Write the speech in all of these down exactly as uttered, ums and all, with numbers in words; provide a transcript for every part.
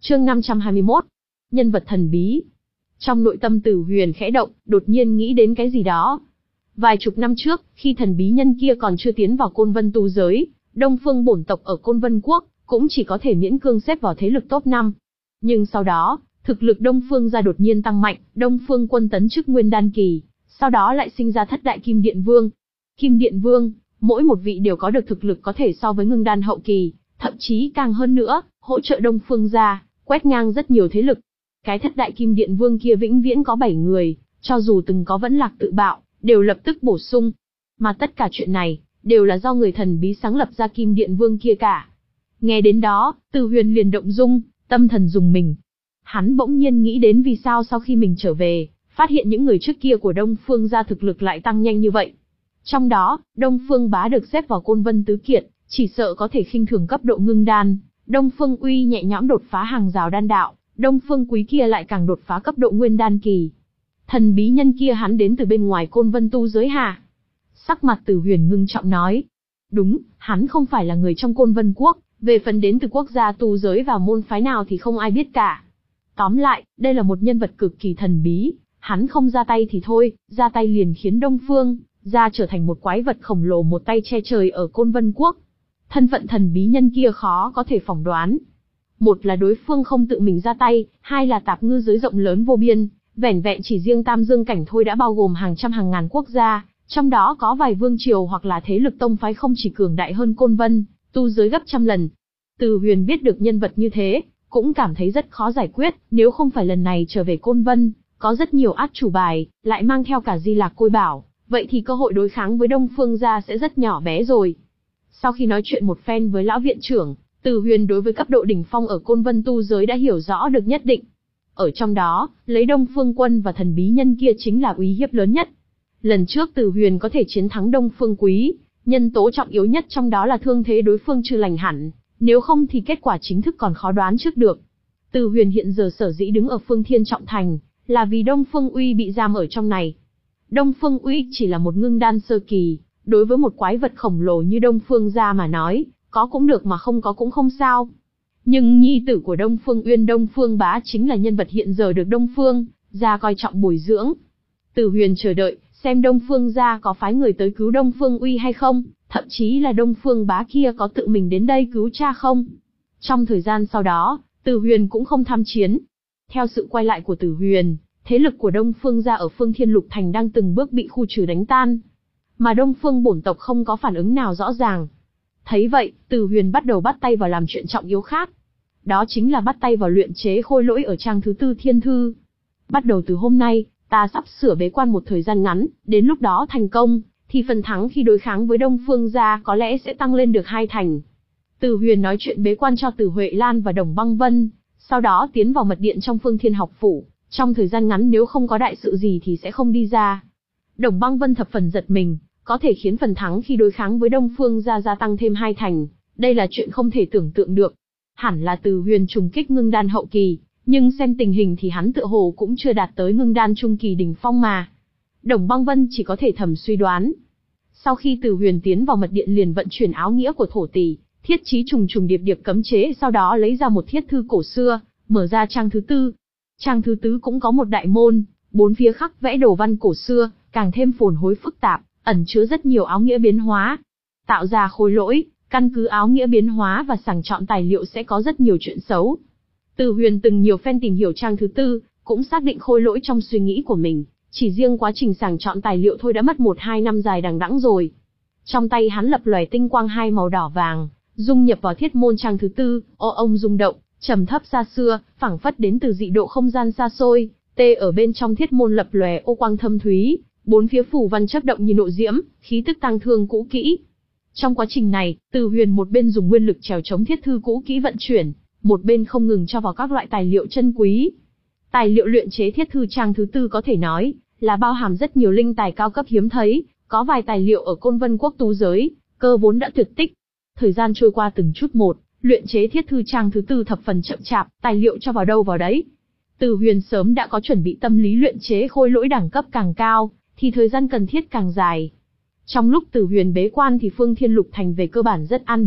Chương năm trăm hai mươi mốt. Nhân vật thần bí. Trong nội tâm Từ Huyền khẽ động, đột nhiên nghĩ đến cái gì đó. Vài chục năm trước, khi thần bí nhân kia còn chưa tiến vào Côn Vân tu giới, Đông Phương bổn tộc ở Côn Vân quốc cũng chỉ có thể miễn cương xếp vào thế lực top năm. Nhưng sau đó, thực lực Đông Phương gia đột nhiên tăng mạnh, Đông Phương quân tấn chức Nguyên Đan kỳ, sau đó lại sinh ra thất đại Kim Điện Vương. Kim Điện Vương, mỗi một vị đều có được thực lực có thể so với Ngưng Đan hậu kỳ, thậm chí càng hơn nữa, hỗ trợ Đông Phương gia, quét ngang rất nhiều thế lực. Cái thất đại Kim Điện Vương kia vĩnh viễn có bảy người, cho dù từng có vẫn lạc tự bạo, đều lập tức bổ sung. Mà tất cả chuyện này, đều là do người thần bí sáng lập ra Kim Điện Vương kia cả. Nghe đến đó, Từ Huyền liền động dung, tâm thần rùng mình. Hắn bỗng nhiên nghĩ đến vì sao sau khi mình trở về, phát hiện những người trước kia của Đông Phương gia thực lực lại tăng nhanh như vậy. Trong đó, Đông Phương Bá được xếp vào Côn Vân tứ kiệt, chỉ sợ có thể khinh thường cấp độ ngưng đan. Đông Phương Uy nhẹ nhõm đột phá hàng rào đan đạo, Đông Phương Quý kia lại càng đột phá cấp độ nguyên đan kỳ. Thần bí nhân kia hắn đến từ bên ngoài Côn Vân tu giới hả? Sắc mặt Từ Huyền ngưng trọng nói. Đúng, hắn không phải là người trong Côn Vân quốc, về phần đến từ quốc gia tu giới và môn phái nào thì không ai biết cả. Tóm lại, đây là một nhân vật cực kỳ thần bí, hắn không ra tay thì thôi, ra tay liền khiến Đông Phương gia trở thành một quái vật khổng lồ một tay che trời ở Côn Vân quốc. Thân phận thần bí nhân kia khó có thể phỏng đoán. Một là đối phương không tự mình ra tay, hai là tạp ngư giới rộng lớn vô biên, vẻn vẹn chỉ riêng Tam Dương cảnh thôi đã bao gồm hàng trăm hàng ngàn quốc gia, trong đó có vài vương triều hoặc là thế lực tông phái không chỉ cường đại hơn Côn Vân tu giới gấp trăm lần. Từ Huyền biết được nhân vật như thế, cũng cảm thấy rất khó giải quyết, nếu không phải lần này trở về Côn Vân, có rất nhiều át chủ bài, lại mang theo cả Di Lạc Côi Bảo, vậy thì cơ hội đối kháng với Đông Phương gia sẽ rất nhỏ bé rồi. Sau khi nói chuyện một phen với lão viện trưởng, Từ Huyền đối với cấp độ đỉnh phong ở Côn Vân tu giới đã hiểu rõ được nhất định. Ở trong đó, lấy Đông Phương Quân và thần bí nhân kia chính là uy hiếp lớn nhất. Lần trước Từ Huyền có thể chiến thắng Đông Phương Quý, nhân tố trọng yếu nhất trong đó là thương thế đối phương chưa lành hẳn, nếu không thì kết quả chính thức còn khó đoán trước được. Từ Huyền hiện giờ sở dĩ đứng ở Phương Thiên Trọng Thành, là vì Đông Phương Uy bị giam ở trong này. Đông Phương Uy chỉ là một ngưng đan sơ kỳ, đối với một quái vật khổng lồ như Đông Phương gia mà nói, có cũng được mà không có cũng không sao. Nhưng nhi tử của Đông Phương Uyên Đông Phương Bá chính là nhân vật hiện giờ được Đông Phương gia coi trọng bồi dưỡng. Từ Huyền chờ đợi, xem Đông Phương gia có phái người tới cứu Đông Phương Uy hay không, thậm chí là Đông Phương Bá kia có tự mình đến đây cứu cha không. Trong thời gian sau đó, Từ Huyền cũng không tham chiến. Theo sự quay lại của Từ Huyền, thế lực của Đông Phương gia ở Phương Thiên Lục Thành đang từng bước bị khu trừ đánh tan. Mà Đông Phương bổn tộc không có phản ứng nào rõ ràng. Thấy vậy, Từ Huyền bắt đầu bắt tay vào làm chuyện trọng yếu khác. Đó chính là bắt tay vào luyện chế khôi lỗi ở trang thứ tư thiên thư. Bắt đầu từ hôm nay, ta sắp sửa bế quan một thời gian ngắn, đến lúc đó thành công, thì phần thắng khi đối kháng với Đông Phương gia có lẽ sẽ tăng lên được hai thành. Từ Huyền nói chuyện bế quan cho Từ Huệ Lan và Đồng Băng Vân, sau đó tiến vào mật điện trong Phương Thiên học phủ, trong thời gian ngắn nếu không có đại sự gì thì sẽ không đi ra. Đồng Băng Vân thập phần giật mình, có thể khiến phần thắng khi đối kháng với Đông Phương gia gia tăng thêm hai thành, đây là chuyện không thể tưởng tượng được. Hẳn là Từ Huyền trùng kích ngưng đan hậu kỳ, nhưng xem tình hình thì hắn tựa hồ cũng chưa đạt tới ngưng đan trung kỳ đỉnh phong mà. Đồng Băng Vân chỉ có thể thầm suy đoán. Sau khi Từ Huyền tiến vào mật điện liền vận chuyển áo nghĩa của thổ tỷ, thiết trí trùng trùng điệp điệp cấm chế, sau đó lấy ra một thiết thư cổ xưa, mở ra trang thứ tư. Trang thứ tứ cũng có một đại môn, bốn phía khắc vẽ đồ văn cổ xưa, càng thêm phồn hối phức tạp, ẩn chứa rất nhiều áo nghĩa biến hóa. Tạo ra khôi lỗi, căn cứ áo nghĩa biến hóa và sàng chọn tài liệu sẽ có rất nhiều chuyện xấu. Từ Huyền từng nhiều phen tìm hiểu trang thứ tư, cũng xác định khôi lỗi trong suy nghĩ của mình, chỉ riêng quá trình sàng chọn tài liệu thôi đã mất một hai năm dài đằng đẵng rồi. Trong tay hắn lập lòe tinh quang hai màu đỏ vàng, dung nhập vào thiết môn trang thứ tư, ô ông rung động, trầm thấp xa xưa, phảng phất đến từ dị độ không gian xa xôi. Tê ở bên trong thiết môn lập lòe ô quang thâm thúy, bốn phía phù văn chớp động như nộ diễm, khí tức tăng thương cũ kỹ. Trong quá trình này, Từ Huyền một bên dùng nguyên lực trèo chống thiết thư cũ kỹ vận chuyển, một bên không ngừng cho vào các loại tài liệu chân quý. Tài liệu luyện chế thiết thư trang thứ tư có thể nói là bao hàm rất nhiều linh tài cao cấp hiếm thấy, có vài tài liệu ở Côn Vân quốc tu giới, cơ vốn đã tuyệt tích. Thời gian trôi qua từng chút một, luyện chế thiết thư trang thứ tư thập phần chậm chạp, tài liệu cho vào đâu vào đấy. Từ Huyền sớm đã có chuẩn bị tâm lý, luyện chế khôi lỗi đẳng cấp càng cao, thì thời gian cần thiết càng dài. Trong lúc Từ Huyền bế quan thì Phương Thiên Lục Thành về cơ bản rất an bình,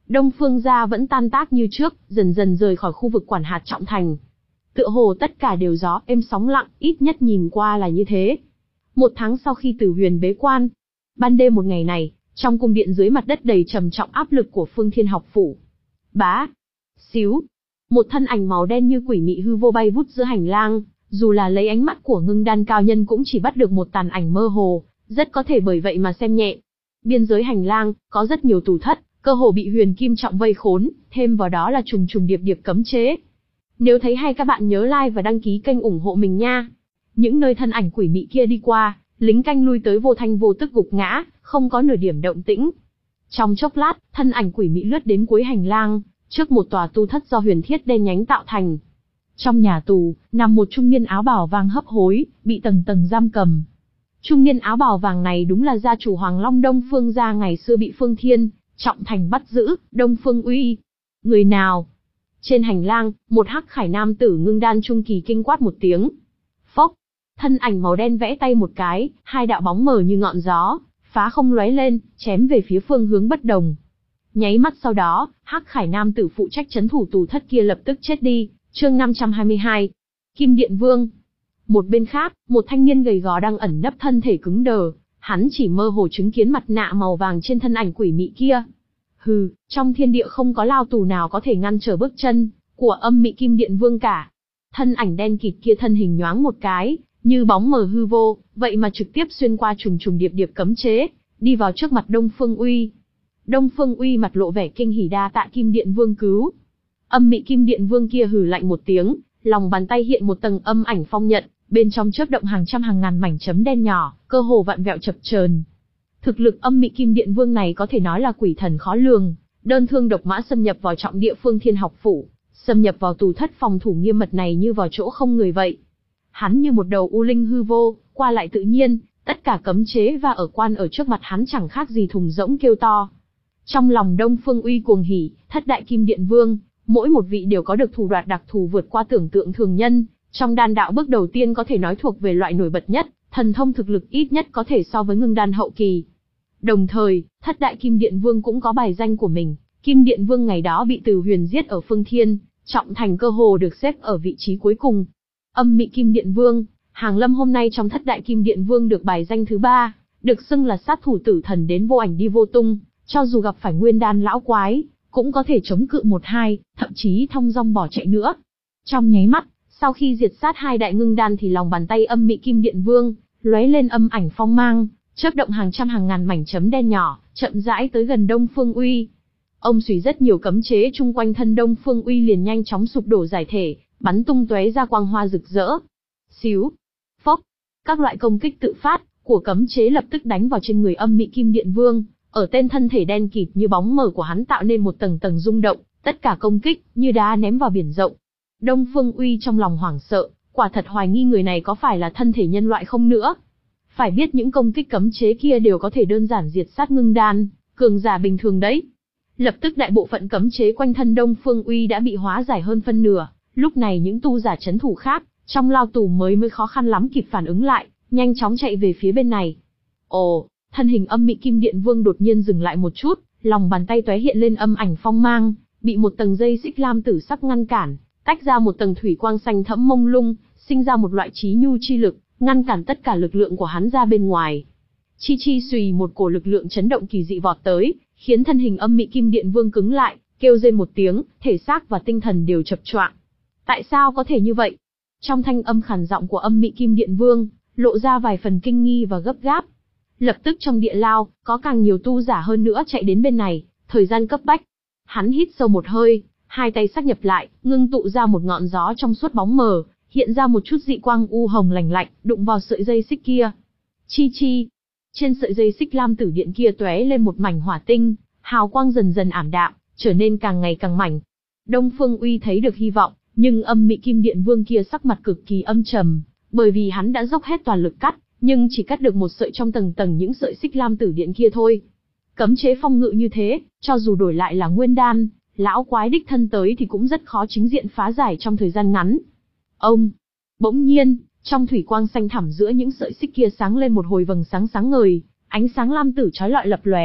Đông Phương gia vẫn tan tác như trước, dần dần rời khỏi khu vực quản hạt Trọng Thành. Tựa hồ tất cả đều gió êm sóng lặng, ít nhất nhìn qua là như thế. Một tháng sau khi Tử Huyền bế quan, ban đêm một ngày này, trong cung điện dưới mặt đất đầy trầm trọng áp lực của Phương Thiên học phủ. Bá, xíu, một thân ảnh màu đen như quỷ mị hư vô bay vút giữa hành lang, dù là lấy ánh mắt của Ngưng Đan cao nhân cũng chỉ bắt được một tàn ảnh mơ hồ, rất có thể bởi vậy mà xem nhẹ. Biên giới hành lang, có rất nhiều tù thất, cơ hồ bị huyền kim trọng vây khốn, thêm vào đó là trùng trùng điệp điệp cấm chế. Nếu thấy hay các bạn nhớ like và đăng ký kênh ủng hộ mình nha. Những nơi thân ảnh quỷ mị kia đi qua, lính canh lui tới vô thanh vô tức gục ngã, không có nửa điểm động tĩnh. Trong chốc lát, thân ảnh quỷ mị lướt đến cuối hành lang, trước một tòa tu thất do huyền thiết đen nhánh tạo thành. Trong nhà tù, nằm một trung niên áo bào vàng hấp hối, bị tầng tầng giam cầm. Trung niên áo bào vàng này đúng là gia chủ Hoàng Long Đông Phương gia ngày xưa bị Phương Thiên, Trọng Thành bắt giữ, Đông Phương Uy. Người nào? Trên hành lang, một hắc khải nam tử ngưng đan trung kỳ kinh quát một tiếng. Phốc, thân ảnh màu đen vẽ tay một cái, hai đạo bóng mờ như ngọn gió, phá không lóe lên, chém về phía phương hướng bất đồng. Nháy mắt sau đó, hắc khải nam tử phụ trách trấn thủ tù thất kia lập tức chết đi. Chương năm trăm hai mươi hai, Kim Điện Vương. Một bên khác, một thanh niên gầy gò đang ẩn nấp thân thể cứng đờ, hắn chỉ mơ hồ chứng kiến mặt nạ màu vàng trên thân ảnh quỷ mị kia. Hừ, trong thiên địa không có lao tù nào có thể ngăn trở bước chân của âm mị Kim Điện Vương cả. Thân ảnh đen kịt kia thân hình nhoáng một cái, như bóng mờ hư vô, vậy mà trực tiếp xuyên qua trùng trùng điệp điệp cấm chế, đi vào trước mặt Đông Phương Uy. Đông Phương Uy mặt lộ vẻ kinh hỉ đa tạ Kim Điện Vương cứu. Âm mị Kim Điện Vương kia hừ lạnh một tiếng, lòng bàn tay hiện một tầng âm ảnh phong nhận, bên trong chớp động hàng trăm hàng ngàn mảnh chấm đen nhỏ, cơ hồ vặn vẹo chập chờn. Thực lực âm mị Kim Điện Vương này có thể nói là quỷ thần khó lường, đơn thương độc mã xâm nhập vào trọng địa Phương Thiên học phủ, xâm nhập vào tù thất phòng thủ nghiêm mật này như vào chỗ không người vậy. Hắn như một đầu u linh hư vô, qua lại tự nhiên, tất cả cấm chế và ở quan ở trước mặt hắn chẳng khác gì thùng rỗng kêu to. Trong lòng Đông Phương Uy cuồng hỉ, thất đại Kim Điện Vương, mỗi một vị đều có được thủ đoạn đặc thù vượt qua tưởng tượng thường nhân, trong đan đạo bước đầu tiên có thể nói thuộc về loại nổi bật nhất, thần thông thực lực ít nhất có thể so với ngưng đan hậu kỳ. Đồng thời, thất đại Kim Điện Vương cũng có bài danh của mình, Kim Điện Vương ngày đó bị Từ Huyền giết ở Phương Thiên, Trọng Thành cơ hồ được xếp ở vị trí cuối cùng. Âm mị Kim Điện Vương, Hàng Lâm hôm nay trong thất đại Kim Điện Vương được bài danh thứ ba, được xưng là sát thủ tử thần đến vô ảnh đi vô tung, cho dù gặp phải nguyên đan lão quái, cũng có thể chống cự một hai, thậm chí thong dong bỏ chạy nữa. Trong nháy mắt, sau khi diệt sát hai đại ngưng đan thì lòng bàn tay âm mị Kim Điện Vương lóe lên âm ảnh phong mang, chớp động hàng trăm hàng ngàn mảnh chấm đen nhỏ, chậm rãi tới gần Đông Phương Uy. Ông xùy rất nhiều cấm chế chung quanh thân Đông Phương Uy liền nhanh chóng sụp đổ giải thể, bắn tung tóe ra quang hoa rực rỡ. Xíu, phốc, các loại công kích tự phát của cấm chế lập tức đánh vào trên người âm mị Kim Điện Vương, ở tên thân thể đen kịt như bóng mờ của hắn tạo nên một tầng tầng rung động, tất cả công kích như đá ném vào biển rộng. Đông Phương Uy trong lòng hoảng sợ, quả thật hoài nghi người này có phải là thân thể nhân loại không nữa. Phải biết những công kích cấm chế kia đều có thể đơn giản diệt sát ngưng đan, cường giả bình thường đấy. Lập tức đại bộ phận cấm chế quanh thân Đông Phương Uy đã bị hóa giải hơn phân nửa, lúc này những tu giả chấn thủ khác, trong lao tù mới mới khó khăn lắm kịp phản ứng lại, nhanh chóng chạy về phía bên này. Ồ, thân hình âm mị Kim Điện Vương đột nhiên dừng lại một chút, lòng bàn tay tóe hiện lên âm ảnh phong mang, bị một tầng dây xích lam tử sắc ngăn cản, tách ra một tầng thủy quang xanh thẫm mông lung, sinh ra một loại trí nhu chi lực, ngăn cản tất cả lực lượng của hắn ra bên ngoài. Chi chi xùy một cổ lực lượng chấn động kỳ dị vọt tới, khiến thân hình âm mị Kim Điện Vương cứng lại, kêu rên một tiếng, thể xác và tinh thần đều chập choạng. Tại sao có thể như vậy? Trong thanh âm khàn giọng của âm mị Kim Điện Vương, lộ ra vài phần kinh nghi và gấp gáp. Lập tức trong địa lao, có càng nhiều tu giả hơn nữa chạy đến bên này, thời gian cấp bách. Hắn hít sâu một hơi, hai tay sát nhập lại, ngưng tụ ra một ngọn gió trong suốt bóng mờ, hiện ra một chút dị quang u hồng lành lạnh, đụng vào sợi dây xích kia. Chi chi. Trên sợi dây xích lam tử điện kia tóe lên một mảnh hỏa tinh, hào quang dần dần ảm đạm, trở nên càng ngày càng mảnh. Đông Phương Uy thấy được hy vọng, nhưng âm mị Kim Điện Vương kia sắc mặt cực kỳ âm trầm, bởi vì hắn đã dốc hết toàn lực cắt, nhưng chỉ cắt được một sợi trong tầng tầng những sợi xích lam tử điện kia thôi. Cấm chế phong ngự như thế, cho dù đổi lại là nguyên đan, lão quái đích thân tới thì cũng rất khó chính diện phá giải trong thời gian ngắn. Ông, bỗng nhiên, trong thủy quang xanh thẳm giữa những sợi xích kia sáng lên một hồi vầng sáng sáng ngời, ánh sáng lam tử chói lọi lập lòe,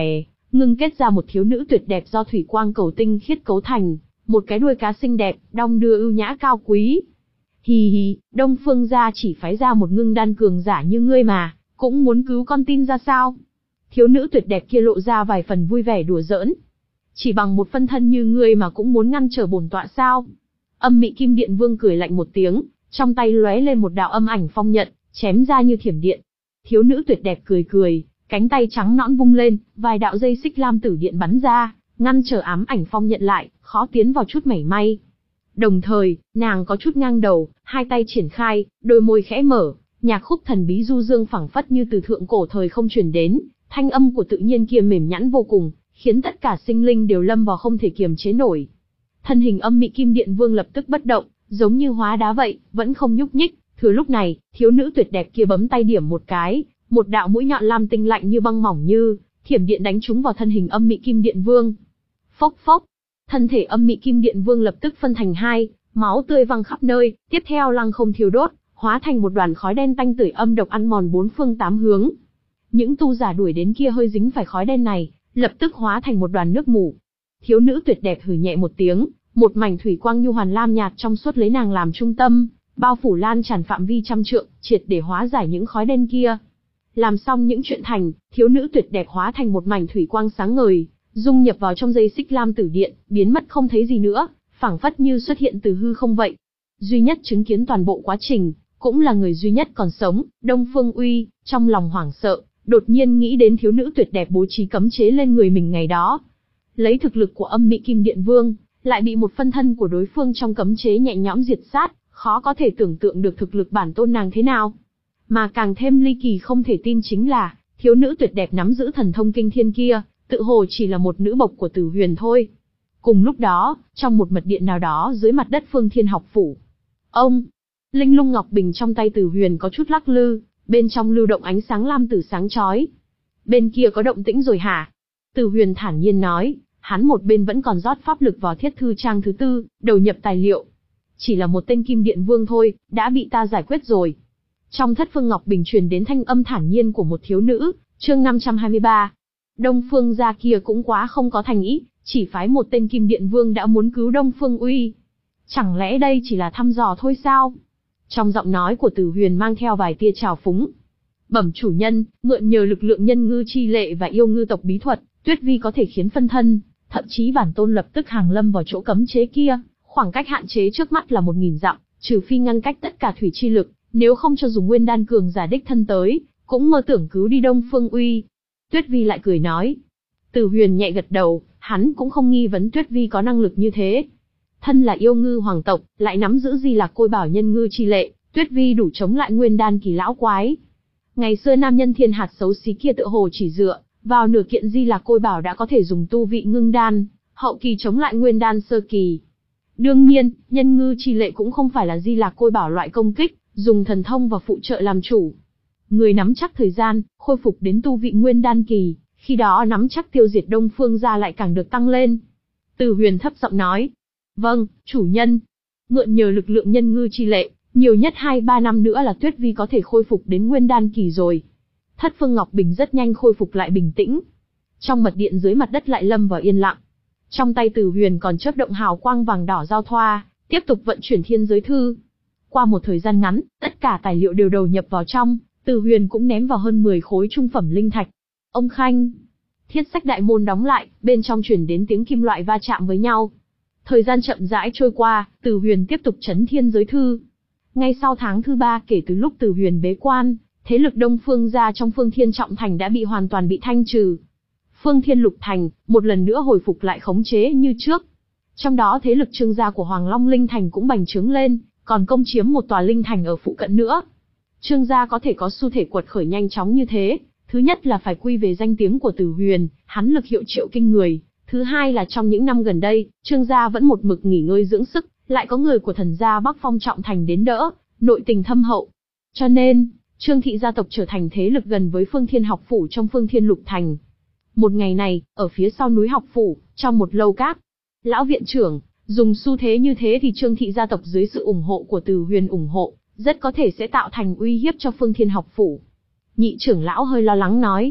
ngưng kết ra một thiếu nữ tuyệt đẹp do thủy quang cầu tinh khiết cấu thành, một cái đuôi cá xinh đẹp, đong đưa ưu nhã cao quý. Hì hì, Đông Phương gia chỉ phái ra một ngưng đan cường giả như ngươi mà, cũng muốn cứu con tin ra sao? Thiếu nữ tuyệt đẹp kia lộ ra vài phần vui vẻ đùa giỡn. Chỉ bằng một phân thân như ngươi mà cũng muốn ngăn trở bổn tọa sao? Âm Mị Kim Điện Vương cười lạnh một tiếng, trong tay lóe lên một đạo âm ảnh phong nhận, chém ra như thiểm điện. Thiếu nữ tuyệt đẹp cười cười, cánh tay trắng nõn vung lên, vài đạo dây xích lam tử điện bắn ra, ngăn trở ám ảnh phong nhận lại, khó tiến vào chút mảy may. Đồng thời, nàng có chút ngang đầu, hai tay triển khai, đôi môi khẽ mở, nhạc khúc thần bí du dương phảng phất như từ thượng cổ thời không truyền đến, thanh âm của tự nhiên kia mềm nhẵn vô cùng, khiến tất cả sinh linh đều lâm vào không thể kiềm chế nổi. Thân hình Âm Mị Kim Điện Vương lập tức bất động, giống như hóa đá vậy, vẫn không nhúc nhích. Thừa lúc này, thiếu nữ tuyệt đẹp kia bấm tay điểm một cái, một đạo mũi nhọn lam tinh lạnh như băng mỏng như thiểm điện đánh trúng vào thân hình Âm Mị Kim Điện Vương. Phốc phốc, thân thể Âm Mị Kim Điện Vương lập tức phân thành hai, máu tươi văng khắp nơi, tiếp theo lăng không thiêu đốt, hóa thành một đoàn khói đen tanh tưởi âm độc ăn mòn bốn phương tám hướng. Những tu giả đuổi đến kia hơi dính phải khói đen này, lập tức hóa thành một đoàn nước mù. Thiếu nữ tuyệt đẹp hừ nhẹ một tiếng, một mảnh thủy quang nhu hoàn lam nhạt trong suốt lấy nàng làm trung tâm, bao phủ lan tràn phạm vi trăm trượng, triệt để hóa giải những khói đen kia. Làm xong những chuyện thành, thiếu nữ tuyệt đẹp hóa thành một mảnh thủy quang sáng ngời, dung nhập vào trong dây xích lam tử điện, biến mất không thấy gì nữa, phảng phất như xuất hiện từ hư không vậy. Duy nhất chứng kiến toàn bộ quá trình, cũng là người duy nhất còn sống, Đông Phương Uy, trong lòng hoảng sợ, đột nhiên nghĩ đến thiếu nữ tuyệt đẹp bố trí cấm chế lên người mình ngày đó. Lấy thực lực của Âm Mị Kim Điện Vương, lại bị một phân thân của đối phương trong cấm chế nhẹ nhõm diệt sát, khó có thể tưởng tượng được thực lực bản tôn nàng thế nào. Mà càng thêm ly kỳ không thể tin chính là, thiếu nữ tuyệt đẹp nắm giữ thần thông kinh thiên kia, tự hồ chỉ là một nữ bộc của Tử Huyền thôi. Cùng lúc đó, trong một mật điện nào đó dưới mặt đất Phương Thiên học phủ, ông, Linh Lung Ngọc Bình trong tay Tử Huyền có chút lắc lư, bên trong lưu động ánh sáng lam tử sáng chói. Bên kia có động tĩnh rồi hả? Tử Huyền thản nhiên nói, hắn một bên vẫn còn rót pháp lực vào thiết thư trang thứ tư, đầu nhập tài liệu. Chỉ là một tên Kim Điện Vương thôi, đã bị ta giải quyết rồi. Trong thất phương Ngọc Bình truyền đến thanh âm thản nhiên của một thiếu nữ, chương năm trăm hai mươi ba. Đông Phương gia kia cũng quá không có thành ý, chỉ phái một tên Kim Điện Vương đã muốn cứu Đông Phương Uy. Chẳng lẽ đây chỉ là thăm dò thôi sao? Trong giọng nói của Tử Huyền mang theo vài tia trào phúng. Bẩm chủ nhân, mượn nhờ lực lượng nhân ngư chi lệ và yêu ngư tộc bí thuật, Tuyết Vi có thể khiến phân thân, thậm chí bản tôn lập tức hàng lâm vào chỗ cấm chế kia, khoảng cách hạn chế trước mắt là một nghìn dặm, trừ phi ngăn cách tất cả thủy chi lực, nếu không cho dùng nguyên đan cường giả đích thân tới, cũng mơ tưởng cứu đi Đông Phương Uy. Tuyết Vi lại cười nói. Tử Huyền nhẹ gật đầu, hắn cũng không nghi vấn Tuyết Vi có năng lực như thế. Thân là yêu ngư hoàng tộc, lại nắm giữ Di Lạc Côi Bảo nhân ngư chi lệ, Tuyết Vi đủ chống lại nguyên đan kỳ lão quái. Ngày xưa nam nhân thiên hạt xấu xí kia tựa hồ chỉ dựa vào nửa kiện Di Lạc Côi Bảo đã có thể dùng tu vị ngưng đan, hậu kỳ chống lại nguyên đan sơ kỳ. Đương nhiên, nhân ngư chi lệ cũng không phải là Di Lạc Côi Bảo loại công kích, dùng thần thông và phụ trợ làm chủ. Người nắm chắc thời gian, khôi phục đến tu vị nguyên đan kỳ, khi đó nắm chắc tiêu diệt Đông Phương gia lại càng được tăng lên. Tử Huyền thấp giọng nói. Vâng, chủ nhân. Mượn nhờ lực lượng nhân ngư chi lệ, nhiều nhất hai ba năm nữa là Tuyết Vi có thể khôi phục đến nguyên đan kỳ rồi. Thất Phương Ngọc Bình rất nhanh khôi phục lại bình tĩnh. Trong mật điện dưới mặt đất lại lâm vào yên lặng. Trong tay Tử Huyền còn chớp động hào quang vàng đỏ giao thoa, tiếp tục vận chuyển thiên giới thư. Qua một thời gian ngắn, tất cả tài liệu đều đầu nhập vào trong, Tử Huyền cũng ném vào hơn mười khối trung phẩm linh thạch. Ông Khanh. Thiết sách đại môn đóng lại, bên trong truyền đến tiếng kim loại va chạm với nhau. Thời gian chậm rãi trôi qua, Tử Huyền tiếp tục chấn thiên giới thư. Ngay sau tháng thứ ba kể từ lúc Tử Huyền bế quan, thế lực Đông Phương gia trong Phương Thiên Trọng Thành đã bị hoàn toàn bị thanh trừ. Phương Thiên Lục Thành, một lần nữa hồi phục lại khống chế như trước. Trong đó thế lực Trương gia của Hoàng Long Linh Thành cũng bành trướng lên, còn công chiếm một tòa linh thành ở phụ cận nữa. Trương gia có thể có xu thế quật khởi nhanh chóng như thế, thứ nhất là phải quy về danh tiếng của Tử Huyền, hắn lực hiệu triệu kinh người. Thứ hai là trong những năm gần đây, Trương gia vẫn một mực nghỉ ngơi dưỡng sức, lại có người của thần gia Bắc Phong Trọng Thành đến đỡ, nội tình thâm hậu. Cho nên, Trương thị gia tộc trở thành thế lực gần với Phương Thiên học phủ trong Phương Thiên Lục Thành. Một ngày này, ở phía sau núi học phủ, trong một lâu cát, lão viện trưởng, dùng xu thế như thế thì Trương thị gia tộc dưới sự ủng hộ của Tử Huyền ủng hộ, rất có thể sẽ tạo thành uy hiếp cho Phương Thiên học phủ. Nhị trưởng lão hơi lo lắng nói.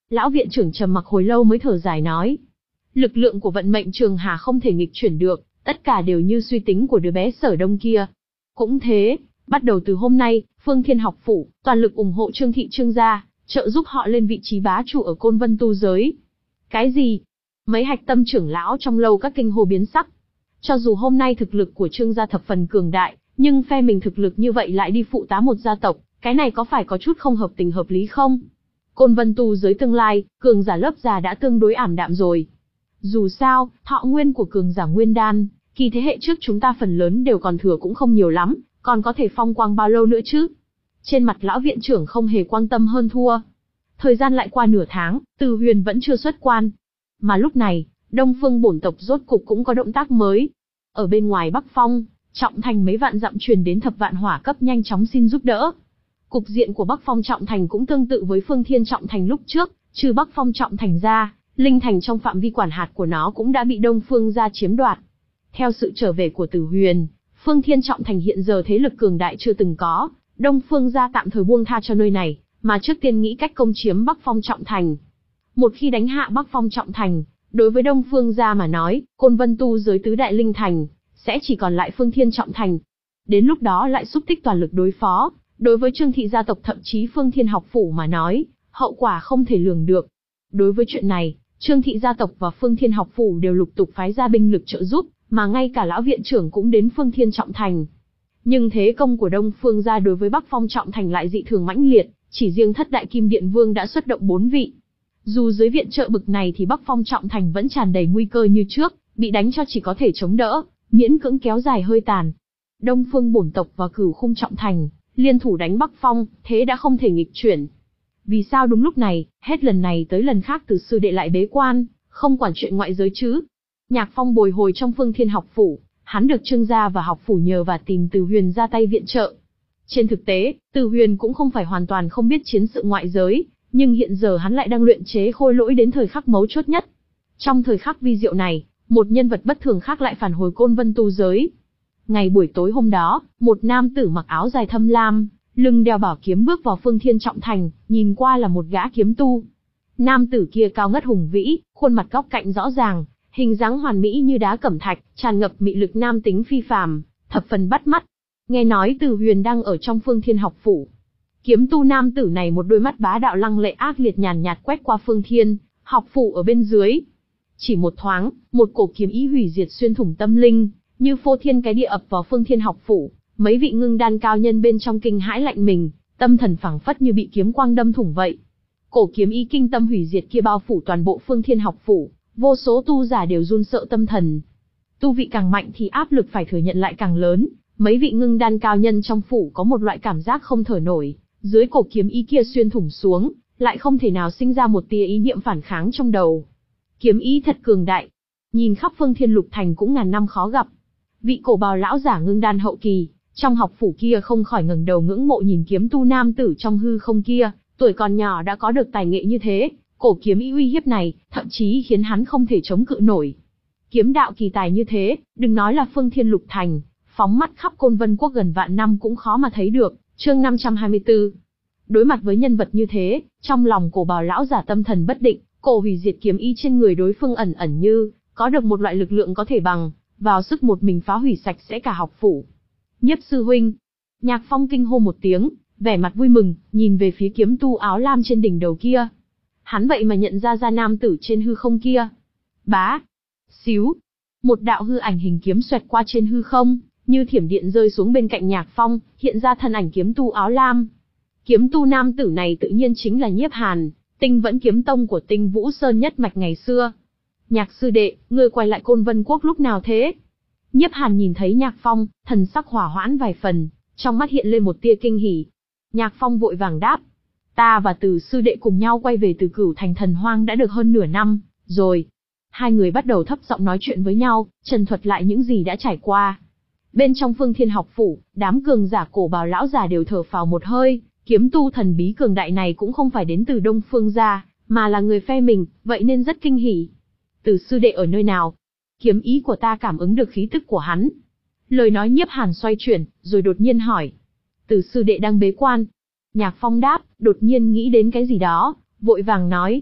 Lão viện trưởng trầm mặc hồi lâu mới thở dài nói. Lực lượng của vận mệnh Trường Hà không thể nghịch chuyển được, tất cả đều như suy tính của đứa bé Sở Đông kia. Cũng thế, bắt đầu từ hôm nay, Phương Thiên học phủ, toàn lực ủng hộ Trương thị Trương gia, trợ giúp họ lên vị trí bá chủ ở Côn Vân tu giới. Cái gì? Mấy hạch tâm trưởng lão trong lâu các kinh hô biến sắc. Cho dù hôm nay thực lực của Trương gia thập phần cường đại, nhưng phe mình thực lực như vậy lại đi phụ tá một gia tộc, cái này có phải có chút không hợp tình hợp lý không? Côn Vân tu giới tương lai, cường giả lớp già đã tương đối ảm đạm rồi. Dù sao, thọ nguyên của cường giả nguyên đan, kỳ thế hệ trước chúng ta phần lớn đều còn thừa cũng không nhiều lắm, còn có thể phong quang bao lâu nữa chứ? Trên mặt lão viện trưởng không hề quan tâm hơn thua. Thời gian lại qua nửa tháng, Từ Huyền vẫn chưa xuất quan. Mà lúc này, Đông Phương bổn tộc rốt cục cũng có động tác mới. Ở bên ngoài Bắc Phong, Trọng Thành mấy vạn dặm truyền đến thập vạn hỏa cấp nhanh chóng xin giúp đỡ. Cục diện của Bắc Phong Trọng Thành cũng tương tự với Phương Thiên Trọng Thành lúc trước, trừ Bắc Phong Trọng Thành ra, Linh Thành trong phạm vi quản hạt của nó cũng đã bị Đông Phương gia chiếm đoạt. Theo sự trở về của Tử Huyền, Phương Thiên Trọng Thành hiện giờ thế lực cường đại chưa từng có, Đông Phương gia tạm thời buông tha cho nơi này, mà trước tiên nghĩ cách công chiếm Bắc Phong Trọng Thành. Một khi đánh hạ Bắc Phong Trọng Thành, đối với Đông Phương gia mà nói, Côn Vân tu giới tứ đại linh thành, sẽ chỉ còn lại Phương Thiên Trọng Thành. Đến lúc đó lại xúc tích toàn lực đối phó, đối với Trương thị gia tộc thậm chí Phương Thiên học phủ mà nói, hậu quả không thể lường được. Đối với chuyện này, Trương thị gia tộc và Phương Thiên học phủ đều lục tục phái ra binh lực trợ giúp, mà ngay cả lão viện trưởng cũng đến Phương Thiên Trọng Thành. Nhưng thế công của Đông Phương gia đối với Bắc Phong Trọng Thành lại dị thường mãnh liệt, chỉ riêng thất đại kim điện vương đã xuất động bốn vị. Dù dưới viện trợ bực này thì Bắc Phong Trọng Thành vẫn tràn đầy nguy cơ như trước, bị đánh cho chỉ có thể chống đỡ, miễn cưỡng kéo dài hơi tàn. Đông Phương bổn tộc và Cửu Khung Trọng Thành liên thủ đánh Bắc Phong, thế đã không thể nghịch chuyển. Vì sao đúng lúc này, hết lần này tới lần khác Từ sư đệ lại bế quan, không quản chuyện ngoại giới chứ? Nhạc Phong bồi hồi trong Phương Thiên học phủ, hắn được Trương gia và học phủ nhờ và tìm Từ Huyền ra tay viện trợ. Trên thực tế, Từ Huyền cũng không phải hoàn toàn không biết chiến sự ngoại giới, nhưng hiện giờ hắn lại đang luyện chế khôi lỗi đến thời khắc mấu chốt nhất. Trong thời khắc vi diệu này, một nhân vật bất thường khác lại phản hồi Côn Vân tu giới. Ngày buổi tối hôm đó, một nam tử mặc áo dài thâm lam, lưng đeo bảo kiếm bước vào Phương Thiên Trọng Thành, nhìn qua là một gã kiếm tu. Nam tử kia cao ngất hùng vĩ, khuôn mặt góc cạnh rõ ràng, hình dáng hoàn mỹ như đá cẩm thạch, tràn ngập mị lực nam tính phi phàm, thập phần bắt mắt. Nghe nói Từ Huyền đang ở trong Phương Thiên học phủ. Kiếm tu nam tử này một đôi mắt bá đạo lăng lệ ác liệt nhàn nhạt quét qua Phương Thiên học phủ ở bên dưới. Chỉ một thoáng, một cổ kiếm ý hủy diệt xuyên thủng tâm linh, như phô thiên cái địa ập vào Phương Thiên học phủ. Mấy vị ngưng đan cao nhân bên trong kinh hãi lạnh mình, tâm thần phảng phất như bị kiếm quang đâm thủng vậy. Cổ kiếm ý kinh tâm hủy diệt kia bao phủ toàn bộ Phương Thiên học phủ, vô số tu giả đều run sợ tâm thần. Tu vị càng mạnh thì áp lực phải thừa nhận lại càng lớn, mấy vị ngưng đan cao nhân trong phủ có một loại cảm giác không thở nổi, dưới cổ kiếm ý kia xuyên thủng xuống, lại không thể nào sinh ra một tia ý niệm phản kháng trong đầu. Kiếm ý thật cường đại, nhìn khắp Phương Thiên lục thành cũng ngàn năm khó gặp. Vị cổ bào lão giả ngưng đan hậu kỳ, trong học phủ kia không khỏi ngẩng đầu ngưỡng mộ nhìn kiếm tu nam tử trong hư không kia, tuổi còn nhỏ đã có được tài nghệ như thế, cổ kiếm ý uy hiếp này, thậm chí khiến hắn không thể chống cự nổi. Kiếm đạo kỳ tài như thế, đừng nói là Phương Thiên lục thành, phóng mắt khắp Côn Vân quốc gần vạn năm cũng khó mà thấy được. Chương năm trăm hai mươi tư. Đối mặt với nhân vật như thế, trong lòng cổ bào lão giả tâm thần bất định, cổ hủy diệt kiếm ý trên người đối phương ẩn ẩn như có được một loại lực lượng có thể bằng vào sức một mình phá hủy sạch sẽ cả học phủ. Nhiếp sư huynh. Nhạc Phong kinh hô một tiếng, vẻ mặt vui mừng, nhìn về phía kiếm tu áo lam trên đỉnh đầu kia. Hắn vậy mà nhận ra ra nam tử trên hư không kia. Bá. Xíu. Một đạo hư ảnh hình kiếm xoẹt qua trên hư không, như thiểm điện rơi xuống bên cạnh Nhạc Phong, hiện ra thân ảnh kiếm tu áo lam. Kiếm tu nam tử này tự nhiên chính là Nhiếp Hàn, Tinh Vẫn kiếm tông của Tinh Vũ Sơn nhất mạch ngày xưa. Nhạc sư đệ, ngươi quay lại Côn Vân quốc lúc nào thế? Nhiếp Hàn nhìn thấy Nhạc Phong, thần sắc hỏa hoãn vài phần, trong mắt hiện lên một tia kinh hỉ. Nhạc Phong vội vàng đáp, ta và Từ sư đệ cùng nhau quay về từ Cửu Thành Thần Hoang đã được hơn nửa năm, rồi. Hai người bắt đầu thấp giọng nói chuyện với nhau, trần thuật lại những gì đã trải qua. Bên trong Phương Thiên học phủ, đám cường giả cổ bào lão già đều thở phào một hơi, kiếm tu thần bí cường đại này cũng không phải đến từ Đông Phương gia, mà là người phe mình, vậy nên rất kinh hỉ. Từ sư đệ ở nơi nào? Kiếm ý của ta cảm ứng được khí tức của hắn. Lời nói Nhiếp Hàn xoay chuyển, rồi đột nhiên hỏi. Từ sư đệ đang bế quan. Nhạc Phong đáp, đột nhiên nghĩ đến cái gì đó, vội vàng nói.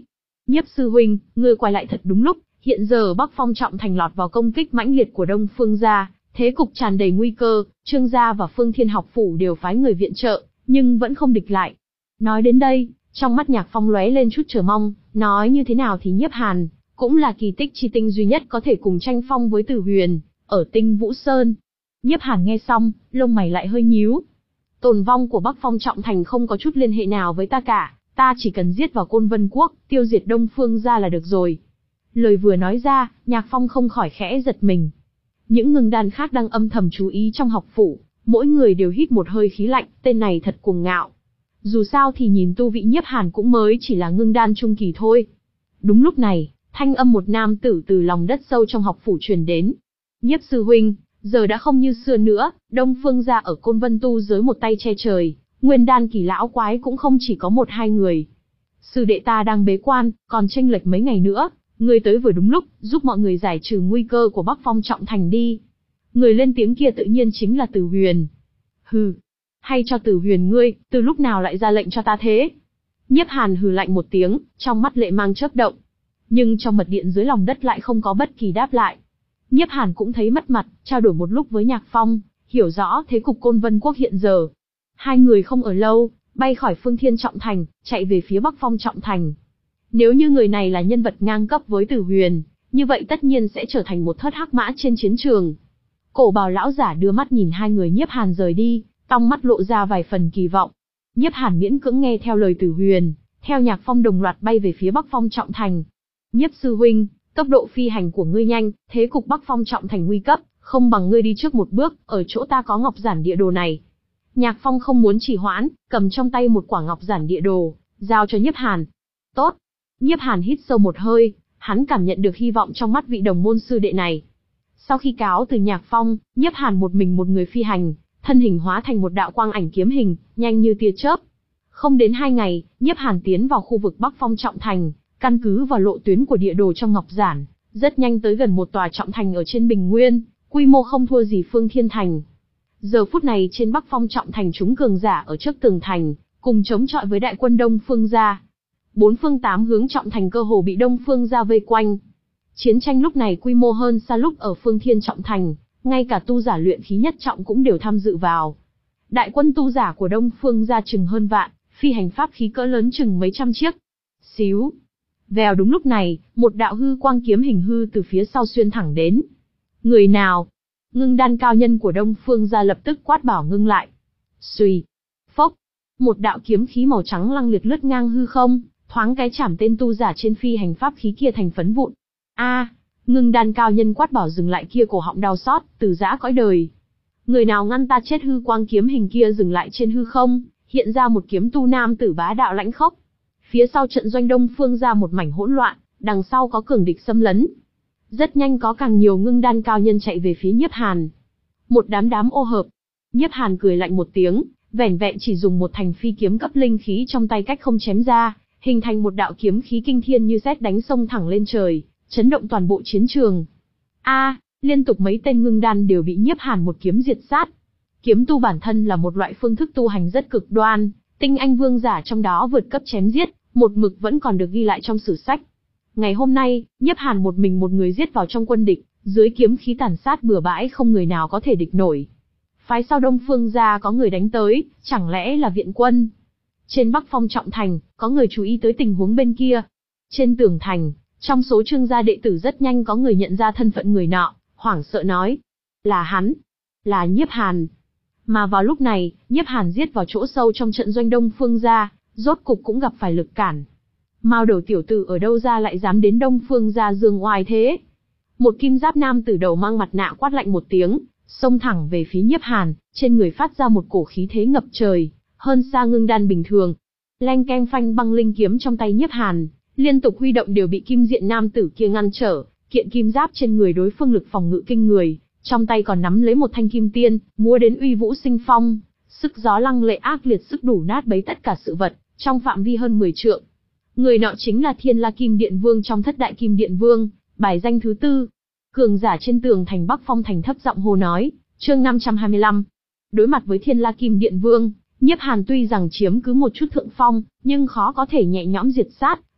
Nhiếp sư huynh, ngươi quay lại thật đúng lúc, hiện giờ Bắc Phong trọng thành lọt vào công kích mãnh liệt của Đông Phương gia, thế cục tràn đầy nguy cơ, Trương gia và Phương Thiên học phủ đều phái người viện trợ, nhưng vẫn không địch lại. Nói đến đây, trong mắt Nhạc Phong lóe lên chút chờ mong, nói như thế nào thì Nhiếp Hàn cũng là kỳ tích chi tinh duy nhất có thể cùng tranh phong với Tử Huyền ở Tinh Vũ Sơn. Nhiếp Hàn nghe xong, lông mày lại hơi nhíu. Tồn vong của Bắc Phong trọng thành không có chút liên hệ nào với ta cả, ta chỉ cần giết vào Côn Vân Quốc, tiêu diệt Đông Phương gia là được rồi. Lời vừa nói ra, Nhạc Phong không khỏi khẽ giật mình. Những ngưng đan khác đang âm thầm chú ý trong học phủ, mỗi người đều hít một hơi khí lạnh, tên này thật cuồng ngạo. Dù sao thì nhìn tu vị Nhiếp Hàn cũng mới chỉ là ngưng đan trung kỳ thôi. Đúng lúc này, thanh âm một nam tử từ lòng đất sâu trong học phủ truyền đến. Nhiếp sư huynh, giờ đã không như xưa nữa, Đông Phương gia ở Côn Vân tu giới một tay che trời, nguyên đan kỳ lão quái cũng không chỉ có một hai người. Sư đệ ta đang bế quan, còn chênh lệch mấy ngày nữa, người tới vừa đúng lúc, giúp mọi người giải trừ nguy cơ của Bắc Phong trọng thành đi. Người lên tiếng kia tự nhiên chính là Tử Huyền. Hừ, hay cho Tử Huyền ngươi, từ lúc nào lại ra lệnh cho ta thế? Nhiếp Hàn hừ lạnh một tiếng, trong mắt lệ mang chớp động. Nhưng trong mật điện dưới lòng đất lại không có bất kỳ đáp lại. Nhiếp Hàn cũng thấy mất mặt, trao đổi một lúc với Nhạc Phong, hiểu rõ thế cục Côn Vân Quốc hiện giờ. Hai người không ở lâu, bay khỏi Phương Thiên trọng thành, chạy về phía Bắc Phong trọng thành. Nếu như người này là nhân vật ngang cấp với Tử Huyền, như vậy tất nhiên sẽ trở thành một thớt hắc mã trên chiến trường. Cổ bào lão giả đưa mắt nhìn hai người Nhiếp Hàn rời đi, trong mắt lộ ra vài phần kỳ vọng. Nhiếp Hàn miễn cưỡng nghe theo lời Tử Huyền, theo Nhạc Phong đồng loạt bay về phía Bắc Phong trọng thành. Nhiếp sư huynh, tốc độ phi hành của ngươi nhanh, thế cục Bắc Phong trọng thành nguy cấp, không bằng ngươi đi trước một bước, ở chỗ ta có ngọc giản địa đồ này. Nhạc Phong không muốn trì hoãn, cầm trong tay một quả ngọc giản địa đồ, giao cho Nhiếp Hàn. Tốt. Nhiếp Hàn hít sâu một hơi, hắn cảm nhận được hy vọng trong mắt vị đồng môn sư đệ này. Sau khi cáo từ Nhạc Phong, Nhiếp Hàn một mình một người phi hành, thân hình hóa thành một đạo quang ảnh kiếm hình, nhanh như tia chớp. Không đến hai ngày, Nhiếp Hàn tiến vào khu vực Bắc Phong trọng thành, căn cứ vào lộ tuyến của địa đồ trong ngọc giản, rất nhanh tới gần một tòa trọng thành ở trên bình nguyên, quy mô không thua gì Phương Thiên thành. Giờ phút này trên Bắc Phong trọng thành chúng cường giả ở trước tường thành, cùng chống chọi với đại quân Đông Phương gia. Bốn phương tám hướng trọng thành cơ hồ bị Đông Phương gia vây quanh. Chiến tranh lúc này quy mô hơn xa lúc ở Phương Thiên trọng thành, ngay cả tu giả luyện khí nhất trọng cũng đều tham dự vào. Đại quân tu giả của Đông Phương gia chừng hơn vạn, phi hành pháp khí cỡ lớn chừng mấy trăm chiếc. Xíu. Vèo đúng lúc này, một đạo hư quang kiếm hình hư từ phía sau xuyên thẳng đến. Người nào? Ngưng đan cao nhân của Đông Phương gia lập tức quát bảo ngưng lại. Xùy. Phốc. Một đạo kiếm khí màu trắng lăng liệt lướt ngang hư không, thoáng cái chảm tên tu giả trên phi hành pháp khí kia thành phấn vụn. A, ngưng đan cao nhân quát bảo dừng lại kia, cổ họng đau xót, từ giã cõi đời. Người nào ngăn ta chết? Hư quang kiếm hình kia dừng lại trên hư không, hiện ra một kiếm tu nam tử bá đạo lãnh khốc. Phía sau trận doanh Đông Phương ra một mảnh hỗn loạn, đằng sau có cường địch xâm lấn. Rất nhanh có càng nhiều ngưng đan cao nhân chạy về phía Nhiếp Hàn. Một đám đám ô hợp. Nhiếp Hàn cười lạnh một tiếng, vẻn vẹn chỉ dùng một thành phi kiếm cấp linh khí trong tay cách không chém ra, hình thành một đạo kiếm khí kinh thiên như sét đánh sông thẳng lên trời, chấn động toàn bộ chiến trường. A, liên tục mấy tên ngưng đan đều bị Nhiếp Hàn một kiếm diệt sát. Kiếm tu bản thân là một loại phương thức tu hành rất cực đoan, tinh anh vương giả trong đó vượt cấp chém giết, một mực vẫn còn được ghi lại trong sử sách. Ngày hôm nay, Nhiếp Hàn một mình một người giết vào trong quân địch, dưới kiếm khí tàn sát bừa bãi không người nào có thể địch nổi. Phái sau Đông Phương gia có người đánh tới, chẳng lẽ là viện quân? Trên Bắc Phong trọng thành, có người chú ý tới tình huống bên kia. Trên tường thành, trong số Trương gia đệ tử rất nhanh có người nhận ra thân phận người nọ, hoảng sợ nói: là hắn, là Nhiếp Hàn. Mà vào lúc này, Nhiếp Hàn giết vào chỗ sâu trong trận doanh Đông Phương gia, rốt cục cũng gặp phải lực cản. Mao đầu tiểu tử ở đâu ra lại dám đến Đông Phương gia dương oai thế? Một kim giáp nam tử đầu mang mặt nạ quát lạnh một tiếng, xông thẳng về phía Nhiếp Hàn, trên người phát ra một cổ khí thế ngập trời, hơn xa ngưng đan bình thường. Leng keng phanh băng linh kiếm trong tay Nhiếp Hàn, liên tục huy động đều bị kim diện nam tử kia ngăn trở, kiện kim giáp trên người đối phương lực phòng ngự kinh người, trong tay còn nắm lấy một thanh kim tiên, múa đến uy vũ sinh phong, sức gió lăng lệ ác liệt, sức đủ nát bấy tất cả sự vật, trong phạm vi hơn mười trượng. Người nọ chính là Thiên La Kim Điện Vương trong thất đại Kim Điện Vương, bài danh thứ tư. Cường giả trên tường thành Bắc Phong thành thấp giọng hô nói, chương năm trăm hai mươi lăm. Đối mặt với Thiên La Kim Điện Vương, Nhiếp Hàn tuy rằng chiếm cứ một chút thượng phong, nhưng khó có thể nhẹ nhõm diệt sát,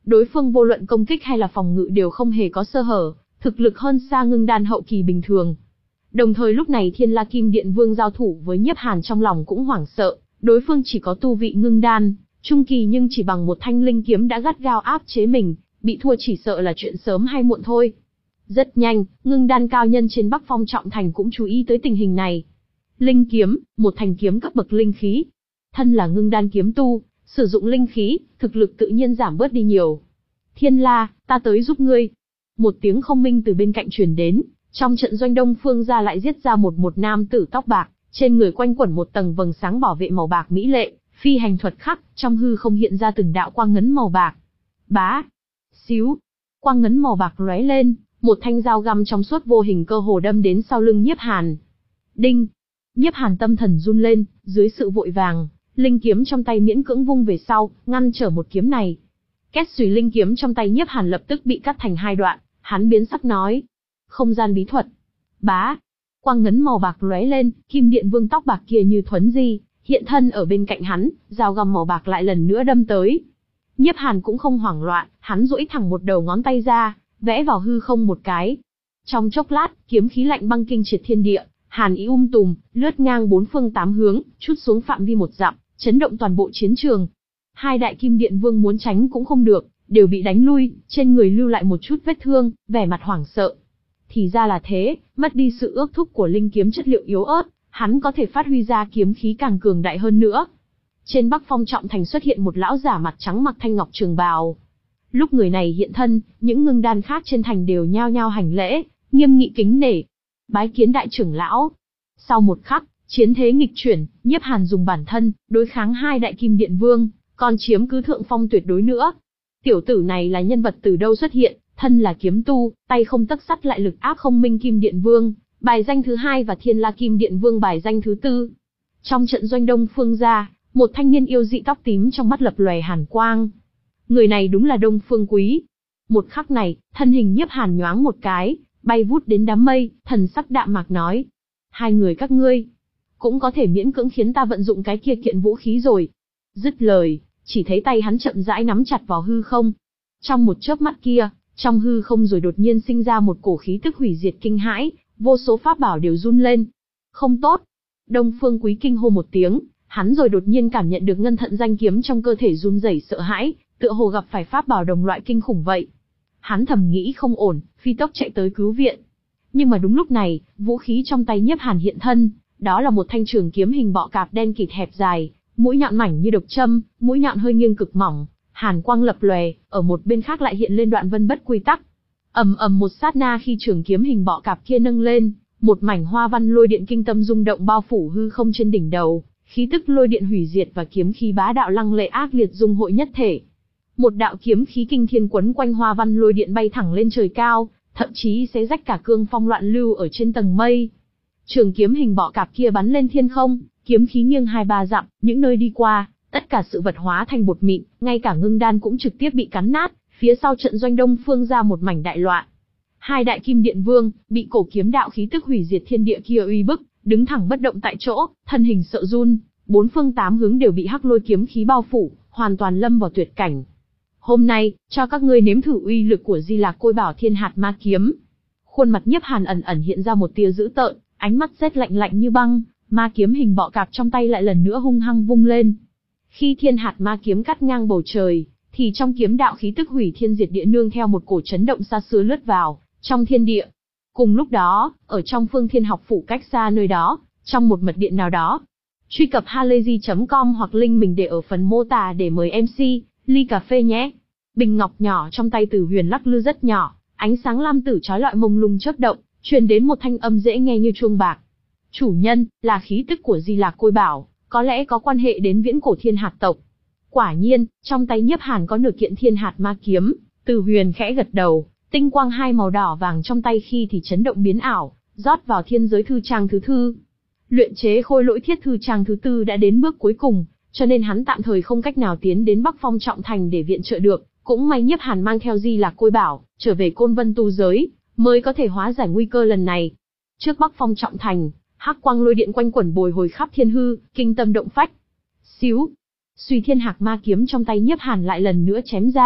đối phương vô luận công kích hay là phòng ngự đều không hề có sơ hở, thực lực hơn xa ngưng đan hậu kỳ bình thường. Đồng thời lúc này Thiên La Kim Điện Vương giao thủ với Nhiếp Hàn trong lòng cũng hoảng sợ, đối phương chỉ có tu vị ngưng đan trung kỳ nhưng chỉ bằng một thanh linh kiếm đã gắt gao áp chế mình, bị thua chỉ sợ là chuyện sớm hay muộn thôi. Rất nhanh, ngưng đan cao nhân trên Bắc Phong Trọng Thành cũng chú ý tới tình hình này. Linh kiếm, một thanh kiếm cấp bậc linh khí. Thân là ngưng đan kiếm tu, sử dụng linh khí, thực lực tự nhiên giảm bớt đi nhiều. Thiên La, ta tới giúp ngươi. Một tiếng không minh từ bên cạnh truyền đến, trong trận doanh Đông Phương gia lại giết ra một một nam tử tóc bạc, trên người quanh quẩn một tầng vầng sáng bảo vệ màu bạc mỹ lệ, phi hành thuật khắc, trong hư không hiện ra từng đạo quang ngấn màu bạc. Bá, xíu, quang ngấn màu bạc lóe lên, một thanh dao găm trong suốt vô hình cơ hồ đâm đến sau lưng Nhiếp Hàn. Đinh, Nhiếp Hàn tâm thần run lên, dưới sự vội vàng, linh kiếm trong tay miễn cưỡng vung về sau, ngăn trở một kiếm này. Két xùy linh kiếm trong tay Nhiếp Hàn lập tức bị cắt thành hai đoạn, hắn biến sắc nói: không gian bí thuật. Bá, quang ngấn màu bạc lóe lên, Kim Điện Vương tóc bạc kia như thuấn di, hiện thân ở bên cạnh hắn, dao găm màu bạc lại lần nữa đâm tới. Nhiếp Hàn cũng không hoảng loạn, hắn duỗi thẳng một đầu ngón tay ra, vẽ vào hư không một cái. Trong chốc lát, kiếm khí lạnh băng kinh triệt thiên địa, hàn ý um tùm, lướt ngang bốn phương tám hướng, chút xuống phạm vi một dặm, chấn động toàn bộ chiến trường. Hai đại Kim Điện Vương muốn tránh cũng không được, đều bị đánh lui, trên người lưu lại một chút vết thương, vẻ mặt hoảng sợ. Thì ra là thế, mất đi sự ước thúc của linh kiếm chất liệu yếu ớt, hắn có thể phát huy ra kiếm khí càng cường đại hơn nữa. Trên Bắc Phong Trọng Thành xuất hiện một lão giả mặt trắng mặc thanh ngọc trường bào. Lúc người này hiện thân, những ngưng đan khác trên thành đều nhao nhao hành lễ, nghiêm nghị kính nể. Bái kiến đại trưởng lão. Sau một khắc, chiến thế nghịch chuyển, Nhiếp Hàn dùng bản thân, đối kháng hai đại Kim Điện Vương, còn chiếm cứ thượng phong tuyệt đối nữa. Tiểu tử này là nhân vật từ đâu xuất hiện, thân là kiếm tu, tay không tấc sắt lại lực áp không minh Kim Điện Vương, bài danh thứ hai và Thiên La Kim Điện Vương bài danh thứ tư. Trong trận doanh Đông Phương gia, một thanh niên yêu dị tóc tím trong mắt lập lòe hàn quang. Người này đúng là Đông Phương Quý. Một khắc này, thân hình Nhiếp Hàn nhoáng một cái, bay vút đến đám mây, thần sắc đạm mạc nói: hai người các ngươi, cũng có thể miễn cưỡng khiến ta vận dụng cái kia kiện vũ khí rồi. Dứt lời, chỉ thấy tay hắn chậm rãi nắm chặt vào hư không. Trong một chớp mắt kia, trong hư không rồi đột nhiên sinh ra một cổ khí tức hủy diệt kinh hãi, vô số pháp bảo đều run lên. Không tốt! Đông Phương Quý kinh hô một tiếng, hắn rồi đột nhiên cảm nhận được ngân thận danh kiếm trong cơ thể run rẩy sợ hãi, tựa hồ gặp phải pháp bảo đồng loại kinh khủng vậy. Hắn thầm nghĩ không ổn, phi tốc chạy tới cứu viện. Nhưng mà đúng lúc này, vũ khí trong tay Nhiếp Hàn hiện thân, đó là một thanh trường kiếm hình bọ cạp đen kịt hẹp dài, mũi nhọn mảnh như độc châm, mũi nhọn hơi nghiêng cực mỏng, hàn quang lập lòe, ở một bên khác lại hiện lên đoạn vân bất quy tắc. Ầm ầm một sát na khi trường kiếm hình bọ cạp kia nâng lên, một mảnh hoa văn lôi điện kinh tâm rung động bao phủ hư không trên đỉnh đầu, khí tức lôi điện hủy diệt và kiếm khí bá đạo lăng lệ ác liệt dung hội nhất thể. Một đạo kiếm khí kinh thiên quấn quanh hoa văn lôi điện bay thẳng lên trời cao, thậm chí xé rách cả cương phong loạn lưu ở trên tầng mây. Trường kiếm hình bọ cạp kia bắn lên thiên không, kiếm khí nghiêng hai ba dặm, những nơi đi qua, tất cả sự vật hóa thành bột mịn, ngay cả ngưng đan cũng trực tiếp bị cắn nát, phía sau trận doanh Đông Phương ra một mảnh đại loạn. Hai đại Kim Điện Vương, bị cổ kiếm đạo khí tức hủy diệt thiên địa kia uy bức, đứng thẳng bất động tại chỗ, thân hình sợ run, bốn phương tám hướng đều bị hắc lôi kiếm khí bao phủ, hoàn toàn lâm vào tuyệt cảnh. Hôm nay, cho các ngươi nếm thử uy lực của Di Lạc Côi Bảo Thiên Hạt Ma Kiếm. Khuôn mặt Nhiếp Hàn ẩn ẩn hiện ra một tia dữ tợn, ánh mắt rét lạnh lạnh như băng, ma kiếm hình bọ cạp trong tay lại lần nữa hung hăng vung lên. Khi Thiên Hạt Ma Kiếm cắt ngang bầu trời, thì trong kiếm đạo khí tức hủy thiên diệt địa nương theo một cổ chấn động xa xưa lướt vào trong thiên địa. Cùng lúc đó, ở trong Phương Thiên Học phủ cách xa nơi đó, trong một mật điện nào đó. Truy cập halayzi chấm com hoặc link mình để ở phần mô tả để mời em xê ly cà phê nhé. Bình ngọc nhỏ trong tay Tử Huyền lắc lư rất nhỏ, ánh sáng lam tử chói lọi mông lung chớp động, truyền đến một thanh âm dễ nghe như chuông bạc. Chủ nhân, là khí tức của Di Lạc Côi Bảo, có lẽ có quan hệ đến viễn cổ Thiên Hạt tộc. Quả nhiên, trong tay Nhiếp Hàn có nửa kiện Thiên Hạt Ma Kiếm, Tử Huyền khẽ gật đầu, tinh quang hai màu đỏ vàng trong tay khi thì chấn động biến ảo, rót vào thiên giới thư trang thứ thư. Luyện chế khôi lỗi thiết thư trang thứ tư đã đến bước cuối cùng, cho nên hắn tạm thời không cách nào tiến đến Bắc Phong Trọng Thành để viện trợ được. Cũng may Nhiếp Hàn mang theo Di Lạc Côi Bảo, trở về Côn Vân tu giới, mới có thể hóa giải nguy cơ lần này. Trước Bắc Phong Trọng Thành, hắc quang lôi điện quanh quẩn bồi hồi khắp thiên hư, kinh tâm động phách. Xíu, suy Thiên Hạt Ma Kiếm trong tay Nhiếp Hàn lại lần nữa chém ra,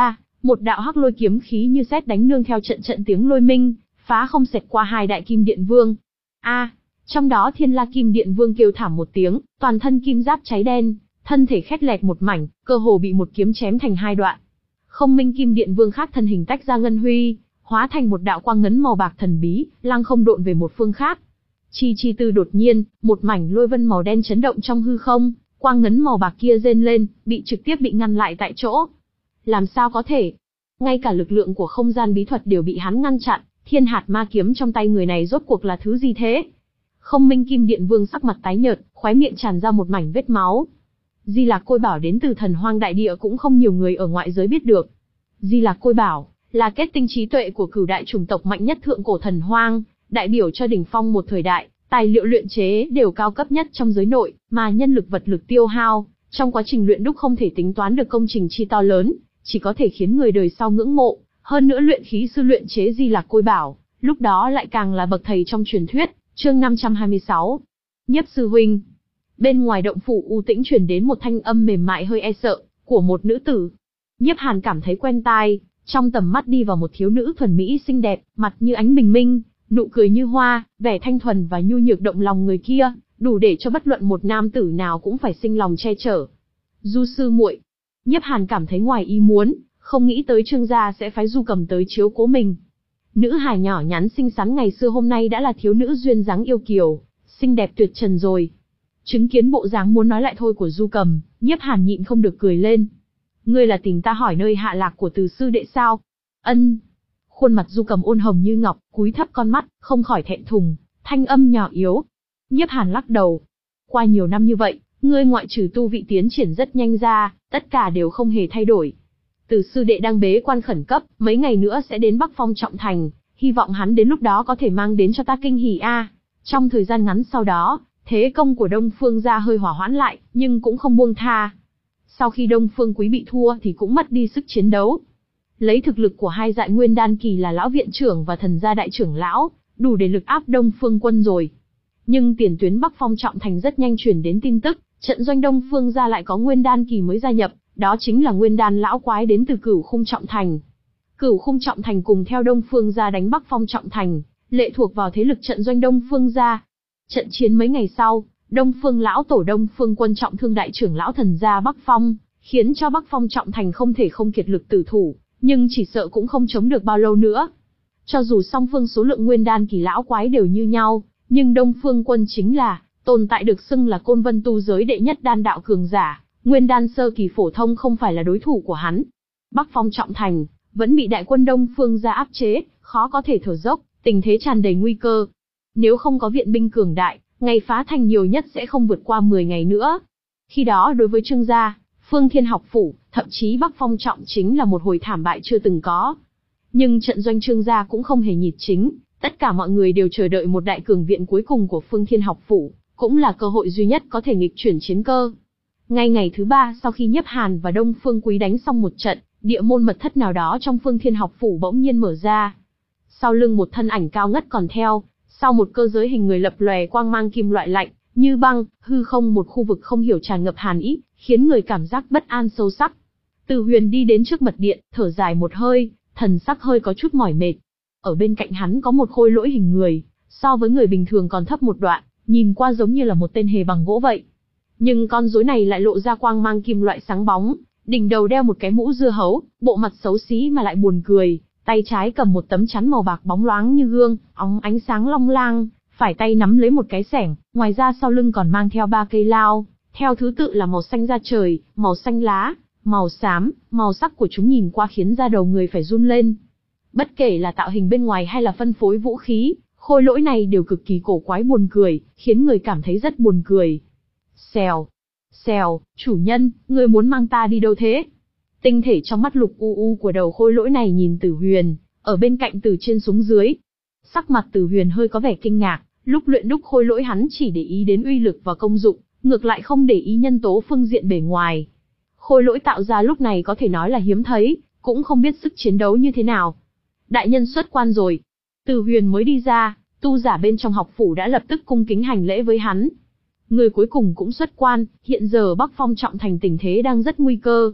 một đạo hắc lôi kiếm khí như sét đánh nương theo trận trận tiếng lôi minh, phá không xẹt qua hai đại kim điện vương. A, trong đó Thiên La Kim Điện Vương kêu thảm một tiếng, toàn thân kim giáp cháy đen, thân thể khét lẹt một mảnh, cơ hồ bị một kiếm chém thành hai đoạn. Không Minh Kim Điện Vương khác thân hình tách ra ngân huy, hóa thành một đạo quang ngấn màu bạc thần bí, lăng không độn về một phương khác. Chi chi tư đột nhiên, một mảnh lôi vân màu đen chấn động trong hư không, quang ngấn màu bạc kia rên lên, bị trực tiếp bị ngăn lại tại chỗ. Làm sao có thể? Ngay cả lực lượng của không gian bí thuật đều bị hắn ngăn chặn, thiên hạt ma kiếm trong tay người này rốt cuộc là thứ gì thế? Không Minh Kim Điện Vương sắc mặt tái nhợt, khóe miệng tràn ra một mảnh vết máu. Di Lạc Côi Bảo đến từ Thần Hoang đại địa cũng không nhiều người ở ngoại giới biết được. Di Lạc Côi Bảo là kết tinh trí tuệ của cửu đại chủng tộc mạnh nhất thượng cổ Thần Hoang, đại biểu cho đỉnh phong một thời đại, tài liệu luyện chế đều cao cấp nhất trong giới nội, mà nhân lực vật lực tiêu hao, trong quá trình luyện đúc không thể tính toán được công trình chi to lớn, chỉ có thể khiến người đời sau ngưỡng mộ, hơn nữa luyện khí sư luyện chế Di Lạc Côi Bảo, lúc đó lại càng là bậc thầy trong truyền thuyết. Chương năm trăm hai mươi sáu. Nhiếp sư huynh. Bên ngoài động phủ u tĩnh truyền đến một thanh âm mềm mại hơi e sợ của một nữ tử. Nhiếp Hàn cảm thấy quen tai, trong tầm mắt đi vào một thiếu nữ thuần mỹ xinh đẹp, mặt như ánh bình minh, nụ cười như hoa, vẻ thanh thuần và nhu nhược động lòng người kia, đủ để cho bất luận một nam tử nào cũng phải sinh lòng che chở. Du sư muội. Nhiếp Hàn cảm thấy ngoài ý muốn, không nghĩ tới Trương gia sẽ phái Du Cầm tới chiếu cố mình. Nữ hài nhỏ nhắn xinh xắn ngày xưa hôm nay đã là thiếu nữ duyên dáng yêu kiều, xinh đẹp tuyệt trần rồi. Chứng kiến bộ dáng muốn nói lại thôi của Du Cầm, Nhiếp Hàn nhịn không được cười lên. Ngươi là tìm ta hỏi nơi hạ lạc của Từ sư đệ sao? Ân. Khuôn mặt Du Cầm ôn hồng như ngọc, cúi thấp con mắt, không khỏi thẹn thùng, thanh âm nhỏ yếu. Nhiếp Hàn lắc đầu. Qua nhiều năm như vậy, ngươi ngoại trừ tu vị tiến triển rất nhanh ra, tất cả đều không hề thay đổi. Từ sư đệ đang bế quan khẩn cấp, mấy ngày nữa sẽ đến Bắc Phong Trọng Thành, hy vọng hắn đến lúc đó có thể mang đến cho ta kinh hỉ a. Trong thời gian ngắn sau đó, thế công của Đông Phương gia hơi hỏa hoãn lại, nhưng cũng không buông tha. Sau khi Đông Phương Quý bị thua thì cũng mất đi sức chiến đấu. Lấy thực lực của hai Dại Nguyên Đan kỳ là lão viện trưởng và Thần gia đại trưởng lão, đủ để lực áp Đông Phương quân rồi. Nhưng tiền tuyến Bắc Phong Trọng Thành rất nhanh truyền đến tin tức, trận doanh Đông Phương gia lại có Nguyên Đan kỳ mới gia nhập. Đó chính là Nguyên Đan lão quái đến từ Cửu Khung Trọng Thành. Cửu Khung Trọng Thành cùng theo Đông Phương gia đánh Bắc Phong Trọng Thành, lệ thuộc vào thế lực trận doanh Đông Phương gia. Trận chiến mấy ngày sau, Đông Phương lão tổ Đông Phương quân trọng thương đại trưởng lão Thần gia Bắc Phong, khiến cho Bắc Phong Trọng Thành không thể không kiệt lực tử thủ, nhưng chỉ sợ cũng không chống được bao lâu nữa. Cho dù song phương số lượng Nguyên Đan kỳ lão quái đều như nhau, nhưng Đông Phương quân chính là tồn tại được xưng là Côn Vân tu giới đệ nhất đan đạo cường giả. Nguyên đan sơ kỳ phổ thông không phải là đối thủ của hắn. Bắc Phong Trọng Thành vẫn bị đại quân Đông Phương gia áp chế, khó có thể thở dốc, tình thế tràn đầy nguy cơ. Nếu không có viện binh cường đại, ngày phá thành nhiều nhất sẽ không vượt qua mười ngày nữa. Khi đó đối với Trương gia, Phương Thiên học phủ, thậm chí Bắc Phong Trọng chính là một hồi thảm bại chưa từng có. Nhưng trận doanh Trương gia cũng không hề nhịt chính, tất cả mọi người đều chờ đợi một đại cường viện cuối cùng của Phương Thiên học phủ, cũng là cơ hội duy nhất có thể nghịch chuyển chiến cơ. Ngay ngày thứ ba sau khi Nhiếp Hàn và Đông Phương Quý đánh xong một trận, địa môn mật thất nào đó trong Phương Thiên học phủ bỗng nhiên mở ra. Sau lưng một thân ảnh cao ngất còn theo, sau một cơ giới hình người lập lòe quang mang kim loại lạnh, như băng, hư không một khu vực không hiểu tràn ngập hàn ý, khiến người cảm giác bất an sâu sắc. Từ Huyền đi đến trước mật điện, thở dài một hơi, thần sắc hơi có chút mỏi mệt. Ở bên cạnh hắn có một khôi lỗi hình người, so với người bình thường còn thấp một đoạn, nhìn qua giống như là một tên hề bằng gỗ vậy. Nhưng con rối này lại lộ ra quang mang kim loại sáng bóng, đỉnh đầu đeo một cái mũ dưa hấu, bộ mặt xấu xí mà lại buồn cười, tay trái cầm một tấm chắn màu bạc bóng loáng như gương, óng ánh sáng long lang, phải tay nắm lấy một cái xẻng, ngoài ra sau lưng còn mang theo ba cây lao, theo thứ tự là màu xanh da trời, màu xanh lá, màu xám, màu sắc của chúng nhìn qua khiến da đầu người phải run lên. Bất kể là tạo hình bên ngoài hay là phân phối vũ khí, khôi lỗi này đều cực kỳ cổ quái buồn cười, khiến người cảm thấy rất buồn cười. Xèo, xèo, chủ nhân, ngươi muốn mang ta đi đâu thế? Tinh thể trong mắt lục u u của đầu khôi lỗi này nhìn Tử Huyền, ở bên cạnh từ trên xuống dưới. Sắc mặt Tử Huyền hơi có vẻ kinh ngạc, lúc luyện đúc khôi lỗi hắn chỉ để ý đến uy lực và công dụng, ngược lại không để ý nhân tố phương diện bề ngoài. Khôi lỗi tạo ra lúc này có thể nói là hiếm thấy, cũng không biết sức chiến đấu như thế nào. Đại nhân xuất quan rồi. Tử Huyền mới đi ra, tu giả bên trong học phủ đã lập tức cung kính hành lễ với hắn. Người cuối cùng cũng xuất quan, hiện giờ Bắc Phong Trọng Thành tình thế đang rất nguy cơ.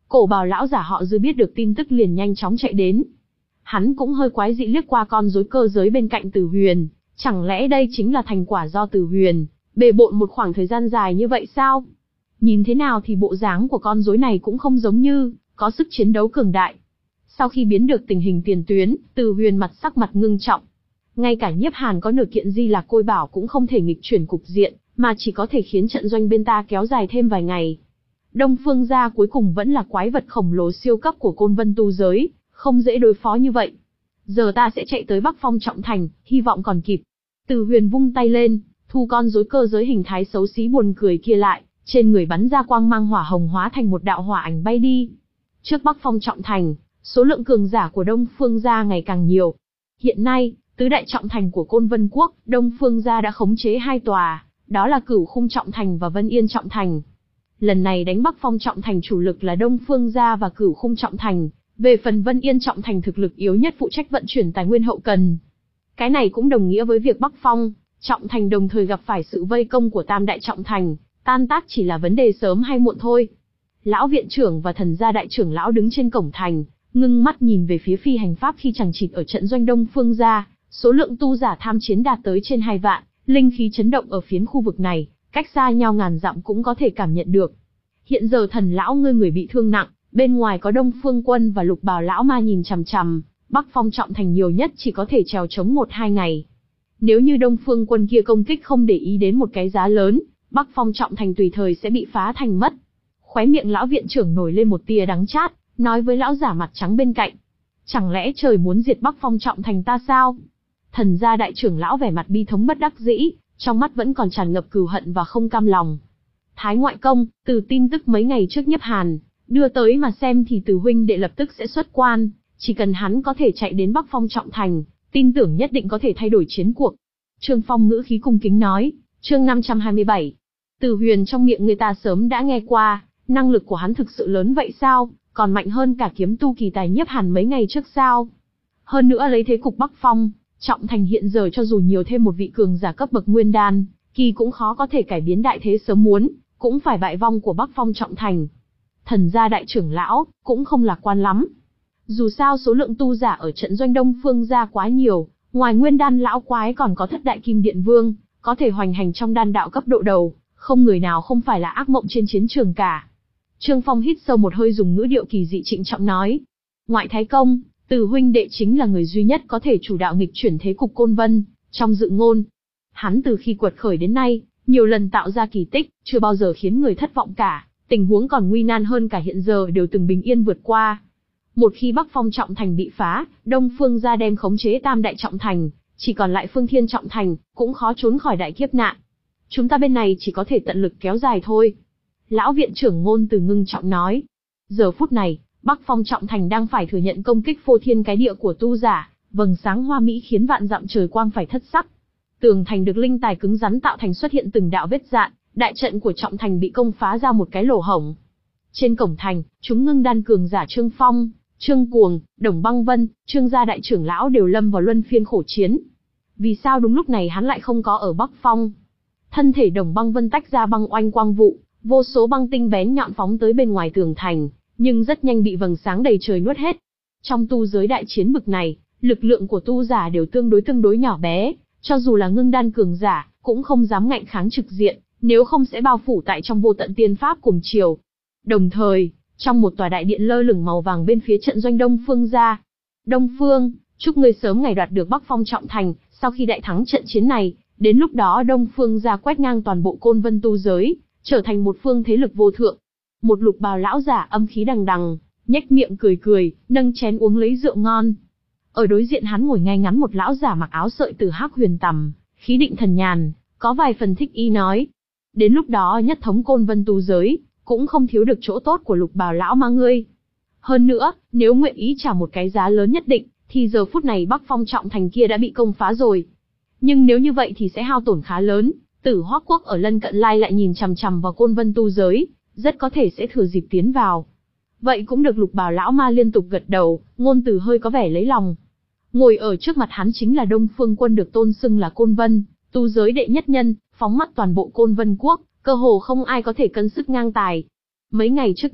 Cổ bào lão giả họ Dư biết được tin tức liền nhanh chóng chạy đến. Hắn cũng hơi quái dị liếc qua con rối cơ giới bên cạnh Từ Huyền, chẳng lẽ đây chính là thành quả do Từ Huyền bề bộn một khoảng thời gian dài như vậy sao? Nhìn thế nào thì bộ dáng của con rối này cũng không giống như có sức chiến đấu cường đại. Sau khi biến được tình hình tiền tuyến, Từ Huyền mặt sắc mặt ngưng trọng. Ngay cả Nhiếp Hàn có nửa kiện Di Lạc Côi Bảo cũng không thể nghịch chuyển cục diện, mà chỉ có thể khiến trận doanh bên ta kéo dài thêm vài ngày. Đông Phương gia cuối cùng vẫn là quái vật khổng lồ siêu cấp của Côn Vân tu giới, không dễ đối phó như vậy. Giờ ta sẽ chạy tới Bắc Phong Trọng Thành, hy vọng còn kịp. Từ Huyền vung tay lên, thu con rối cơ giới hình thái xấu xí buồn cười kia lại, trên người bắn ra quang mang hỏa hồng hóa thành một đạo hỏa ảnh bay đi. Trước Bắc Phong Trọng Thành, số lượng cường giả của Đông Phương gia ngày càng nhiều. Hiện nay, tứ đại trọng thành của Côn Vân Quốc, Đông Phương gia đã khống chế hai tòa, đó là Cửu Khung Trọng Thành và Vân Yên Trọng Thành. Lần này đánh Bắc Phong Trọng Thành chủ lực là Đông Phương gia và Cửu Khung Trọng Thành, về phần Vân Yên Trọng Thành thực lực yếu nhất phụ trách vận chuyển tài nguyên hậu cần. Cái này cũng đồng nghĩa với việc Bắc Phong Trọng Thành đồng thời gặp phải sự vây công của Tam đại trọng thành, tan tác chỉ là vấn đề sớm hay muộn thôi. Lão viện trưởng và Thần gia đại trưởng lão đứng trên cổng thành, ngưng mắt nhìn về phía phi hành pháp khi chằng chịt ở trận doanh Đông Phương gia, số lượng tu giả tham chiến đạt tới trên hai vạn, linh khí chấn động ở phiến khu vực này, cách xa nhau ngàn dặm cũng có thể cảm nhận được. Hiện giờ Thần lão ngươi người bị thương nặng, bên ngoài có Đông Phương quân và Lục Bào lão ma nhìn chằm chằm, Bắc Phong Trọng Thành nhiều nhất chỉ có thể trèo chống một hai ngày. Nếu như Đông Phương quân kia công kích không để ý đến một cái giá lớn, Bắc Phong Trọng Thành tùy thời sẽ bị phá thành mất. Khóe miệng lão viện trưởng nổi lên một tia đắng chát, nói với lão giả mặt trắng bên cạnh. Chẳng lẽ trời muốn diệt Bắc Phong Trọng Thành ta sao? Thần gia đại trưởng lão vẻ mặt bi thống bất đắc dĩ, trong mắt vẫn còn tràn ngập cừu hận và không cam lòng. Thái ngoại công, từ tin tức mấy ngày trước Nhiếp Hàn đưa tới mà xem thì Từ huynh đệ lập tức sẽ xuất quan, chỉ cần hắn có thể chạy đến Bắc Phong Trọng Thành, tin tưởng nhất định có thể thay đổi chiến cuộc. Trương Phong ngữ khí cung kính nói, chương năm trăm hai mươi bảy. Từ Huyền trong miệng người ta sớm đã nghe qua, năng lực của hắn thực sự lớn vậy sao, còn mạnh hơn cả kiếm tu kỳ tài Nhiếp Hàn mấy ngày trước sao? Hơn nữa lấy thế cục Bắc Phong Trọng Thành hiện giờ cho dù nhiều thêm một vị cường giả cấp bậc nguyên đan, kỳ cũng khó có thể cải biến đại thế sớm muốn, cũng phải bại vong của Bắc Phong Trọng Thành. Thần gia đại trưởng lão cũng không lạc quan lắm. Dù sao số lượng tu giả ở trận doanh Đông Phương gia quá nhiều, ngoài nguyên đan lão quái còn có thất đại kim điện vương, có thể hoành hành trong đan đạo cấp độ đầu, không người nào không phải là ác mộng trên chiến trường cả. Trương Phong hít sâu một hơi dùng ngữ điệu kỳ dị trịnh trọng nói. Ngoại thái công, Từ huynh đệ chính là người duy nhất có thể chủ đạo nghịch chuyển thế cục Côn Vân, trong dự ngôn. Hắn từ khi quật khởi đến nay, nhiều lần tạo ra kỳ tích, chưa bao giờ khiến người thất vọng cả, tình huống còn nguy nan hơn cả hiện giờ đều từng bình yên vượt qua. Một khi Bắc Phong Trọng Thành bị phá, Đông Phương gia đem khống chế Tam đại trọng thành, chỉ còn lại Phương Thiên Trọng Thành, cũng khó trốn khỏi đại kiếp nạn. Chúng ta bên này chỉ có thể tận lực kéo dài thôi. Lão viện trưởng Ngôn Từ ngưng trọng nói. Giờ phút này, Bắc Phong Trọng Thành đang phải thừa nhận công kích phô thiên cái địa của tu giả, vầng sáng hoa mỹ khiến vạn dặm trời quang phải thất sắc. Tường thành được linh tài cứng rắn tạo thành xuất hiện từng đạo vết rạn, đại trận của Trọng Thành bị công phá ra một cái lỗ hổng. Trên cổng thành, chúng ngưng đan cường giả Trương Phong, Trương Cuồng, Đồng Băng Vân, Trương gia đại trưởng lão đều lâm vào luân phiên khổ chiến. Vì sao đúng lúc này hắn lại không có ở Bắc Phong? Thân thể Đồng Băng Vân tách ra băng oanh quang vụ, vô số băng tinh bén nhọn phóng tới bên ngoài tường thành, nhưng rất nhanh bị vầng sáng đầy trời nuốt hết. Trong tu giới đại chiến bực này, lực lượng của tu giả đều tương đối tương đối nhỏ bé, cho dù là ngưng đan cường giả, cũng không dám ngạnh kháng trực diện, nếu không sẽ bao phủ tại trong vô tận tiên pháp cùng chiều. Đồng thời, trong một tòa đại điện lơ lửng màu vàng bên phía trận doanh Đông Phương gia. Đông Phương, chúc ngươi sớm ngày đoạt được Bắc Phong Trọng Thành, sau khi đại thắng trận chiến này, đến lúc đó Đông Phương gia quét ngang toàn bộ Côn Vân tu giới, trở thành một phương thế lực vô thượng. Một Lục Bào lão giả âm khí đằng đằng, nhếch miệng cười cười, nâng chén uống lấy rượu ngon. Ở đối diện hắn ngồi ngay ngắn một lão giả mặc áo sợi từ hắc huyền tằm, khí định thần nhàn, có vài phần thích ý nói. Đến lúc đó nhất thống Côn Vân tu giới, cũng không thiếu được chỗ tốt của Lục Bào lão ma ngươi. Hơn nữa, nếu nguyện ý trả một cái giá lớn nhất định, thì giờ phút này Bắc Phong Trọng Thành kia đã bị công phá rồi. Nhưng nếu như vậy thì sẽ hao tổn khá lớn, Tử Hoắc quốc ở lân cận lai lại nhìn chằm chằm vào Côn Vân tu giới, rất có thể sẽ thừa dịp tiến vào. Vậy cũng được. Lục Bào lão ma liên tục gật đầu, Ngôn Từ hơi có vẻ lấy lòng. Ngồi ở trước mặt hắn chính là Đông Phương Quân được tôn xưng là Côn Vân tu giới đệ nhất nhân, phóng mắt toàn bộ Côn Vân quốc, cơ hồ không ai có thể cân sức ngang tài. Mấy ngày trước đây,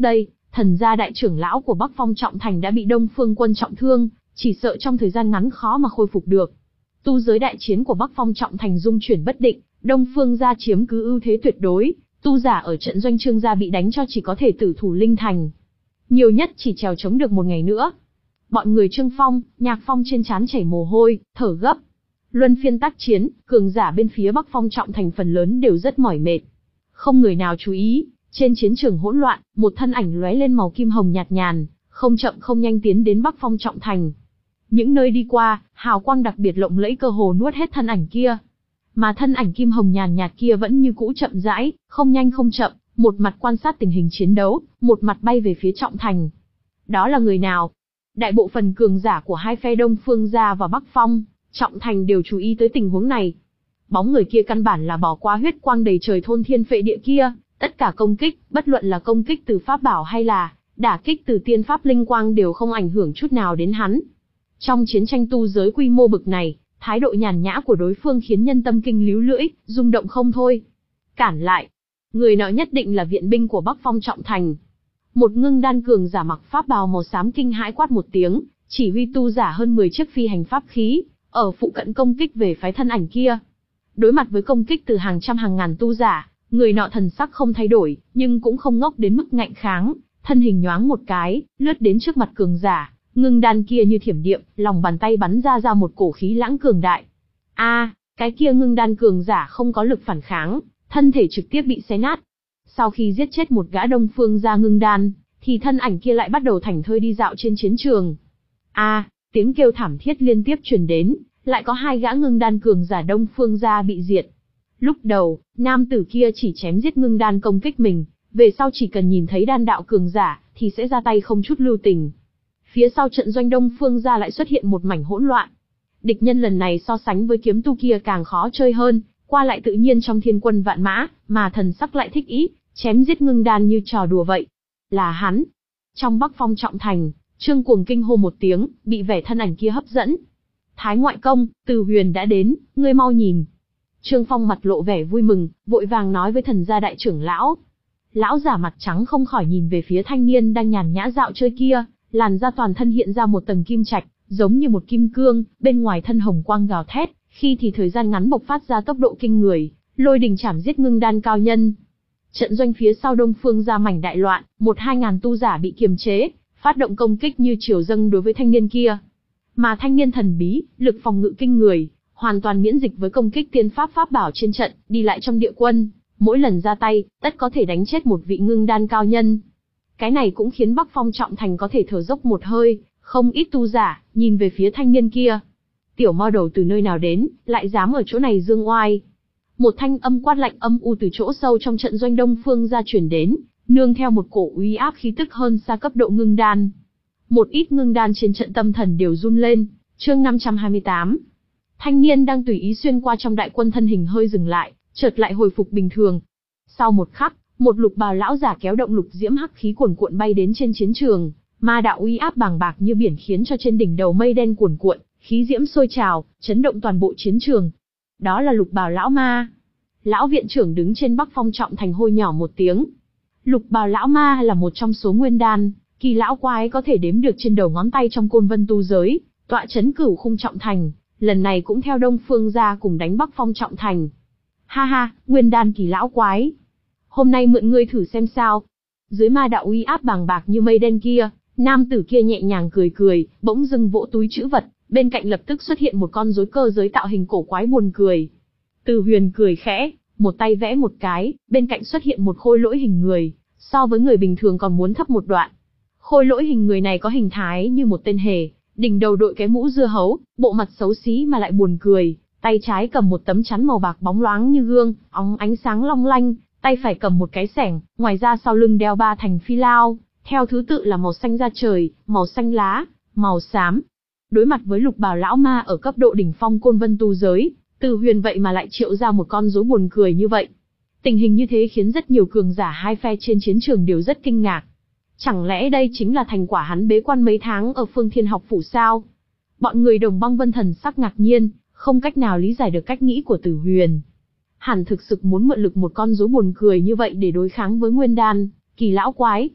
thần gia đại trưởng lão của Bắc Phong Trọng Thành đã bị Đông Phương Quân trọng thương, chỉ sợ trong thời gian ngắn khó mà khôi phục được. Tu giới đại chiến của Bắc Phong Trọng Thành dung chuyển bất định, Đông Phương gia chiếm cứ ưu thế tuyệt đối, tu giả ở trận doanh Trương gia bị đánh cho chỉ có thể tử thủ linh thành. Nhiều nhất chỉ trèo chống được một ngày nữa. Bọn người Trương Phong, Nhạc Phong trên trán chảy mồ hôi, thở gấp. Luân phiên tác chiến, cường giả bên phía Bắc Phong Trọng Thành phần lớn đều rất mỏi mệt. Không người nào chú ý, trên chiến trường hỗn loạn, một thân ảnh lóe lên màu kim hồng nhạt nhàn, không chậm không nhanh tiến đến Bắc Phong Trọng Thành. Những nơi đi qua, hào quang đặc biệt lộng lẫy cơ hồ nuốt hết thân ảnh kia. Mà thân ảnh kim hồng nhàn nhạt kia vẫn như cũ chậm rãi, không nhanh không chậm, một mặt quan sát tình hình chiến đấu, một mặt bay về phía Trọng Thành. Đó là người nào? Đại bộ phận cường giả của hai phe Đông Phương gia và Bắc Phong Trọng Thành đều chú ý tới tình huống này. Bóng người kia căn bản là bỏ qua huyết quang đầy trời thôn thiên phệ địa kia, tất cả công kích, bất luận là công kích từ pháp bảo hay là đả kích từ tiên pháp linh quang đều không ảnh hưởng chút nào đến hắn. Trong chiến tranh tu giới quy mô bực này, thái độ nhàn nhã của đối phương khiến nhân tâm kinh líu lưỡi, rung động không thôi. Cản lại, người nọ nhất định là viện binh của Bắc Phong Trọng Thành. Một ngưng đan cường giả mặc pháp bào màu xám kinh hãi quát một tiếng, chỉ huy tu giả hơn mười chiếc phi hành pháp khí, ở phụ cận công kích về phái thân ảnh kia. Đối mặt với công kích từ hàng trăm hàng ngàn tu giả, người nọ thần sắc không thay đổi, nhưng cũng không ngốc đến mức ngạnh kháng, thân hình nhoáng một cái, lướt đến trước mặt cường giả, ngưng đan kia như thiểm điện, lòng bàn tay bắn ra ra một cổ khí lãng cường đại. A, à, cái kia ngưng đan cường giả không có lực phản kháng, thân thể trực tiếp bị xé nát. Sau khi giết chết một gã Đông Phương gia ngưng đan, thì thân ảnh kia lại bắt đầu thảnh thơi đi dạo trên chiến trường. A, à, tiếng kêu thảm thiết liên tiếp truyền đến, lại có hai gã ngưng đan cường giả Đông Phương gia bị diệt. Lúc đầu, nam tử kia chỉ chém giết ngưng đan công kích mình, về sau chỉ cần nhìn thấy đan đạo cường giả, thì sẽ ra tay không chút lưu tình. Phía sau trận doanh Đông Phương gia lại xuất hiện một mảnh hỗn loạn. Địch nhân lần này so sánh với kiếm tu kia càng khó chơi hơn, qua lại tự nhiên trong thiên quân vạn mã, mà thần sắc lại thích ý, chém giết ngưng đan như trò đùa vậy. Là hắn. Trong Bắc Phong Trọng Thành, Trương Cuồng kinh hô một tiếng, bị vẻ thân ảnh kia hấp dẫn. Thái ngoại công, Từ Huyền đã đến, ngươi mau nhìn. Trương Phong mặt lộ vẻ vui mừng, vội vàng nói với thần gia đại trưởng lão. Lão giả mặt trắng không khỏi nhìn về phía thanh niên đang nhàn nhã dạo chơi kia, làn da toàn thân hiện ra một tầng kim trạch, giống như một kim cương, bên ngoài thân hồng quang gào thét, khi thì thời gian ngắn bộc phát ra tốc độ kinh người, lôi đình chảm giết ngưng đan cao nhân. Trận doanh phía sau Đông Phương gia mảnh đại loạn, một hai ngàn tu giả bị kiềm chế, phát động công kích như triều dâng đối với thanh niên kia. Mà thanh niên thần bí, lực phòng ngự kinh người, hoàn toàn miễn dịch với công kích tiên pháp pháp bảo trên trận, đi lại trong địa quân, mỗi lần ra tay, tất có thể đánh chết một vị ngưng đan cao nhân. Cái này cũng khiến Bắc Phong Trọng Thành có thể thở dốc một hơi, không ít tu giả, nhìn về phía thanh niên kia. Tiểu mo đầu từ nơi nào đến, lại dám ở chỗ này dương oai. Một thanh âm quát lạnh âm u từ chỗ sâu trong trận doanh Đông Phương gia truyền đến, nương theo một cổ uy áp khí tức hơn xa cấp độ ngưng đan. Một ít ngưng đan trên trận tâm thần đều run lên, chương năm trăm hai mươi tám. Thanh niên đang tùy ý xuyên qua trong đại quân thân hình hơi dừng lại, chợt lại hồi phục bình thường. Sau một khắc, một lục bào lão giả kéo động lục diễm hắc khí cuồn cuộn bay đến trên chiến trường, ma đạo uy áp bàng bạc như biển khiến cho trên đỉnh đầu mây đen cuồn cuộn, khí diễm sôi trào, chấn động toàn bộ chiến trường. Đó là lục bào lão ma. Lão viện trưởng đứng trên Bắc Phong Trọng Thành hô nhỏ một tiếng. Lục bào lão ma là một trong số nguyên đan, kỳ lão quái có thể đếm được trên đầu ngón tay trong côn vân tu giới, tọa chấn cửu khung Trọng Thành, lần này cũng theo Đông Phương gia cùng đánh Bắc Phong Trọng Thành. Ha ha, nguyên đan kỳ lão quái. Hôm nay mượn ngươi thử xem sao. Dưới ma đạo uy áp bàng bạc như mây đen kia, nam tử kia nhẹ nhàng cười cười, bỗng dưng vỗ túi trữ vật, bên cạnh lập tức xuất hiện một con rối cơ giới tạo hình cổ quái buồn cười. Từ Huyền cười khẽ, một tay vẽ một cái, bên cạnh xuất hiện một khôi lỗi hình người, so với người bình thường còn muốn thấp một đoạn. Khôi lỗi hình người này có hình thái như một tên hề, đỉnh đầu đội cái mũ dưa hấu, bộ mặt xấu xí mà lại buồn cười, tay trái cầm một tấm chắn màu bạc bóng loáng như gương, óng ánh sáng long lanh, tay phải cầm một cái xẻng, ngoài ra sau lưng đeo ba thành phi lao, theo thứ tự là màu xanh da trời, màu xanh lá, màu xám. Đối mặt với lục bào lão ma ở cấp độ đỉnh phong côn vân tu giới, Từ Huyền vậy mà lại triệu ra một con rối buồn cười như vậy. Tình hình như thế khiến rất nhiều cường giả hai phe trên chiến trường đều rất kinh ngạc. Chẳng lẽ đây chính là thành quả hắn bế quan mấy tháng ở Phương Thiên Học Phủ sao? Bọn người Đồng Băng Vân thần sắc ngạc nhiên, không cách nào lý giải được cách nghĩ của Từ Huyền. Hẳn thực sự muốn mượn lực một con rối buồn cười như vậy để đối kháng với nguyên đan, kỳ lão quái.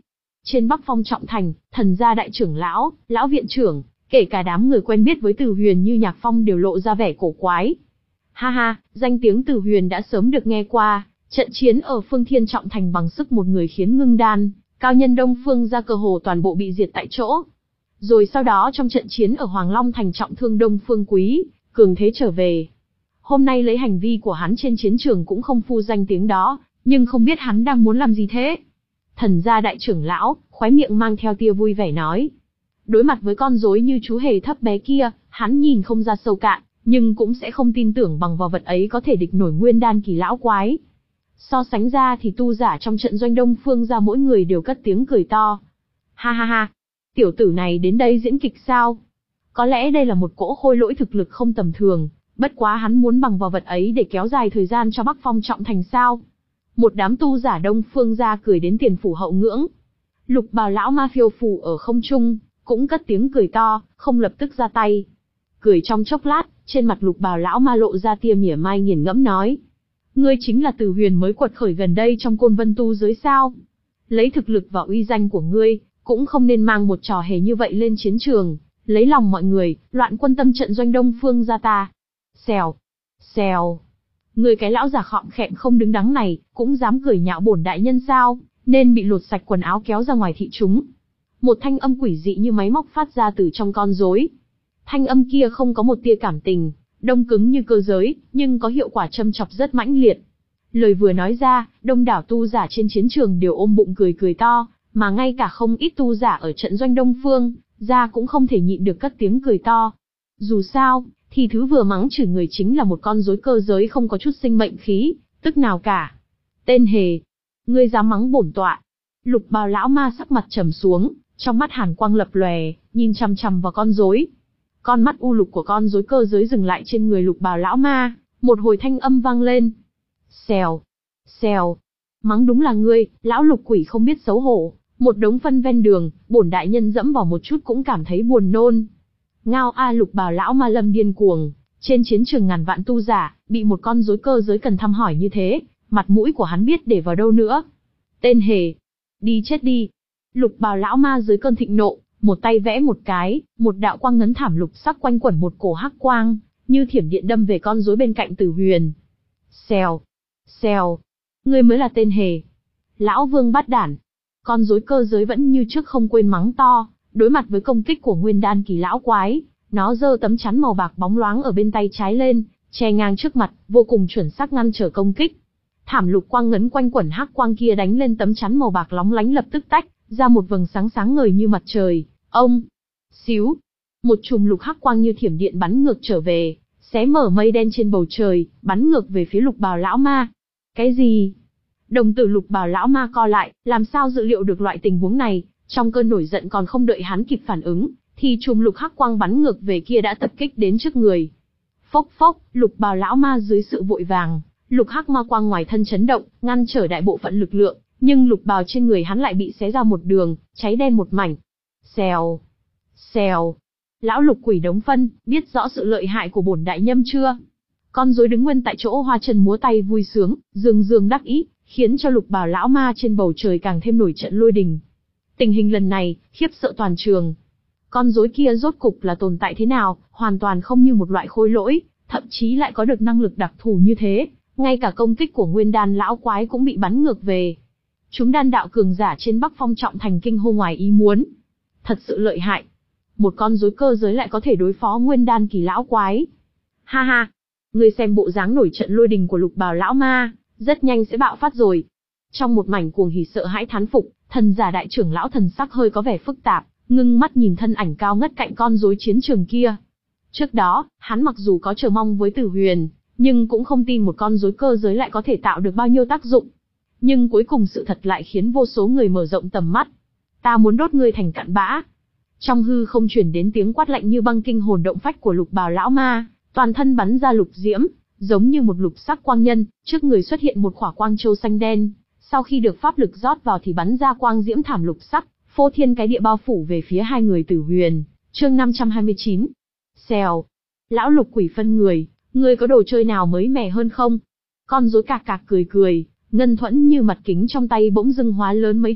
Trên Bắc Phong trọng thành, Thần gia đại trưởng lão, lão viện trưởng, kể cả đám người quen biết với Từ Huyền như Nhạc Phong đều lộ ra vẻ cổ quái. Ha ha, danh tiếng Từ Huyền đã sớm được nghe qua, trận chiến ở Phương Thiên trọng thành bằng sức một người khiến Ngưng Đan, cao nhân Đông Phương gia cơ hồ toàn bộ bị diệt tại chỗ. Rồi sau đó trong trận chiến ở Hoàng Long thành trọng thương Đông Phương Quý, cường thế trở về. Hôm nay lấy hành vi của hắn trên chiến trường cũng không phu danh tiếng đó, nhưng không biết hắn đang muốn làm gì thế. Thần gia đại trưởng lão, khóe miệng mang theo tia vui vẻ nói. Đối mặt với con rối như chú hề thấp bé kia, hắn nhìn không ra sâu cạn, nhưng cũng sẽ không tin tưởng bằng vào vật ấy có thể địch nổi Nguyên Đan kỳ lão quái. So sánh ra thì tu giả trong trận doanh Đông Phương gia mỗi người đều cất tiếng cười to. Ha ha ha, tiểu tử này đến đây diễn kịch sao? Có lẽ đây là một cỗ khôi lỗi thực lực không tầm thường, bất quá hắn muốn bằng vào vật ấy để kéo dài thời gian cho Bắc Phong trọng thành sao? Một đám tu giả Đông Phương gia cười đến tiền phủ hậu ngưỡng. Lục Bào lão ma phiêu phù ở không trung, cũng cất tiếng cười to, không lập tức ra tay. Cười trong chốc lát, trên mặt Lục Bào lão ma lộ ra tia mỉa mai nghiền ngẫm nói: Ngươi chính là Từ Huyền mới quật khởi gần đây trong Côn Vân tu giới sao? Lấy thực lực và uy danh của ngươi, cũng không nên mang một trò hề như vậy lên chiến trường, lấy lòng mọi người, loạn quân tâm trận doanh Đông Phương gia ta. Xèo, xèo. Ngươi cái lão già khọm khẹm không đứng đắn này, cũng dám cười nhạo bổn đại nhân sao? Nên bị lột sạch quần áo kéo ra ngoài thị chúng. Một thanh âm quỷ dị như máy móc phát ra từ trong con rối. Thanh âm kia không có một tia cảm tình, đông cứng như cơ giới, nhưng có hiệu quả châm chọc rất mãnh liệt. Lời vừa nói ra, đông đảo tu giả trên chiến trường đều ôm bụng cười cười to, mà ngay cả không ít tu giả ở trận doanh Đông Phương gia cũng không thể nhịn được cất tiếng cười to. Dù sao, thì thứ vừa mắng chửi người chính là một con rối cơ giới không có chút sinh mệnh khí, tức nào cả. Tên hề, ngươi dám mắng bổn tọa? Lục Bào lão ma sắc mặt trầm xuống, trong mắt hàn quang lập lòe, nhìn chằm chằm vào con rối. Con mắt u lục của con rối cơ giới dừng lại trên người Lục Bào lão ma, một hồi thanh âm vang lên. Xèo, xèo, mắng đúng là ngươi, lão lục quỷ không biết xấu hổ, một đống phân ven đường, bổn đại nhân dẫm vào một chút cũng cảm thấy buồn nôn. Ngao a Lục Bào lão ma lâm điên cuồng, trên chiến trường ngàn vạn tu giả, bị một con rối cơ giới cần thăm hỏi như thế, mặt mũi của hắn biết để vào đâu nữa. Tên hề, đi chết đi. Lục Bào lão ma dưới cơn thịnh nộ, một tay vẽ một cái, một đạo quang ngấn thảm lục sắc quanh quẩn một cổ hắc quang, như thiểm điện đâm về con rối bên cạnh Tử Huyền. Xèo, xèo, ngươi mới là tên hề. Lão Vương bát đản. Con rối cơ giới vẫn như trước không quên mắng to, đối mặt với công kích của Nguyên Đan kỳ lão quái, nó giơ tấm chắn màu bạc bóng loáng ở bên tay trái lên, che ngang trước mặt, vô cùng chuẩn xác ngăn trở công kích. Thảm lục quang ngấn quanh quẩn hắc quang kia đánh lên tấm chắn màu bạc lóng lánh lập tức tách ra một vầng sáng sáng ngời như mặt trời. Ông, xíu, một chùm lục hắc quang như thiểm điện bắn ngược trở về, xé mở mây đen trên bầu trời, bắn ngược về phía Lục Bào lão ma. Cái gì? Đồng tử Lục Bào lão ma co lại, làm sao dự liệu được loại tình huống này? Trong cơn nổi giận còn không đợi hắn kịp phản ứng, thì chùm lục hắc quang bắn ngược về kia đã tập kích đến trước người. Phốc phốc, Lục Bào lão ma dưới sự vội vàng, lục hắc ma quang ngoài thân chấn động, ngăn trở đại bộ phận lực lượng, nhưng lục bào trên người hắn lại bị xé ra một đường, cháy đen một mảnh. Xèo, xèo. Lão lục quỷ đống phân, biết rõ sự lợi hại của bổn đại nhâm chưa? Con rối đứng nguyên tại chỗ hoa chân múa tay vui sướng, dương dương đắc ý, khiến cho Lục Bào lão ma trên bầu trời càng thêm nổi trận lôi đình. Tình hình lần này, khiếp sợ toàn trường. Con rối kia rốt cục là tồn tại thế nào, hoàn toàn không như một loại khôi lỗi, thậm chí lại có được năng lực đặc thù như thế, ngay cả công kích của Nguyên Đan lão quái cũng bị bắn ngược về. Chúng đan đạo cường giả trên Bắc Phong trọng thành kinh hô ngoài ý muốn. Thật sự lợi hại. Một con rối cơ giới lại có thể đối phó Nguyên Đan kỳ lão quái. Ha ha, ngươi xem bộ dáng nổi trận lôi đình của Lục Bào lão ma, rất nhanh sẽ bạo phát rồi. Trong một mảnh cuồng hỉ sợ hãi thán phục, thần giả đại trưởng lão thần sắc hơi có vẻ phức tạp, ngưng mắt nhìn thân ảnh cao ngất cạnh con rối chiến trường kia. Trước đó, hắn mặc dù có chờ mong với Tử Huyền, nhưng cũng không tin một con rối cơ giới lại có thể tạo được bao nhiêu tác dụng. Nhưng cuối cùng sự thật lại khiến vô số người mở rộng tầm mắt. Ta muốn đốt ngươi thành cặn bã. Trong hư không truyền đến tiếng quát lạnh như băng kinh hồn động phách của Lục Bào lão ma, toàn thân bắn ra lục diễm, giống như một lục sắc quang nhân, trước người xuất hiện một khỏa quang châu xanh đen, sau khi được pháp lực rót vào thì bắn ra quang diễm thảm lục sắc, phô thiên cái địa bao phủ về phía hai người Tử Huyền. Chương năm trăm hai mươi chín. Xèo. Lão lục quỷ phân người, ngươi có đồ chơi nào mới mẻ hơn không? Con rối cạc cạc cười cười, ngân thuẫn như mặt kính trong tay bỗng dưng hóa lớn mấy trượng,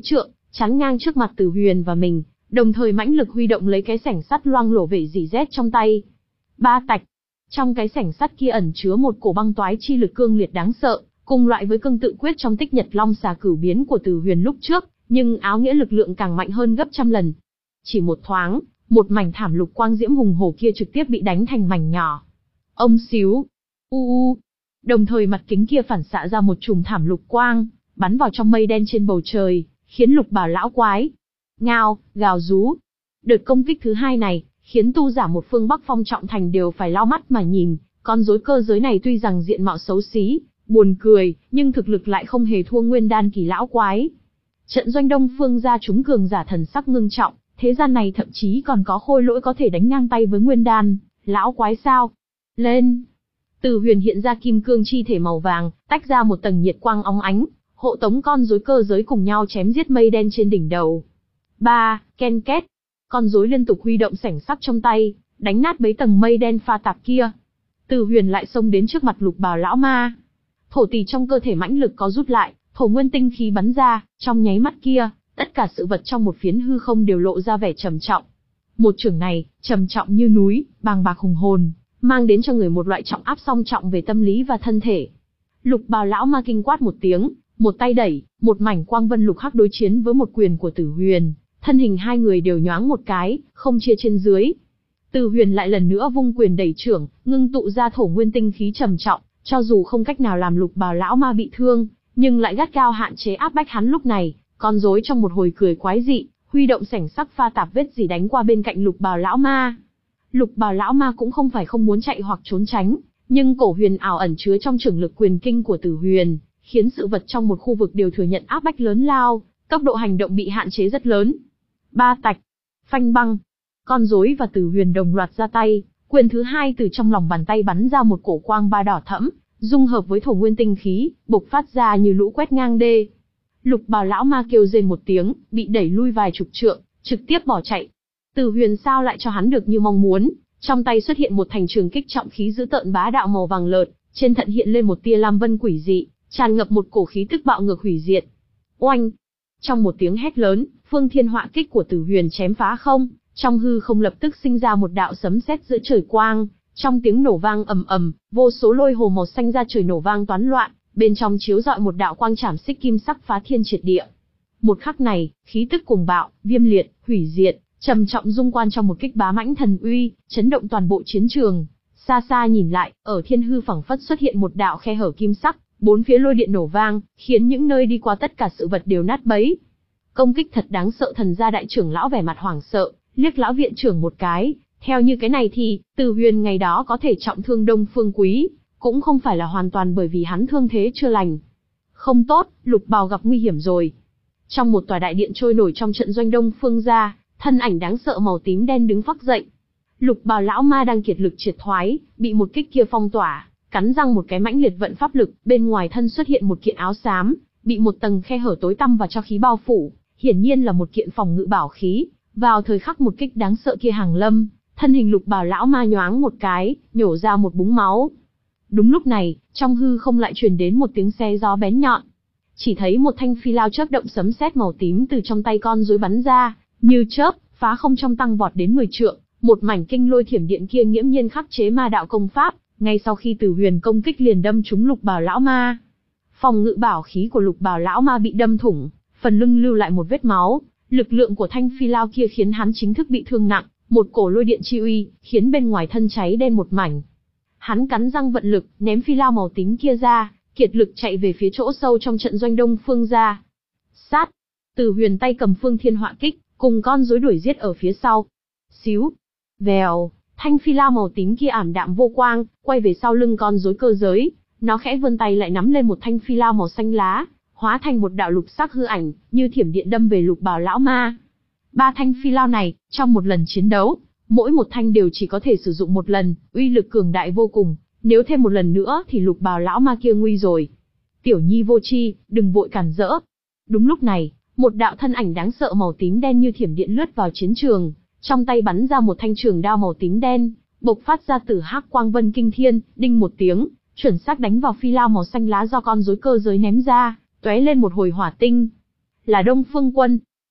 chắn ngang trước mặt Tử Huyền và mình, đồng thời mãnh lực huy động lấy cái sảnh sắt loang lổ vẻ rỉ rét trong tay. Ba tạch. Trong cái sảnh sắt kia ẩn chứa một cổ băng toái chi lực cương liệt đáng sợ, cùng loại với cương tự quyết trong Tích Nhật Long Xà Cửu biến của Tử Huyền lúc trước, nhưng áo nghĩa lực lượng càng mạnh hơn gấp trăm lần. Chỉ một thoáng, một mảnh thảm lục quang diễm hùng hổ kia trực tiếp bị đánh thành mảnh nhỏ. Ông xíu, u u. Đồng thời mặt kính kia phản xạ ra một chùm thảm lục quang, bắn vào trong mây đen trên bầu trời, khiến Lục Bảo lão quái ngao, gào rú. Đợt công kích thứ hai này, khiến tu giả một phương Bắc Phong Trọng Thành đều phải lau mắt mà nhìn, con rối cơ giới này tuy rằng diện mạo xấu xí, buồn cười, nhưng thực lực lại không hề thua Nguyên Đan kỳ lão quái. Trận doanh Đông Phương gia chúng cường giả thần sắc ngưng trọng, thế gian này thậm chí còn có khôi lỗi có thể đánh ngang tay với Nguyên Đan lão quái sao? Lên! Tử Huyền hiện ra kim cương chi thể màu vàng, tách ra một tầng nhiệt quang óng ánh, hộ tống con rối cơ giới cùng nhau chém giết mây đen trên đỉnh đầu. Ba, ken két. Con rối liên tục huy động sảnh sắc trong tay, đánh nát mấy tầng mây đen pha tạp kia. Tử Huyền lại xông đến trước mặt Lục Bào lão ma. Thổ tỷ trong cơ thể mãnh lực có rút lại, thổ nguyên tinh khí bắn ra, trong nháy mắt kia, tất cả sự vật trong một phiến hư không đều lộ ra vẻ trầm trọng. Một chưởng này, trầm trọng như núi, bàng bạc hùng hồn, mang đến cho người một loại trọng áp song trọng về tâm lý và thân thể. Lục Bào lão ma kinh quát một tiếng, một tay đẩy, một mảnh quang vân lục hắc đối chiến với một quyền của Tử Huyền, thân hình hai người đều nhoáng một cái, không chia trên dưới. Tử Huyền lại lần nữa vung quyền đẩy chưởng, ngưng tụ ra thổ nguyên tinh khí trầm trọng, cho dù không cách nào làm Lục Bào lão ma bị thương, nhưng lại gắt gao hạn chế áp bách hắn. Lúc này, con rối trong một hồi cười quái dị, huy động sảnh sắc pha tạp vết dỉ đánh qua bên cạnh Lục Bào lão ma. Lục Bào lão ma cũng không phải không muốn chạy hoặc trốn tránh, nhưng cổ huyền ảo ẩn chứa trong chưởng lực quyền kinh của Tử Huyền, khiến sự vật trong một khu vực đều thừa nhận áp bách lớn lao, tốc độ hành động bị hạn chế rất lớn. Ba tạch, phanh băng. Con rối và Tử Huyền đồng loạt ra tay, quyền thứ hai từ trong lòng bàn tay bắn ra một cổ quang ba đỏ thẫm, dung hợp với thổ nguyên tinh khí, bộc phát ra như lũ quét ngang đê. Lục Bào lão ma kêu rên một tiếng, bị đẩy lui vài chục trượng, trực tiếp bỏ chạy. Tử Huyền sao lại cho hắn được như mong muốn, trong tay xuất hiện một thành trường kích trọng khí dữ tợn bá đạo màu vàng lợt, trên thận hiện lên một tia lam vân quỷ dị, tràn ngập một cổ khí tức bạo ngược hủy diệt. Oanh! Trong một tiếng hét lớn, phương thiên họa kích của Tử Huyền chém phá không, trong hư không lập tức sinh ra một đạo sấm sét giữa trời quang, trong tiếng nổ vang ầm ầm, vô số lôi hồ màu xanh ra trời nổ vang toán loạn, bên trong chiếu rọi một đạo quang trảm xích kim sắc phá thiên triệt địa. Một khắc này, khí tức cuồng bạo, viêm liệt, hủy diệt, trầm trọng dung quan trong một kích bá mãnh thần uy, chấn động toàn bộ chiến trường. Xa xa nhìn lại, ở thiên hư phẳng phất xuất hiện một đạo khe hở kim sắc, bốn phía lôi điện nổ vang, khiến những nơi đi qua tất cả sự vật đều nát bấy. Công kích thật đáng sợ. Thần gia đại trưởng lão vẻ mặt hoảng sợ, liếc lão viện trưởng một cái, theo như cái này thì, Tử Huyền ngày đó có thể trọng thương Đông Phương Quý, cũng không phải là hoàn toàn bởi vì hắn thương thế chưa lành. Không tốt, Lục Bào gặp nguy hiểm rồi. Trong một tòa đại điện trôi nổi trong trận doanh Đông Phương gia, thân ảnh đáng sợ màu tím đen đứng phác dậy. Lục Bào lão ma đang kiệt lực triệt thoái, bị một kích kia phong tỏa, cắn răng một cái mãnh liệt vận pháp lực, bên ngoài thân xuất hiện một kiện áo xám, bị một tầng khe hở tối tăm và cho khí bao phủ, hiển nhiên là một kiện phòng ngự bảo khí. Vào thời khắc một kích đáng sợ kia hàng lâm, thân hình Lục Bào lão ma nhoáng một cái, nhổ ra một búng máu. Đúng lúc này, trong hư không lại truyền đến một tiếng xé gió bén nhọn. Chỉ thấy một thanh phi lao chớp động sấm sét màu tím từ trong tay con rối bắn ra, như chớp, phá không trong tăng vọt đến mười trượng, một mảnh kinh lôi thiểm điện kia nghiễm nhiên khắc chế ma đạo công pháp, ngay sau khi Tử Huyền công kích liền đâm trúng Lục Bào lão ma. Phòng ngự bảo khí của Lục Bào lão ma bị đâm thủng, phần lưng lưu lại một vết máu, lực lượng của thanh phi lao kia khiến hắn chính thức bị thương nặng, một cổ lôi điện chi uy, khiến bên ngoài thân cháy đen một mảnh. Hắn cắn răng vận lực, ném phi lao màu tím kia ra, kiệt lực chạy về phía chỗ sâu trong trận doanh Đông Phương gia. Sát! Tử Huyền tay cầm phương thiên họa kích, cùng con rối đuổi giết ở phía sau. Xíu! Vèo! Thanh phi lao màu tím kia ảm đạm vô quang, quay về sau lưng con rối cơ giới, nó khẽ vươn tay lại nắm lên một thanh phi lao màu xanh lá, hóa thành một đạo lục sắc hư ảnh, như thiểm điện đâm về Lục Bào lão ma. Ba thanh phi lao này, trong một lần chiến đấu, mỗi một thanh đều chỉ có thể sử dụng một lần, uy lực cường đại vô cùng, nếu thêm một lần nữa thì Lục Bào lão ma kia nguy rồi. Tiểu nhi vô tri, đừng vội cản rỡ. Đúng lúc này, một đạo thân ảnh đáng sợ màu tím đen như thiểm điện lướt vào chiến trường, trong tay bắn ra một thanh trường đao màu tím đen, bộc phát ra tử hắc quang vân kinh thiên, đinh một tiếng, chuẩn xác đánh vào phi lao màu xanh lá do con rối cơ giới ném ra, tóe lên một hồi hỏa tinh. Là Đông Phương Quân.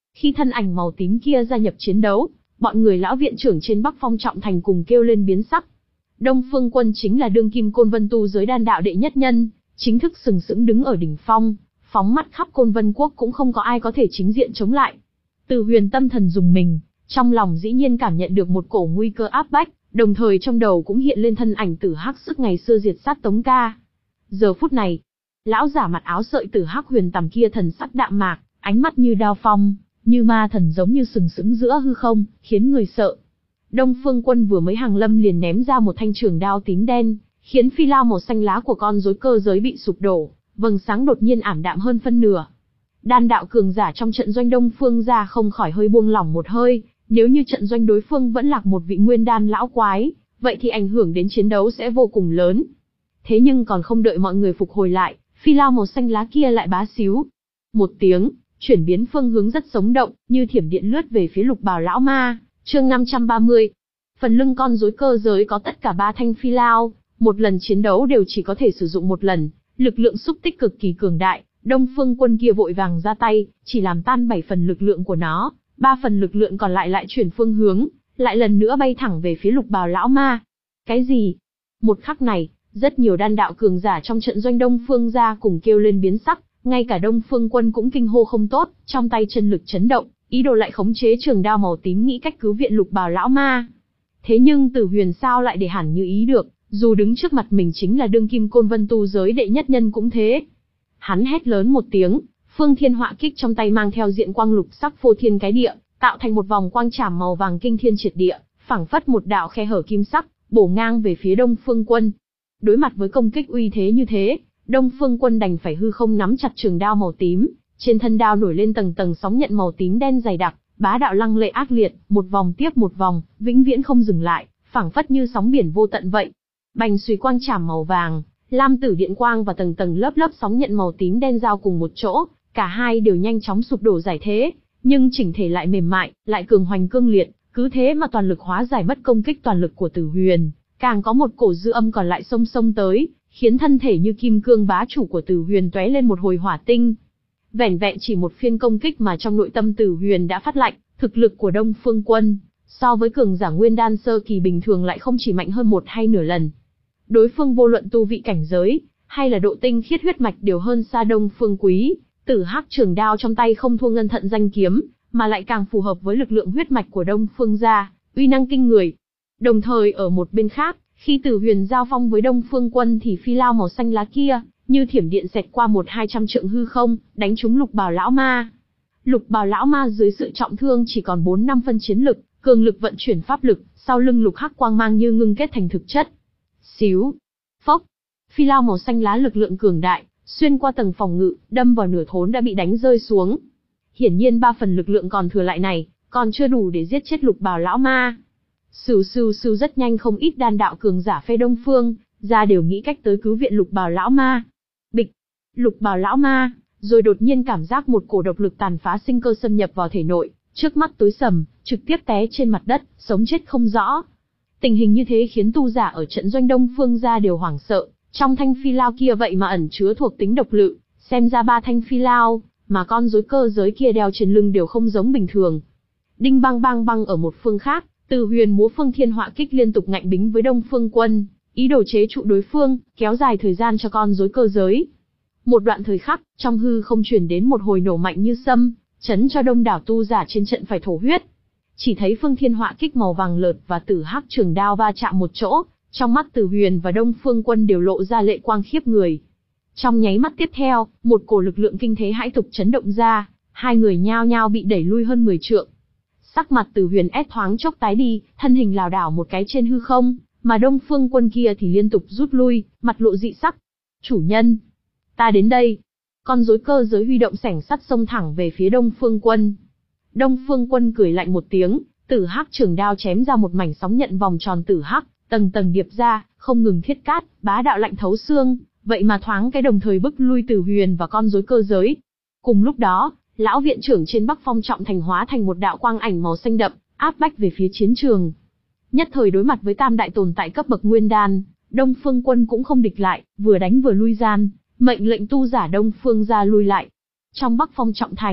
Khi thân ảnh màu tím kia gia nhập chiến đấu, bọn người lão viện trưởng trên Bắc Phong Trọng Thành cùng kêu lên biến sắc. Đông Phương Quân chính là đương kim Côn Vân tu giới đan đạo đệ nhất nhân, chính thức sừng sững đứng ở đỉnh phong, phóng mắt khắp Côn Vân quốc cũng không có ai có thể chính diện chống lại. Từ Huyền tâm thần dùng mình, trong lòng dĩ nhiên cảm nhận được một cổ nguy cơ áp bách, đồng thời trong đầu cũng hiện lên thân ảnh Tử Hắc sức ngày xưa diệt sát Tống Ca. Giờ phút này, lão giả mặt áo sợi Tử Hắc Huyền tầm kia thần sắc đạm mạc, ánh mắt như đao phong, như ma thần giống như sừng sững giữa hư không, khiến người sợ. Đông Phương Quân vừa mới hàng lâm liền ném ra một thanh trường đao tím đen, khiến phi lao màu xanh lá của con rối cơ giới bị sụp đổ, vầng sáng đột nhiên ảm đạm hơn phân nửa. Đan đạo cường giả trong trận doanh Đông Phương gia không khỏi hơi buông lỏng một hơi, nếu như trận doanh đối phương vẫn lạc một vị nguyên đan lão quái, vậy thì ảnh hưởng đến chiến đấu sẽ vô cùng lớn. Thế nhưng còn không đợi mọi người phục hồi lại, phi lao màu xanh lá kia lại bá xíu một tiếng, chuyển biến phương hướng rất sống động, như thiểm điện lướt về phía Lục Bào lão ma. Chương năm trăm ba mươi. Phần lưng con rối cơ giới có tất cả ba thanh phi lao, một lần chiến đấu đều chỉ có thể sử dụng một lần, lực lượng xúc tích cực kỳ cường đại. Đông Phương Quân kia vội vàng ra tay, chỉ làm tan bảy phần lực lượng của nó, ba phần lực lượng còn lại lại chuyển phương hướng, lại lần nữa bay thẳng về phía Lục Bào lão ma. Cái gì? Một khắc này, rất nhiều đan đạo cường giả trong trận doanh Đông Phương gia cùng kêu lên biến sắc, ngay cả Đông Phương Quân cũng kinh hô không tốt, trong tay chân lực chấn động, ý đồ lại khống chế trường đao màu tím nghĩ cách cứu viện Lục Bào lão ma. Thế nhưng Tử Huyền sao lại để hẳn như ý được, dù đứng trước mặt mình chính là đương kim Côn Vân tu giới đệ nhất nhân cũng thế. Hắn hét lớn một tiếng, Phương Thiên Họa Kích trong tay mang theo diện quang lục sắc phô thiên cái địa, tạo thành một vòng quang trảm màu vàng kinh thiên triệt địa, phảng phất một đạo khe hở kim sắc, bổ ngang về phía Đông Phương Quân. Đối mặt với công kích uy thế như thế, Đông Phương Quân đành phải hư không nắm chặt trường đao màu tím, trên thân đao nổi lên tầng tầng sóng nhận màu tím đen dày đặc, bá đạo lăng lệ ác liệt, một vòng tiếp một vòng, vĩnh viễn không dừng lại, phảng phất như sóng biển vô tận vậy. Bành xùy quang trảm màu vàng, lam tử điện quang và tầng tầng lớp lớp sóng nhận màu tím đen giao cùng một chỗ, cả hai đều nhanh chóng sụp đổ giải thế, nhưng chỉnh thể lại mềm mại, lại cường hoành cương liệt, cứ thế mà toàn lực hóa giải mất công kích toàn lực của Tử Huyền, càng có một cổ dư âm còn lại xông xông tới, khiến thân thể như kim cương bá chủ của Tử Huyền tóe lên một hồi hỏa tinh. Vẻn vẹn chỉ một phiên công kích mà trong nội tâm Tử Huyền đã phát lạnh, thực lực của Đông Phương Quân, so với cường giả nguyên đan sơ kỳ bình thường lại không chỉ mạnh hơn một hay nửa lần. Đối phương vô luận tu vị cảnh giới, hay là độ tinh khiết huyết mạch đều hơn xa Đông Phương Quý, Tử Hắc trường đao trong tay không thua ngân thận danh kiếm, mà lại càng phù hợp với lực lượng huyết mạch của Đông Phương gia, uy năng kinh người. Đồng thời ở một bên khác, khi Tử Huyền giao phong với Đông Phương Quân thì phi lao màu xanh lá kia, như thiểm điện xẹt qua một hai trăm trượng hư không, đánh trúng Lục Bào lão ma. Lục Bào lão ma dưới sự trọng thương chỉ còn bốn năm phân chiến lực, cường lực vận chuyển pháp lực, sau lưng lục hắc quang mang như ngưng kết thành thực chất. Xíu, phốc, phi lao màu xanh lá lực lượng cường đại, xuyên qua tầng phòng ngự, đâm vào nửa thốn đã bị đánh rơi xuống. Hiển nhiên ba phần lực lượng còn thừa lại này, còn chưa đủ để giết chết Lục Bào lão ma. Sưu sưu sưu rất nhanh không ít đan đạo cường giả phe Đông Phương ra đều nghĩ cách tới cứu viện Lục Bào lão ma. Bịch, Lục Bào lão ma, rồi đột nhiên cảm giác một cổ độc lực tàn phá sinh cơ xâm nhập vào thể nội, trước mắt tối sầm, trực tiếp té trên mặt đất, sống chết không rõ. Tình hình như thế khiến tu giả ở trận doanh Đông Phương gia đều hoảng sợ, trong thanh phi lao kia vậy mà ẩn chứa thuộc tính độc lự, xem ra ba thanh phi lao mà con rối cơ giới kia đeo trên lưng đều không giống bình thường. Đinh bang bang bang ở một phương khác, Từ Huyền múa Phương Thiên Họa Kích liên tục ngạnh bính với Đông Phương Quân, ý đồ chế trụ đối phương, kéo dài thời gian cho con rối cơ giới. Một đoạn thời khắc, trong hư không truyền đến một hồi nổ mạnh như sấm, chấn cho đông đảo tu giả trên trận phải thổ huyết. Chỉ thấy Phương Thiên Họa Kích màu vàng lợt và Tử Hắc trường đao va chạm một chỗ, trong mắt Tử Huyền và Đông Phương Quân đều lộ ra lệ quang khiếp người. Trong nháy mắt tiếp theo, một cổ lực lượng kinh thế hãi tục chấn động ra, hai người nhao nhao bị đẩy lui hơn mười trượng. Sắc mặt Tử Huyền ép thoáng chốc tái đi, thân hình lảo đảo một cái trên hư không, mà Đông Phương Quân kia thì liên tục rút lui, mặt lộ dị sắc. Chủ nhân, ta đến đây. Con rối cơ giới huy động sẻng sắt xông thẳng về phía Đông Phương Quân. Đông Phương Quân cười lạnh một tiếng, Tử Hắc trường đao chém ra một mảnh sóng nhận vòng tròn Tử Hắc, tầng tầng điệp ra, không ngừng thiết cát, bá đạo lạnh thấu xương, vậy mà thoáng cái đồng thời bức lui Tử Huyền và con rối cơ giới. Cùng lúc đó, lão viện trưởng trên Bắc Phong Trọng Thành hóa thành một đạo quang ảnh màu xanh đậm, áp bách về phía chiến trường. Nhất thời đối mặt với tam đại tồn tại cấp bậc nguyên đan, Đông Phương Quân cũng không địch lại, vừa đánh vừa lui gian, mệnh lệnh tu giả Đông Phương gia lui lại. Trong Bắc Phong Trọng Thành,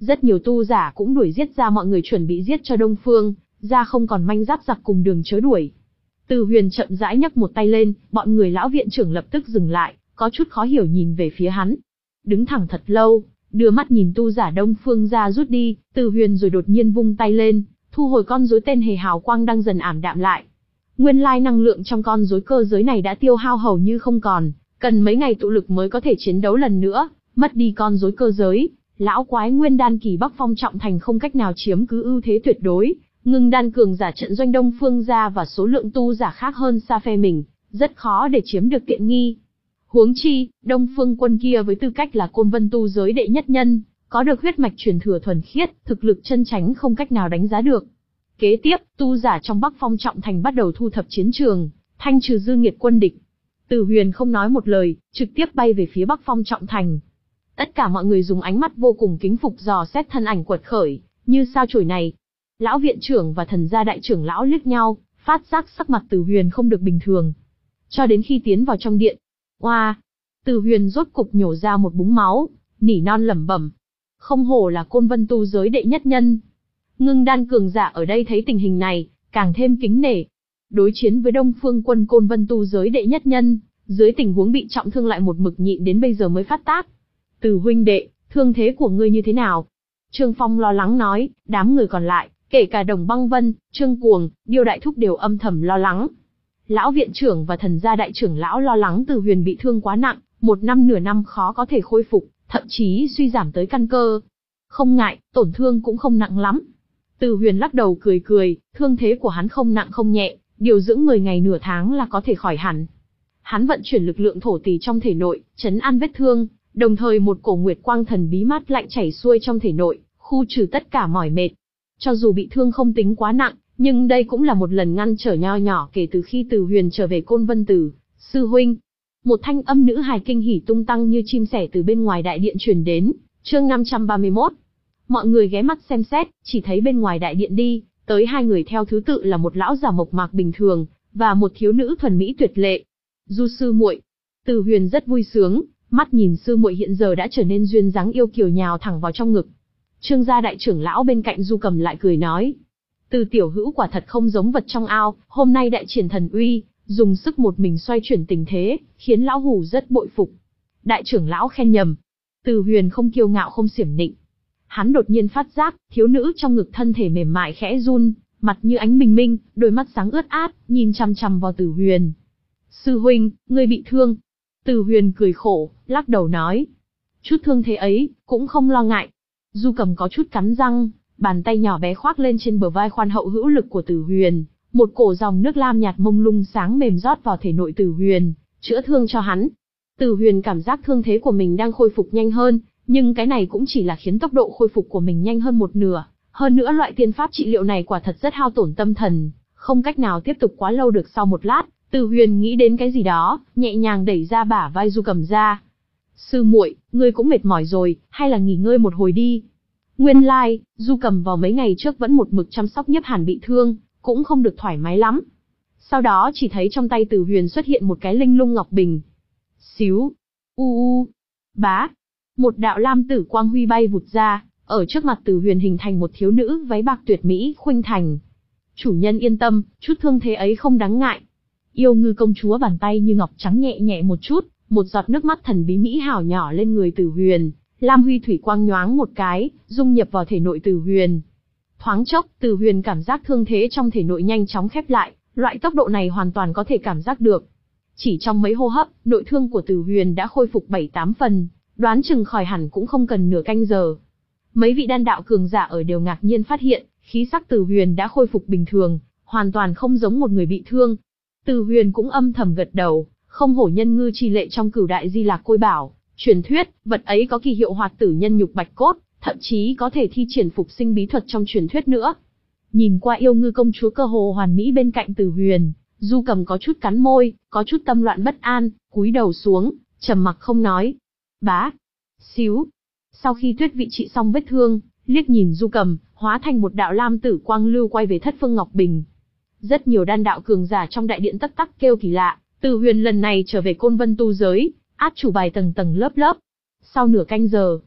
Rất nhiều tu giả cũng đuổi giết ra, mọi người chuẩn bị giết cho Đông Phương ra không còn manh giáp giặc cùng đường chớ đuổi. Từ Huyền chậm rãi nhấc một tay lên, bọn người lão viện trưởng lập tức dừng lại, có chút khó hiểu nhìn về phía hắn. Đứng thẳng thật lâu, đưa mắt nhìn tu giả Đông Phương ra rút đi, Từ Huyền rồi đột nhiên vung tay lên, thu hồi con rối tên hề hào quang đang dần ảm đạm lại. Nguyên lai năng lượng trong con rối cơ giới này đã tiêu hao hầu như không còn, cần mấy ngày tụ lực mới có thể chiến đấu lần nữa, mất đi con rối cơ giới, lão quái nguyên đan kỳ Bắc Phong trọng thành không cách nào chiếm cứ ưu thế tuyệt đối, ngưng đan cường giả trận doanh Đông Phương gia và số lượng tu giả khác hơn xa phe mình, rất khó để chiếm được tiện nghi. Huống chi, Đông Phương quân kia với tư cách là Côn Vân tu giới đệ nhất nhân, có được huyết mạch truyền thừa thuần khiết, thực lực chân chánh không cách nào đánh giá được. Kế tiếp, tu giả trong Bắc Phong trọng thành bắt đầu thu thập chiến trường, thanh trừ dư nghiệt quân địch. Từ Huyền không nói một lời, trực tiếp bay về phía Bắc Phong trọng thành. Tất cả mọi người dùng ánh mắt vô cùng kính phục dò xét thân ảnh quật khởi, như sao chổi này. Lão viện trưởng và thần gia đại trưởng lão liếc nhau, phát giác sắc mặt Từ Huyền không được bình thường. Cho đến khi tiến vào trong điện, oa, Từ Huyền rốt cục nhổ ra một búng máu, nỉ non lẩm bẩm. Không hổ là Côn Vân tu giới đệ nhất nhân. Ngưng đan cường giả ở đây thấy tình hình này, càng thêm kính nể. Đối chiến với Đông Phương quân Côn Vân tu giới đệ nhất nhân, dưới tình huống bị trọng thương lại một mực nhịn đến bây giờ mới phát tác. Từ huynh đệ, thương thế của ngươi như thế nào? Trương Phong lo lắng nói, đám người còn lại, kể cả Đồng Băng Vân, Trương Cuồng, Điêu Đại Thúc đều âm thầm lo lắng. Lão viện trưởng và thần gia đại trưởng lão lo lắng Từ Huyền bị thương quá nặng, một năm nửa năm khó có thể khôi phục, thậm chí suy giảm tới căn cơ. Không ngại, tổn thương cũng không nặng lắm. Từ Huyền lắc đầu cười cười, thương thế của hắn không nặng không nhẹ, điều dưỡng mười ngày nửa tháng là có thể khỏi hẳn. Hắn vận chuyển lực lượng thổ tỳ trong thể nội, trấn an vết thương, đồng thời một cổ nguyệt quang thần bí mát lạnh chảy xuôi trong thể nội, khu trừ tất cả mỏi mệt. Cho dù bị thương không tính quá nặng, nhưng đây cũng là một lần ngăn trở nho nhỏ kể từ khi Từ Huyền trở về Côn Vân Tử. Sư huynh, một thanh âm nữ hài kinh hỉ tung tăng như chim sẻ từ bên ngoài đại điện truyền đến. Chương năm trăm ba mươi mốt. Mọi người ghé mắt xem xét, chỉ thấy bên ngoài đại điện đi tới hai người theo thứ tự là một lão già mộc mạc bình thường và một thiếu nữ thuần mỹ tuyệt lệ. Du sư muội. Từ Huyền rất vui sướng, mắt nhìn sư muội hiện giờ đã trở nên duyên dáng yêu kiều nhào thẳng vào trong ngực. Trương gia đại trưởng lão bên cạnh Du Cầm lại cười nói, Từ tiểu hữu quả thật không giống vật trong ao, hôm nay đại triển thần uy, dùng sức một mình xoay chuyển tình thế, khiến lão hủ rất bội phục. Đại trưởng lão khen nhầm. Từ Huyền không kiêu ngạo không xiểm nịnh. Hắn đột nhiên phát giác, thiếu nữ trong ngực thân thể mềm mại khẽ run, mặt như ánh bình minh, đôi mắt sáng ướt át, nhìn chằm chằm vào Từ Huyền. Sư huynh, ngươi bị thương. Từ Huyền cười khổ, lắc đầu nói. Chút thương thế ấy, cũng không lo ngại. Du Cầm có chút cắn răng, bàn tay nhỏ bé khoác lên trên bờ vai khoan hậu hữu lực của Từ Huyền, một cổ dòng nước lam nhạt mông lung sáng mềm rót vào thể nội Từ Huyền, chữa thương cho hắn. Từ Huyền cảm giác thương thế của mình đang khôi phục nhanh hơn, nhưng cái này cũng chỉ là khiến tốc độ khôi phục của mình nhanh hơn một nửa. Hơn nữa loại tiên pháp trị liệu này quả thật rất hao tổn tâm thần, không cách nào tiếp tục quá lâu được. Sau một lát, Từ Huyền nghĩ đến cái gì đó, nhẹ nhàng đẩy ra bả vai Du Cầm ra. Sư muội, ngươi cũng mệt mỏi rồi, hay là nghỉ ngơi một hồi đi. Nguyên lai, like, Du Cầm vào mấy ngày trước vẫn một mực chăm sóc Nhiếp Hàn bị thương, cũng không được thoải mái lắm. Sau đó chỉ thấy trong tay Từ Huyền xuất hiện một cái linh lung ngọc bình. Xíu, u u, bá, một đạo lam tử quang huy bay vụt ra, ở trước mặt Từ Huyền hình thành một thiếu nữ váy bạc tuyệt mỹ khuynh thành. Chủ nhân yên tâm, chút thương thế ấy không đáng ngại. Yêu Ngư công chúa bàn tay như ngọc trắng nhẹ nhẹ một chút, một giọt nước mắt thần bí mỹ hảo nhỏ lên người Từ Huyền, lam huy thủy quang nhoáng một cái, dung nhập vào thể nội Từ Huyền. Thoáng chốc, Từ Huyền cảm giác thương thế trong thể nội nhanh chóng khép lại, loại tốc độ này hoàn toàn có thể cảm giác được. Chỉ trong mấy hô hấp, nội thương của Từ Huyền đã khôi phục bảy tám phần, đoán chừng khỏi hẳn cũng không cần nửa canh giờ. Mấy vị đan đạo cường giả ở đều ngạc nhiên phát hiện, khí sắc Từ Huyền đã khôi phục bình thường, hoàn toàn không giống một người bị thương. Từ Huyền cũng âm thầm gật đầu, không hổ nhân ngư chi lệ trong Cửu Đại Di Lạc Côi Bảo, truyền thuyết, vật ấy có kỳ hiệu hoạt tử nhân nhục bạch cốt, thậm chí có thể thi triển phục sinh bí thuật trong truyền thuyết nữa. Nhìn qua Yêu Ngư công chúa cơ hồ hoàn mỹ bên cạnh Từ Huyền, Du Cầm có chút cắn môi, có chút tâm loạn bất an, cúi đầu xuống, trầm mặc không nói. Bá, xíu. Sau khi Tuyết Vị trị xong vết thương, liếc nhìn Du Cầm, hóa thành một đạo lam tử quang lưu quay về Thất Phương Ngọc Bình. Rất nhiều đan đạo cường giả trong đại điện tắc tắc kêu kỳ lạ, Từ Huyền lần này trở về Côn Vân tu giới, át chủ bài tầng tầng lớp lớp. Sau nửa canh giờ,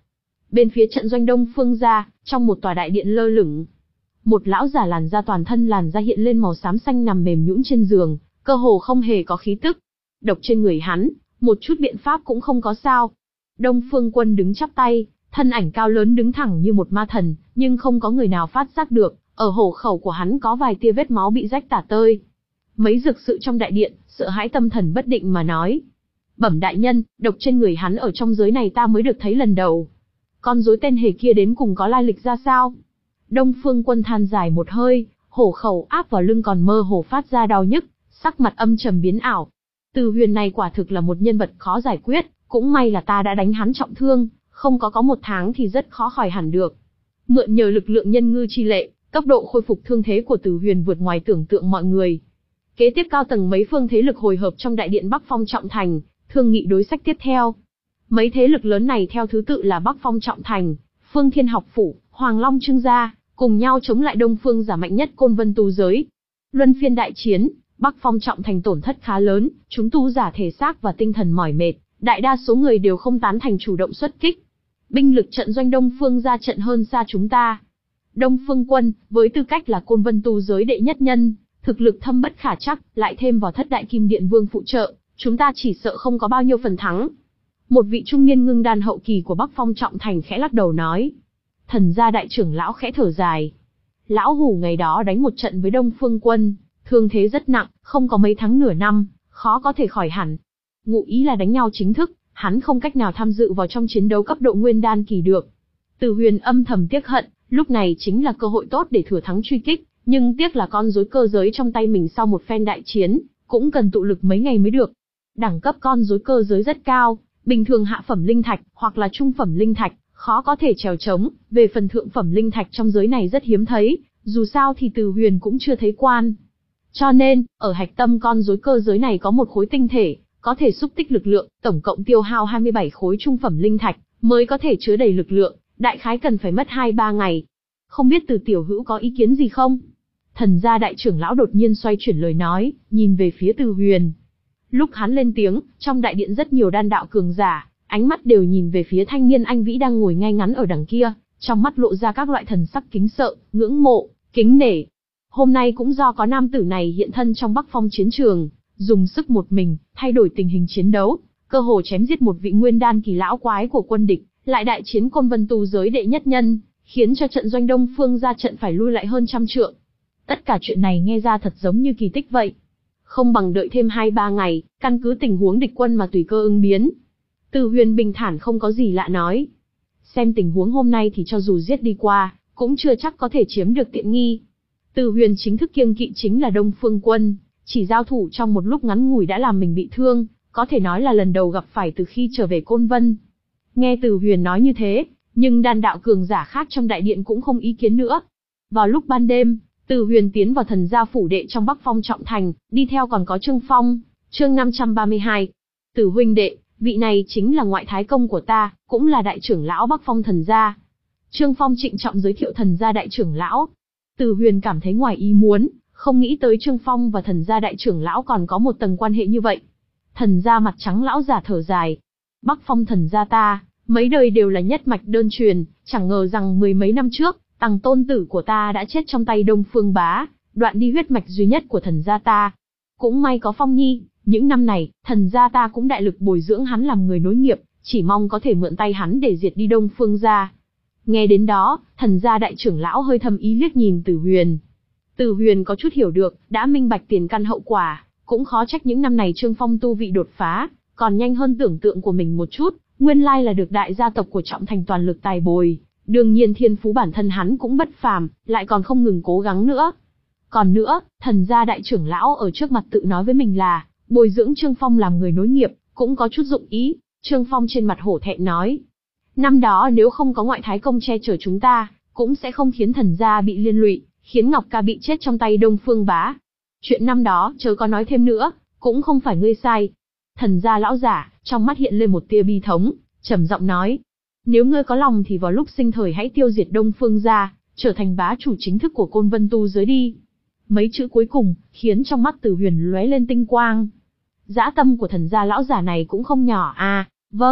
Bên phía trận doanh Đông Phương gia, trong một tòa đại điện lơ lửng, một lão giả làn da toàn thân làn da hiện lên màu xám xanh nằm mềm nhũn trên giường, cơ hồ không hề có khí tức. Độc trên người hắn, một chút biện pháp cũng không có sao. Đông Phương Quân đứng chắp tay, thân ảnh cao lớn đứng thẳng như một ma thần, nhưng không có người nào phát giác được, ở hổ khẩu của hắn có vài tia vết máu bị rách tả tơi. Mấy dược sự trong đại điện, sợ hãi tâm thần bất định mà nói: Bẩm đại nhân, độc trên người hắn ở trong giới này ta mới được thấy lần đầu. Con rối tên hề kia đến cùng có lai lịch ra sao? Đông Phương Quân than dài một hơi, hổ khẩu áp vào lưng còn mơ hồ phát ra đau nhức, sắc mặt âm trầm biến ảo. Từ Huyền này quả thực là một nhân vật khó giải quyết, cũng may là ta đã đánh hắn trọng thương, không có có một tháng thì rất khó khỏi hẳn được. Mượn nhờ lực lượng nhân ngư chi lệ, tốc độ khôi phục thương thế của Từ Huyền vượt ngoài tưởng tượng mọi người. Kế tiếp cao tầng mấy phương thế lực hồi hợp trong đại điện Bắc Phong Trọng Thành, thương nghị đối sách tiếp theo. Mấy thế lực lớn này theo thứ tự là Bắc Phong Trọng Thành, Phương Thiên Học Phủ, Hoàng Long Trương gia, cùng nhau chống lại Đông Phương giả mạnh nhất Côn Vân tu giới. Luân phiên đại chiến, Bắc Phong Trọng Thành tổn thất khá lớn, chúng tu giả thể xác và tinh thần mỏi mệt, đại đa số người đều không tán thành chủ động xuất kích. Binh lực trận doanh Đông Phương ra trận hơn xa chúng ta. Đông Phương Quân, với tư cách là Côn Vân tu giới đệ nhất nhân, thực lực thâm bất khả trắc, lại thêm vào thất đại kim điện vương phụ trợ, chúng ta chỉ sợ không có bao nhiêu phần thắng. Một vị trung niên ngưng đan hậu kỳ của Bắc Phong Trọng Thành khẽ lắc đầu nói. Thần gia đại trưởng lão khẽ thở dài. Lão hủ ngày đó đánh một trận với Đông Phương Quân, thương thế rất nặng, không có mấy tháng nửa năm, khó có thể khỏi hẳn. Ngụ ý là đánh nhau chính thức, hắn không cách nào tham dự vào trong chiến đấu cấp độ nguyên đan kỳ được. Từ Huyền âm thầm tiếc hận, lúc này chính là cơ hội tốt để thừa thắng truy kích, nhưng tiếc là con rối cơ giới trong tay mình sau một phen đại chiến, cũng cần tụ lực mấy ngày mới được. Đẳng cấp con rối cơ giới rất cao, bình thường hạ phẩm linh thạch, hoặc là trung phẩm linh thạch, khó có thể trèo trống, về phần thượng phẩm linh thạch trong giới này rất hiếm thấy, dù sao thì Từ Huyền cũng chưa thấy quan. Cho nên, ở hạch tâm con rối cơ giới này có một khối tinh thể, có thể xúc tích lực lượng, tổng cộng tiêu hao hai mươi bảy khối trung phẩm linh thạch, mới có thể chứa đầy lực lượng, đại khái cần phải mất hai ba ngày. Không biết Từ tiểu hữu có ý kiến gì không? Thần gia đại trưởng lão đột nhiên xoay chuyển lời nói, nhìn về phía Từ Huyền. Lúc hắn lên tiếng, trong đại điện rất nhiều đan đạo cường giả, ánh mắt đều nhìn về phía thanh niên anh vĩ đang ngồi ngay ngắn ở đằng kia, trong mắt lộ ra các loại thần sắc kính sợ, ngưỡng mộ, kính nể. Hôm nay cũng do có nam tử này hiện thân trong Bắc Phong chiến trường, dùng sức một mình, thay đổi tình hình chiến đấu, cơ hồ chém giết một vị nguyên đan kỳ lão quái của quân địch, lại đại chiến Côn Vân tu giới đệ nhất nhân, khiến cho trận doanh Đông Phương ra trận phải lui lại hơn trăm trượng. Tất cả chuyện này nghe ra thật giống như kỳ tích vậy. Không bằng đợi thêm hai ba ngày, căn cứ tình huống địch quân mà tùy cơ ứng biến. Từ Huyền bình thản không có gì lạ nói. Xem tình huống hôm nay thì cho dù giết đi qua, cũng chưa chắc có thể chiếm được tiện nghi. Từ Huyền chính thức kiêng kỵ chính là Đông Phương Quân, chỉ giao thủ trong một lúc ngắn ngủi đã làm mình bị thương, có thể nói là lần đầu gặp phải từ khi trở về Côn Vân. Nghe Từ Huyền nói như thế, nhưng đan đạo cường giả khác trong đại điện cũng không ý kiến nữa. Vào lúc ban đêm, Từ Huyền tiến vào thần gia phủ đệ trong Bắc Phong Trọng Thành, đi theo còn có Trương Phong. Chương năm trăm ba mươi hai. Từ huynh đệ, vị này chính là ngoại thái công của ta, cũng là đại trưởng lão Bắc Phong thần gia. Trương Phong trịnh trọng giới thiệu thần gia đại trưởng lão. Từ Huyền cảm thấy ngoài ý muốn, không nghĩ tới Trương Phong và thần gia đại trưởng lão còn có một tầng quan hệ như vậy. Thần gia mặt trắng lão giả thở dài. Bắc Phong thần gia ta, mấy đời đều là nhất mạch đơn truyền, chẳng ngờ rằng mười mấy năm trước, tằng tôn tử của ta đã chết trong tay Đông Phương Bá, đoạn đi huyết mạch duy nhất của thần gia ta. Cũng may có Phong Nhi, những năm này, thần gia ta cũng đại lực bồi dưỡng hắn làm người nối nghiệp, chỉ mong có thể mượn tay hắn để diệt đi Đông Phương gia. Nghe đến đó, thần gia đại trưởng lão hơi thầm ý liếc nhìn Từ Huyền. Từ Huyền có chút hiểu được, đã minh bạch tiền căn hậu quả, cũng khó trách những năm này Trương Phong tu vị đột phá, còn nhanh hơn tưởng tượng của mình một chút, nguyên lai là được đại gia tộc của Trọng Thành toàn lực tài bồi. Đương nhiên thiên phú bản thân hắn cũng bất phàm, lại còn không ngừng cố gắng nữa. Còn nữa, thần gia đại trưởng lão ở trước mặt tự nói với mình là, bồi dưỡng Trương Phong làm người nối nghiệp, cũng có chút dụng ý. Trương Phong trên mặt hổ thẹn nói. Năm đó nếu không có ngoại thái công che chở chúng ta, cũng sẽ không khiến thần gia bị liên lụy, khiến Ngọc Ca bị chết trong tay Đông Phương Bá. Chuyện năm đó, chớ có nói thêm nữa, cũng không phải ngươi sai. Thần gia lão giả, trong mắt hiện lên một tia bi thống, trầm giọng nói. Nếu ngươi có lòng thì vào lúc sinh thời hãy tiêu diệt Đông Phương gia, trở thành bá chủ chính thức của Côn Vân tu giới đi. Mấy chữ cuối cùng, khiến trong mắt Từ Huyền lóe lên tinh quang. Dã tâm của thần gia lão giả này cũng không nhỏ à, vâng,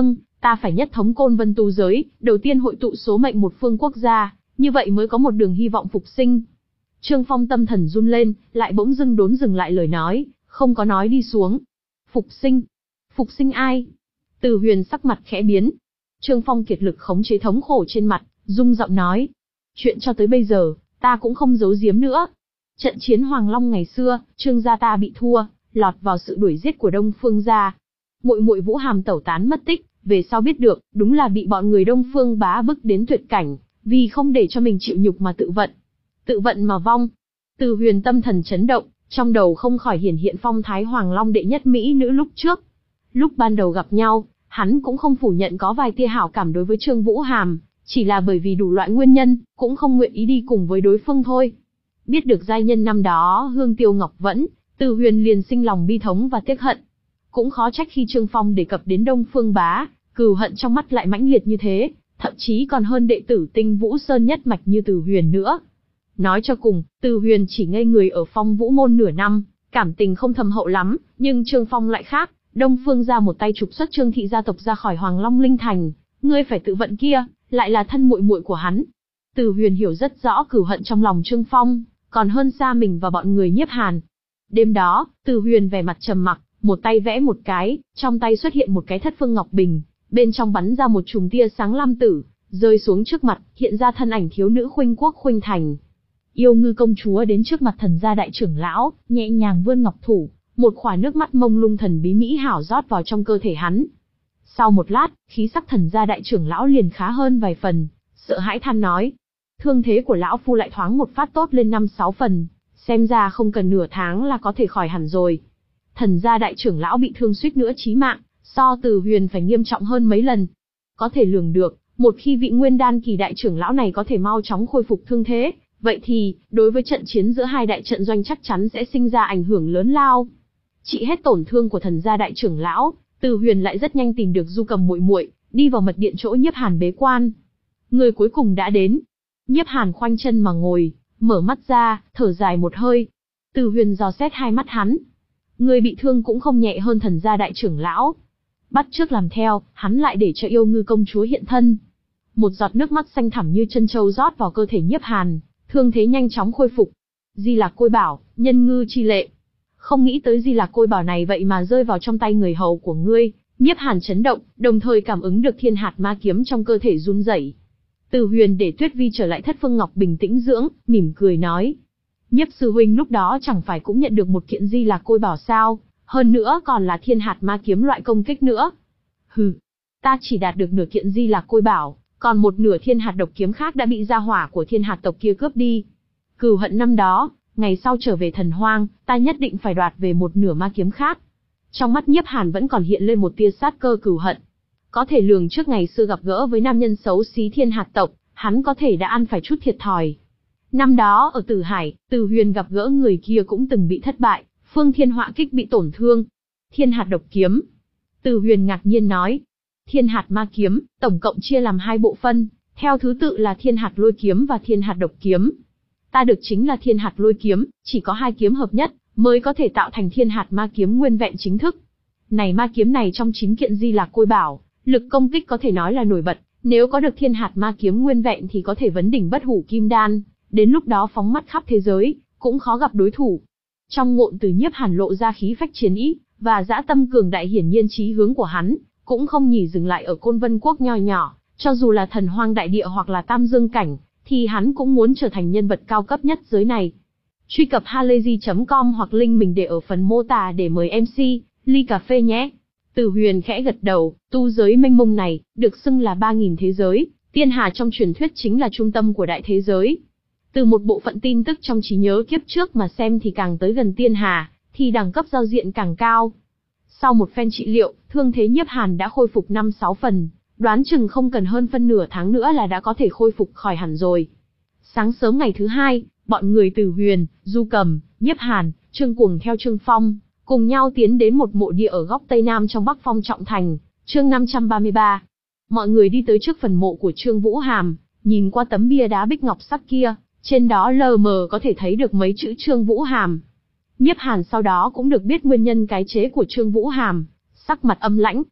Ta phải nhất thống Côn Vân tu giới, đầu tiên hội tụ số mệnh một phương quốc gia, như vậy mới có một đường hy vọng phục sinh. Trương Phong tâm thần run lên, lại bỗng dưng đốn dừng lại lời nói, không có nói đi xuống. Phục sinh? Phục sinh ai? Từ Huyền sắc mặt khẽ biến. Trương Phong kiệt lực khống chế thống khổ trên mặt, rung giọng nói. Chuyện cho tới bây giờ, ta cũng không giấu giếm nữa. Trận chiến Hoàng Long ngày xưa, Trương gia ta bị thua, lọt vào sự đuổi giết của Đông Phương gia. Muội muội Vũ Hàm tẩu tán mất tích, về sau biết được, đúng là bị bọn người Đông Phương bá bức đến tuyệt cảnh, vì không để cho mình chịu nhục mà tự vận. Tự vận mà vong. Từ Huyền tâm thần chấn động, trong đầu không khỏi hiển hiện phong thái Hoàng Long đệ nhất mỹ nữ lúc trước. Lúc ban đầu gặp nhau, hắn cũng không phủ nhận có vài tia hảo cảm đối với Trương Vũ Hàm, chỉ là bởi vì đủ loại nguyên nhân, cũng không nguyện ý đi cùng với đối phương thôi. Biết được giai nhân năm đó Hương Tiêu Ngọc Vẫn, Từ Huyền liền sinh lòng bi thống và tiếc hận. Cũng khó trách khi Trương Phong đề cập đến Đông Phương bá, cừu hận trong mắt lại mãnh liệt như thế, thậm chí còn hơn đệ tử Tinh Vũ Sơn nhất mạch như Từ Huyền nữa. Nói cho cùng, Từ Huyền chỉ ngây người ở Phong Vũ môn nửa năm, cảm tình không thâm hậu lắm, nhưng Trương Phong lại khác, Đông Phương gia một tay trục xuất Trương thị gia tộc ra khỏi Hoàng Long Linh Thành, ngươi phải tự vận kia, lại là thân muội muội của hắn. Từ Huyền hiểu rất rõ cừu hận trong lòng Trương Phong, còn hơn xa mình và bọn người Nhiếp Hàn. Đêm đó, Từ Huyền vẻ mặt trầm mặc, một tay vẽ một cái, trong tay xuất hiện một cái thất phương ngọc bình, bên trong bắn ra một chùm tia sáng lam tử, rơi xuống trước mặt, hiện ra thân ảnh thiếu nữ Khuynh Quốc Khuynh Thành. Yêu Ngư công chúa đến trước mặt thần gia đại trưởng lão, nhẹ nhàng vươn ngọc thủ, một khỏa nước mắt mông lung thần bí mỹ hảo rót vào trong cơ thể hắn. Sau một lát, khí sắc thần gia đại trưởng lão liền khá hơn vài phần, sợ hãi than nói: thương thế của lão phu lại thoáng một phát tốt lên năm sáu phần, xem ra không cần nửa tháng là có thể khỏi hẳn rồi. Thần gia đại trưởng lão bị thương suýt nữa chí mạng, so Từ Huyền phải nghiêm trọng hơn mấy lần. Có thể lường được, một khi vị nguyên đan kỳ đại trưởng lão này có thể mau chóng khôi phục thương thế, vậy thì, đối với trận chiến giữa hai đại trận doanh chắc chắn sẽ sinh ra ảnh hưởng lớn lao. Trị hết tổn thương của thần gia đại trưởng lão, Từ Huyền lại rất nhanh tìm được Du Cầm muội muội, đi vào mật điện chỗ Nhiếp Hàn bế quan. Người cuối cùng đã đến. Nhiếp Hàn khoanh chân mà ngồi, mở mắt ra, thở dài một hơi. Từ Huyền dò xét hai mắt hắn. Người bị thương cũng không nhẹ hơn thần gia đại trưởng lão. Bắt trước làm theo, hắn lại để cho Yêu Ngư công chúa hiện thân. Một giọt nước mắt xanh thẳm như chân châu rót vào cơ thể Nhiếp Hàn, thương thế nhanh chóng khôi phục. Di Lạc Côi Bảo, nhân ngư chi lệ. Không nghĩ tới Di Lạc Côi Bảo này vậy mà rơi vào trong tay người hầu của ngươi. Nhiếp Hàn chấn động, đồng thời cảm ứng được thiên hạt ma kiếm trong cơ thể run rẩy. Từ Huyền để Tuyết Vi trở lại Thất Phương Ngọc bình tĩnh dưỡng, mỉm cười nói: Nhiếp sư huynh lúc đó chẳng phải cũng nhận được một kiện Di Lạc Côi Bảo sao, hơn nữa còn là thiên hạt ma kiếm loại công kích nữa. Hừ, ta chỉ đạt được nửa kiện Di Lạc Côi Bảo, còn một nửa thiên hạt độc kiếm khác đã bị gia hỏa của thiên hạt tộc kia cướp đi. Cừu hận năm đó, ngày sau trở về thần hoang, ta nhất định phải đoạt về một nửa ma kiếm khác. Trong mắt Nhiếp Hàn vẫn còn hiện lên một tia sát cơ cừu hận. Có thể lường trước ngày xưa gặp gỡ với nam nhân xấu xí thiên hạt tộc, hắn có thể đã ăn phải chút thiệt thòi. Năm đó ở Tử Hải, Từ Huyền gặp gỡ người kia cũng từng bị thất bại, Phương Thiên Họa Kích bị tổn thương. Thiên hạt độc kiếm. Từ Huyền ngạc nhiên nói. Thiên hạt ma kiếm, tổng cộng chia làm hai bộ phân, theo thứ tự là thiên hạt lôi kiếm và thiên hạt độc kiếm. Ta được chính là thiên hạt lôi kiếm, chỉ có hai kiếm hợp nhất, mới có thể tạo thành thiên hạt ma kiếm nguyên vẹn chính thức. Này ma kiếm này trong chín kiện Di Lạc Côi Bảo, lực công kích có thể nói là nổi bật, nếu có được thiên hạt ma kiếm nguyên vẹn thì có thể vấn đỉnh bất hủ kim đan, đến lúc đó phóng mắt khắp thế giới, cũng khó gặp đối thủ. Trong ngộn từ Nhiếp Hàn lộ ra khí phách chiến ý, và dã tâm cường đại, hiển nhiên chí hướng của hắn, cũng không nhỉ dừng lại ở Côn Vân Quốc nho nhỏ, cho dù là thần hoang đại địa hoặc là tam dương cảnh, thì hắn cũng muốn trở thành nhân vật cao cấp nhất giới này. Truy cập halayzi chấm com hoặc link mình để ở phần mô tả để mời em xê, ly cà phê nhé. Từ Huyền khẽ gật đầu, tu giới mênh mông này, được xưng là ba nghìn thế giới, Tiên Hà trong truyền thuyết chính là trung tâm của đại thế giới. Từ một bộ phận tin tức trong trí nhớ kiếp trước mà xem thì càng tới gần Tiên Hà, thì đẳng cấp giao diện càng cao. Sau một phen trị liệu, thương thế Nhiếp Hàn đã khôi phục năm sáu phần, đoán chừng không cần hơn phân nửa tháng nữa là đã có thể khôi phục khỏi hẳn rồi. Sáng sớm ngày thứ hai, bọn người Từ Huyền, Du Cầm, Nhiếp Hàn, Trương Cuồng theo Trương Phong, cùng nhau tiến đến một mộ địa ở góc Tây Nam trong Bắc Phong Trọng Thành, chương năm trăm ba mươi ba. Mọi người đi tới trước phần mộ của Trương Vũ Hàm, nhìn qua tấm bia đá bích ngọc sắc kia, trên đó lờ mờ có thể thấy được mấy chữ Trương Vũ Hàm. Nhiếp Hàn sau đó cũng được biết nguyên nhân cái chết của Trương Vũ Hàm, sắc mặt âm lãnh.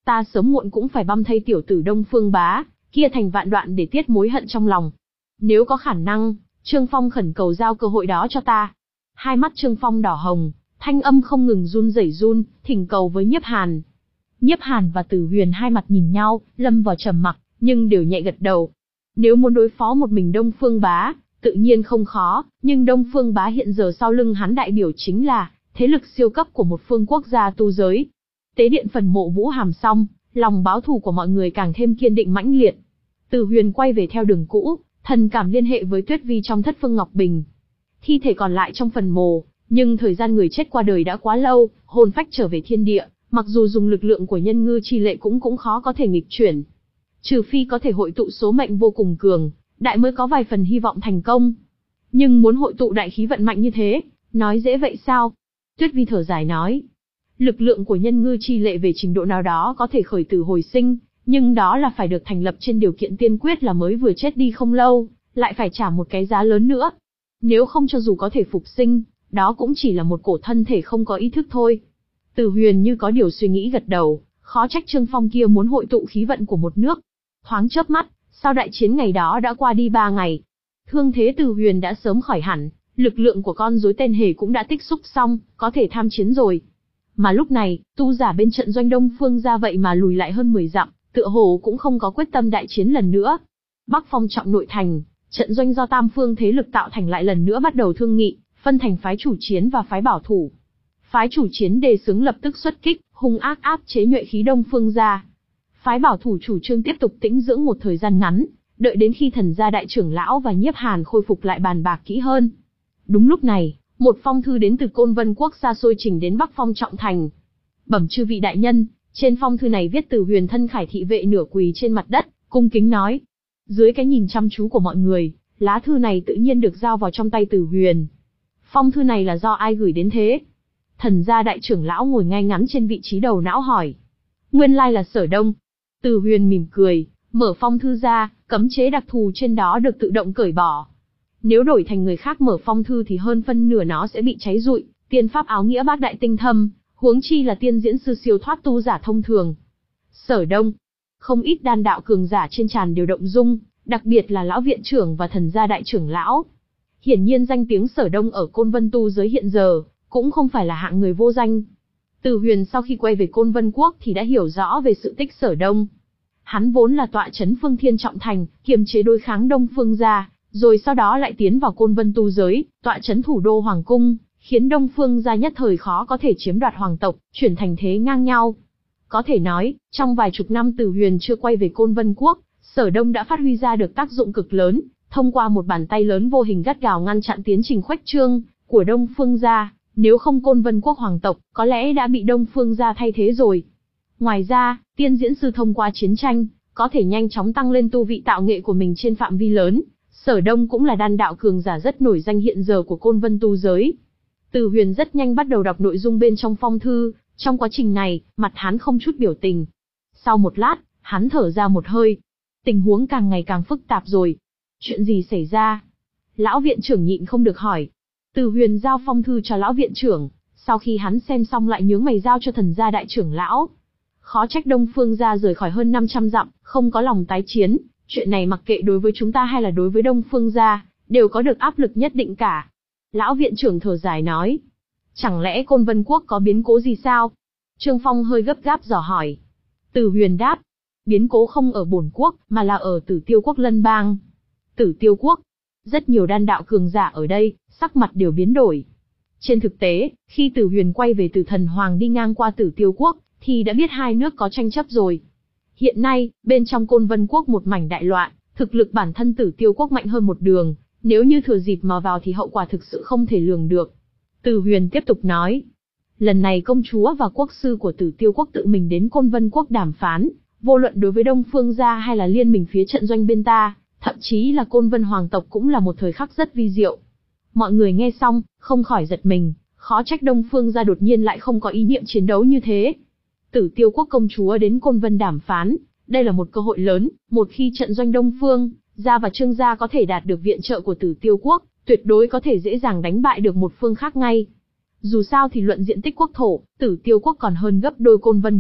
Ta sớm muộn cũng phải băm thây tiểu tử Đông Phương Bá kia thành vạn đoạn để tiết mối hận trong lòng. Nếu có khả năng, Trương Phong khẩn cầu giao cơ hội đó cho ta. Hai mắt Trương Phong đỏ hồng, thanh âm không ngừng run rẩy run, thỉnh cầu với Nhiếp Hàn. Nhiếp Hàn và Tử Huyền hai mặt nhìn nhau, lâm vào trầm mặc, nhưng đều nhẹ gật đầu. Nếu muốn đối phó một mình Đông Phương Bá, tự nhiên không khó, nhưng Đông Phương Bá hiện giờ sau lưng hắn đại biểu chính là thế lực siêu cấp của một phương quốc gia tu giới. Tế điện phần mộ Vũ Hàm xong, lòng báo thù của mọi người càng thêm kiên định mãnh liệt. Tử Huyền quay về theo đường cũ, thần cảm liên hệ với Tuyết Vi trong Thất Phương Ngọc Bình. Thi thể còn lại trong phần mộ, nhưng thời gian người chết qua đời đã quá lâu, hồn phách trở về thiên địa, mặc dù dùng lực lượng của nhân ngư chi lệ cũng cũng khó có thể nghịch chuyển. Trừ phi có thể hội tụ số mệnh vô cùng cường, đại mới có vài phần hy vọng thành công. Nhưng muốn hội tụ đại khí vận mạnh như thế, nói dễ vậy sao? Tuyết Vi thở dài nói. Lực lượng của nhân ngư chi lệ về trình độ nào đó có thể khởi tử hồi sinh, nhưng đó là phải được thành lập trên điều kiện tiên quyết là mới vừa chết đi không lâu, lại phải trả một cái giá lớn nữa. Nếu không cho dù có thể phục sinh, đó cũng chỉ là một cổ thân thể không có ý thức thôi. Tử Huyền như có điều suy nghĩ gật đầu, khó trách Trương Phong kia muốn hội tụ khí vận của một nước. Thoáng chớp mắt, sau đại chiến ngày đó đã qua đi ba ngày. Thương thế Tử Huyền đã sớm khỏi hẳn, lực lượng của con rối tên hề cũng đã tích xúc xong, có thể tham chiến rồi. Mà lúc này, tu giả bên trận doanh Đông Phương ra vậy mà lùi lại hơn mười dặm, tựa hồ cũng không có quyết tâm đại chiến lần nữa. Bắc Phong trọng nội thành, trận doanh do tam phương thế lực tạo thành lại lần nữa bắt đầu thương nghị, phân thành phái chủ chiến và phái bảo thủ. Phái chủ chiến đề xướng lập tức xuất kích, hung ác áp chế nhuệ khí Đông Phương ra. Phái bảo thủ chủ trương tiếp tục tĩnh dưỡng một thời gian ngắn, đợi đến khi Thần gia đại trưởng lão và Nhiếp Hàn khôi phục lại bàn bạc kỹ hơn. Đúng lúc này, một phong thư đến từ Côn Vân quốc xa xôi trình đến Bắc Phong trọng thành. Bẩm chư vị đại nhân, trên phong thư này viết Tử Huyền thân khải thị vệ nửa quỳ trên mặt đất, cung kính nói. Dưới cái nhìn chăm chú của mọi người, lá thư này tự nhiên được giao vào trong tay Tử Huyền. Phong thư này là do ai gửi đến thế? Thần gia đại trưởng lão ngồi ngay ngắn trên vị trí đầu não hỏi. Nguyên lai là Sở Đông. Tử Huyền mỉm cười, mở phong thư ra, cấm chế đặc thù trên đó được tự động cởi bỏ. Nếu đổi thành người khác mở phong thư thì hơn phân nửa nó sẽ bị cháy rụi, tiên pháp áo nghĩa bác đại tinh thâm, huống chi là tiên diễn sư siêu thoát tu giả thông thường. Sở Đông. Không ít đan đạo cường giả trên tràn đều động dung, đặc biệt là lão viện trưởng và thần gia đại trưởng lão. Hiển nhiên danh tiếng Sở Đông ở Côn Vân tu giới hiện giờ, cũng không phải là hạng người vô danh. Tử Huyền sau khi quay về Côn Vân quốc thì đã hiểu rõ về sự tích Sở Đông. Hắn vốn là tọa chấn Phương Thiên trọng thành, kiềm chế đối kháng Đông Phương gia, rồi sau đó lại tiến vào Côn Vân tu giới, tọa chấn thủ đô hoàng cung, khiến Đông Phương gia nhất thời khó có thể chiếm đoạt hoàng tộc, chuyển thành thế ngang nhau. Có thể nói, trong vài chục năm Tử Huyền chưa quay về Côn Vân quốc, Sở Đông đã phát huy ra được tác dụng cực lớn, thông qua một bàn tay lớn vô hình gắt gào ngăn chặn tiến trình khuếch trương của Đông Phương gia, nếu không Côn Vân quốc hoàng tộc, có lẽ đã bị Đông Phương gia thay thế rồi. Ngoài ra, tiên diễn sư thông qua chiến tranh, có thể nhanh chóng tăng lên tu vị tạo nghệ của mình trên phạm vi lớn. Sở Đông cũng là đan đạo cường giả rất nổi danh hiện giờ của Côn Vân tu giới. Tử Huyền rất nhanh bắt đầu đọc nội dung bên trong phong thư, trong quá trình này, mặt hắn không chút biểu tình. Sau một lát, hắn thở ra một hơi. Tình huống càng ngày càng phức tạp rồi. Chuyện gì xảy ra? Lão viện trưởng nhịn không được hỏi. Tử Huyền giao phong thư cho lão viện trưởng, sau khi hắn xem xong lại nhướng mày giao cho thần gia đại trưởng lão. Khó trách Đông Phương gia rời khỏi hơn năm trăm dặm, không có lòng tái chiến. Chuyện này mặc kệ đối với chúng ta hay là đối với Đông Phương gia, đều có được áp lực nhất định cả. Lão viện trưởng thở dài nói. Chẳng lẽ Côn Vân quốc có biến cố gì sao? Trương Phong hơi gấp gáp dò hỏi. Tử Huyền đáp. Biến cố không ở bổn quốc, mà là ở Tử Tiêu quốc Lân Bang. Tử Tiêu quốc. Rất nhiều đan đạo cường giả ở đây, sắc mặt đều biến đổi. Trên thực tế, khi Tử Huyền quay về từ Thần Hoàng đi ngang qua Tử Tiêu quốc, thì đã biết hai nước có tranh chấp rồi. Hiện nay, bên trong Côn Vân quốc một mảnh đại loạn, thực lực bản thân Tử Tiêu quốc mạnh hơn một đường, nếu như thừa dịp mà vào thì hậu quả thực sự không thể lường được. Tử Huyền tiếp tục nói, lần này công chúa và quốc sư của Tử Tiêu quốc tự mình đến Côn Vân quốc đàm phán, vô luận đối với Đông Phương gia hay là liên minh phía trận doanh bên ta, thậm chí là Côn Vân hoàng tộc cũng là một thời khắc rất vi diệu. Mọi người nghe xong, không khỏi giật mình, khó trách Đông Phương gia đột nhiên lại không có ý niệm chiến đấu như thế. Tử Tiêu quốc công chúa đến Côn Vân đàm phán, đây là một cơ hội lớn, một khi trận doanh Đông Phương gia và Trương gia có thể đạt được viện trợ của Tử Tiêu quốc, tuyệt đối có thể dễ dàng đánh bại được một phương khác ngay. Dù sao thì luận diện tích quốc thổ, Tử Tiêu quốc còn hơn gấp đôi Côn Vân quốc,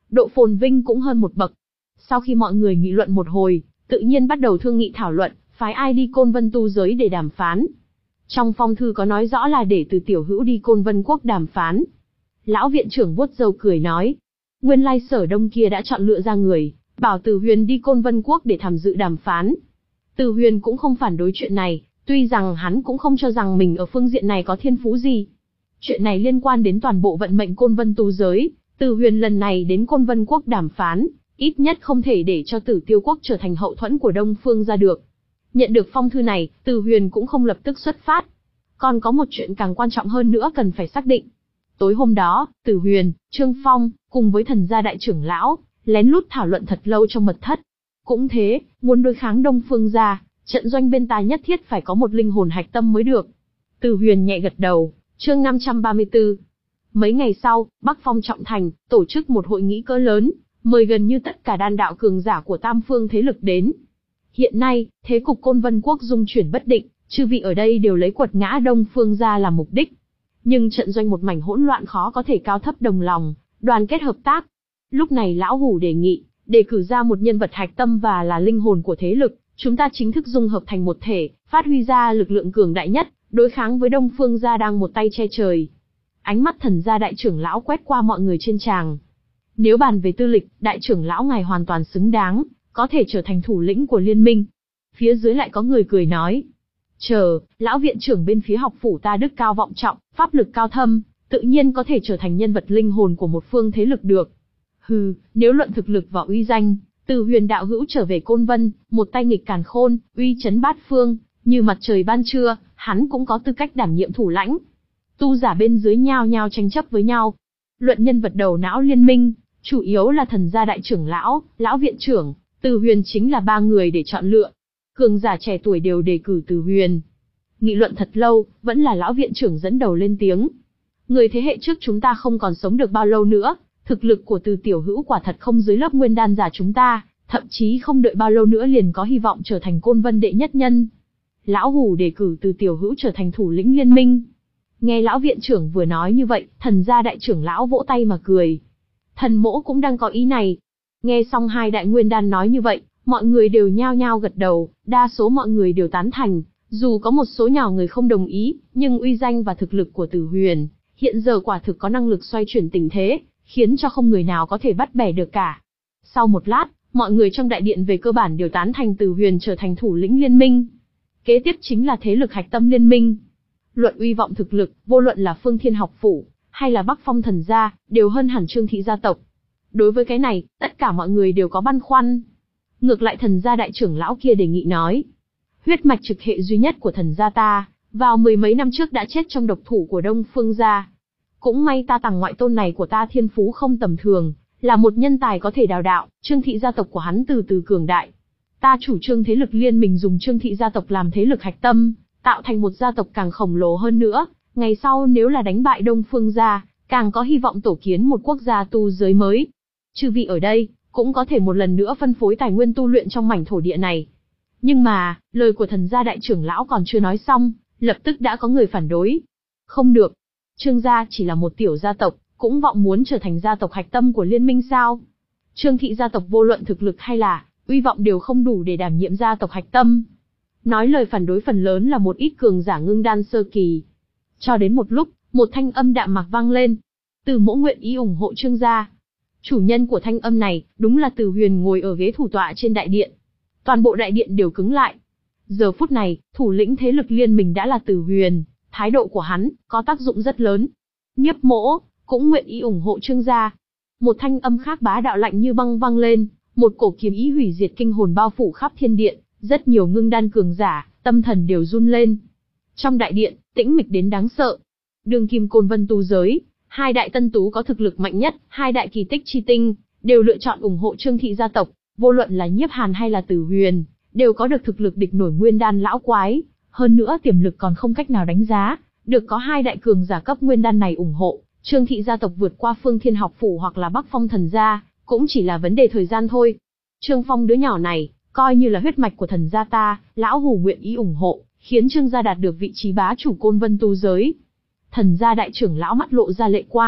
độ phồn vinh cũng hơn một bậc. Sau khi mọi người nghị luận một hồi, tự nhiên bắt đầu thương nghị thảo luận, phái ai đi Côn Vân tu giới để đàm phán. Trong phong thư có nói rõ là để Từ Tiểu Hữu đi Côn Vân quốc đàm phán. Lão viện trưởng vuốt râu cười nói, nguyên lai Sở Đông kia đã chọn lựa ra người, bảo Từ Huyền đi Côn Vân quốc để tham dự đàm phán. Từ Huyền cũng không phản đối chuyện này, tuy rằng hắn cũng không cho rằng mình ở phương diện này có thiên phú gì. Chuyện này liên quan đến toàn bộ vận mệnh Côn Vân tu giới, Từ Huyền lần này đến Côn Vân quốc đàm phán, ít nhất không thể để cho Tử Tiêu quốc trở thành hậu thuẫn của Đông Phương ra được. Nhận được phong thư này, Từ Huyền cũng không lập tức xuất phát. Còn có một chuyện càng quan trọng hơn nữa cần phải xác định. Tối hôm đó, Từ Huyền, Trương Phong, cùng với Thần gia đại trưởng lão, lén lút thảo luận thật lâu trong mật thất. Cũng thế, muốn đối kháng Đông Phương gia, trận doanh bên ta nhất thiết phải có một linh hồn hạch tâm mới được. Từ Huyền nhẹ gật đầu, chương năm trăm ba mươi tư. Mấy ngày sau, Bắc Phong Trọng Thành, tổ chức một hội nghị cỡ lớn, mời gần như tất cả đan đạo cường giả của tam phương thế lực đến. Hiện nay, thế cục Côn Vân quốc dung chuyển bất định, chư vị ở đây đều lấy quật ngã Đông Phương gia làm mục đích. Nhưng trận doanh một mảnh hỗn loạn khó có thể cao thấp đồng lòng, đoàn kết hợp tác. Lúc này lão hủ đề nghị, đề cử ra một nhân vật hạch tâm và là linh hồn của thế lực, chúng ta chính thức dung hợp thành một thể, phát huy ra lực lượng cường đại nhất, đối kháng với Đông Phương gia đang một tay che trời. Ánh mắt Thần gia đại trưởng lão quét qua mọi người trên tràng. Nếu bàn về tư lịch, đại trưởng lão ngài hoàn toàn xứng đáng, có thể trở thành thủ lĩnh của liên minh. Phía dưới lại có người cười nói, chờ, lão viện trưởng bên phía học phủ ta đức cao vọng trọng, pháp lực cao thâm, tự nhiên có thể trở thành nhân vật linh hồn của một phương thế lực được. Hừ, nếu luận thực lực và uy danh, Từ Huyền đạo hữu trở về Côn Vân, một tay nghịch càn khôn, uy chấn bát phương, như mặt trời ban trưa, hắn cũng có tư cách đảm nhiệm thủ lãnh. Tu giả bên dưới nhao nhao tranh chấp với nhau. Luận nhân vật đầu não liên minh, chủ yếu là Thần gia đại trưởng lão, lão viện trưởng, Từ Huyền chính là ba người để chọn lựa. Cường giả trẻ tuổi đều đề cử Từ Huyền. Nghị luận thật lâu, vẫn là lão viện trưởng dẫn đầu lên tiếng. Người thế hệ trước chúng ta không còn sống được bao lâu nữa, thực lực của Từ Tiểu Hữu quả thật không dưới lớp nguyên đan giả chúng ta, thậm chí không đợi bao lâu nữa liền có hy vọng trở thành Côn Vân đệ nhất nhân. Lão hủ đề cử Từ Tiểu Hữu trở thành thủ lĩnh liên minh. Nghe lão viện trưởng vừa nói như vậy, Thần gia đại trưởng lão vỗ tay mà cười. Thần mỗ cũng đang có ý này. Nghe xong hai đại nguyên đan nói như vậy, mọi người đều nhao nhao gật đầu, đa số mọi người đều tán thành, dù có một số nhỏ người không đồng ý, nhưng uy danh và thực lực của Từ Huyền, hiện giờ quả thực có năng lực xoay chuyển tình thế, khiến cho không người nào có thể bắt bẻ được cả. Sau một lát, mọi người trong đại điện về cơ bản đều tán thành Từ Huyền trở thành thủ lĩnh liên minh. Kế tiếp chính là thế lực hạch tâm liên minh. Luận uy vọng thực lực, vô luận là Phương Thiên học phủ, hay là Bắc Phong thần gia, đều hơn hẳn Trương thị gia tộc. Đối với cái này, tất cả mọi người đều có băn khoăn. Ngược lại Thần gia đại trưởng lão kia đề nghị nói, huyết mạch trực hệ duy nhất của Thần gia ta, vào mười mấy năm trước đã chết trong độc thủ của Đông Phương gia. Cũng may ta tàng ngoại tôn này của ta thiên phú không tầm thường, là một nhân tài có thể đào đạo, Trương thị gia tộc của hắn từ từ cường đại. Ta chủ trương thế lực liên mình dùng Trương thị gia tộc làm thế lực hạch tâm, tạo thành một gia tộc càng khổng lồ hơn nữa, ngày sau nếu là đánh bại Đông Phương gia, càng có hy vọng tổ kiến một quốc gia tu giới mới. Chư vị ở đây, cũng có thể một lần nữa phân phối tài nguyên tu luyện trong mảnh thổ địa này. Nhưng mà, lời của Thần gia đại trưởng lão còn chưa nói xong, lập tức đã có người phản đối. Không được. Trương gia chỉ là một tiểu gia tộc, cũng vọng muốn trở thành gia tộc hạch tâm của liên minh sao? Trương thị gia tộc vô luận thực lực hay là uy vọng đều không đủ để đảm nhiệm gia tộc hạch tâm. Nói lời phản đối phần lớn là một ít cường giả ngưng đan sơ kỳ. Cho đến một lúc, một thanh âm đạm mạc vang lên. Từ mỗ nguyện ý ủng hộ Trương gia. Chủ nhân của thanh âm này, đúng là Từ Huyền ngồi ở ghế thủ tọa trên đại điện. Toàn bộ đại điện đều cứng lại. Giờ phút này, thủ lĩnh thế lực liên mình đã là Từ Huyền, thái độ của hắn, có tác dụng rất lớn. Nhiếp mỗ, cũng nguyện ý ủng hộ Trương gia. Một thanh âm khác bá đạo lạnh như băng vang lên, một cổ kiếm ý hủy diệt kinh hồn bao phủ khắp thiên điện, rất nhiều ngưng đan cường giả, tâm thần đều run lên. Trong đại điện, tĩnh mịch đến đáng sợ. Đường kim Côn Vân tu giới, hai đại tân tú có thực lực mạnh nhất, hai đại kỳ tích chi tinh, đều lựa chọn ủng hộ Trương thị gia tộc, vô luận là Nhiếp Hàn hay là Từ Huyền, đều có được thực lực địch nổi nguyên đan lão quái, hơn nữa tiềm lực còn không cách nào đánh giá, được có hai đại cường giả cấp nguyên đan này ủng hộ, Trương thị gia tộc vượt qua Phương Thiên học phủ hoặc là Bắc Phong thần gia, cũng chỉ là vấn đề thời gian thôi. Trương Phong đứa nhỏ này, coi như là huyết mạch của Thần gia ta, lão hủ nguyện ý ủng hộ, khiến Trương gia đạt được vị trí bá chủ Côn Vân tu giới. Thần gia đại trưởng lão mắt lộ ra lệ quang,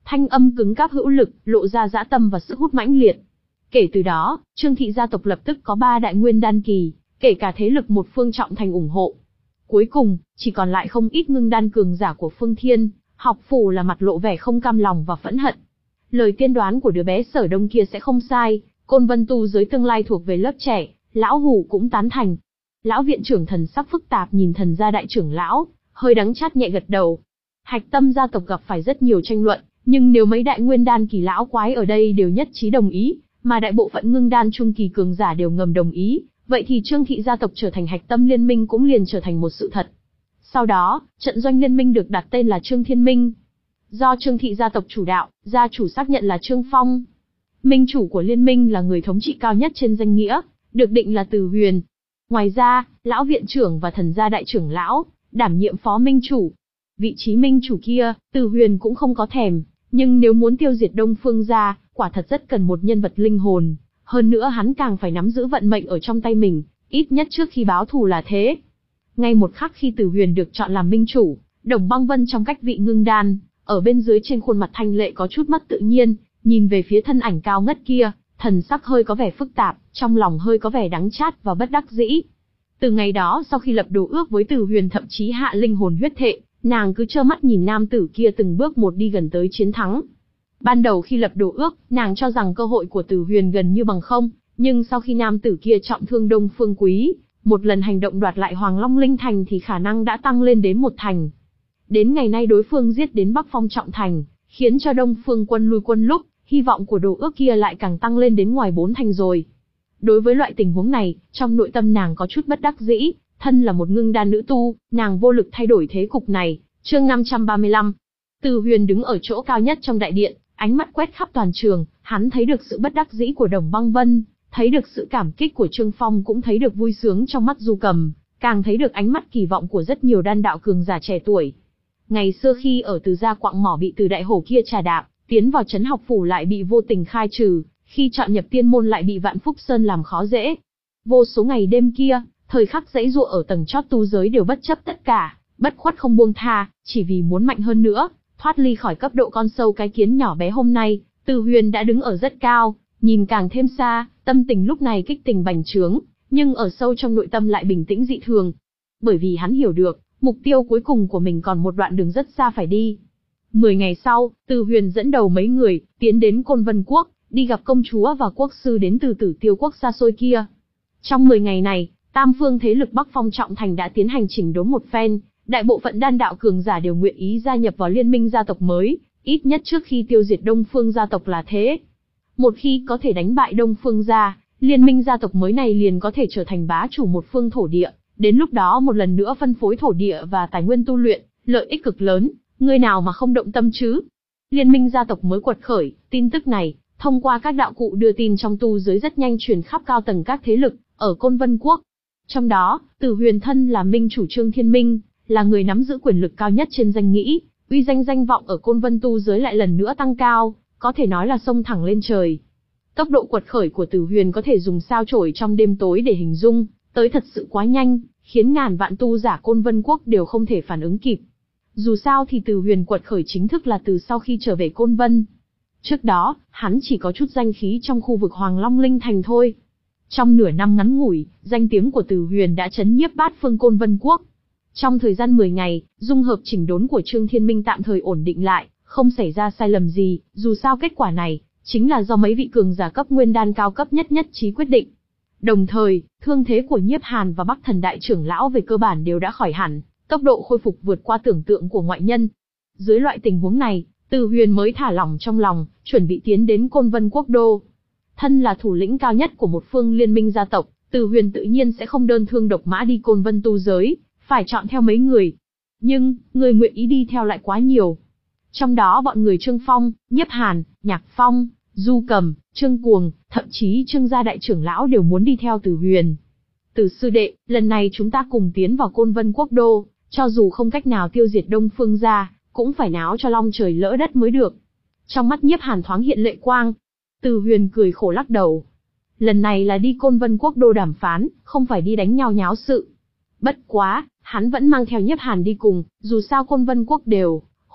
thanh âm cứng cáp hữu lực, lộ ra dã tâm và sức hút mãnh liệt. Kể từ đó, Trương thị gia tộc lập tức có ba đại nguyên đan kỳ, kể cả thế lực một phương trọng thành ủng hộ. Cuối cùng, chỉ còn lại không ít ngưng đan cường giả của Phương Thiên, Học Phủ là mặt lộ vẻ không cam lòng và phẫn hận. Lời tiên đoán của đứa bé Sở Đông kia sẽ không sai, Côn Vân tu giới tương lai thuộc về lớp trẻ, lão hủ cũng tán thành. Lão viện trưởng thần sắc phức tạp nhìn thần gia đại trưởng lão, hơi đắng chát nhẹ gật đầu. Hạch Tâm gia tộc gặp phải rất nhiều tranh luận, nhưng nếu mấy đại nguyên đan kỳ lão quái ở đây đều nhất trí đồng ý, mà đại bộ phận ngưng đan trung kỳ cường giả đều ngầm đồng ý, vậy thì Trương thị gia tộc trở thành Hạch Tâm liên minh cũng liền trở thành một sự thật. Sau đó, trận doanh liên minh được đặt tên là Trương Thiên Minh. Do Trương thị gia tộc chủ đạo, gia chủ xác nhận là Trương Phong. Minh chủ của liên minh là người thống trị cao nhất trên danh nghĩa, được định là Từ Huyền. Ngoài ra, lão viện trưởng và thần gia đại trưởng lão đảm nhiệm phó minh chủ. Vị trí minh chủ kia, Từ Huyền cũng không có thèm, nhưng nếu muốn tiêu diệt Đông Phương gia, quả thật rất cần một nhân vật linh hồn, hơn nữa hắn càng phải nắm giữ vận mệnh ở trong tay mình, ít nhất trước khi báo thù là thế. Ngay một khắc khi Từ Huyền được chọn làm minh chủ, Đồng Băng Vân trong cách vị ngưng đan, ở bên dưới trên khuôn mặt thanh lệ có chút mất tự nhiên, nhìn về phía thân ảnh cao ngất kia, thần sắc hơi có vẻ phức tạp, trong lòng hơi có vẻ đắng chát và bất đắc dĩ. Từ ngày đó sau khi lập đồ ước với Từ Huyền thậm chí hạ linh hồn huyết thệ, nàng cứ trơ mắt nhìn nam tử kia từng bước một đi gần tới chiến thắng. Ban đầu khi lập đồ ước, nàng cho rằng cơ hội của Từ Huyền gần như bằng không, nhưng sau khi nam tử kia trọng thương Đông Phương Quý, một lần hành động đoạt lại Hoàng Long Linh Thành thì khả năng đã tăng lên đến một thành. Đến ngày nay đối phương giết đến Bắc Phong trọng thành, khiến cho Đông Phương quân lui quân lúc, hy vọng của đồ ước kia lại càng tăng lên đến ngoài bốn thành rồi. Đối với loại tình huống này, trong nội tâm nàng có chút bất đắc dĩ, thân là một ngưng đan nữ tu, nàng vô lực thay đổi thế cục này. Chương năm trăm ba mươi lăm. Từ Huyền đứng ở chỗ cao nhất trong đại điện, ánh mắt quét khắp toàn trường, hắn thấy được sự bất đắc dĩ của Đồng Băng Vân, thấy được sự cảm kích của Trương Phong, cũng thấy được vui sướng trong mắt Du Cầm, càng thấy được ánh mắt kỳ vọng của rất nhiều đan đạo cường giả trẻ tuổi. Ngày xưa khi ở Từ gia quạng mỏ bị Từ đại hổ kia trà đạp, tiến vào trấn Học Phủ lại bị vô tình khai trừ, khi chọn nhập tiên môn lại bị Vạn Phúc Sơn làm khó dễ. Vô số ngày đêm kia, thời khắc giãy giụa ở tầng chót tu giới đều bất chấp tất cả, bất khuất không buông tha, chỉ vì muốn mạnh hơn nữa, thoát ly khỏi cấp độ con sâu cái kiến nhỏ bé. Hôm nay, Từ Huyền đã đứng ở rất cao, nhìn càng thêm xa, tâm tình lúc này kích tình bành trướng, nhưng ở sâu trong nội tâm lại bình tĩnh dị thường. Bởi vì hắn hiểu được, mục tiêu cuối cùng của mình còn một đoạn đường rất xa phải đi. Mười ngày sau, Từ Huyền dẫn đầu mấy người, tiến đến Côn Vân Quốc, đi gặp công chúa và quốc sư đến từ Tử Tiêu Quốc xa xôi kia. Trong mười ngày này, tam phương thế lực Bắc Phong trọng thành đã tiến hành chỉnh đốn một phen, đại bộ phận đan đạo cường giả đều nguyện ý gia nhập vào liên minh gia tộc mới, ít nhất trước khi tiêu diệt Đông Phương gia tộc là thế. Một khi có thể đánh bại Đông Phương gia, liên minh gia tộc mới này liền có thể trở thành bá chủ một phương thổ địa, đến lúc đó một lần nữa phân phối thổ địa và tài nguyên tu luyện, lợi ích cực lớn, người nào mà không động tâm chứ. Liên minh gia tộc mới quật khởi, tin tức này, thông qua các đạo cụ đưa tin trong tu giới rất nhanh truyền khắp cao tầng các thế lực ở Côn Vân Quốc. Trong đó, Từ Huyền thân là minh chủ Trương Thiên Minh, là người nắm giữ quyền lực cao nhất trên danh nghĩa, uy danh danh vọng ở Côn Vân tu giới lại lần nữa tăng cao, có thể nói là xông thẳng lên trời. Tốc độ quật khởi của Từ Huyền có thể dùng sao chổi trong đêm tối để hình dung, tới thật sự quá nhanh, khiến ngàn vạn tu giả Côn Vân Quốc đều không thể phản ứng kịp. Dù sao thì Từ Huyền quật khởi chính thức là từ sau khi trở về Côn Vân. Trước đó, hắn chỉ có chút danh khí trong khu vực Hoàng Long Linh Thành thôi. Trong nửa năm ngắn ngủi, danh tiếng của Từ Huyền đã chấn nhiếp bát phương Côn Vân Quốc. Trong thời gian mười ngày, dung hợp chỉnh đốn của Trương Thiên Minh tạm thời ổn định lại, không xảy ra sai lầm gì, dù sao kết quả này, chính là do mấy vị cường giả cấp nguyên đan cao cấp nhất nhất trí quyết định. Đồng thời, thương thế của Nhiếp Hàn và Bắc Thần Đại trưởng lão về cơ bản đều đã khỏi hẳn, tốc độ khôi phục vượt qua tưởng tượng của ngoại nhân. Dưới loại tình huống này, Từ Huyền mới thả lỏng trong lòng, chuẩn bị tiến đến Côn Vân Quốc đô. Thân là thủ lĩnh cao nhất của một phương liên minh gia tộc, Từ Huyền tự nhiên sẽ không đơn thương độc mã đi Côn Vân tu giới, phải chọn theo mấy người. Nhưng, người nguyện ý đi theo lại quá nhiều. Trong đó bọn người Trương Phong, Nhiếp Hàn, Nhạc Phong, Du Cầm, Trương Cuồng, thậm chí Trương gia đại trưởng lão đều muốn đi theo Từ Huyền. Từ sư đệ, lần này chúng ta cùng tiến vào Côn Vân Quốc đô, cho dù không cách nào tiêu diệt Đông Phương gia, cũng phải náo cho long trời lỡ đất mới được. Trong mắt Nhiếp Hàn thoáng hiện lệ quang. Từ Huyền cười khổ lắc đầu. Lần này là đi Côn Vân Quốc đô đàm phán, không phải đi đánh nhau nháo sự. Bất quá, hắn vẫn mang theo Nhiếp Hàn đi cùng, dù sao Côn Vân Quốc đều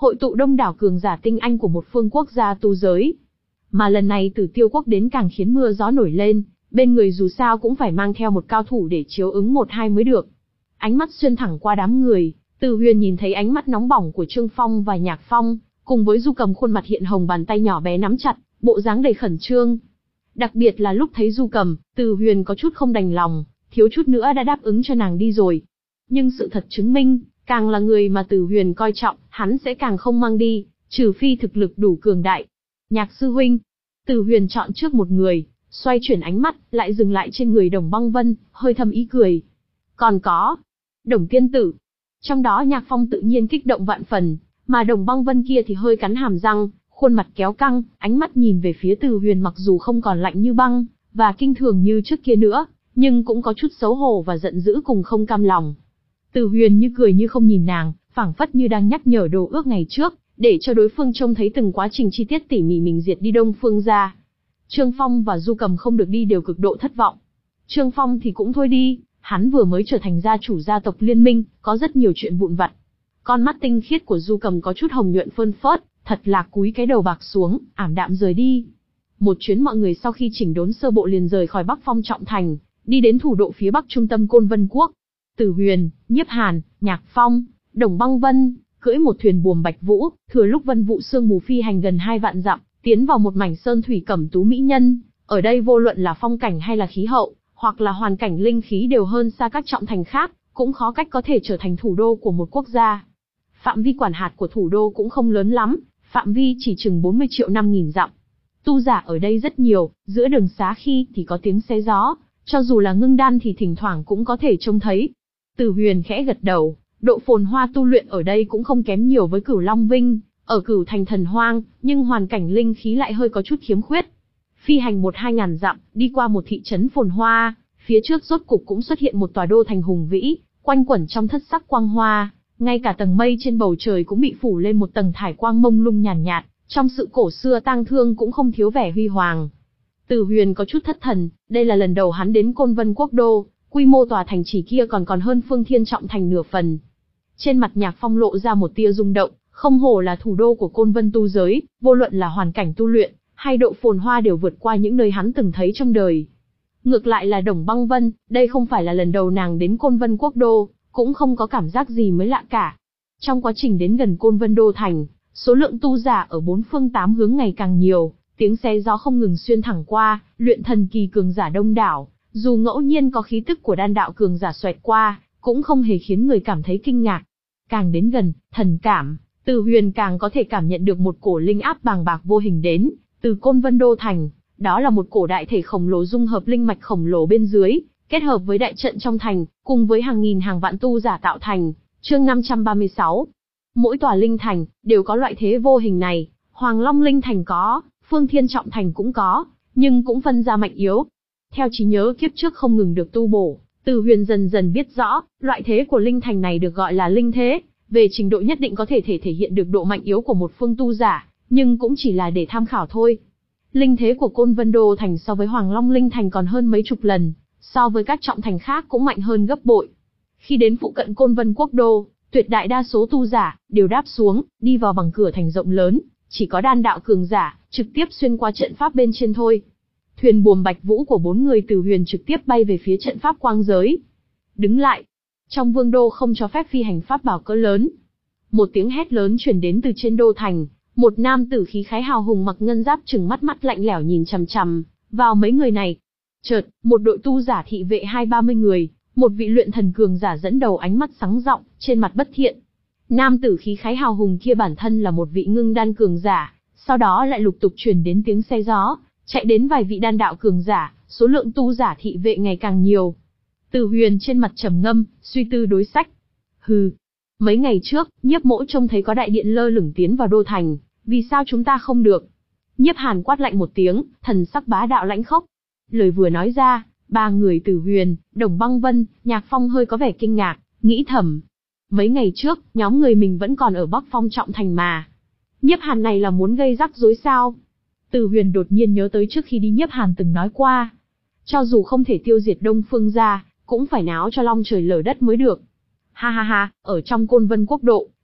hội tụ đông đảo cường giả tinh anh của một phương quốc gia tu giới. Mà lần này Tử Tiêu quốc đến càng khiến mưa gió nổi lên, bên người dù sao cũng phải mang theo một cao thủ để chiếu ứng một hai mới được. Ánh mắt xuyên thẳng qua đám người, Từ Huyền nhìn thấy ánh mắt nóng bỏng của Trương Phong và Nhạc Phong, cùng với Du Cầm khuôn mặt hiện hồng, bàn tay nhỏ bé nắm chặt, bộ dáng đầy khẩn trương. Đặc biệt là lúc thấy Du Cầm, Từ Huyền có chút không đành lòng, thiếu chút nữa đã đáp ứng cho nàng đi rồi. Nhưng sự thật chứng minh, càng là người mà Từ Huyền coi trọng, hắn sẽ càng không mang đi, trừ phi thực lực đủ cường đại. Nhạc sư huynh. Từ Huyền chọn trước một người, xoay chuyển ánh mắt, lại dừng lại trên người Đồng Băng Vân, hơi thầm ý cười. Còn có, Đồng Tiên Tử. Trong đó Nhạc Phong tự nhiên kích động vạn phần, mà Đồng Băng Vân kia thì hơi cắn hàm răng, khuôn mặt kéo căng, ánh mắt nhìn về phía Từ Huyền mặc dù không còn lạnh như băng, và kinh thường như trước kia nữa, nhưng cũng có chút xấu hổ và giận dữ cùng không cam lòng. Từ Huyền như cười như không nhìn nàng, phảng phất như đang nhắc nhở đồ ước ngày trước, để cho đối phương trông thấy từng quá trình chi tiết tỉ mỉ mình diệt đi Đông Phương gia. Trương Phong và Du Cầm không được đi đều cực độ thất vọng. Trương Phong thì cũng thôi đi, hắn vừa mới trở thành gia chủ gia tộc liên minh, có rất nhiều chuyện vụn vặt. Con mắt tinh khiết của Du Cầm có chút hồng nhuận phơn phớt, thật là cúi cái đầu bạc xuống, ảm đạm rời đi. Một chuyến mọi người sau khi chỉnh đốn sơ bộ liền rời khỏi Bắc Phong Trọng Thành, đi đến thủ độ phía bắc trung tâm Côn Vân Quốc. Tử Huyền, Nhiếp Hàn, Nhạc Phong, Đồng Băng Vân, cưỡi một thuyền buồm Bạch Vũ, thừa lúc vân vụ sương mù phi hành gần hai vạn dặm, tiến vào một mảnh sơn thủy cẩm tú mỹ nhân. Ở đây vô luận là phong cảnh hay là khí hậu, hoặc là hoàn cảnh linh khí đều hơn xa các trọng thành khác, cũng khó cách có thể trở thành thủ đô của một quốc gia. Phạm vi quản hạt của thủ đô cũng không lớn lắm, phạm vi chỉ chừng bốn mươi triệu năm nghìn dặm. Tu giả ở đây rất nhiều, giữa đường xá khi thì có tiếng xé gió, cho dù là ngưng đan thì thỉnh thoảng cũng có thể trông thấy. Từ Huyền khẽ gật đầu, độ phồn hoa tu luyện ở đây cũng không kém nhiều với Cửu Long Vinh, ở Cửu Thành Thần Hoang, nhưng hoàn cảnh linh khí lại hơi có chút khiếm khuyết. Phi hành một hai ngàn dặm, đi qua một thị trấn phồn hoa, phía trước rốt cục cũng xuất hiện một tòa đô thành hùng vĩ, quanh quẩn trong thất sắc quang hoa, ngay cả tầng mây trên bầu trời cũng bị phủ lên một tầng thải quang mông lung nhàn nhạt, nhạt, trong sự cổ xưa tang thương cũng không thiếu vẻ huy hoàng. Từ Huyền có chút thất thần, đây là lần đầu hắn đến Côn Vân Quốc đô, quy mô tòa thành chỉ kia còn còn hơn Phương Thiên Trọng Thành nửa phần. Trên mặt Nhạc Phong lộ ra một tia rung động, không hổ là thủ đô của Côn Vân tu giới, vô luận là hoàn cảnh tu luyện, hay độ phồn hoa đều vượt qua những nơi hắn từng thấy trong đời. Ngược lại là Đồng Băng Vân, đây không phải là lần đầu nàng đến Côn Vân Quốc đô, cũng không có cảm giác gì mới lạ cả. Trong quá trình đến gần Côn Vân đô thành, số lượng tu giả ở bốn phương tám hướng ngày càng nhiều, tiếng xé gió không ngừng xuyên thẳng qua, luyện thần kỳ cường giả đông đảo, dù ngẫu nhiên có khí tức của đan đạo cường giả xoẹt qua, cũng không hề khiến người cảm thấy kinh ngạc. Càng đến gần, thần cảm, Từ Huyền càng có thể cảm nhận được một cổ linh áp bàng bạc vô hình đến từ Côn Vân đô thành, đó là một cổ đại thể khổng lồ dung hợp linh mạch khổng lồ bên dưới, kết hợp với đại trận trong thành, cùng với hàng nghìn hàng vạn tu giả tạo thành. Chương năm trăm ba mươi sáu. Mỗi tòa linh thành đều có loại thế vô hình này, Hoàng Long linh thành có, Phương Thiên Trọng Thành cũng có, nhưng cũng phân ra mạnh yếu. Theo trí nhớ kiếp trước không ngừng được tu bổ, Từ Huyền dần dần biết rõ, loại thế của linh thành này được gọi là linh thế, về trình độ nhất định có thể thể thể hiện được độ mạnh yếu của một phương tu giả, nhưng cũng chỉ là để tham khảo thôi. Linh thế của Côn Vân đô thành so với Hoàng Long linh thành còn hơn mấy chục lần, so với các trọng thành khác cũng mạnh hơn gấp bội. Khi đến phụ cận Côn Vân quốc đô, tuyệt đại đa số tu giả đều đáp xuống, đi vào bằng cửa thành rộng lớn, chỉ có đan đạo cường giả trực tiếp xuyên qua trận pháp bên trên thôi. Thuyền buồm Bạch Vũ của bốn người Từ Huyền trực tiếp bay về phía trận pháp quang giới. Đứng lại, trong vương đô không cho phép phi hành pháp bảo cỡ lớn. Một tiếng hét lớn truyền đến từ trên đô thành, một nam tử khí khái hào hùng mặc ngân giáp trừng mắt mắt lạnh lẽo nhìn chằm chằm vào mấy người này. Chợt, một đội tu giả thị vệ hai ba mươi người, một vị luyện thần cường giả dẫn đầu, ánh mắt sáng rộng, trên mặt bất thiện. Nam tử khí khái hào hùng kia bản thân là một vị ngưng đan cường giả, sau đó lại lục tục truyền đến tiếng xe gió, chạy đến vài vị đan đạo cường giả, số lượng tu giả thị vệ ngày càng nhiều. Từ Huyền trên mặt trầm ngâm, suy tư đối sách. Hừ, mấy ngày trước, Nhiếp Mỗ trông thấy có đại điện lơ lửng tiến vào đô thành, vì sao chúng ta không được? Nhiếp Hàn quát lạnh một tiếng, thần sắc bá đạo lãnh khốc. Lời vừa nói ra, ba người Từ Huyền, Đồng Băng Vân, Nhạc Phong hơi có vẻ kinh ngạc, nghĩ thầm. Mấy ngày trước, nhóm người mình vẫn còn ở Bắc Phong Trọng Thành mà. Nhiếp Hàn này là muốn gây rắc rối sao? Từ Huyền đột nhiên nhớ tới trước khi đi Nhiếp Hàn từng nói qua. Cho dù không thể tiêu diệt Đông Phương gia, cũng phải náo cho long trời lở đất mới được. Ha ha ha, ở trong Côn Vân quốc độ,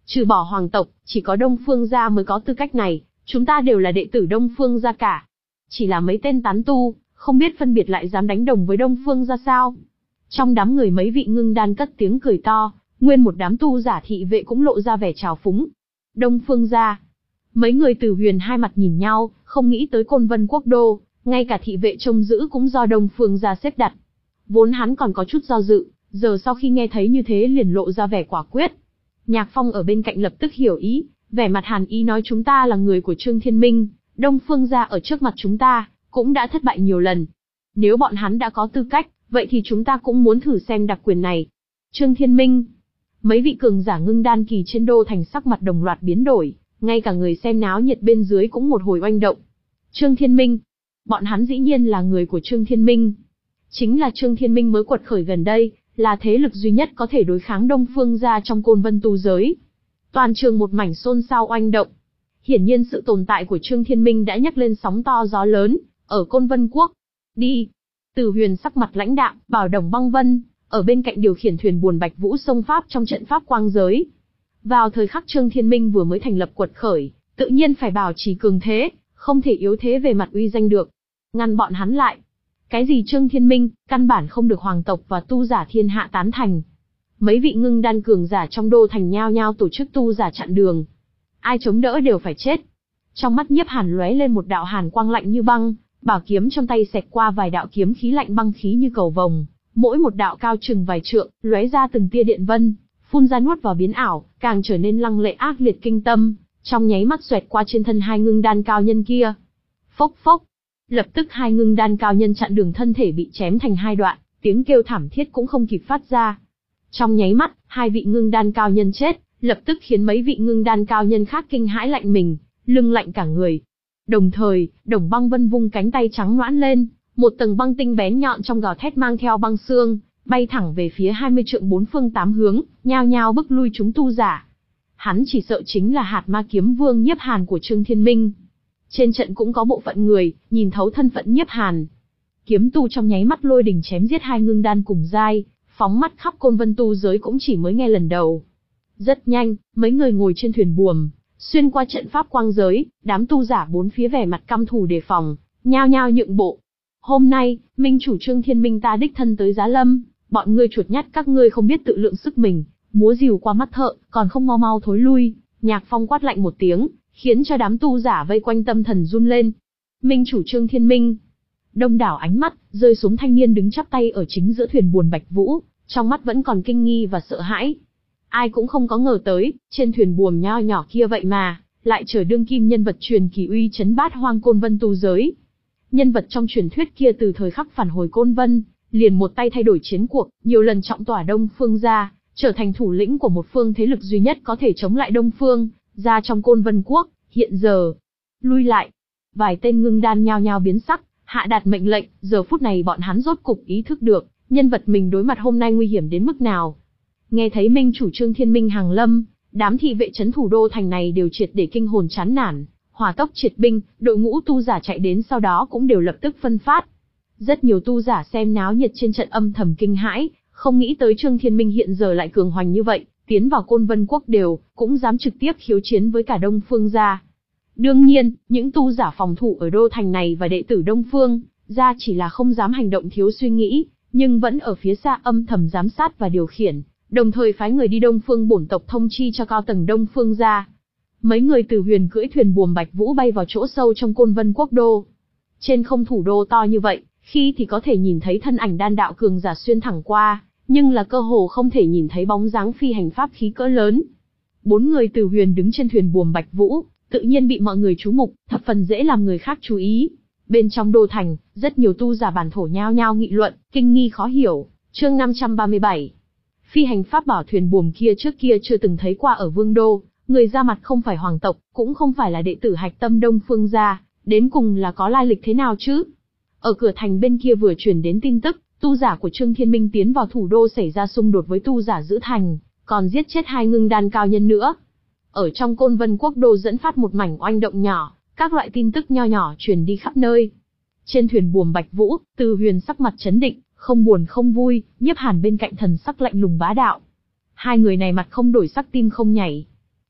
Trừ bỏ hoàng tộc, chỉ có Đông Phương gia mới có tư cách này, chúng ta đều là đệ tử Đông Phương gia cả. Chỉ là mấy tên tán tu, không biết phân biệt lại dám đánh đồng với Đông Phương gia sao? Trong đám người mấy vị ngưng đan cất tiếng cười to, nguyên một đám tu giả thị vệ cũng lộ ra vẻ trào phúng. Đông Phương gia. Mấy người Tử Huyền hai mặt nhìn nhau, không nghĩ tới Côn Vân Quốc đô, ngay cả thị vệ trông giữ cũng do Đông Phương gia xếp đặt. Vốn hắn còn có chút do dự, giờ sau khi nghe thấy như thế liền lộ ra vẻ quả quyết. Nhạc Phong ở bên cạnh lập tức hiểu ý, vẻ mặt hàn ý nói chúng ta là người của Trương Thiên Minh, Đông Phương gia ở trước mặt chúng ta, cũng đã thất bại nhiều lần. Nếu bọn hắn đã có tư cách, vậy thì chúng ta cũng muốn thử xem đặc quyền này. Trương Thiên Minh. Mấy vị cường giả ngưng đan kỳ trên đô thành sắc mặt đồng loạt biến đổi, ngay cả người xem náo nhiệt bên dưới cũng một hồi oanh động. Trương Thiên Minh. Bọn hắn dĩ nhiên là người của Trương Thiên Minh. Chính là Trương Thiên Minh mới quật khởi gần đây, là thế lực duy nhất có thể đối kháng Đông Phương gia trong Côn Vân tu giới. Toàn trường một mảnh xôn xao oanh động. Hiển nhiên sự tồn tại của Trương Thiên Minh đã nhắc lên sóng to gió lớn, ở Côn Vân Quốc. Đi. Tử Huyền sắc mặt lãnh đạm, bảo Đồng Băng Vân, ở bên cạnh điều khiển thuyền buồn Bạch Vũ sông pháp trong trận pháp quang giới. Vào thời khắc Trương Thiên Minh vừa mới thành lập quật khởi, tự nhiên phải bảo trì cường thế, không thể yếu thế về mặt uy danh được. Ngăn bọn hắn lại. Cái gì Trương Thiên Minh, căn bản không được hoàng tộc và tu giả thiên hạ tán thành. Mấy vị ngưng đan cường giả trong đô thành nhao nhao tổ chức tu giả chặn đường. Ai chống đỡ đều phải chết. Trong mắt Nhiếp Hàn lóe lên một đạo hàn quang lạnh như băng, bảo kiếm trong tay xẹt qua vài đạo kiếm khí lạnh băng khí như cầu vồng, mỗi một đạo cao chừng vài trượng, lóe ra từng tia điện vân, phun ra nuốt vào biến ảo, càng trở nên lăng lệ ác liệt kinh tâm, trong nháy mắt xoẹt qua trên thân hai ngưng đan cao nhân kia. Phốc phốc. Lập tức hai ngưng đan cao nhân chặn đường thân thể bị chém thành hai đoạn, tiếng kêu thảm thiết cũng không kịp phát ra. Trong nháy mắt, hai vị ngưng đan cao nhân chết, lập tức khiến mấy vị ngưng đan cao nhân khác kinh hãi lạnh mình, lưng lạnh cả người. Đồng thời, Đồng Băng Vân vung cánh tay trắng nõn lên, một tầng băng tinh bén nhọn trong gào thét mang theo băng xương, bay thẳng về phía hai mươi trượng bốn phương tám hướng, nhao nhao bức lui chúng tu giả. Hắn chỉ sợ chính là Hạt Ma Kiếm Vương Nhiếp Hàn của Trương Thiên Minh. Trên trận cũng có bộ phận người, nhìn thấu thân phận Nhiếp Hàn. Kiếm tu trong nháy mắt lôi đình chém giết hai ngưng đan cùng giai, phóng mắt khắp Côn Vân tu giới cũng chỉ mới nghe lần đầu. Rất nhanh, mấy người ngồi trên thuyền buồm, xuyên qua trận pháp quang giới, đám tu giả bốn phía vẻ mặt căm thù đề phòng, nhao nhao nhượng bộ. Hôm nay, minh chủ Trương Thiên Minh ta đích thân tới Giá Lâm, bọn ngươi chuột nhắt các ngươi không biết tự lượng sức mình, múa rìu qua mắt thợ, còn không mau mau thối lui. Nhạc Phong quát lạnh một tiếng, khiến cho đám tu giả vây quanh tâm thần run lên. Minh chủ Trương Thiên Minh. Đông đảo ánh mắt rơi xuống thanh niên đứng chắp tay ở chính giữa thuyền buồn Bạch Vũ, trong mắt vẫn còn kinh nghi và sợ hãi. Ai cũng không có ngờ tới, trên thuyền buồm nho nhỏ kia vậy mà lại chở đương kim nhân vật truyền kỳ uy chấn bát hoang Côn Vân tu giới. Nhân vật trong truyền thuyết kia từ thời khắc phản hồi Côn Vân, liền một tay thay đổi chiến cuộc, nhiều lần trọng tỏa Đông Phương gia, trở thành thủ lĩnh của một phương thế lực duy nhất có thể chống lại Đông Phương gia trong Côn Vân Quốc. Hiện giờ, lui lại. Vài tên ngưng đan nhao nhao biến sắc, hạ đạt mệnh lệnh. Giờ phút này bọn hắn rốt cục ý thức được, nhân vật mình đối mặt hôm nay nguy hiểm đến mức nào. Nghe thấy minh chủ Trương Thiên Minh hàng lâm, đám thị vệ trấn thủ đô thành này đều triệt để kinh hồn chán nản, hỏa tốc triệt binh, đội ngũ tu giả chạy đến sau đó cũng đều lập tức phân phát. Rất nhiều tu giả xem náo nhiệt trên trận âm thầm kinh hãi, không nghĩ tới Trương Thiên Minh hiện giờ lại cường hoành như vậy, tiến vào Côn Vân Quốc đều cũng dám trực tiếp khiêu chiến với cả Đông Phương gia. Đương nhiên, những tu giả phòng thủ ở đô thành này và đệ tử Đông Phương gia chỉ là không dám hành động thiếu suy nghĩ, nhưng vẫn ở phía xa âm thầm giám sát và điều khiển, đồng thời phái người đi Đông Phương bổn tộc thông chi cho cao tầng Đông Phương gia. Mấy người Tử Huyền cưỡi thuyền buồm Bạch Vũ bay vào chỗ sâu trong Côn Vân Quốc đô. Trên không thủ đô to như vậy, khi thì có thể nhìn thấy thân ảnh đan đạo cường giả xuyên thẳng qua, nhưng là cơ hồ không thể nhìn thấy bóng dáng phi hành pháp khí cỡ lớn. Bốn người Tử Huyền đứng trên thuyền buồm Bạch Vũ, tự nhiên bị mọi người chú mục, thập phần dễ làm người khác chú ý. Bên trong đô thành, rất nhiều tu giả bản thổ nhao nhao nghị luận, kinh nghi khó hiểu. Chương năm trăm ba mươi bảy. Phi hành pháp bảo thuyền buồm kia trước kia chưa từng thấy qua ở Vương đô, người ra mặt không phải hoàng tộc, cũng không phải là đệ tử hạch tâm Đông Phương gia, đến cùng là có lai lịch thế nào chứ? Ở cửa thành bên kia vừa truyền đến tin tức, tu giả của Trương Thiên Minh tiến vào thủ đô xảy ra xung đột với tu giả giữ thành, còn giết chết hai ngưng đan cao nhân nữa. Ở trong Côn Vân Quốc đô dẫn phát một mảnh oanh động nhỏ, các loại tin tức nho nhỏ truyền đi khắp nơi. Trên thuyền buồm Bạch Vũ, Từ Huyền sắc mặt chấn định, không buồn không vui, Nhiếp Hàn bên cạnh thần sắc lạnh lùng bá đạo. Hai người này mặt không đổi sắc tim không nhảy.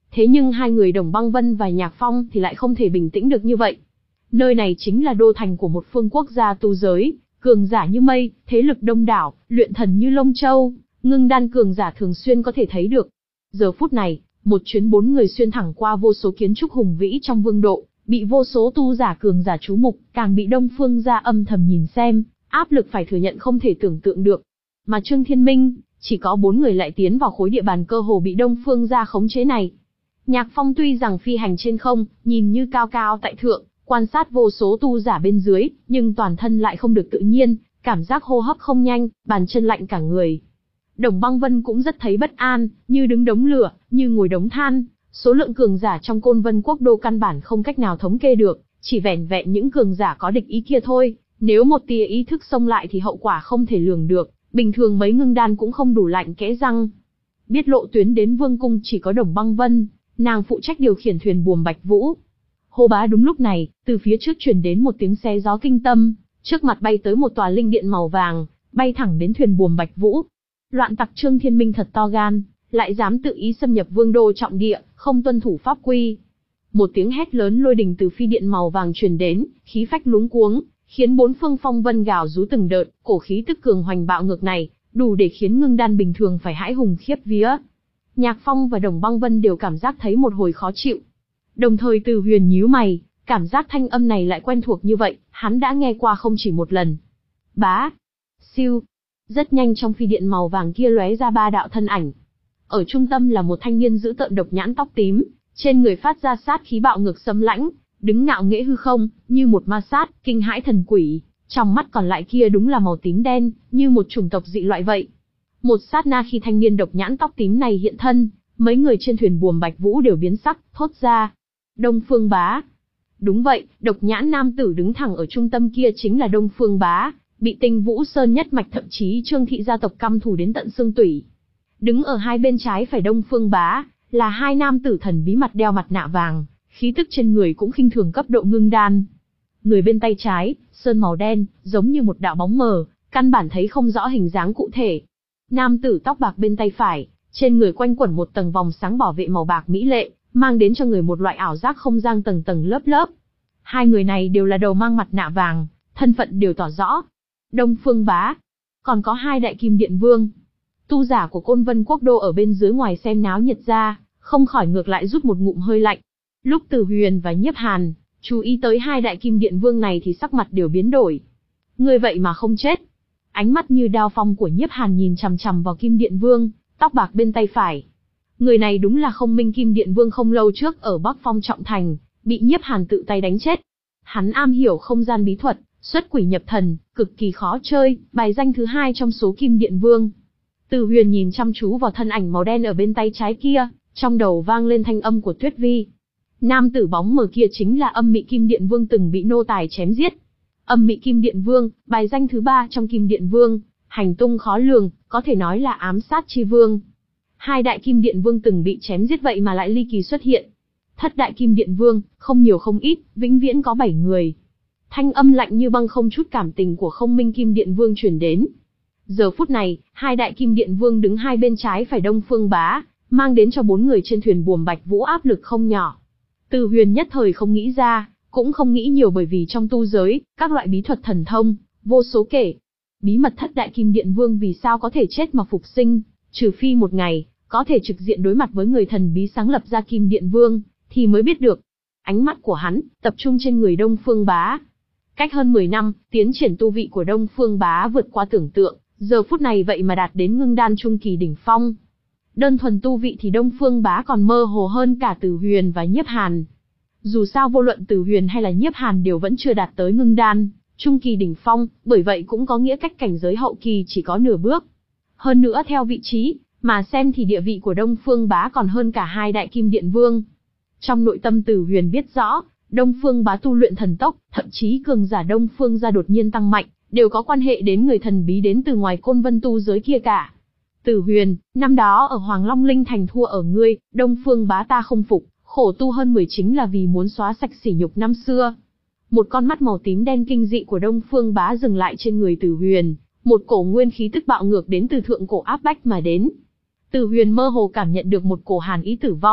Thế nhưng hai người Đồng Băng Vân và Nhạc Phong thì lại không thể bình tĩnh được như vậy. Nơi này chính là đô thành của một phương quốc gia tu giới, cường giả như mây, thế lực đông đảo, luyện thần như lông châu, ngưng đan cường giả thường xuyên có thể thấy được. Giờ phút này, một chuyến bốn người xuyên thẳng qua vô số kiến trúc hùng vĩ trong vương độ, bị vô số tu giả cường giả chú mục, càng bị Đông Phương gia âm thầm nhìn xem, áp lực phải thừa nhận không thể tưởng tượng được. Mà Trương Thiên Minh, chỉ có bốn người lại tiến vào khối địa bàn cơ hồ bị Đông Phương gia khống chế này. Nhạc Phong tuy rằng phi hành trên không, nhìn như cao cao tại thượng, quan sát vô số tu giả bên dưới, nhưng toàn thân lại không được tự nhiên, cảm giác hô hấp không nhanh, bàn chân lạnh cả người. Đồng Băng Vân cũng rất thấy bất an, như đứng đống lửa, như ngồi đống than, số lượng cường giả trong Côn Vân Quốc đô căn bản không cách nào thống kê được, chỉ vẻn vẹn những cường giả có địch ý kia thôi, nếu một tia ý thức xông lại thì hậu quả không thể lường được, bình thường mấy ngưng đan cũng không đủ lạnh kẽ răng. Biết lộ tuyến đến vương cung chỉ có Đồng Băng Vân, nàng phụ trách điều khiển thuyền buồm Bạch Vũ. Hô bá, đúng lúc này, từ phía trước truyền đến một tiếng xé gió kinh tâm, trước mặt bay tới một tòa linh điện màu vàng, bay thẳng đến thuyền buồm Bạch Vũ. Loạn tặc Trương Thiên Minh thật to gan, lại dám tự ý xâm nhập vương đô trọng địa, không tuân thủ pháp quy. Một tiếng hét lớn lôi đình từ phi điện màu vàng truyền đến, khí phách luống cuống, khiến bốn phương phong vân gào rú từng đợt, cổ khí tức cường hoành bạo ngược này, đủ để khiến ngưng đan bình thường phải hãi hùng khiếp vía. Nhạc Phong và Đồng Băng Vân đều cảm giác thấy một hồi khó chịu. Đồng thời Từ Huyền nhíu mày, cảm giác thanh âm này lại quen thuộc như vậy, hắn đã nghe qua không chỉ một lần. Bá, siêu, rất nhanh trong phi điện màu vàng kia lóe ra ba đạo thân ảnh. Ở trung tâm là một thanh niên giữ tợn độc nhãn tóc tím, trên người phát ra sát khí bạo ngược xâm lãnh, đứng ngạo nghễ hư không, như một ma sát, kinh hãi thần quỷ, trong mắt còn lại kia đúng là màu tím đen, như một chủng tộc dị loại vậy. Một sát na khi thanh niên độc nhãn tóc tím này hiện thân, mấy người trên thuyền buồm Bạch Vũ đều biến sắc, thốt ra: Đông Phương Bá. Đúng vậy, độc nhãn nam tử đứng thẳng ở trung tâm kia chính là Đông Phương Bá, bị Tinh Vũ Sơn nhất mạch thậm chí Trương thị gia tộc căm thù đến tận xương tủy. Đứng ở hai bên trái phải Đông Phương Bá, là hai nam tử thần bí mặt đeo mặt nạ vàng, khí tức trên người cũng khinh thường cấp độ ngưng đan. Người bên tay trái, sơn màu đen, giống như một đạo bóng mờ, căn bản thấy không rõ hình dáng cụ thể. Nam tử tóc bạc bên tay phải, trên người quanh quẩn một tầng vòng sáng bảo vệ màu bạc mỹ lệ, mang đến cho người một loại ảo giác không gian tầng tầng lớp lớp. Hai người này đều là đầu mang mặt nạ vàng, thân phận đều tỏ rõ. Đông Phương Bá, còn có hai đại kim điện vương. Tu giả của Côn Vân Quốc đô ở bên dưới ngoài xem náo nhiệt ra, không khỏi ngược lại rút một ngụm hơi lạnh. Lúc Từ Huyền và Nhiếp Hàn chú ý tới hai đại kim điện vương này thì sắc mặt đều biến đổi. Người vậy mà không chết. Ánh mắt như đao phong của Nhiếp Hàn nhìn chằm chằm vào kim điện vương, tóc bạc bên tay phải. Người này đúng là Không Minh Kim Điện Vương không lâu trước ở Bắc Phong Trọng Thành, bị Nhiếp Hàn tự tay đánh chết. Hắn am hiểu không gian bí thuật, xuất quỷ nhập thần, cực kỳ khó chơi, bài danh thứ hai trong số Kim Điện Vương. Từ Huyền nhìn chăm chú vào thân ảnh màu đen ở bên tay trái kia, trong đầu vang lên thanh âm của Tuyết Vi. Nam tử bóng mờ kia chính là Âm Mị Kim Điện Vương từng bị nô tài chém giết. Âm Mị Kim Điện Vương, bài danh thứ ba trong Kim Điện Vương, hành tung khó lường, có thể nói là ám sát chi vương. Hai đại Kim Điện Vương từng bị chém giết vậy mà lại ly kỳ xuất hiện. Thất đại Kim Điện Vương, không nhiều không ít, vĩnh viễn có bảy người. Thanh âm lạnh như băng không chút cảm tình của Không Minh Kim Điện Vương truyền đến. Giờ phút này, hai đại Kim Điện Vương đứng hai bên trái phải Đông Phương Bá, mang đến cho bốn người trên thuyền buồm Bạch Vũ áp lực không nhỏ. Từ Huyền nhất thời không nghĩ ra, cũng không nghĩ nhiều bởi vì trong tu giới, các loại bí thuật thần thông, vô số kể. Bí mật thất đại Kim Điện Vương vì sao có thể chết mà phục sinh, trừ phi một ngày, có thể trực diện đối mặt với người thần bí sáng lập ra Kim Điện Vương, thì mới biết được. Ánh mắt của hắn, tập trung trên người Đông Phương Bá. Cách hơn mười năm, tiến triển tu vị của Đông Phương Bá vượt qua tưởng tượng, giờ phút này vậy mà đạt đến ngưng đan trung kỳ đỉnh phong. Đơn thuần tu vị thì Đông Phương Bá còn mơ hồ hơn cả Từ Huyền và Nhiếp Hàn. Dù sao vô luận Từ Huyền hay là Nhiếp Hàn đều vẫn chưa đạt tới ngưng đan trung kỳ đỉnh phong, bởi vậy cũng có nghĩa cách cảnh giới hậu kỳ chỉ có nửa bước. Hơn nữa theo vị trí mà xem thì địa vị của Đông Phương Bá còn hơn cả hai đại Kim Điện Vương. Trong nội tâm Từ Huyền biết rõ, Đông Phương Bá tu luyện thần tốc, thậm chí cường giả Đông Phương gia đột nhiên tăng mạnh, đều có quan hệ đến người thần bí đến từ ngoài Côn Vân tu giới kia cả. Từ Huyền, năm đó ở Hoàng Long Linh Thành thua ở ngươi, Đông Phương Bá ta không phục, khổ tu hơn mười chính là vì muốn xóa sạch sỉ nhục năm xưa. Một con mắt màu tím đen kinh dị của Đông Phương Bá dừng lại trên người Từ Huyền, một cổ nguyên khí tức bạo ngược đến từ thượng cổ áp bách mà đến. Từ Huyền mơ hồ cảm nhận được một cổ hàn ý tử vong,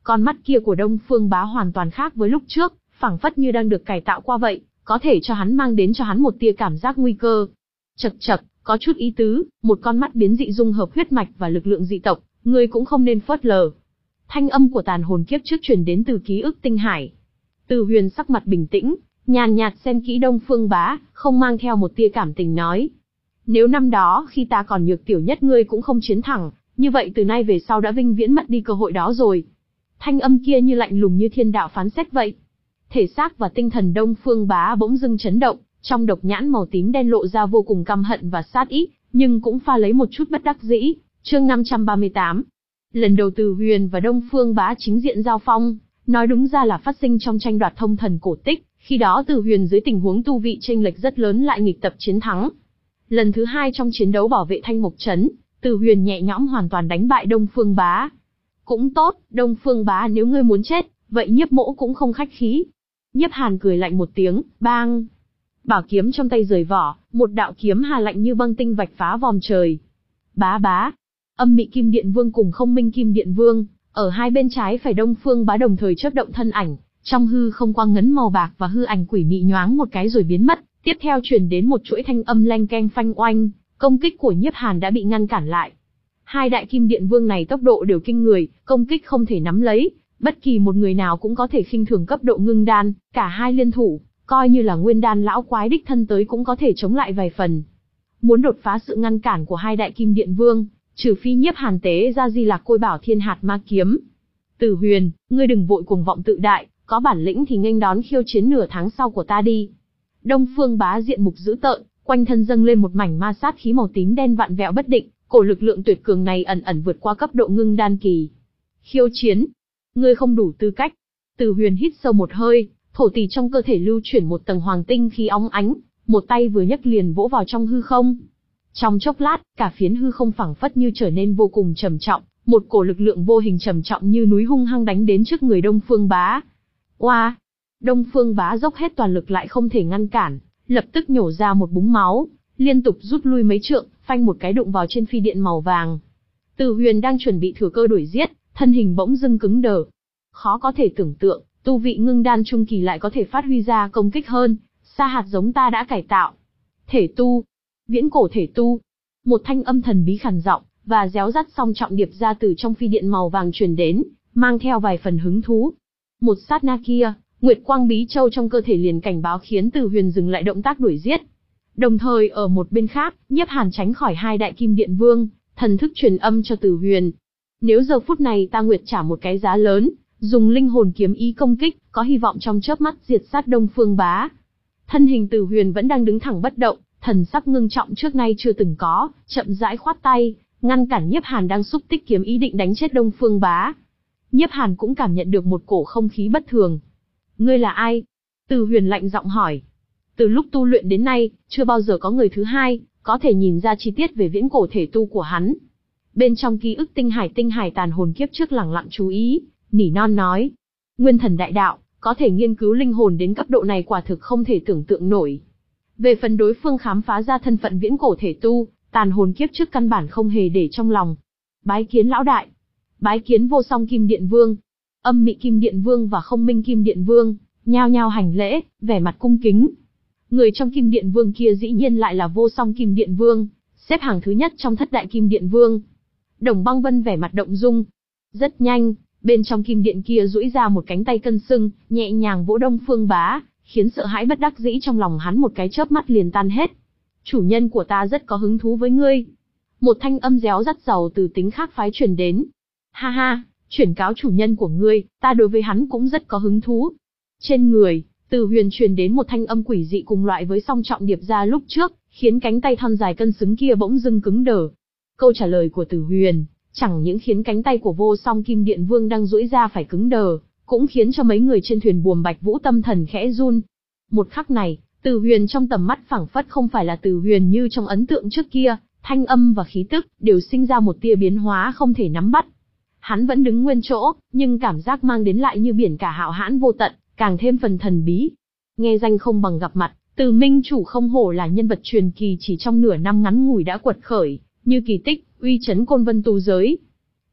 Con mắt kia của Đông Phương Bá hoàn toàn khác với lúc trước, phảng phất như đang được cải tạo qua vậy, có thể cho hắn mang đến cho hắn một tia cảm giác nguy cơ. Chậc chậc, có chút ý tứ, một con mắt biến dị dung hợp huyết mạch và lực lượng dị tộc, ngươi cũng không nên phớt lờ. Thanh âm của tàn hồn kiếp trước truyền đến từ ký ức tinh hải. Từ Huyền sắc mặt bình tĩnh, nhàn nhạt xem kỹ Đông Phương Bá, không mang theo một tia cảm tình nói. Nếu năm đó khi ta còn nhược tiểu nhất ngươi cũng không chiến thẳng, như vậy từ nay về sau đã vinh viễn mất đi cơ hội đó rồi. Thanh âm kia như lạnh lùng như thiên đạo phán xét vậy. Thể xác và tinh thần Đông Phương Bá bỗng dưng chấn động, trong độc nhãn màu tím đen lộ ra vô cùng căm hận và sát ý, nhưng cũng pha lấy một chút bất đắc dĩ. Chương năm trăm ba mươi tám. Lần đầu Từ Huyền và Đông Phương Bá chính diện giao phong, nói đúng ra là phát sinh trong tranh đoạt thông thần cổ tích, khi đó Từ Huyền dưới tình huống tu vị chênh lệch rất lớn lại nghịch tập chiến thắng. Lần thứ hai trong chiến đấu bảo vệ Thanh Mộc Trấn, Từ Huyền nhẹ nhõm hoàn toàn đánh bại Đông Phương Bá. Cũng tốt, Đông Phương Bá nếu ngươi muốn chết, vậy Nhiếp Mỗ cũng không khách khí. Nhiếp Hàn cười lạnh một tiếng, bang. Bảo kiếm trong tay rời vỏ, một đạo kiếm hà lạnh như băng tinh vạch phá vòm trời. Bá bá. Âm Mị Kim Điện Vương cùng Không Minh Kim Điện Vương, ở hai bên trái phải Đông Phương Bá đồng thời chớp động thân ảnh, trong hư không quang ngấn màu bạc và hư ảnh quỷ mị nhoáng một cái rồi biến mất, tiếp theo truyền đến một chuỗi thanh âm leng keng phanh oanh, công kích của Nhiếp Hàn đã bị ngăn cản lại. Hai đại Kim Điện Vương này tốc độ đều kinh người, công kích không thể nắm lấy, bất kỳ một người nào cũng có thể khinh thường cấp độ ngưng đan, cả hai liên thủ, coi như là nguyên đan lão quái đích thân tới cũng có thể chống lại vài phần. Muốn đột phá sự ngăn cản của hai đại Kim Điện Vương, trừ phi Nhiếp Hàn tế ra Di Lạc Côi Bảo Thiên Hạt Ma Kiếm. Từ Huyền, ngươi đừng vội cuồng vọng tự đại, có bản lĩnh thì nghênh đón khiêu chiến nửa tháng sau của ta đi. Đông Phương Bá diện mục dữ tợn, quanh thân dâng lên một mảnh ma sát khí màu tím đen vặn vẹo bất định, cổ lực lượng tuyệt cường này ẩn ẩn vượt qua cấp độ ngưng đan kỳ. Khiêu chiến? Ngươi không đủ tư cách. Từ Huyền hít sâu một hơi, thổ tỷ trong cơ thể lưu chuyển một tầng hoàng tinh khí óng ánh, một tay vừa nhấc liền vỗ vào trong hư không. Trong chốc lát, cả phiến hư không phẳng phất như trở nên vô cùng trầm trọng, một cổ lực lượng vô hình trầm trọng như núi hung hăng đánh đến trước người Đông Phương Bá. Oa! Đông Phương Bá dốc hết toàn lực lại không thể ngăn cản, lập tức nhổ ra một búng máu, liên tục rút lui mấy trượng, phanh một cái đụng vào trên phi điện màu vàng. Từ Huyền đang chuẩn bị thừa cơ đuổi giết, thân hình bỗng dưng cứng đờ. Khó có thể tưởng tượng, tu vị ngưng đan trung kỳ lại có thể phát huy ra công kích hơn, xa hạt giống ta đã cải tạo. Thể tu, viễn cổ thể tu. Một thanh âm thần bí khàn giọng và réo rắt song trọng điệp ra từ trong phi điện màu vàng truyền đến, mang theo vài phần hứng thú. Một sát na kia, Nguyệt Quang Bí Châu trong cơ thể liền cảnh báo khiến Từ Huyền dừng lại động tác đuổi giết. Đồng thời ở một bên khác, Nhiếp Hàn tránh khỏi hai đại Kim Điện Vương, thần thức truyền âm cho Từ Huyền. Nếu giờ phút này ta Nguyệt trả một cái giá lớn, dùng linh hồn kiếm ý công kích, có hy vọng trong chớp mắt diệt sát Đông Phương Bá. Thân hình Từ Huyền vẫn đang đứng thẳng bất động, thần sắc ngưng trọng trước nay chưa từng có, chậm rãi khoát tay, ngăn cản Nhiếp Hàn đang xúc tích kiếm ý định đánh chết Đông Phương Bá. Nhiếp Hàn cũng cảm nhận được một cổ không khí bất thường. Ngươi là ai? Từ Huyền lạnh giọng hỏi. Từ lúc tu luyện đến nay, chưa bao giờ có người thứ hai, có thể nhìn ra chi tiết về viễn cổ thể tu của hắn. Bên trong ký ức tinh hải tinh hải tàn hồn kiếp trước lẳng lặng chú ý, nỉ non nói. Nguyên thần đại đạo, có thể nghiên cứu linh hồn đến cấp độ này quả thực không thể tưởng tượng nổi. Về phần đối phương khám phá ra thân phận viễn cổ thể tu, tàn hồn kiếp trước căn bản không hề để trong lòng. Bái kiến lão đại. Bái kiến vô song Kim Điện Vương. Âm Mị Kim Điện Vương và Không Minh Kim Điện Vương, nhao nhao hành lễ, vẻ mặt cung kính. Người trong Kim Điện Vương kia dĩ nhiên lại là vô song Kim Điện Vương, xếp hàng thứ nhất trong thất đại Kim Điện Vương. Đồng Băng Vân vẻ mặt động dung. Rất nhanh, bên trong Kim Điện kia duỗi ra một cánh tay cân xưng, nhẹ nhàng vỗ Đông Phương Bá, khiến sợ hãi bất đắc dĩ trong lòng hắn một cái chớp mắt liền tan hết. Chủ nhân của ta rất có hứng thú với ngươi. Một thanh âm réo rắt giàu từ tính khác phái truyền đến. Ha ha, chuyển cáo chủ nhân của ngươi, ta đối với hắn cũng rất có hứng thú. Trên người, Từ Huyền truyền đến một thanh âm quỷ dị cùng loại với song trọng điệp ra lúc trước, khiến cánh tay thon dài cân xứng kia bỗng dưng cứng đờ. Câu trả lời của Từ Huyền, chẳng những khiến cánh tay của vô song Kim Điện Vương đang duỗi ra phải cứng đờ, cũng khiến cho mấy người trên thuyền buồm Bạch Vũ tâm thần khẽ run. Một khắc này, Từ Huyền trong tầm mắt phảng phất không phải là Từ Huyền như trong ấn tượng trước kia, thanh âm và khí tức đều sinh ra một tia biến hóa không thể nắm bắt. Hắn vẫn đứng nguyên chỗ, nhưng cảm giác mang đến lại như biển cả hạo hãn vô tận, càng thêm phần thần bí. Nghe danh không bằng gặp mặt, Từ Minh chủ không hổ là nhân vật truyền kỳ chỉ trong nửa năm ngắn ngủi đã quật khởi, như kỳ tích, uy chấn Côn Vân tu giới.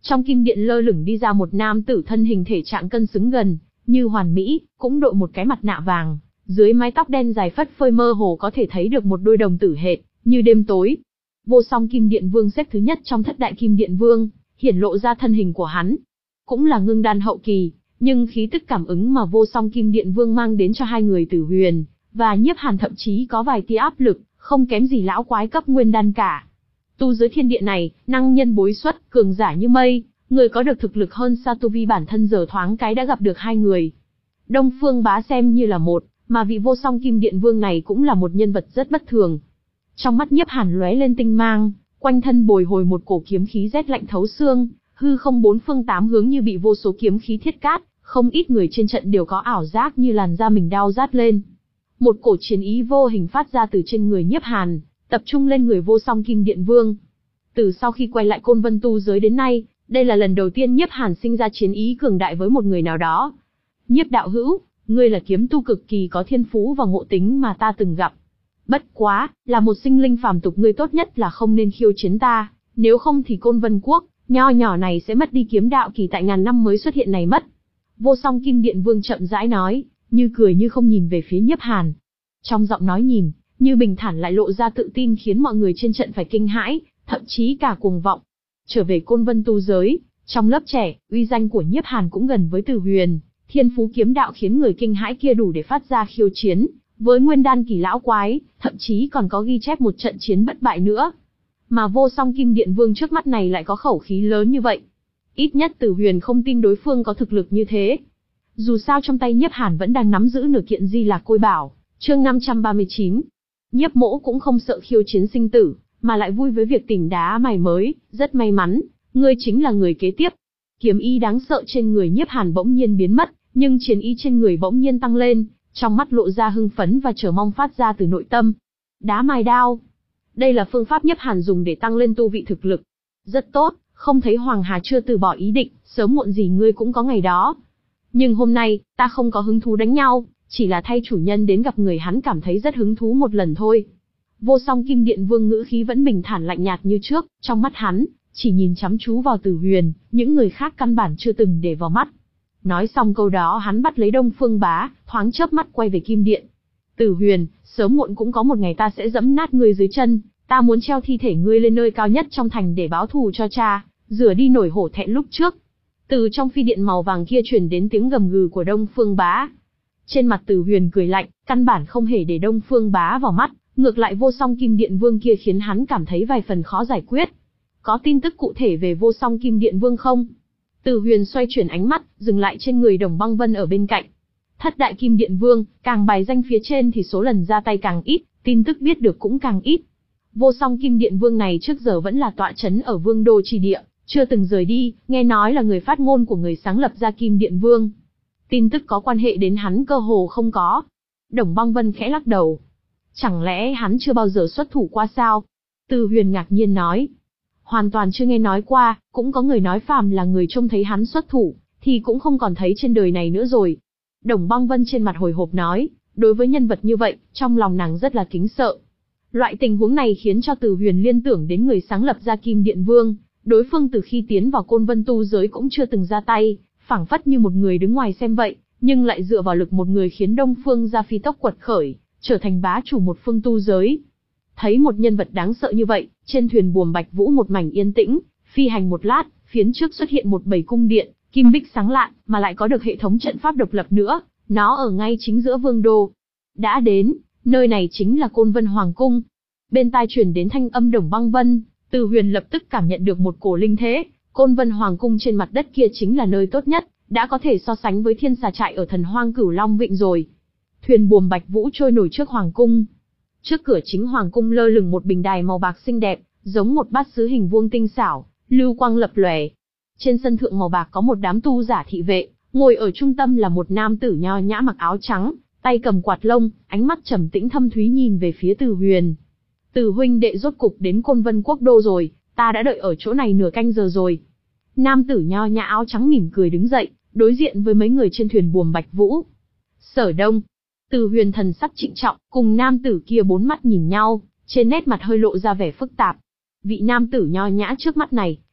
Trong kim điện lơ lửng đi ra một nam tử thân hình thể trạng cân xứng gần như hoàn mỹ, cũng đội một cái mặt nạ vàng, dưới mái tóc đen dài phất phới mơ hồ có thể thấy được một đôi đồng tử hệt như đêm tối. Vô Song Kim Điện Vương xếp thứ nhất trong thất đại Kim Điện Vương, hiển lộ ra thân hình của hắn, cũng là ngưng đan hậu kỳ, nhưng khí tức cảm ứng mà Vô Song Kim Điện Vương mang đến cho hai người Tử Huyền và Nhiếp Hàn thậm chí có vài tia áp lực, không kém gì lão quái cấp nguyên đan cả. Tu giới thiên địa này, năng nhân bối xuất, cường giả như mây, người có được thực lực hơn xa tu vi bản thân giờ thoáng cái đã gặp được hai người. Đông Phương Bá xem như là một, mà vị Vô Song Kim Điện Vương này cũng là một nhân vật rất bất thường. Trong mắt Nhiếp Hàn lóe lên tinh mang, quanh thân bồi hồi một cổ kiếm khí rét lạnh thấu xương, hư không bốn phương tám hướng như bị vô số kiếm khí thiết cát, không ít người trên trận đều có ảo giác như làn da mình đau rát lên. Một cổ chiến ý vô hình phát ra từ trên người Nhiếp Hàn, tập trung lên người Vô Song Kim Điện Vương. Từ sau khi quay lại Côn Vân tu giới đến nay, đây là lần đầu tiên Nhiếp Hàn sinh ra chiến ý cường đại với một người nào đó. Nhiếp đạo hữu, ngươi là kiếm tu cực kỳ có thiên phú và ngộ tính mà ta từng gặp. Bất quá, là một sinh linh phàm tục, ngươi tốt nhất là không nên khiêu chiến ta, nếu không thì Côn Vân Quốc, nho nhỏ này sẽ mất đi kiếm đạo kỳ tại ngàn năm mới xuất hiện này mất. Vô Song Kim Điện Vương chậm rãi nói, như cười như không nhìn về phía Nhiếp Hàn. Trong giọng nói nhìn, như bình thản lại lộ ra tự tin khiến mọi người trên trận phải kinh hãi, thậm chí cả cuồng vọng. Trở về Côn Vân tu giới, trong lớp trẻ, uy danh của Nhiếp Hàn cũng gần với Tử Huyền, thiên phú kiếm đạo khiến người kinh hãi kia đủ để phát ra khiêu chiến với nguyên đan kỳ lão quái, thậm chí còn có ghi chép một trận chiến bất bại nữa. Mà Vô Song Kim Điện Vương trước mắt này lại có khẩu khí lớn như vậy. Ít nhất Tử Huyền không tin đối phương có thực lực như thế. Dù sao trong tay Nhiếp Hàn vẫn đang nắm giữ nửa kiện Di Lạc Côi Bảo. Chương năm trăm ba mươi chín. Nhiếp Mỗ cũng không sợ khiêu chiến sinh tử, mà lại vui với việc tỉnh đá mày mới, rất may mắn, ngươi chính là người kế tiếp. Kiếm ý đáng sợ trên người Nhiếp Hàn bỗng nhiên biến mất, nhưng chiến ý trên người bỗng nhiên tăng lên, trong mắt lộ ra hưng phấn và chờ mong phát ra từ nội tâm. Đá mài đao. Đây là phương pháp Nhiếp Hàn dùng để tăng lên tu vị thực lực. Rất tốt, không thấy Hoàng Hà chưa từ bỏ ý định, sớm muộn gì ngươi cũng có ngày đó. Nhưng hôm nay, ta không có hứng thú đánh nhau, chỉ là thay chủ nhân đến gặp người hắn cảm thấy rất hứng thú một lần thôi. Vô Song Kim Điện Vương ngữ khí vẫn bình thản lạnh nhạt như trước, trong mắt hắn, chỉ nhìn chăm chú vào Tử Huyền, những người khác căn bản chưa từng để vào mắt. Nói xong câu đó hắn bắt lấy Đông Phương Bá, thoáng chớp mắt quay về Kim Điện. Tử Huyền, sớm muộn cũng có một ngày ta sẽ giẫm nát ngươi dưới chân, ta muốn treo thi thể ngươi lên nơi cao nhất trong thành để báo thù cho cha, rửa đi nỗi hổ thẹn lúc trước. Từ trong phi điện màu vàng kia truyền đến tiếng gầm gừ của Đông Phương Bá. Trên mặt Tử Huyền cười lạnh, căn bản không hề để Đông Phương Bá vào mắt, ngược lại Vô Song Kim Điện Vương kia khiến hắn cảm thấy vài phần khó giải quyết. Có tin tức cụ thể về Vô Song Kim Điện Vương không? Tử Huyền xoay chuyển ánh mắt, dừng lại trên người Đồng Băng Vân ở bên cạnh. Thất đại Kim Điện Vương, càng bài danh phía trên thì số lần ra tay càng ít, tin tức biết được cũng càng ít. Vô Song Kim Điện Vương này trước giờ vẫn là tọa chấn ở Vương Đô Chi Địa, chưa từng rời đi, nghe nói là người phát ngôn của người sáng lập ra Kim Điện Vương. Tin tức có quan hệ đến hắn cơ hồ không có. Đồng Băng Vân khẽ lắc đầu. Chẳng lẽ hắn chưa bao giờ xuất thủ qua sao? Tử Huyền ngạc nhiên nói. Hoàn toàn chưa nghe nói qua, cũng có người nói phàm là người trông thấy hắn xuất thủ, thì cũng không còn thấy trên đời này nữa rồi. Đồng Băng Vân trên mặt hồi hộp nói, đối với nhân vật như vậy, trong lòng nàng rất là kính sợ. Loại tình huống này khiến cho Tử Huyền liên tưởng đến người sáng lập ra Kim Điện Vương, đối phương từ khi tiến vào Côn Vân tu giới cũng chưa từng ra tay, phảng phất như một người đứng ngoài xem vậy, nhưng lại dựa vào lực một người khiến Đông Phương gia phi tốc quật khởi, trở thành bá chủ một phương tu giới. Thấy một nhân vật đáng sợ như vậy, trên thuyền buồm Bạch Vũ một mảnh yên tĩnh, phi hành một lát, phiến trước xuất hiện một bầy cung điện, kim bích sáng lạn, mà lại có được hệ thống trận pháp độc lập nữa, nó ở ngay chính giữa vương đô. Đã đến, nơi này chính là Côn Vân Hoàng Cung. Bên tai truyền đến thanh âm Đồng Băng Vân, Tử Huyền lập tức cảm nhận được một cổ linh thế, Côn Vân Hoàng Cung trên mặt đất kia chính là nơi tốt nhất, đã có thể so sánh với Thiên Xà Trại ở Thần Hoang Cửu Long Vịnh rồi. Thuyền buồm Bạch Vũ trôi nổi trước Hoàng Cung. Trước cửa chính Hoàng Cung lơ lửng một bình đài màu bạc xinh đẹp, giống một bát sứ hình vuông tinh xảo, lưu quang lập lòe. Trên sân thượng màu bạc có một đám tu giả thị vệ, ngồi ở trung tâm là một nam tử nho nhã mặc áo trắng, tay cầm quạt lông, ánh mắt trầm tĩnh thâm thúy nhìn về phía Tử Huyền. Tử huynh đệ rốt cục đến Côn Vân Quốc đô rồi, ta đã đợi ở chỗ này nửa canh giờ rồi. Nam tử nho nhã áo trắng mỉm cười đứng dậy, đối diện với mấy người trên thuyền buồm Bạch Vũ. Sở Đông. Tử Huyền thần sắc trịnh trọng, cùng nam tử kia bốn mắt nhìn nhau, trên nét mặt hơi lộ ra vẻ phức tạp. Vị nam tử nho nhã trước mắt này,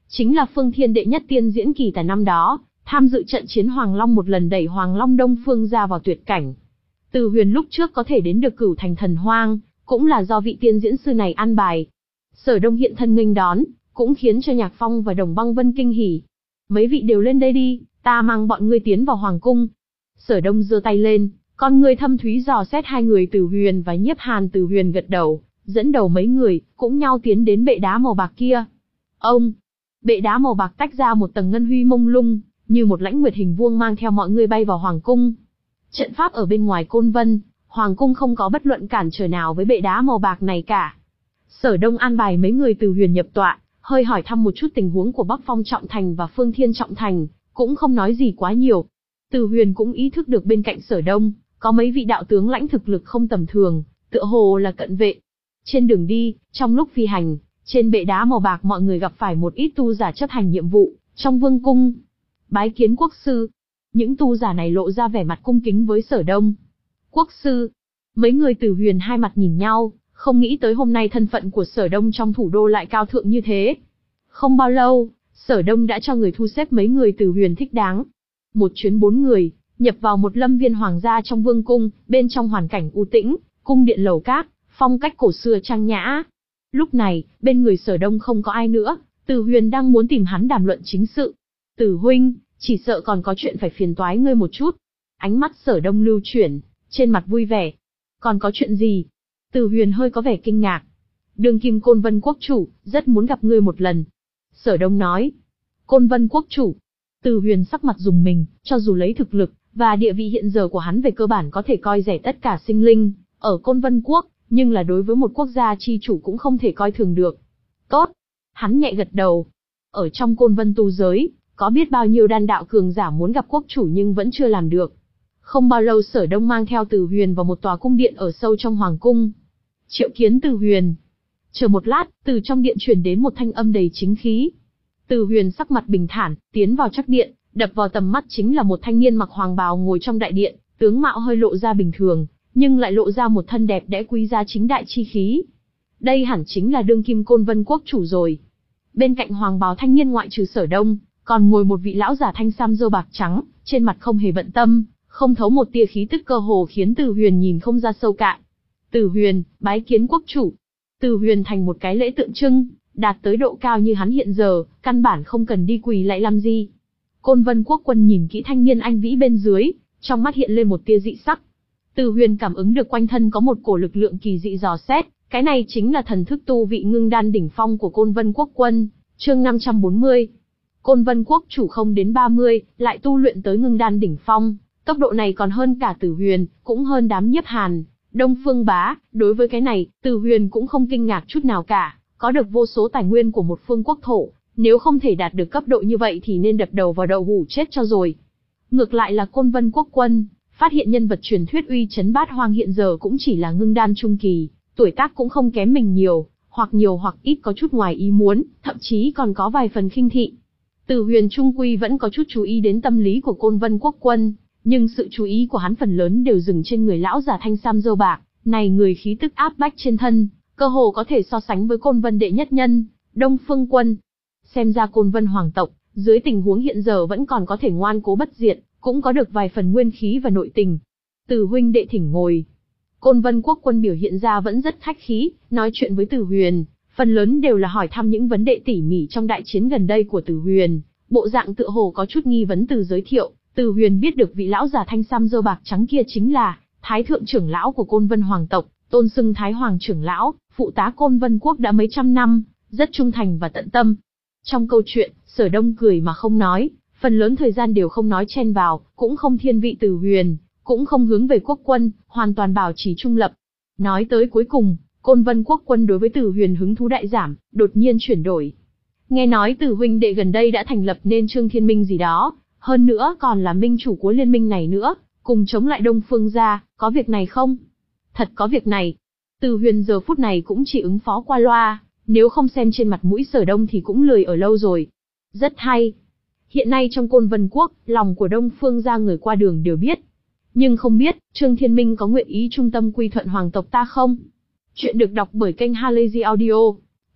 chính là Phương Thiên đệ nhất tiên diễn kỳ tài năm đó, tham dự trận chiến Hoàng Long một lần đẩy Hoàng Long Đông Phương ra vào tuyệt cảnh. Từ Huyền lúc trước có thể đến được Cửu Thành Thần Hoang, cũng là do vị tiên diễn sư này an bài. Sở Đông hiện thân nghênh đón, cũng khiến cho Nhạc Phong và Đồng Băng Vân kinh hỉ. Mấy vị đều lên đây đi, ta mang bọn ngươi tiến vào Hoàng Cung. Sở Đông giơ tay lên, con người thâm thúy dò xét hai người Từ Huyền và Nhiếp Hàn. Từ Huyền gật đầu, dẫn đầu mấy người, cũng nhau tiến đến bệ đá màu bạc kia. Ông, bệ đá màu bạc tách ra một tầng ngân huy mông lung, như một lãnh nguyệt hình vuông mang theo mọi người bay vào Hoàng Cung. Trận pháp ở bên ngoài Côn Vân, Hoàng Cung không có bất luận cản trở nào với bệ đá màu bạc này cả. Sở Đông an bài mấy người Từ Huyền nhập tọa, hơi hỏi thăm một chút tình huống của Bắc Phong Trọng Thành và Phương Thiên Trọng Thành, cũng không nói gì quá nhiều. Từ Huyền cũng ý thức được bên cạnh Sở Đông, có mấy vị đạo tướng lãnh thực lực không tầm thường, tựa hồ là cận vệ. Trên đường đi, trong lúc phi hành, trên bệ đá màu bạc mọi người gặp phải một ít tu giả chấp hành nhiệm vụ, trong vương cung. Bái kiến quốc sư. Những tu giả này lộ ra vẻ mặt cung kính với Sở Đông. Quốc sư. Mấy người Từ Huyền hai mặt nhìn nhau, không nghĩ tới hôm nay thân phận của Sở Đông trong thủ đô lại cao thượng như thế. Không bao lâu, Sở Đông đã cho người thu xếp mấy người Từ Huyền thích đáng. Một chuyến bốn người, nhập vào một lâm viên hoàng gia trong vương cung, bên trong hoàn cảnh u tĩnh, cung điện lầu các, phong cách cổ xưa trang nhã. Lúc này, bên người Sở Đông không có ai nữa, Từ Huyền đang muốn tìm hắn đàm luận chính sự. Từ huynh, chỉ sợ còn có chuyện phải phiền toái ngươi một chút. Ánh mắt Sở Đông lưu chuyển, trên mặt vui vẻ. Còn có chuyện gì? Từ Huyền hơi có vẻ kinh ngạc. Đương kim Côn Vân quốc chủ, rất muốn gặp ngươi một lần. Sở Đông nói. Côn Vân quốc chủ. Từ Huyền sắc mặt rùng mình, cho dù lấy thực lực và địa vị hiện giờ của hắn về cơ bản có thể coi rẻ tất cả sinh linh ở Côn Vân quốc, nhưng là đối với một quốc gia chi chủ cũng không thể coi thường được. Tốt. Hắn nhẹ gật đầu. Ở trong Côn Vân tu giới, có biết bao nhiêu đan đạo cường giả muốn gặp quốc chủ nhưng vẫn chưa làm được. Không bao lâu Sở Đông mang theo Từ Huyền vào một tòa cung điện ở sâu trong hoàng cung. Triệu kiến Từ Huyền. Chờ một lát, từ trong điện truyền đến một thanh âm đầy chính khí. Từ Huyền sắc mặt bình thản, tiến vào chắc điện, đập vào tầm mắt chính là một thanh niên mặc hoàng bào ngồi trong đại điện, tướng mạo hơi lộ ra bình thường, nhưng lại lộ ra một thân đẹp đẽ quý giá chính đại chi khí. Đây hẳn chính là đương kim Côn Vân quốc chủ rồi. Bên cạnh hoàng bào thanh niên ngoại trừ Sở Đông, còn ngồi một vị lão giả thanh sam râu bạc trắng, trên mặt không hề bận tâm, không thấu một tia khí tức cơ hồ khiến Từ Huyền nhìn không ra sâu cạn. Từ Huyền, bái kiến quốc chủ. Từ Huyền thành một cái lễ tượng trưng, đạt tới độ cao như hắn hiện giờ, căn bản không cần đi quỳ lạy làm gì. Côn Vân quốc quân nhìn kỹ thanh niên anh vĩ bên dưới, trong mắt hiện lên một tia dị sắc. Từ Huyền cảm ứng được quanh thân có một cổ lực lượng kỳ dị dò xét, cái này chính là thần thức tu vị ngưng đan đỉnh phong của Côn Vân quốc quân. Chương năm trăm bốn mươi. Côn Vân quốc chủ không đến ba mươi, lại tu luyện tới ngưng đan đỉnh phong, tốc độ này còn hơn cả Từ Huyền, cũng hơn đám Nhiếp Hàn, Đông Phương Bá. Đối với cái này, Từ Huyền cũng không kinh ngạc chút nào cả, có được vô số tài nguyên của một phương quốc thổ, nếu không thể đạt được cấp độ như vậy thì nên đập đầu vào đậu hũ chết cho rồi. Ngược lại là Côn Vân quốc quân, phát hiện nhân vật truyền thuyết uy chấn bát hoang hiện giờ cũng chỉ là ngưng đan trung kỳ, tuổi tác cũng không kém mình nhiều, hoặc nhiều hoặc ít có chút ngoài ý muốn, thậm chí còn có vài phần khinh thị. Từ Huyền trung quy vẫn có chút chú ý đến tâm lý của Côn Vân quốc quân, nhưng sự chú ý của hắn phần lớn đều dừng trên người lão già thanh sam râu bạc, này người khí tức áp bách trên thân, cơ hồ có thể so sánh với Côn Vân đệ nhất nhân, Đông Phương Quân. Xem ra Côn Vân hoàng tộc, dưới tình huống hiện giờ vẫn còn có thể ngoan cố bất diệt, cũng có được vài phần nguyên khí và nội tình. Từ huynh đệ thỉnh ngồi. Côn Vân quốc quân biểu hiện ra vẫn rất khách khí, nói chuyện với Từ Huyền, phần lớn đều là hỏi thăm những vấn đề tỉ mỉ trong đại chiến gần đây của Từ Huyền, bộ dạng tựa hồ có chút nghi vấn từ giới thiệu. Từ Huyền biết được vị lão già thanh sam râu bạc trắng kia chính là Thái thượng trưởng lão của Côn Vân hoàng tộc, tôn xưng Thái hoàng trưởng lão, phụ tá Côn Vân quốc đã mấy trăm năm, rất trung thành và tận tâm. Trong câu chuyện, Sở Đông cười mà không nói, phần lớn thời gian đều không nói chen vào, cũng không thiên vị Từ Huyền, cũng không hướng về quốc quân, hoàn toàn bảo trì trung lập. Nói tới cuối cùng, Côn Vân quốc quân đối với Từ Huyền hứng thú đại giảm, đột nhiên chuyển đổi. Nghe nói Từ huynh đệ gần đây đã thành lập nên Trương Thiên Minh gì đó, hơn nữa còn là minh chủ của liên minh này nữa, cùng chống lại Đông Phương gia, có việc này không? Thật có việc này. Từ Huyền giờ phút này cũng chỉ ứng phó qua loa, nếu không xem trên mặt mũi Sở Đông thì cũng lười ở lâu rồi. Rất hay. Hiện nay trong Côn Vân quốc, lòng của Đông Phương gia người qua đường đều biết. Nhưng không biết, Trương Thiên Minh có nguyện ý trung tâm quy thuận hoàng tộc ta không? Chuyện được đọc bởi kênh Halazy Audio.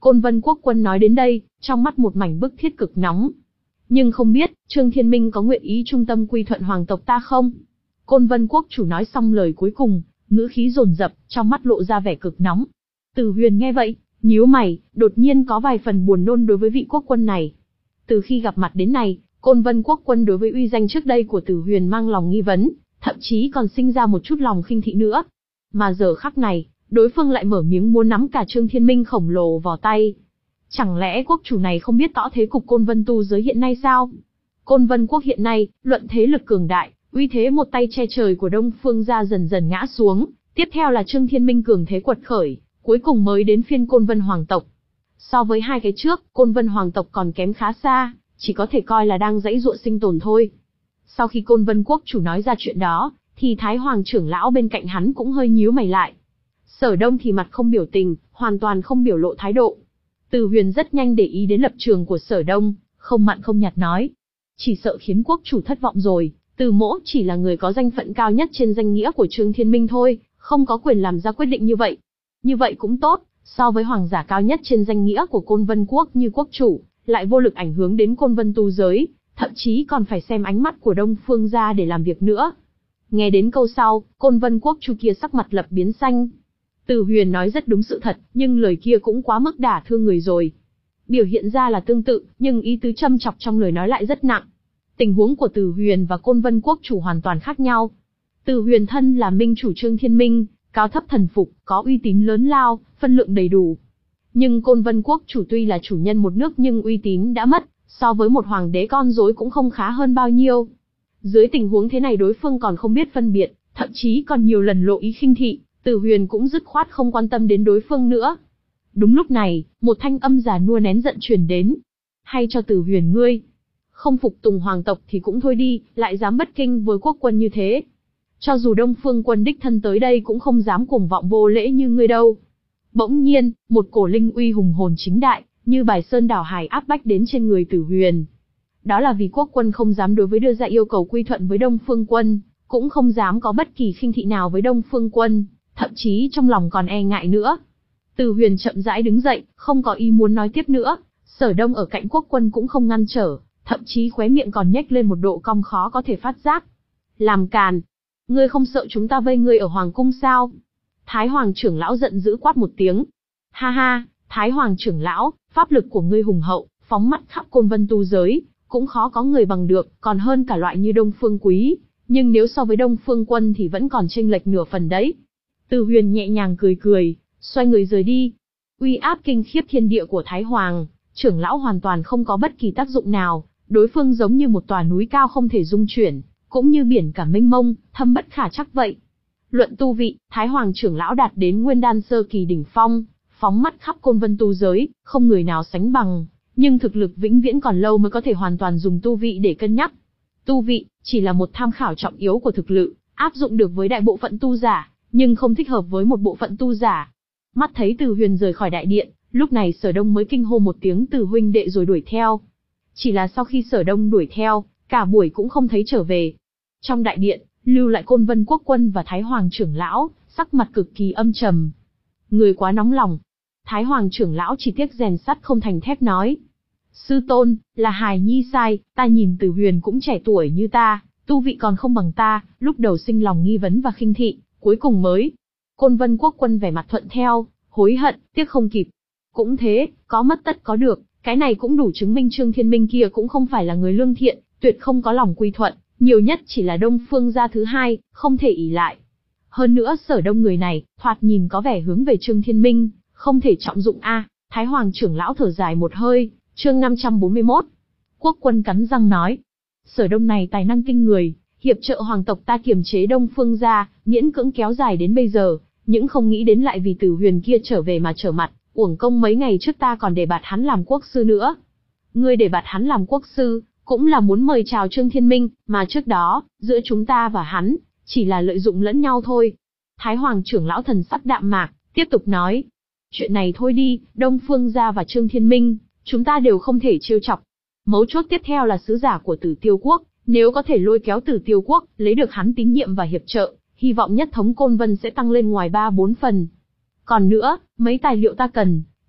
Côn Vân Quốc quân nói đến đây, trong mắt một mảnh bức thiết cực nóng. Nhưng không biết, Trương Thiên Minh có nguyện ý trung tâm quy thuận hoàng tộc ta không? Côn Vân Quốc chủ nói xong lời cuối cùng, ngữ khí dồn dập, trong mắt lộ ra vẻ cực nóng. Từ Huyền nghe vậy, nhíu mày, đột nhiên có vài phần buồn nôn đối với vị quốc quân này. Từ khi gặp mặt đến nay, Côn Vân Quốc quân đối với uy danh trước đây của Từ Huyền mang lòng nghi vấn, thậm chí còn sinh ra một chút lòng khinh thị nữa. Mà giờ khắc này, đối phương lại mở miếng muốn nắm cả Trương Thiên Minh khổng lồ vào tay. Chẳng lẽ quốc chủ này không biết rõ thế cục Côn Vân tu giới hiện nay sao? Côn Vân Quốc hiện nay, luận thế lực cường đại, uy thế một tay che trời của Đông Phương gia dần dần ngã xuống, tiếp theo là Trương Thiên Minh cường thế quật khởi, cuối cùng mới đến phiên Côn Vân hoàng tộc. So với hai cái trước, Côn Vân hoàng tộc còn kém khá xa, chỉ có thể coi là đang giãy giụa sinh tồn thôi. Sau khi Côn Vân Quốc chủ nói ra chuyện đó, thì Thái Hoàng trưởng lão bên cạnh hắn cũng hơi nhíu mày lại. Sở Đông thì mặt không biểu tình, hoàn toàn không biểu lộ thái độ. Từ Huyền rất nhanh để ý đến lập trường của Sở Đông, không mặn không nhạt nói. Chỉ sợ khiến quốc chủ thất vọng rồi, Từ mỗ chỉ là người có danh phận cao nhất trên danh nghĩa của Trương Thiên Minh thôi, không có quyền làm ra quyết định như vậy. Như vậy cũng tốt, so với hoàng giả cao nhất trên danh nghĩa của Côn Vân Quốc như quốc chủ, lại vô lực ảnh hưởng đến Côn Vân tu giới, thậm chí còn phải xem ánh mắt của Đông Phương gia để làm việc nữa. Nghe đến câu sau, Côn Vân Quốc chủ kia sắc mặt lập biến xanh. Từ Huyền nói rất đúng sự thật, nhưng lời kia cũng quá mức đả thương người rồi. Biểu hiện ra là tương tự, nhưng ý tứ châm chọc trong lời nói lại rất nặng. Tình huống của Từ Huyền và Côn Vân Quốc chủ hoàn toàn khác nhau. Từ Huyền thân là minh chủ Trương Thiên Minh, cao thấp thần phục, có uy tín lớn lao, phân lượng đầy đủ. Nhưng Côn Vân Quốc chủ tuy là chủ nhân một nước nhưng uy tín đã mất, so với một hoàng đế con rối cũng không khá hơn bao nhiêu. Dưới tình huống thế này đối phương còn không biết phân biệt, thậm chí còn nhiều lần lộ ý khinh thị, Từ Huyền cũng dứt khoát không quan tâm đến đối phương nữa. Đúng lúc này, một thanh âm già nua nén giận truyền đến. Hay cho Từ Huyền ngươi, không phục tùng hoàng tộc thì cũng thôi đi, lại dám bất kinh với quốc quân như thế. Cho dù Đông Phương quân đích thân tới đây cũng không dám cuồng vọng vô lễ như ngươi đâu. Bỗng nhiên, một cổ linh uy hùng hồn chính đại, như bài sơn đảo hải áp bách đến trên người Từ Huyền. Đó là vì quốc quân không dám đối với đưa ra yêu cầu quy thuận với Đông Phương quân, cũng không dám có bất kỳ khinh thị nào với Đông Phương quân, thậm chí trong lòng còn e ngại nữa. Từ Huyền chậm rãi đứng dậy, không có ý muốn nói tiếp nữa, Sở Đông ở cạnh quốc quân cũng không ngăn trở, thậm chí khóe miệng còn nhếch lên một độ cong khó có thể phát giác. Làm càn! Ngươi không sợ chúng ta vây ngươi ở hoàng cung sao? Thái Hoàng trưởng lão giận dữ quát một tiếng. Ha ha, Thái Hoàng trưởng lão, pháp lực của ngươi hùng hậu, phóng mắt khắp Côn Vân tu giới, cũng khó có người bằng được, còn hơn cả loại như Đông Phương Quý, nhưng nếu so với Đông Phương Quân thì vẫn còn chênh lệch nửa phần đấy. Từ Huyền nhẹ nhàng cười cười, xoay người rời đi. Uy áp kinh khiếp thiên địa của Thái Hoàng trưởng lão hoàn toàn không có bất kỳ tác dụng nào, đối phương giống như một tòa núi cao không thể dung chuyển, cũng như biển cả mênh mông, thâm bất khả trắc vậy. Luận tu vị, Thái Hoàng trưởng lão đạt đến Nguyên Đan sơ kỳ đỉnh phong, phóng mắt khắp Côn Vân tu giới, không người nào sánh bằng, nhưng thực lực vĩnh viễn còn lâu mới có thể hoàn toàn dùng tu vị để cân nhắc. Tu vị chỉ là một tham khảo trọng yếu của thực lực, áp dụng được với đại bộ phận tu giả, nhưng không thích hợp với một bộ phận tu giả. Mắt thấy Từ Huyền rời khỏi đại điện, lúc này Sở Đông mới kinh hô một tiếng Từ huynh đệ rồi đuổi theo. Chỉ là sau khi Sở Đông đuổi theo, cả buổi cũng không thấy trở về. Trong đại điện, lưu lại Côn Vân quốc quân và Thái Hoàng trưởng lão, sắc mặt cực kỳ âm trầm. Người quá nóng lòng. Thái Hoàng trưởng lão chỉ tiếc rèn sắt không thành thép nói. Sư tôn, là hài nhi sai, ta nhìn Từ Huyền cũng trẻ tuổi như ta, tu vị còn không bằng ta, lúc đầu sinh lòng nghi vấn và khinh thị, cuối cùng mới. Côn Vân quốc quân vẻ mặt thuận theo, hối hận, tiếc không kịp. Cũng thế, có mất tất có được, cái này cũng đủ chứng minh Trương Thiên Minh kia cũng không phải là người lương thiện, tuyệt không có lòng quy thuận, nhiều nhất chỉ là Đông Phương gia thứ hai, không thể ỷ lại. Hơn nữa Sở Đông người này, thoạt nhìn có vẻ hướng về Trương Thiên Minh, không thể trọng dụng a. À, Thái Hoàng trưởng lão thở dài một hơi, chương năm trăm bốn mươi mốt. Quốc quân cắn răng nói, Sở Đông này tài năng kinh người, hiệp trợ hoàng tộc ta kiềm chế Đông Phương gia, miễn cưỡng kéo dài đến bây giờ, những không nghĩ đến lại vì Từ Huyền kia trở về mà trở mặt, uổng công mấy ngày trước ta còn để bạt hắn làm quốc sư nữa. Ngươi để bạt hắn làm quốc sư, cũng là muốn mời chào Trương Thiên Minh, mà trước đó, giữa chúng ta và hắn, chỉ là lợi dụng lẫn nhau thôi. Thái Hoàng trưởng lão thần sắc đạm mạc, tiếp tục nói. Chuyện này thôi đi, Đông Phương gia và Trương Thiên Minh, chúng ta đều không thể trêu chọc. Mấu chốt tiếp theo là sứ giả của Tử Tiêu Quốc, nếu có thể lôi kéo Tử Tiêu Quốc, lấy được hắn tín nhiệm và hiệp trợ, hy vọng nhất thống Côn Vân sẽ tăng lên ngoài ba bốn phần. Còn nữa, mấy tài liệu ta cần,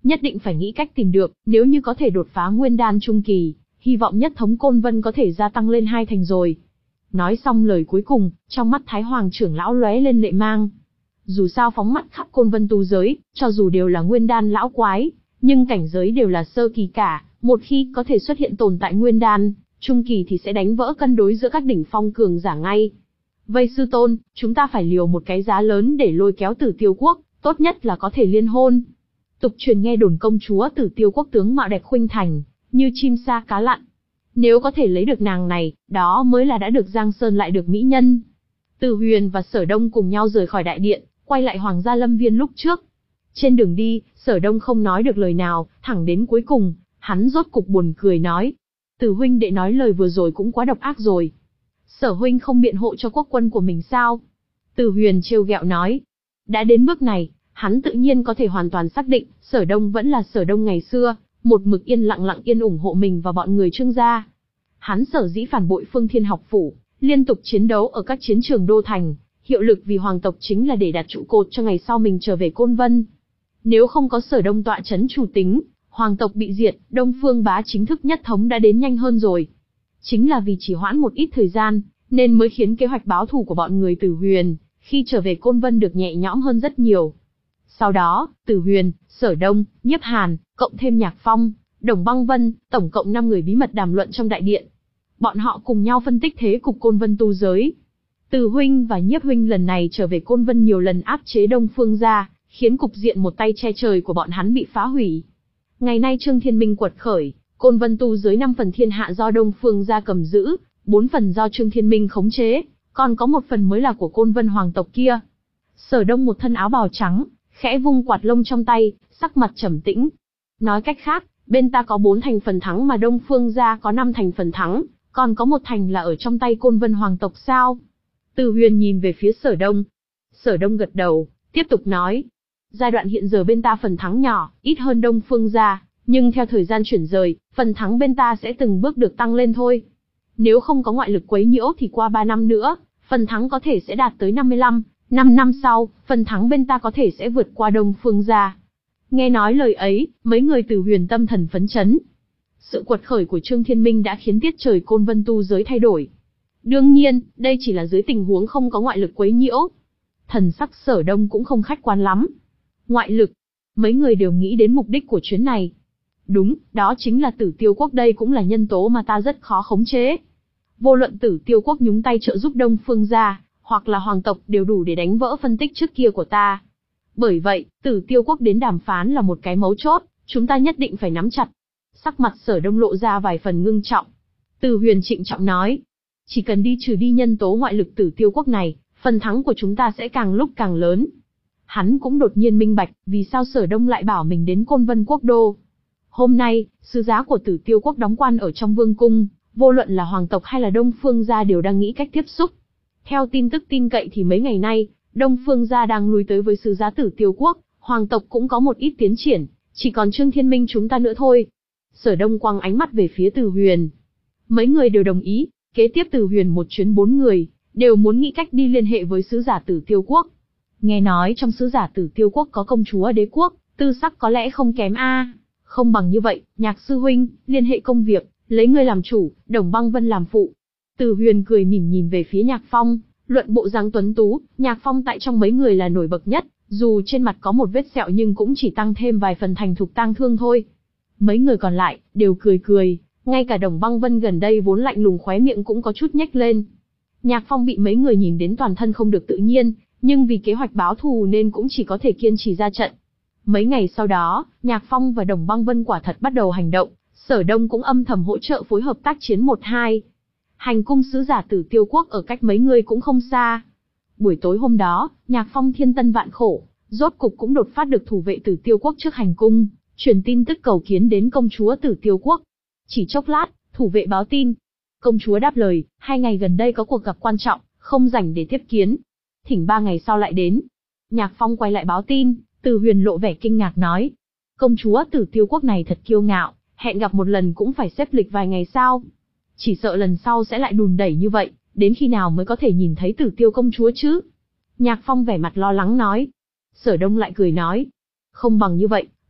nhất định phải nghĩ cách tìm được, nếu như có thể đột phá nguyên đan trung kỳ, hy vọng nhất thống Côn Vân có thể gia tăng lên hai thành rồi. Nói xong lời cuối cùng, trong mắt Thái Hoàng trưởng lão lóe lên lệ mang. Dù sao phóng mắt khắp Côn Vân tu giới, cho dù đều là nguyên đan lão quái, nhưng cảnh giới đều là sơ kỳ cả, một khi có thể xuất hiện tồn tại nguyên đan trung kỳ thì sẽ đánh vỡ cân đối giữa các đỉnh phong cường giả ngay. Vây sư tôn, chúng ta phải liều một cái giá lớn để lôi kéo Tử Tiêu Quốc, tốt nhất là có thể liên hôn. Tục truyền nghe đồn công chúa Tử Tiêu Quốc tướng mạo đẹp khuynh thành, như chim sa cá lặn. Nếu có thể lấy được nàng này, đó mới là đã được Giang Sơn lại được mỹ nhân. Từ Huyền và Sở Đông cùng nhau rời khỏi đại điện, quay lại Hoàng gia Lâm Viên lúc trước. Trên đường đi, Sở Đông không nói được lời nào, thẳng đến cuối cùng, hắn rốt cục buồn cười nói. Từ huynh đệ nói lời vừa rồi cũng quá độc ác rồi. Sở huynh không biện hộ cho quốc quân của mình sao? Từ Huyền trêu ghẹo nói. Đã đến bước này, hắn tự nhiên có thể hoàn toàn xác định, Sở Đông vẫn là Sở Đông ngày xưa, một mực yên lặng lặng yên ủng hộ mình và bọn người Trương gia. Hắn sở dĩ phản bội Phương Thiên học phủ, liên tục chiến đấu ở các chiến trường đô thành, hiệu lực vì hoàng tộc chính là để đặt trụ cột cho ngày sau mình trở về Côn Vân. Nếu không có Sở Đông tọa chấn chủ tính, hoàng tộc bị diệt, Đông Phương bá chính thức nhất thống đã đến nhanh hơn rồi. Chính là vì chỉ hoãn một ít thời gian, nên mới khiến kế hoạch báo thù của bọn người Tử Huyền, khi trở về Côn Vân được nhẹ nhõm hơn rất nhiều. Sau đó, Tử Huyền, Sở Đông, Nhiếp Hàn, cộng thêm Nhạc Phong, Đồng Băng Vân, tổng cộng năm người bí mật đàm luận trong đại điện. Bọn họ cùng nhau phân tích thế cục Côn Vân tu giới. Từ huynh và Nhiếp huynh lần này trở về Côn Vân nhiều lần áp chế Đông Phương gia, khiến cục diện một tay che trời của bọn hắn bị phá hủy. Ngày nay Trương Thiên Minh quật khởi, Côn Vân tu giới năm phần thiên hạ do Đông Phương gia cầm giữ, bốn phần do Trương Thiên Minh khống chế, còn có một phần mới là của Côn Vân hoàng tộc kia. Sở Đông một thân áo bào trắng, khẽ vung quạt lông trong tay, sắc mặt trầm tĩnh. Nói cách khác, bên ta có bốn thành phần thắng mà Đông Phương gia có năm thành phần thắng, còn có một thành là ở trong tay Côn Vân hoàng tộc sao? Từ Huyền nhìn về phía Sở Đông. Sở Đông gật đầu, tiếp tục nói. Giai đoạn hiện giờ bên ta phần thắng nhỏ, ít hơn Đông Phương gia, nhưng theo thời gian chuyển rời, phần thắng bên ta sẽ từng bước được tăng lên thôi. Nếu không có ngoại lực quấy nhiễu thì qua ba năm nữa, phần thắng có thể sẽ đạt tới năm mươi lăm, năm năm sau, phần thắng bên ta có thể sẽ vượt qua Đông Phương gia. Nghe nói lời ấy, mấy người Từ Huyền tâm thần phấn chấn. Sự quật khởi của Trương Thiên Minh đã khiến tiết trời Côn Vân tu giới thay đổi. Đương nhiên, đây chỉ là dưới tình huống không có ngoại lực quấy nhiễu. Thần sắc Sở Đông cũng không khách quan lắm. Ngoại lực, mấy người đều nghĩ đến mục đích của chuyến này. Đúng, đó chính là Tử Tiêu Quốc, đây cũng là nhân tố mà ta rất khó khống chế. Vô luận Tử Tiêu Quốc nhúng tay trợ giúp Đông Phương gia, hoặc là hoàng tộc đều đủ để đánh vỡ phân tích trước kia của ta. Bởi vậy, Tử Tiêu Quốc đến đàm phán là một cái mấu chốt, chúng ta nhất định phải nắm chặt. Sắc mặt Sở Đông lộ ra vài phần ngưng trọng. Từ Huyền trịnh trọng nói, chỉ cần đi trừ đi nhân tố ngoại lực Tử Tiêu Quốc này, phần thắng của chúng ta sẽ càng lúc càng lớn. Hắn cũng đột nhiên minh bạch, vì sao Sở Đông lại bảo mình đến Côn Vân Quốc đô. Hôm nay, sứ giá của Tử Tiêu Quốc đóng quan ở trong vương cung, vô luận là hoàng tộc hay là Đông Phương gia đều đang nghĩ cách tiếp xúc. Theo tin tức tin cậy thì mấy ngày nay, Đông Phương gia đang lui tới với sứ giá Tử Tiêu Quốc, hoàng tộc cũng có một ít tiến triển, chỉ còn Trương Thiên Minh chúng ta nữa thôi. Sở Đông quăng ánh mắt về phía Từ Huyền. Mấy người đều đồng ý, kế tiếp Từ Huyền một chuyến bốn người, đều muốn nghĩ cách đi liên hệ với sứ giả Tử Tiêu Quốc. Nghe nói trong sứ giả Tử Tiêu Quốc có công chúa đế quốc, tư sắc có lẽ không kém a. Không bằng như vậy, Nhạc sư huynh, liên hệ công việc, lấy ngươi làm chủ, Đồng Băng Vân làm phụ. Từ Huyền cười mỉm nhìn về phía Nhạc Phong, luận bộ dáng tuấn tú, Nhạc Phong tại trong mấy người là nổi bật nhất, dù trên mặt có một vết sẹo nhưng cũng chỉ tăng thêm vài phần thành thục tang thương thôi. Mấy người còn lại, đều cười cười, ngay cả Đồng Băng Vân gần đây vốn lạnh lùng khóe miệng cũng có chút nhếch lên. Nhạc Phong bị mấy người nhìn đến toàn thân không được tự nhiên, nhưng vì kế hoạch báo thù nên cũng chỉ có thể kiên trì ra trận. Mấy ngày sau đó, Nhạc Phong và Đồng Băng Vân quả thật bắt đầu hành động, Sở Đông cũng âm thầm hỗ trợ phối hợp tác chiến một hai. Hành cung sứ giả Tử Tiêu Quốc ở cách mấy người cũng không xa. Buổi tối hôm đó, Nhạc Phong thiên tân vạn khổ, rốt cục cũng đột phát được thủ vệ Tử Tiêu Quốc trước hành cung, truyền tin tức cầu kiến đến công chúa Tử Tiêu Quốc. Chỉ chốc lát, thủ vệ báo tin. Công chúa đáp lời, hai ngày gần đây có cuộc gặp quan trọng, không rảnh để tiếp kiến. Thỉnh ba ngày sau lại đến. Nhạc Phong quay lại báo tin, Từ Huyền lộ vẻ kinh ngạc nói. Công chúa Tử Tiêu Quốc này thật kiêu ngạo, hẹn gặp một lần cũng phải xếp lịch vài ngày sao. Chỉ sợ lần sau sẽ lại đùn đẩy như vậy, đến khi nào mới có thể nhìn thấy Tử Tiêu công chúa chứ? Nhạc Phong vẻ mặt lo lắng nói. Sở Đông lại cười nói. Không bằng như vậy,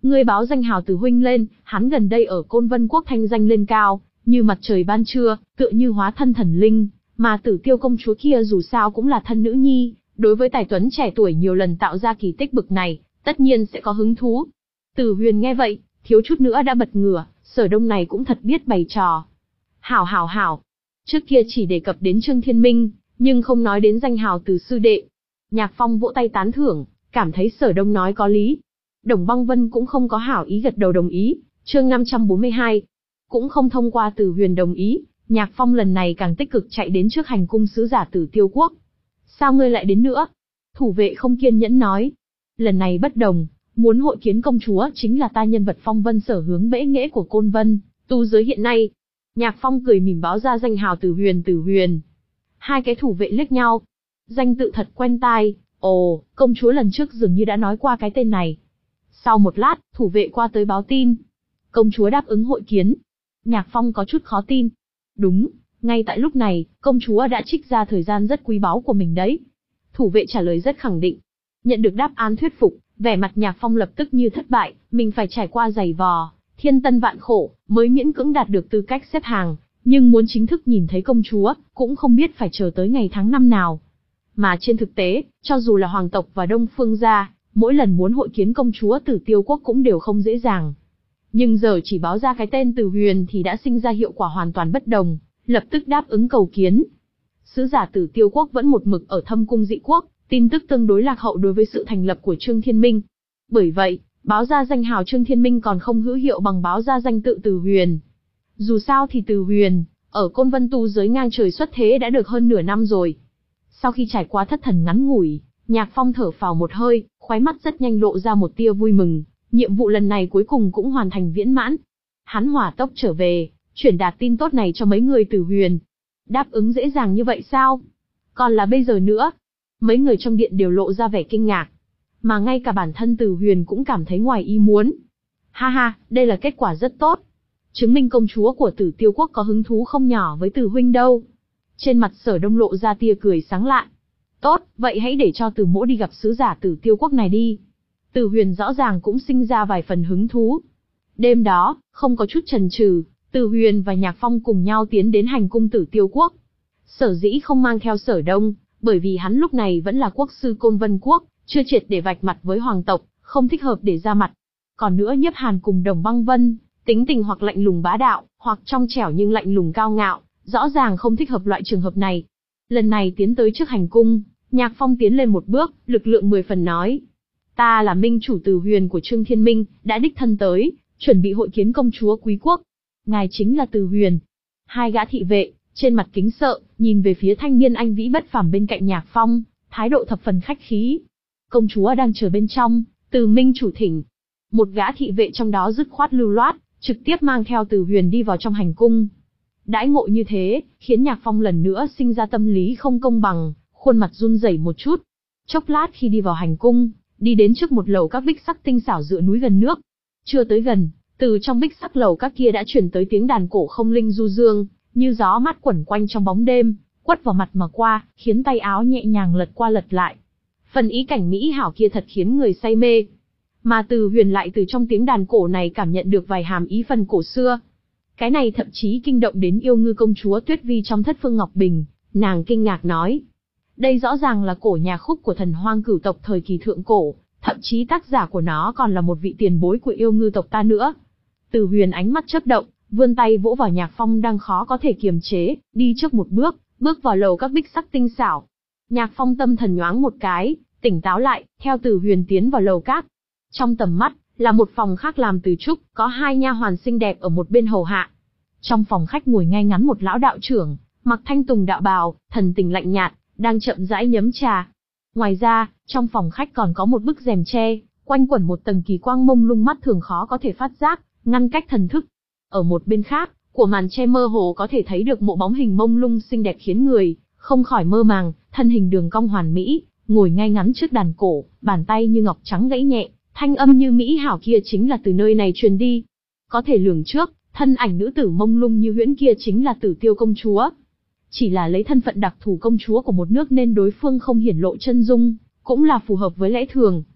Ngươi báo danh hào Từ huynh lên, hắn gần đây ở Côn Vân Quốc thanh danh lên cao, như mặt trời ban trưa, tựa như hóa thân thần linh, mà Tử Tiêu công chúa kia dù sao cũng là thân nữ nhi, đối với tài tuấn trẻ tuổi nhiều lần tạo ra kỳ tích bực này, tất nhiên sẽ có hứng thú. Từ Huyền nghe vậy, thiếu chút nữa đã bật ngửa, Sở Đông này cũng thật biết bày trò. Hảo hảo hảo, trước kia chỉ đề cập đến Trương Thiên Minh, nhưng không nói đến danh hào Từ sư đệ. Nhạc Phong vỗ tay tán thưởng, cảm thấy Sở Đông nói có lý. Đồng Băng Vân cũng không có hảo ý gật đầu đồng ý, chương năm trăm bốn mươi hai. Cũng không thông qua Từ Huyền đồng ý, Nhạc Phong lần này càng tích cực chạy đến trước hành cung sứ giả Tử Tiêu Quốc. Sao ngươi lại đến nữa? Thủ vệ không kiên nhẫn nói. Lần này bất đồng, muốn hội kiến công chúa chính là ta nhân vật phong vân sở hướng bẽ nghễ của Côn Vân, tu giới hiện nay. Nhạc Phong cười mỉm báo ra danh hào Tử Huyền Tử Huyền. Hai cái thủ vệ liếc nhau. Danh tự thật quen tai, ồ, công chúa lần trước dường như đã nói qua cái tên này. Sau một lát, thủ vệ qua tới báo tin. Công chúa đáp ứng hội kiến. Nhạc Phong có chút khó tin. Đúng, ngay tại lúc này, công chúa đã trích ra thời gian rất quý báu của mình đấy. Thủ vệ trả lời rất khẳng định. Nhận được đáp án thuyết phục, vẻ mặt Nhạc Phong lập tức như thất bại, mình phải trải qua giày vò, thiên tân vạn khổ, mới miễn cưỡng đạt được tư cách xếp hàng, nhưng muốn chính thức nhìn thấy công chúa, cũng không biết phải chờ tới ngày tháng năm nào. Mà trên thực tế, cho dù là hoàng tộc và Đông Phương gia, mỗi lần muốn hội kiến công chúa Tử Tiêu Quốc cũng đều không dễ dàng. Nhưng giờ chỉ báo ra cái tên Từ Huyền thì đã sinh ra hiệu quả hoàn toàn bất đồng, lập tức đáp ứng cầu kiến. Sứ giả Tử Tiêu Quốc vẫn một mực ở Thâm Cung Dị Quốc, tin tức tương đối lạc hậu đối với sự thành lập của Trương Thiên Minh. Bởi vậy, báo ra danh hào Trương Thiên Minh còn không hữu hiệu bằng báo ra danh tự Từ Huyền. Dù sao thì Từ Huyền, ở Côn Vân tu giới ngang trời xuất thế đã được hơn nửa năm rồi. Sau khi trải qua thất thần ngắn ngủi, Nhạc Phong thở phào một hơi, khóe mắt rất nhanh lộ ra một tia vui mừng, nhiệm vụ lần này cuối cùng cũng hoàn thành viễn mãn. Hắn hỏa tốc trở về, chuyển đạt tin tốt này cho mấy người Từ Huyền. Đáp ứng dễ dàng như vậy sao? Còn là bây giờ nữa? Mấy người trong điện đều lộ ra vẻ kinh ngạc, mà ngay cả bản thân Từ Huyền cũng cảm thấy ngoài ý muốn. Ha ha, đây là kết quả rất tốt. Chứng minh công chúa của Tử Tiêu Quốc có hứng thú không nhỏ với Từ huynh đâu. Trên mặt Sở Đông lộ ra tia cười sáng lạn. Tốt, vậy hãy để cho Từ mỗ đi gặp sứ giả Tử Tiêu Quốc này đi. Từ Huyền rõ ràng cũng sinh ra vài phần hứng thú. Đêm đó, không có chút chần chừ, Từ Huyền và Nhạc Phong cùng nhau tiến đến hành cung Tử Tiêu Quốc. Sở dĩ không mang theo Sở Đông, bởi vì hắn lúc này vẫn là quốc sư Côn Vân Quốc, chưa triệt để vạch mặt với hoàng tộc, không thích hợp để ra mặt. Còn nữa Nhiếp Hàn cùng Đồng Băng Vân, tính tình hoặc lạnh lùng bá đạo, hoặc trong trẻo nhưng lạnh lùng cao ngạo, rõ ràng không thích hợp loại trường hợp này. Lần này tiến tới trước hành cung, Nhạc Phong tiến lên một bước, lực lượng mười phần nói. Ta là minh chủ Từ Huyền của Trương Thiên Minh, đã đích thân tới, chuẩn bị hội kiến công chúa quý quốc. Ngài chính là Từ Huyền. Hai gã thị vệ, trên mặt kính sợ, nhìn về phía thanh niên anh vĩ bất phàm bên cạnh Nhạc Phong, thái độ thập phần khách khí. Công chúa đang chờ bên trong, Từ minh chủ thỉnh. Một gã thị vệ trong đó dứt khoát lưu loát, trực tiếp mang theo Từ Huyền đi vào trong hành cung. Đãi ngộ như thế, khiến Nhạc Phong lần nữa sinh ra tâm lý không công bằng, khuôn mặt run rẩy một chút. Chốc lát khi đi vào hành cung, đi đến trước một lầu các bích sắc tinh xảo dựa núi gần nước. Chưa tới gần, từ trong bích sắc lầu các kia đã truyền tới tiếng đàn cổ không linh du dương, như gió mát quẩn quanh trong bóng đêm, quất vào mặt mà qua, khiến tay áo nhẹ nhàng lật qua lật lại. Phần ý cảnh mỹ hảo kia thật khiến người say mê. Mà Từ Huyền lại từ trong tiếng đàn cổ này cảm nhận được vài hàm ý phần cổ xưa. Cái này thậm chí kinh động đến yêu ngư công chúa Tuyết Vi trong Thất Phương Ngọc Bình, nàng kinh ngạc nói. Đây rõ ràng là cổ nhạc khúc của thần hoang cửu tộc thời kỳ thượng cổ, thậm chí tác giả của nó còn là một vị tiền bối của yêu ngư tộc ta nữa. Từ Huyền ánh mắt chớp động, vươn tay vỗ vào Nhạc Phong đang khó có thể kiềm chế, đi trước một bước, bước vào lầu các bích sắc tinh xảo. Nhạc Phong tâm thần nhoáng một cái, tỉnh táo lại, theo Từ Huyền tiến vào lầu các. Trong tầm mắt, là một phòng khác làm từ trúc, có hai nha hoàn xinh đẹp ở một bên hầu hạ. Trong phòng khách ngồi ngay ngắn một lão đạo trưởng, mặc thanh tùng đạo bào, thần tình lạnh nhạt, đang chậm rãi nhấm trà. Ngoài ra, trong phòng khách còn có một bức rèm tre, quanh quẩn một tầng kỳ quang mông lung mắt thường khó có thể phát giác, ngăn cách thần thức. Ở một bên khác, của màn tre mơ hồ có thể thấy được một bóng hình mông lung xinh đẹp khiến người không khỏi mơ màng, thân hình đường cong hoàn mỹ, ngồi ngay ngắn trước đàn cổ, bàn tay như ngọc trắng gãy nhẹ, thanh âm như mỹ hảo kia chính là từ nơi này truyền đi. Có thể lường trước, thân ảnh nữ tử mông lung như huyễn kia chính là Tử Tiêu công chúa. Chỉ là lấy thân phận đặc thù công chúa của một nước nên đối phương không hiển lộ chân dung, cũng là phù hợp với lẽ thường.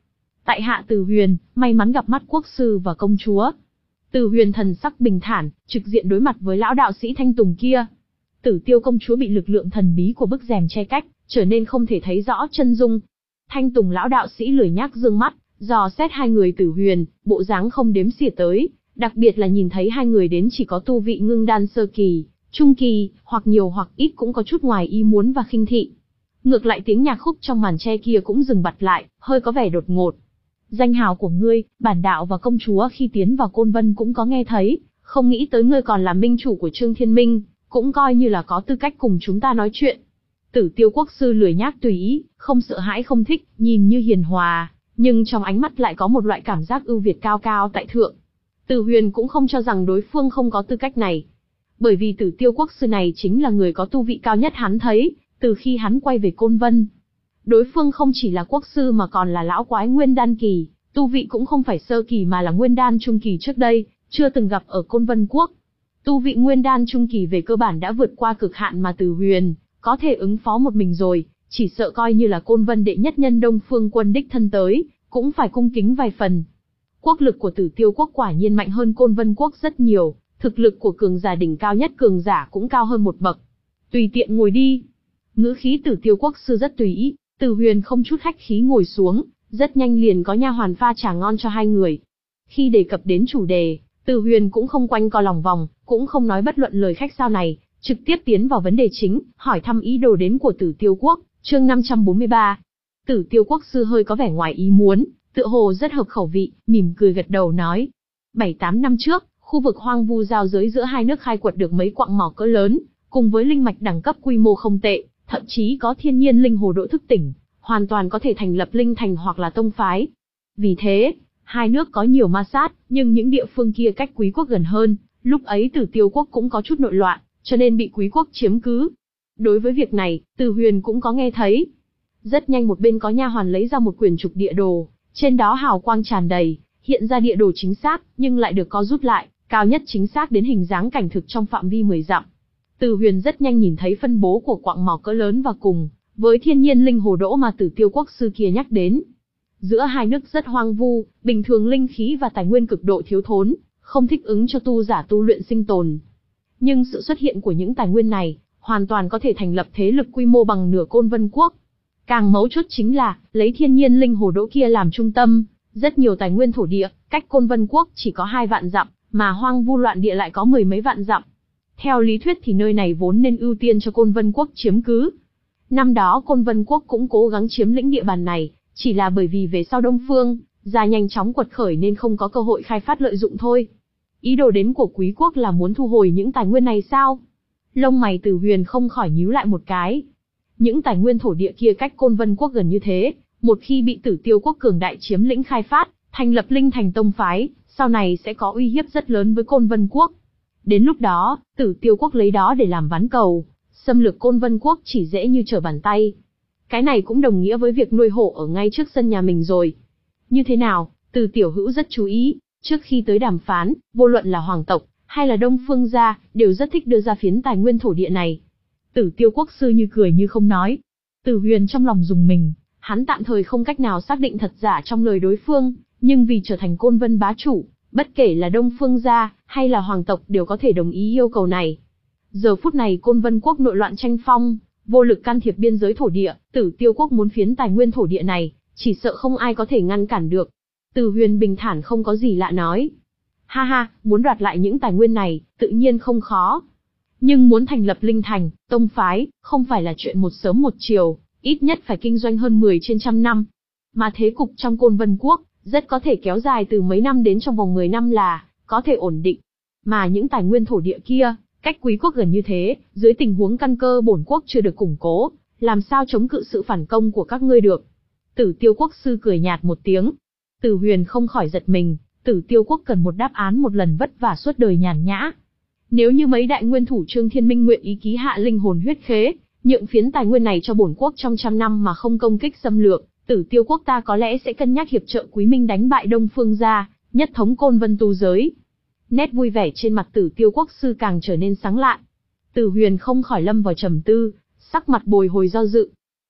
Tại hạ Từ Huyền, may mắn gặp mắt quốc sư và công chúa. Từ Huyền thần sắc bình thản, trực diện đối mặt với lão đạo sĩ Thanh Tùng kia. Tử Tiêu công chúa bị lực lượng thần bí của bức rèm che cách, trở nên không thể thấy rõ chân dung. Thanh Tùng lão đạo sĩ lười nhác dương mắt, dò xét hai người Tử Huyền, bộ dáng không đếm xỉa tới, đặc biệt là nhìn thấy hai người đến chỉ có tu vị ngưng đan sơ kỳ, trung kỳ, hoặc nhiều hoặc ít cũng có chút ngoài ý muốn và khinh thị. Ngược lại tiếng nhạc khúc trong màn che kia cũng dừng bặt lại, hơi có vẻ đột ngột. Danh hào của ngươi, bản đạo và công chúa khi tiến vào Côn Vân cũng có nghe thấy, không nghĩ tới ngươi còn là minh chủ của Trương Thiên Minh, cũng coi như là có tư cách cùng chúng ta nói chuyện. Tử Tiêu quốc sư lười nhác tùy ý, không sợ hãi không thích, nhìn như hiền hòa, nhưng trong ánh mắt lại có một loại cảm giác ưu việt cao cao tại thượng. Từ Huyền cũng không cho rằng đối phương không có tư cách này. Bởi vì Tử Tiêu quốc sư này chính là người có tu vị cao nhất hắn thấy, từ khi hắn quay về Côn Vân. Đối phương không chỉ là quốc sư mà còn là lão quái nguyên đan kỳ, tu vị cũng không phải sơ kỳ mà là nguyên đan trung kỳ trước đây, chưa từng gặp ở Côn Vân quốc. Tu vị nguyên đan trung kỳ về cơ bản đã vượt qua cực hạn mà Từ Huyền có thể ứng phó một mình rồi, chỉ sợ coi như là Côn Vân đệ nhất nhân Đông Phương Quân đích thân tới, cũng phải cung kính vài phần. Quốc lực của Tử Tiêu quốc quả nhiên mạnh hơn Côn Vân quốc rất nhiều, thực lực của cường giả đỉnh cao nhất cường giả cũng cao hơn một bậc. Tùy tiện ngồi đi. Ngữ khí Tử Tiêu quốc sư rất tùy ý, Từ Huyền không chút khách khí ngồi xuống, rất nhanh liền có nha hoàn pha trà ngon cho hai người. Khi đề cập đến chủ đề, Từ Huyền cũng không quanh co lòng vòng, cũng không nói bất luận lời khách sáo này, trực tiếp tiến vào vấn đề chính, hỏi thăm ý đồ đến của Tử Tiêu quốc, chương năm trăm bốn mươi ba. Tử Tiêu quốc sư hơi có vẻ ngoài ý muốn, tựa hồ rất hợp khẩu vị, mỉm cười gật đầu nói. Bảy tám năm trước, khu vực hoang vu giao giới giữa hai nước khai quật được mấy quặng mỏ cỡ lớn, cùng với linh mạch đẳng cấp quy mô không tệ, thậm chí có thiên nhiên linh hồ độ thức tỉnh, hoàn toàn có thể thành lập linh thành hoặc là tông phái. Vì thế, hai nước có nhiều ma sát, nhưng những địa phương kia cách Quý quốc gần hơn, lúc ấy Tử Tiêu quốc cũng có chút nội loạn, cho nên bị Quý quốc chiếm cứ. Đối với việc này, Từ Huyền cũng có nghe thấy. Rất nhanh một bên có nha hoàn lấy ra một quyển trục địa đồ, trên đó hào quang tràn đầy, hiện ra địa đồ chính xác, nhưng lại được co rút lại, cao nhất chính xác đến hình dáng cảnh thực trong phạm vi mười dặm. Từ Huyền rất nhanh nhìn thấy phân bố của quặng mỏ cỡ lớn và cùng với thiên nhiên linh hồ đỗ mà Tử Tiêu quốc sư kia nhắc đến. Giữa hai nước rất hoang vu, bình thường linh khí và tài nguyên cực độ thiếu thốn, không thích ứng cho tu giả tu luyện sinh tồn. Nhưng sự xuất hiện của những tài nguyên này, hoàn toàn có thể thành lập thế lực quy mô bằng nửa Côn Vân quốc. Càng mấu chốt chính là, lấy thiên nhiên linh hồ đỗ kia làm trung tâm, rất nhiều tài nguyên thổ địa, cách Côn Vân quốc chỉ có hai vạn dặm, mà hoang vu loạn địa lại có mười mấy vạn dặm. Theo lý thuyết thì nơi này vốn nên ưu tiên cho Côn Vân quốc chiếm cứ. Năm đó Côn Vân quốc cũng cố gắng chiếm lĩnh địa bàn này, chỉ là bởi vì về sau Đông Phương gia nhanh chóng quật khởi nên không có cơ hội khai phát lợi dụng thôi. Ý đồ đến của Quý quốc là muốn thu hồi những tài nguyên này sao? Lông mày Từ Huyền không khỏi nhíu lại một cái. Những tài nguyên thổ địa kia cách Côn Vân quốc gần như thế, một khi bị Tử Tiêu quốc cường đại chiếm lĩnh khai phát, thành lập linh thành tông phái, sau này sẽ có uy hiếp rất lớn với Côn Vân quốc. Đến lúc đó, Tử Tiêu quốc lấy đó để làm ván cầu, xâm lược Côn Vân quốc chỉ dễ như trở bàn tay. Cái này cũng đồng nghĩa với việc nuôi hổ ở ngay trước sân nhà mình rồi. Như thế nào, Từ tiểu hữu rất chú ý, trước khi tới đàm phán, vô luận là hoàng tộc hay là Đông Phương gia, đều rất thích đưa ra phiến tài nguyên thổ địa này. Tử Tiêu quốc sư như cười như không nói. Từ Huyền trong lòng rùng mình, hắn tạm thời không cách nào xác định thật giả trong lời đối phương, nhưng vì trở thành Côn Vân bá chủ, bất kể là Đông Phương gia hay là hoàng tộc đều có thể đồng ý yêu cầu này. Giờ phút này Côn Vân quốc nội loạn tranh phong, vô lực can thiệp biên giới thổ địa, Tử Tiêu quốc muốn phiến tài nguyên thổ địa này, chỉ sợ không ai có thể ngăn cản được. Từ Huyền bình thản không có gì lạ nói. Ha ha, muốn đoạt lại những tài nguyên này, tự nhiên không khó. Nhưng muốn thành lập linh thành, tông phái, không phải là chuyện một sớm một chiều, ít nhất phải kinh doanh hơn mười trên trăm năm. Mà thế cục trong Côn Vân quốc, rất có thể kéo dài từ mấy năm đến trong vòng mười năm là, có thể ổn định. Mà những tài nguyên thổ địa kia, cách Quý quốc gần như thế, dưới tình huống căn cơ bổn quốc chưa được củng cố, làm sao chống cự sự phản công của các ngươi được. Tử Tiêu quốc sư cười nhạt một tiếng. Từ Huyền không khỏi giật mình, Tử Tiêu quốc cần một đáp án một lần vất vả suốt đời nhàn nhã. Nếu như mấy đại nguyên thủ Trương Thiên Minh nguyện ý ký hạ linh hồn huyết khế, nhượng phiến tài nguyên này cho bổn quốc trong trăm năm mà không công kích xâm lược, Tử Tiêu quốc ta có lẽ sẽ cân nhắc hiệp trợ Quý Minh đánh bại Đông Phương gia, nhất thống Côn Vân tu giới. Nét vui vẻ trên mặt Tử Tiêu quốc sư càng trở nên sáng lạn. Từ Huyền không khỏi lâm vào trầm tư, sắc mặt bồi hồi do dự.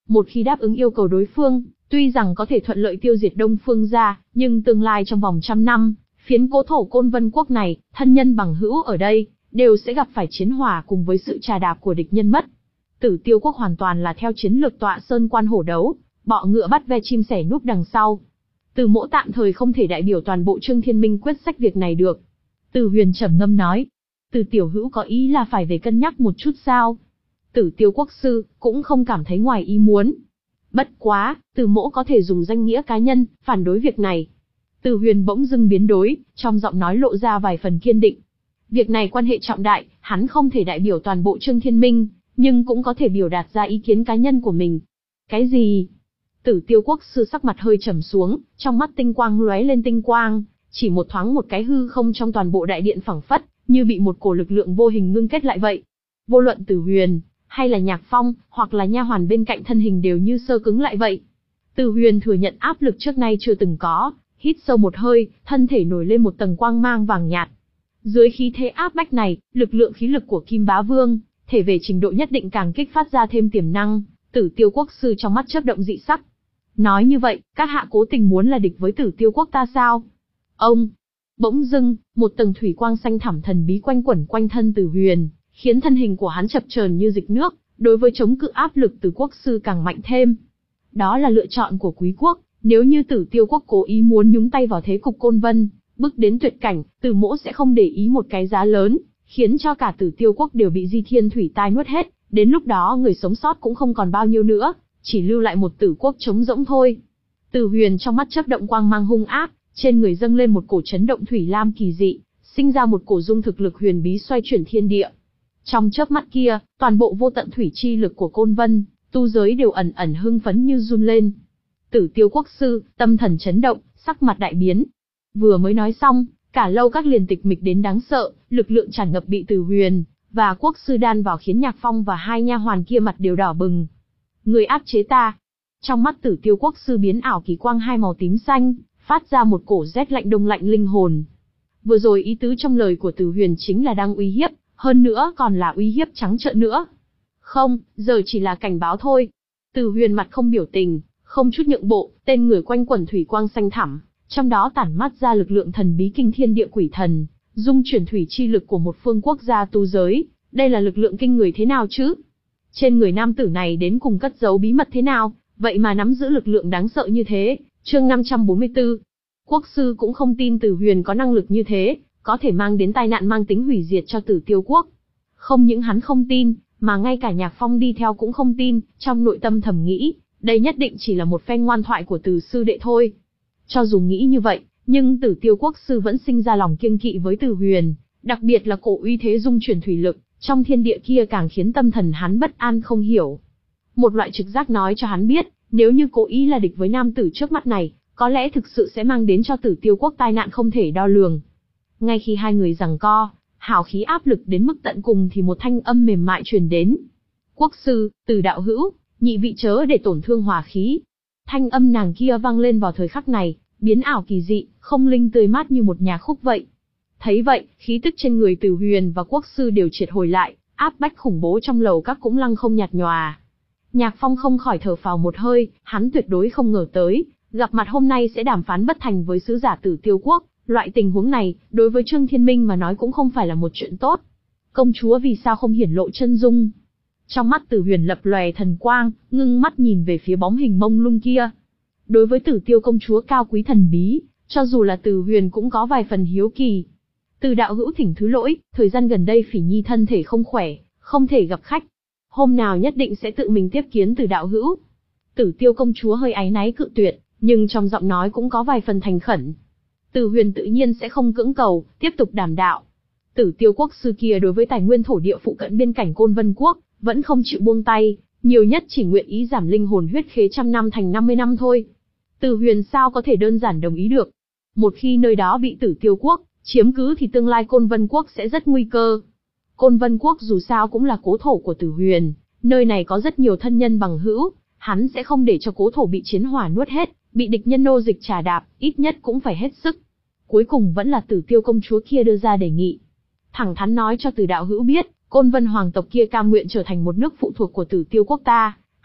Một khi đáp ứng yêu cầu đối phương, tuy rằng có thể thuận lợi tiêu diệt Đông Phương gia, nhưng tương lai trong vòng trăm năm, phiến cố thổ Côn Vân quốc này, thân nhân bằng hữu ở đây, đều sẽ gặp phải chiến hỏa cùng với sự trà đạp của địch nhân mất. Tử Tiêu quốc hoàn toàn là theo chiến lược tọa sơn quan hổ đấu, bọ ngựa bắt ve chim sẻ núp đằng sau. Từ Mỗ tạm thời không thể đại biểu toàn bộ Trương Thiên Minh quyết sách việc này được. Từ Huyền trầm ngâm nói. Từ tiểu hữu có ý là phải về cân nhắc một chút sao? Tử Tiêu quốc sư cũng không cảm thấy ngoài ý muốn. Bất quá, Từ Mỗ có thể dùng danh nghĩa cá nhân phản đối việc này. Từ Huyền bỗng dưng biến đổi, trong giọng nói lộ ra vài phần kiên định. Việc này quan hệ trọng đại, hắn không thể đại biểu toàn bộ Trương Thiên Minh, nhưng cũng có thể biểu đạt ra ý kiến cá nhân của mình. Cái gì? Tử Tiêu quốc sư sắc mặt hơi trầm xuống, trong mắt tinh quang lóe lên tinh quang, chỉ một thoáng một cái hư không trong toàn bộ đại điện phẳng phất, như bị một cổ lực lượng vô hình ngưng kết lại vậy. Vô luận Từ Huyền, hay là Nhạc Phong, hoặc là nha hoàn bên cạnh thân hình đều như sơ cứng lại vậy. Từ Huyền thừa nhận áp lực trước nay chưa từng có, hít sâu một hơi, thân thể nổi lên một tầng quang mang vàng nhạt. Dưới khí thế áp bách này, lực lượng khí lực của Kim Bá Vương, thể về trình độ nhất định càng kích phát ra thêm tiềm năng. Tử Tiêu quốc sư trong mắt chớp động dị sắc. Nói như vậy, các hạ cố tình muốn là địch với Tử Tiêu quốc ta sao? Ông! Bỗng dưng, một tầng thủy quang xanh thẳm thần bí quanh quẩn quanh thân Từ Huyền, khiến thân hình của hắn chập chờn như dịch nước, đối với chống cự áp lực từ quốc sư càng mạnh thêm. Đó là lựa chọn của quý quốc, nếu như Tử Tiêu quốc cố ý muốn nhúng tay vào thế cục Côn Vân, bước đến tuyệt cảnh, Từ Mỗ sẽ không để ý một cái giá lớn, khiến cho cả Tử Tiêu quốc đều bị di thiên thủy tai nuốt hết, đến lúc đó người sống sót cũng không còn bao nhiêu nữa, chỉ lưu lại một tử quốc trống rỗng thôi. Từ Huyền trong mắt chớp động quang mang hung ác, trên người dâng lên một cổ chấn động thủy lam kỳ dị, sinh ra một cổ dung thực lực huyền bí xoay chuyển thiên địa. Trong chớp mắt kia, toàn bộ vô tận thủy chi lực của Côn Vân, tu giới đều ẩn ẩn hưng phấn như run lên. Tử Tiêu quốc sư, tâm thần chấn động, sắc mặt đại biến. Vừa mới nói xong, cả lâu các liền tịch mịch đến đáng sợ, lực lượng tràn ngập bị Từ Huyền và quốc sư đan vào khiến Nhạc Phong và hai nha hoàn kia mặt đều đỏ bừng. Người áp chế ta. Trong mắt Tử Tiêu quốc sư biến ảo kỳ quang hai màu tím xanh, phát ra một cổ rét lạnh đông lạnh linh hồn. Vừa rồi ý tứ trong lời của Từ Huyền chính là đang uy hiếp, hơn nữa còn là uy hiếp trắng trợn nữa. Không, giờ chỉ là cảnh báo thôi. Từ Huyền mặt không biểu tình, không chút nhượng bộ, tên người quanh quẩn thủy quang xanh thẳm, trong đó tản mát ra lực lượng thần bí kinh thiên địa quỷ thần, dung chuyển thủy chi lực của một phương quốc gia tu giới, đây là lực lượng kinh người thế nào chứ? Trên người nam tử này đến cùng cất giấu bí mật thế nào, vậy mà nắm giữ lực lượng đáng sợ như thế? Chương năm trăm bốn mươi tư. Quốc sư cũng không tin Từ Huyền có năng lực như thế, có thể mang đến tai nạn mang tính hủy diệt cho Tử Tiêu quốc. Không những hắn không tin, mà ngay cả Nhạc Phong đi theo cũng không tin, trong nội tâm thầm nghĩ, đây nhất định chỉ là một phen ngoan thoại của Từ sư đệ thôi. Cho dù nghĩ như vậy, nhưng Tử Tiêu quốc sư vẫn sinh ra lòng kiêng kỵ với Từ Huyền, đặc biệt là cổ uy thế dung chuyển thủy lực, trong thiên địa kia càng khiến tâm thần hắn bất an không hiểu. Một loại trực giác nói cho hắn biết, nếu như cố ý là địch với nam tử trước mắt này, có lẽ thực sự sẽ mang đến cho Tử Tiêu quốc tai nạn không thể đo lường. Ngay khi hai người giằng co, hào khí áp lực đến mức tận cùng thì một thanh âm mềm mại truyền đến. Quốc sư, Từ đạo hữu, nhị vị chớ để tổn thương hòa khí. Thanh âm nàng kia vang lên vào thời khắc này, biến ảo kỳ dị, không linh tươi mát như một nhạc khúc vậy. Thấy vậy, khí tức trên người Từ Huyền và quốc sư đều triệt hồi lại, áp bách khủng bố trong lầu các cũng lăng không nhạt nhòa. Nhạc Phong không khỏi thở phào một hơi, hắn tuyệt đối không ngờ tới, gặp mặt hôm nay sẽ đàm phán bất thành với sứ giả Tử Tiêu quốc, loại tình huống này, đối với Trương Thiên Minh mà nói cũng không phải là một chuyện tốt. Công chúa vì sao không hiển lộ chân dung? Trong mắt Từ Huyền lập lòe thần quang, ngưng mắt nhìn về phía bóng hình mông lung kia. Đối với Tử Tiêu công chúa cao quý thần bí, cho dù là Từ Huyền cũng có vài phần hiếu kỳ. Từ đạo hữu thỉnh thứ lỗi, thời gian gần đây Phỉ Nhi thân thể không khỏe, không thể gặp khách. Hôm nào nhất định sẽ tự mình tiếp kiến Từ đạo hữu. Tử Tiêu công chúa hơi áy náy cự tuyệt, nhưng trong giọng nói cũng có vài phần thành khẩn. Từ Huyền tự nhiên sẽ không cưỡng cầu, tiếp tục đàm đạo. Tử Tiêu quốc sư kia đối với tài nguyên thổ địa phụ cận biên cảnh Côn Vân quốc, vẫn không chịu buông tay, nhiều nhất chỉ nguyện ý giảm linh hồn huyết khế trăm năm thành năm mươi năm thôi. Từ Huyền sao có thể đơn giản đồng ý được? Một khi nơi đó bị Tử Tiêu quốc chiếm cứ thì tương lai Côn Vân quốc sẽ rất nguy cơ. Côn Vân quốc dù sao cũng là cố thổ của Tử Huyền, nơi này có rất nhiều thân nhân bằng hữu, hắn sẽ không để cho cố thổ bị chiến hỏa nuốt hết, bị địch nhân nô dịch trà đạp, ít nhất cũng phải hết sức. Cuối cùng vẫn là Tử Tiêu công chúa kia đưa ra đề nghị. Thẳng thắn nói cho Từ đạo hữu biết, Côn Vân hoàng tộc kia cam nguyện trở thành một nước phụ thuộc của Tử Tiêu quốc ta,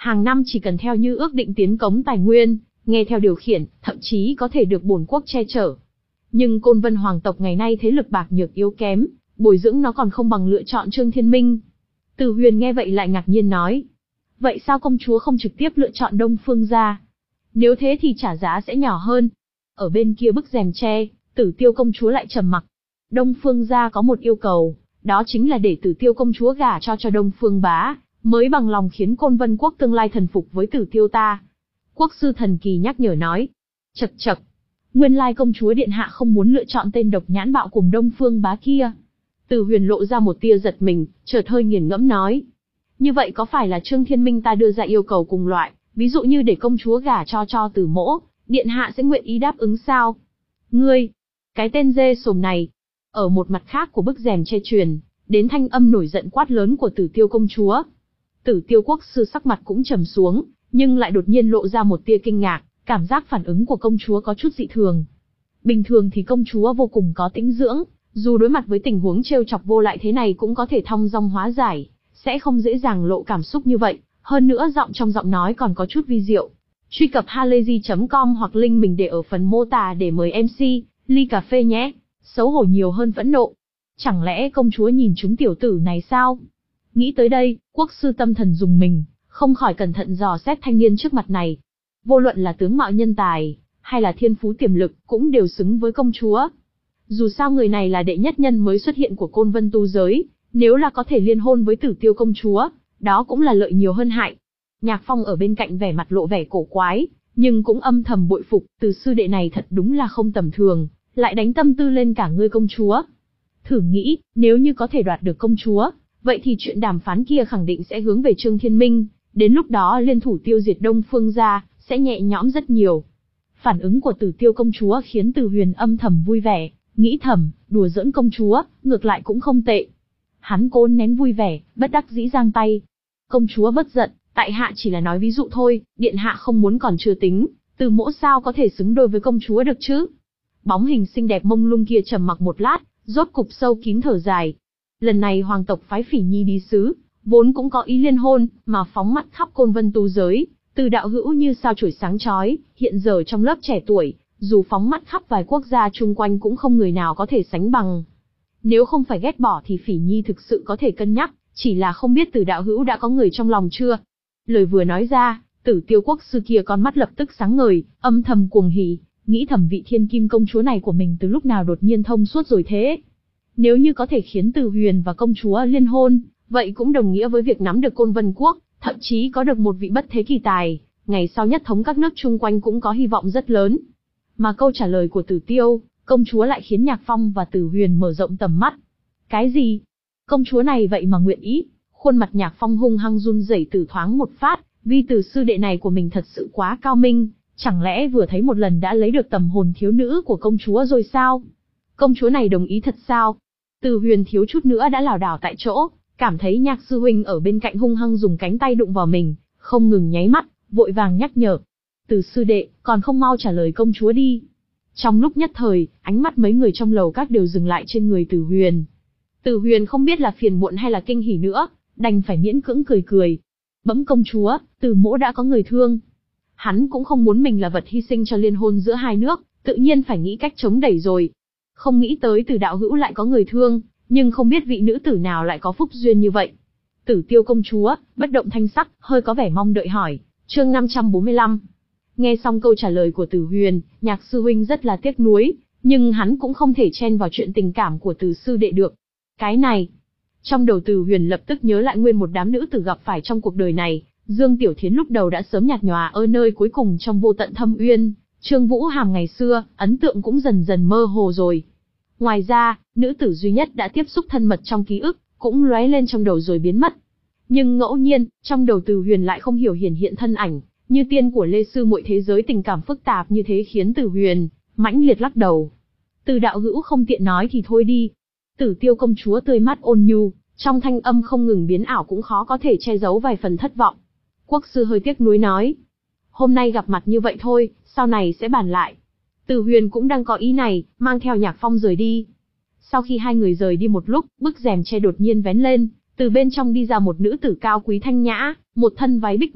Hàng năm chỉ cần theo như ước định tiến cống tài nguyên, nghe theo điều khiển, thậm chí có thể được bổn quốc che chở. Nhưng Côn Vân hoàng tộc ngày nay thế lực bạc nhược yếu kém, bồi dưỡng nó còn không bằng lựa chọn Trương Thiên Minh. Từ Huyền nghe vậy lại ngạc nhiên nói. Vậy sao công chúa không trực tiếp lựa chọn Đông Phương gia? Nếu thế thì trả giá sẽ nhỏ hơn. Ở bên kia bức rèm tre, Tử Tiêu công chúa lại trầm mặc. Đông Phương gia có một yêu cầu, đó chính là để Tử Tiêu công chúa gả cho cho Đông Phương bá, mới bằng lòng khiến Côn Vân quốc tương lai thần phục với Tử Tiêu ta. Quốc sư thần kỳ nhắc nhở nói. Chậc chậc, nguyên lai công chúa điện hạ không muốn lựa chọn tên độc nhãn bạo cùng Đông Phương bá kia. Từ Huyền lộ ra một tia giật mình, chợt hơi nghiền ngẫm nói. Như vậy có phải là Trương Thiên Minh ta đưa ra yêu cầu cùng loại, ví dụ như để công chúa gả cho cho Tử mỗ, điện hạ sẽ nguyện ý đáp ứng sao? Ngươi, cái tên dê sồm này. Ở một mặt khác của bức rèm che truyền, đến thanh âm nổi giận quát lớn của Tử Tiêu công chúa. Tử Tiêu quốc sư sắc mặt cũng trầm xuống, nhưng lại đột nhiên lộ ra một tia kinh ngạc, cảm giác phản ứng của công chúa có chút dị thường. Bình thường thì công chúa vô cùng có tĩnh dưỡng, dù đối mặt với tình huống trêu chọc vô lại thế này cũng có thể thong dong hóa giải, sẽ không dễ dàng lộ cảm xúc như vậy, hơn nữa giọng trong giọng nói còn có chút vi diệu. Truy cập halayzi chấm com hoặc link mình để ở phần mô tả để mời em xê, ly cà phê nhé. Xấu hổ nhiều hơn phẫn nộ. Chẳng lẽ công chúa nhìn chúng tiểu tử này sao? Nghĩ tới đây, quốc sư tâm thần dùng mình, không khỏi cẩn thận dò xét thanh niên trước mặt này. Vô luận là tướng mạo nhân tài, hay là thiên phú tiềm lực, cũng đều xứng với công chúa. Dù sao người này là đệ nhất nhân mới xuất hiện của Côn Vân tu giới, nếu là có thể liên hôn với Tử Tiêu công chúa, đó cũng là lợi nhiều hơn hại. Nhạc Phong ở bên cạnh vẻ mặt lộ vẻ cổ quái, nhưng cũng âm thầm bội phục, từ sư đệ này thật đúng là không tầm thường, lại đánh tâm tư lên cả ngươi công chúa. Thử nghĩ, nếu như có thể đoạt được công chúa, vậy thì chuyện đàm phán kia khẳng định sẽ hướng về Trương Thiên Minh, đến lúc đó liên thủ tiêu diệt Đông Phương gia, sẽ nhẹ nhõm rất nhiều. Phản ứng của Tử Tiêu công chúa khiến Từ Huyền âm thầm vui vẻ, nghĩ thầm, đùa giỡn công chúa, ngược lại cũng không tệ. Hắn cố nén vui vẻ, bất đắc dĩ giang tay. Công chúa bất giận, tại hạ chỉ là nói ví dụ thôi, điện hạ không muốn còn chưa tính, Từ mỗ sao có thể xứng đôi với công chúa được chứ? Bóng hình xinh đẹp mông lung kia trầm mặc một lát, rốt cục sâu kín thở dài. Lần này hoàng tộc phái Phỉ Nhi đi sứ, vốn cũng có ý liên hôn, mà phóng mắt khắp Côn Vân tu giới, Từ đạo hữu như sao chổi sáng chói, hiện giờ trong lớp trẻ tuổi, dù phóng mắt khắp vài quốc gia chung quanh cũng không người nào có thể sánh bằng. Nếu không phải ghét bỏ thì Phỉ Nhi thực sự có thể cân nhắc, chỉ là không biết Từ đạo hữu đã có người trong lòng chưa. Lời vừa nói ra, Tử Tiêu quốc sư kia con mắt lập tức sáng ngời, âm thầm cuồng hỉ, nghĩ thầm vị thiên kim công chúa này của mình từ lúc nào đột nhiên thông suốt rồi thế. Nếu như có thể khiến Từ Huyền và công chúa liên hôn, vậy cũng đồng nghĩa với việc nắm được Côn Vân quốc, thậm chí có được một vị bất thế kỳ tài, ngày sau nhất thống các nước chung quanh cũng có hy vọng rất lớn. Mà câu trả lời của Tử Tiêu công chúa lại khiến Nhạc Phong và Tử Huyền mở rộng tầm mắt. Cái gì? Công chúa này vậy mà nguyện ý? Khuôn mặt Nhạc Phong hung hăng run rẩy từ thoáng một phát, vì Tử sư đệ này của mình thật sự quá cao minh, chẳng lẽ vừa thấy một lần đã lấy được tầm hồn thiếu nữ của công chúa rồi sao? Công chúa này đồng ý thật sao? Tử Huyền thiếu chút nữa đã lảo đảo tại chỗ, cảm thấy Nhạc sư huynh ở bên cạnh hung hăng dùng cánh tay đụng vào mình, không ngừng nháy mắt, vội vàng nhắc nhở. Tử sư đệ, còn không mau trả lời công chúa đi. Trong lúc nhất thời, ánh mắt mấy người trong lầu các đều dừng lại trên người Tử Huyền. Tử Huyền không biết là phiền muộn hay là kinh hỉ nữa, đành phải miễn cưỡng cười cười. Bẩm công chúa, Từ mỗ đã có người thương. Hắn cũng không muốn mình là vật hy sinh cho liên hôn giữa hai nước, tự nhiên phải nghĩ cách chống đẩy rồi. Không nghĩ tới Từ đạo hữu lại có người thương, nhưng không biết vị nữ tử nào lại có phúc duyên như vậy. Tử Tiêu công chúa, bất động thanh sắc, hơi có vẻ mong đợi hỏi. Chương năm trăm bốn mươi lăm. Nghe xong câu trả lời của Tử Huyền, Nhạc sư huynh rất là tiếc nuối, nhưng hắn cũng không thể chen vào chuyện tình cảm của Từ sư đệ được. Cái này, trong đầu Tử Huyền lập tức nhớ lại nguyên một đám nữ tử gặp phải trong cuộc đời này, Dương Tiểu Thiến lúc đầu đã sớm nhạt nhòa ở nơi cuối cùng trong vô tận thâm uyên, Trương Vũ Hàm ngày xưa, ấn tượng cũng dần dần mơ hồ rồi. Ngoài ra, nữ tử duy nhất đã tiếp xúc thân mật trong ký ức, cũng lóe lên trong đầu rồi biến mất. Nhưng ngẫu nhiên, trong đầu Tử Huyền lại không hiểu hiển hiện thân ảnh, như tiên của Lê sư muội, thế giới tình cảm phức tạp như thế khiến Tử Huyền mãnh liệt lắc đầu. Từ đạo hữu không tiện nói thì thôi đi. Tử Tiêu công chúa tươi mắt ôn nhu, trong thanh âm không ngừng biến ảo cũng khó có thể che giấu vài phần thất vọng. Quốc sư hơi tiếc nuối nói, hôm nay gặp mặt như vậy thôi, sau này sẽ bàn lại. Tử Huyền cũng đang có ý này, mang theo Nhạc Phong rời đi. Sau khi hai người rời đi một lúc, bức rèm che đột nhiên vén lên, từ bên trong đi ra một nữ tử cao quý thanh nhã, một thân váy bích nguyệt,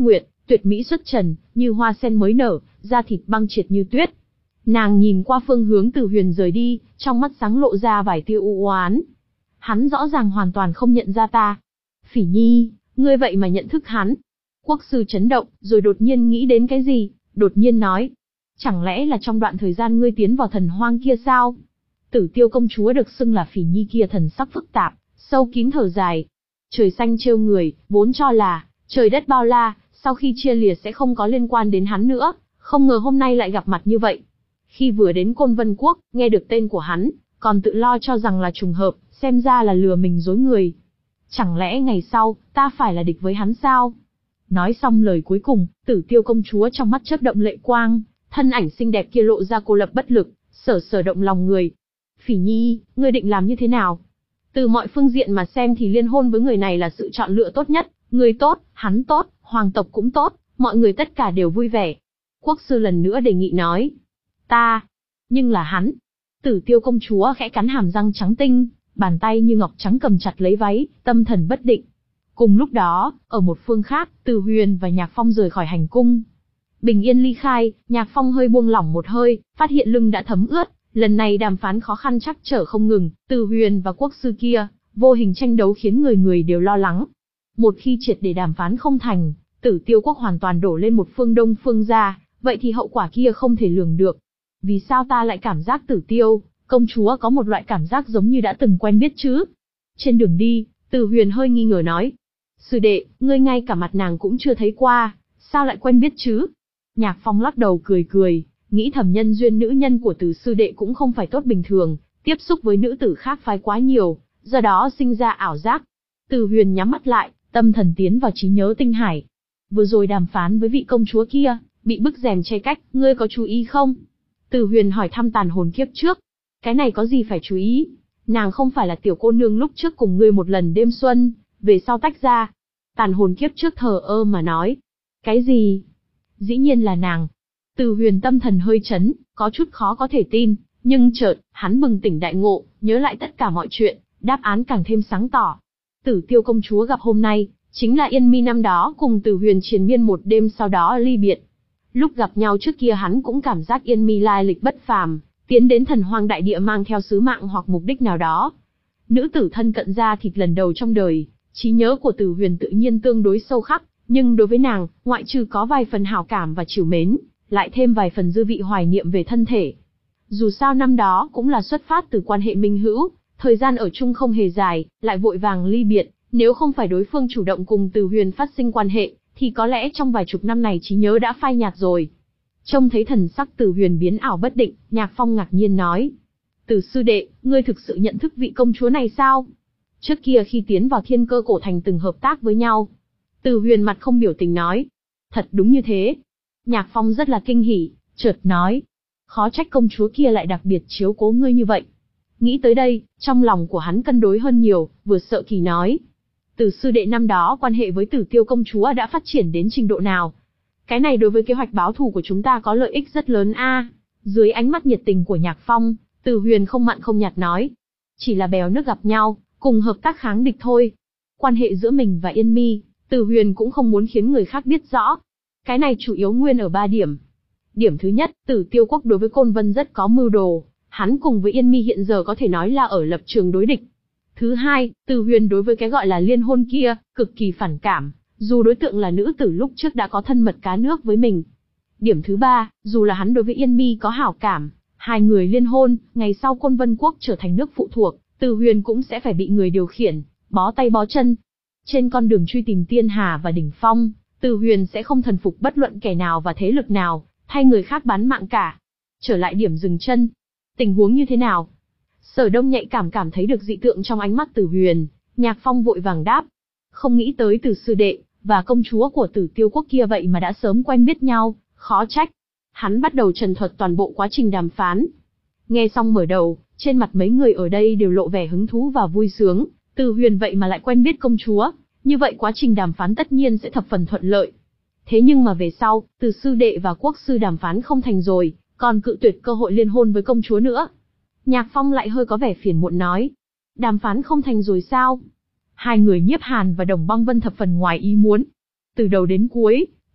tuyệt mỹ xuất trần, như hoa sen mới nở, da thịt băng triệt như tuyết. Nàng nhìn qua phương hướng Từ Huyền rời đi, trong mắt sáng lộ ra vài tia u oán. Hắn rõ ràng hoàn toàn không nhận ra ta. Phỉ Nhi, ngươi vậy mà nhận thức hắn. Quốc sư chấn động, rồi đột nhiên nghĩ đến cái gì, đột nhiên nói. Chẳng lẽ là trong đoạn thời gian ngươi tiến vào thần hoang kia sao? Tử Tiêu công chúa được xưng là Phỉ Nhi kia thần sắc phức tạp, sâu kín thở dài. Trời xanh trêu người, vốn cho là, trời đất bao la, sau khi chia lìa sẽ không có liên quan đến hắn nữa, không ngờ hôm nay lại gặp mặt như vậy. Khi vừa đến Côn Vân Quốc, nghe được tên của hắn, còn tự lo cho rằng là trùng hợp, xem ra là lừa mình dối người. Chẳng lẽ ngày sau, ta phải là địch với hắn sao? Nói xong lời cuối cùng, Tử Tiêu công chúa trong mắt chớp động lệ quang, thân ảnh xinh đẹp kia lộ ra cô lập bất lực, sở sở động lòng người. Phỉ Nhi, ngươi định làm như thế nào? Từ mọi phương diện mà xem thì liên hôn với người này là sự chọn lựa tốt nhất, người tốt, hắn tốt, hoàng tộc cũng tốt, mọi người tất cả đều vui vẻ. Quốc sư lần nữa đề nghị nói. Ta, nhưng là hắn. Tử Tiêu công chúa khẽ cắn hàm răng trắng tinh, bàn tay như ngọc trắng cầm chặt lấy váy, tâm thần bất định. Cùng lúc đó, ở một phương khác, Từ Huyền và Nhạc Phong rời khỏi hành cung. Bình yên ly khai, Nhạc Phong hơi buông lỏng một hơi, phát hiện lưng đã thấm ướt, lần này đàm phán khó khăn chắc trở không ngừng, Từ Huyền và quốc sư kia, vô hình tranh đấu khiến người người đều lo lắng. Một khi triệt để đàm phán không thành, Tử Tiêu quốc hoàn toàn đổ lên một phương Đông phương gia, vậy thì hậu quả kia không thể lường được. Vì sao ta lại cảm giác Tử Tiêu công chúa có một loại cảm giác giống như đã từng quen biết chứ? Trên đường đi, Từ Huyền hơi nghi ngờ nói. Sư đệ, ngươi ngay cả mặt nàng cũng chưa thấy qua, sao lại quen biết chứ? Nhạc Phong lắc đầu cười cười, nghĩ thầm nhân duyên nữ nhân của Từ sư đệ cũng không phải tốt bình thường, tiếp xúc với nữ tử khác phái quá nhiều, do đó sinh ra ảo giác. Từ Huyền nhắm mắt lại, tâm thần tiến vào trí nhớ tinh hải. Vừa rồi đàm phán với vị công chúa kia, bị bức rèm che cách, ngươi có chú ý không? Từ Huyền hỏi thăm tàn hồn kiếp trước. Cái này có gì phải chú ý? Nàng không phải là tiểu cô nương lúc trước cùng ngươi một lần đêm xuân, về sau tách ra. Tàn hồn kiếp trước thờ ơ mà nói. Cái gì? Dĩ nhiên là nàng. Từ Huyền tâm thần hơi chấn, có chút khó có thể tin, nhưng chợt, hắn bừng tỉnh đại ngộ, nhớ lại tất cả mọi chuyện, đáp án càng thêm sáng tỏ. Tử Tiêu công chúa gặp hôm nay, chính là Yên Mi năm đó cùng Từ Huyền triền miên một đêm sau đó ly biệt. Lúc gặp nhau trước kia hắn cũng cảm giác Yên Mi lai lịch bất phàm, tiến đến thần hoang đại địa mang theo sứ mạng hoặc mục đích nào đó. Nữ tử thân cận ra thịt lần đầu trong đời, trí nhớ của Từ Huyền tự nhiên tương đối sâu khắc, nhưng đối với nàng, ngoại trừ có vài phần hảo cảm và trìu mến, lại thêm vài phần dư vị hoài niệm về thân thể. Dù sao năm đó cũng là xuất phát từ quan hệ minh hữu, thời gian ở chung không hề dài, lại vội vàng ly biệt, nếu không phải đối phương chủ động cùng Từ Huyền phát sinh quan hệ, thì có lẽ trong vài chục năm này trí nhớ đã phai nhạt rồi. Trông thấy thần sắc Từ Huyền biến ảo bất định, Nhạc Phong ngạc nhiên nói. Từ sư đệ, ngươi thực sự nhận thức vị công chúa này sao? Trước kia khi tiến vào Thiên Cơ Cổ Thành từng hợp tác với nhau. Từ Huyền mặt không biểu tình nói. Thật đúng như thế. Nhạc Phong rất là kinh hỉ, chợt nói. Khó trách công chúa kia lại đặc biệt chiếu cố ngươi như vậy. Nghĩ tới đây, trong lòng của hắn cân đối hơn nhiều, vừa sợ kỳ nói. Từ sư đệ năm đó quan hệ với Tử Tiêu công chúa đã phát triển đến trình độ nào? Cái này đối với kế hoạch báo thù của chúng ta có lợi ích rất lớn a. À. Dưới ánh mắt nhiệt tình của Nhạc Phong, Từ Huyền không mặn không nhạt nói. Chỉ là bèo nước gặp nhau, cùng hợp tác kháng địch thôi. Quan hệ giữa mình và Yên Mi, Từ Huyền cũng không muốn khiến người khác biết rõ. Cái này chủ yếu nguyên ở ba điểm. Điểm thứ nhất, Tử Tiêu quốc đối với Côn Vân rất có mưu đồ, hắn cùng với Yên Mi hiện giờ có thể nói là ở lập trường đối địch. Thứ hai, Từ Huyền đối với cái gọi là liên hôn kia, cực kỳ phản cảm, dù đối tượng là nữ tử lúc trước đã có thân mật cá nước với mình. Điểm thứ ba, dù là hắn đối với Yên Mi có hảo cảm, hai người liên hôn, ngày sau Côn Vân quốc trở thành nước phụ thuộc, Từ Huyền cũng sẽ phải bị người điều khiển, bó tay bó chân. Trên con đường truy tìm Tiên Hà và đỉnh phong, Từ Huyền sẽ không thần phục bất luận kẻ nào và thế lực nào, thay người khác bán mạng cả. Trở lại điểm dừng chân. Tình huống như thế nào? Sở Đông nhạy cảm cảm thấy được dị tượng trong ánh mắt Từ Huyền, Nhạc Phong vội vàng đáp. Không nghĩ tới Từ sư đệ, và công chúa của Tử Tiêu quốc kia vậy mà đã sớm quen biết nhau, khó trách. Hắn bắt đầu trần thuật toàn bộ quá trình đàm phán. Nghe xong mở đầu, trên mặt mấy người ở đây đều lộ vẻ hứng thú và vui sướng, Từ Huyền vậy mà lại quen biết công chúa, như vậy quá trình đàm phán tất nhiên sẽ thập phần thuận lợi. Thế nhưng mà về sau, Từ sư đệ và quốc sư đàm phán không thành rồi, còn cự tuyệt cơ hội liên hôn với công chúa nữa. Nhạc Phong lại hơi có vẻ phiền muộn nói. Đàm phán không thành rồi sao? Hai người Nhiếp Hàn và Đồng Băng Vân thập phần ngoài ý muốn. Từ đầu đến cuối,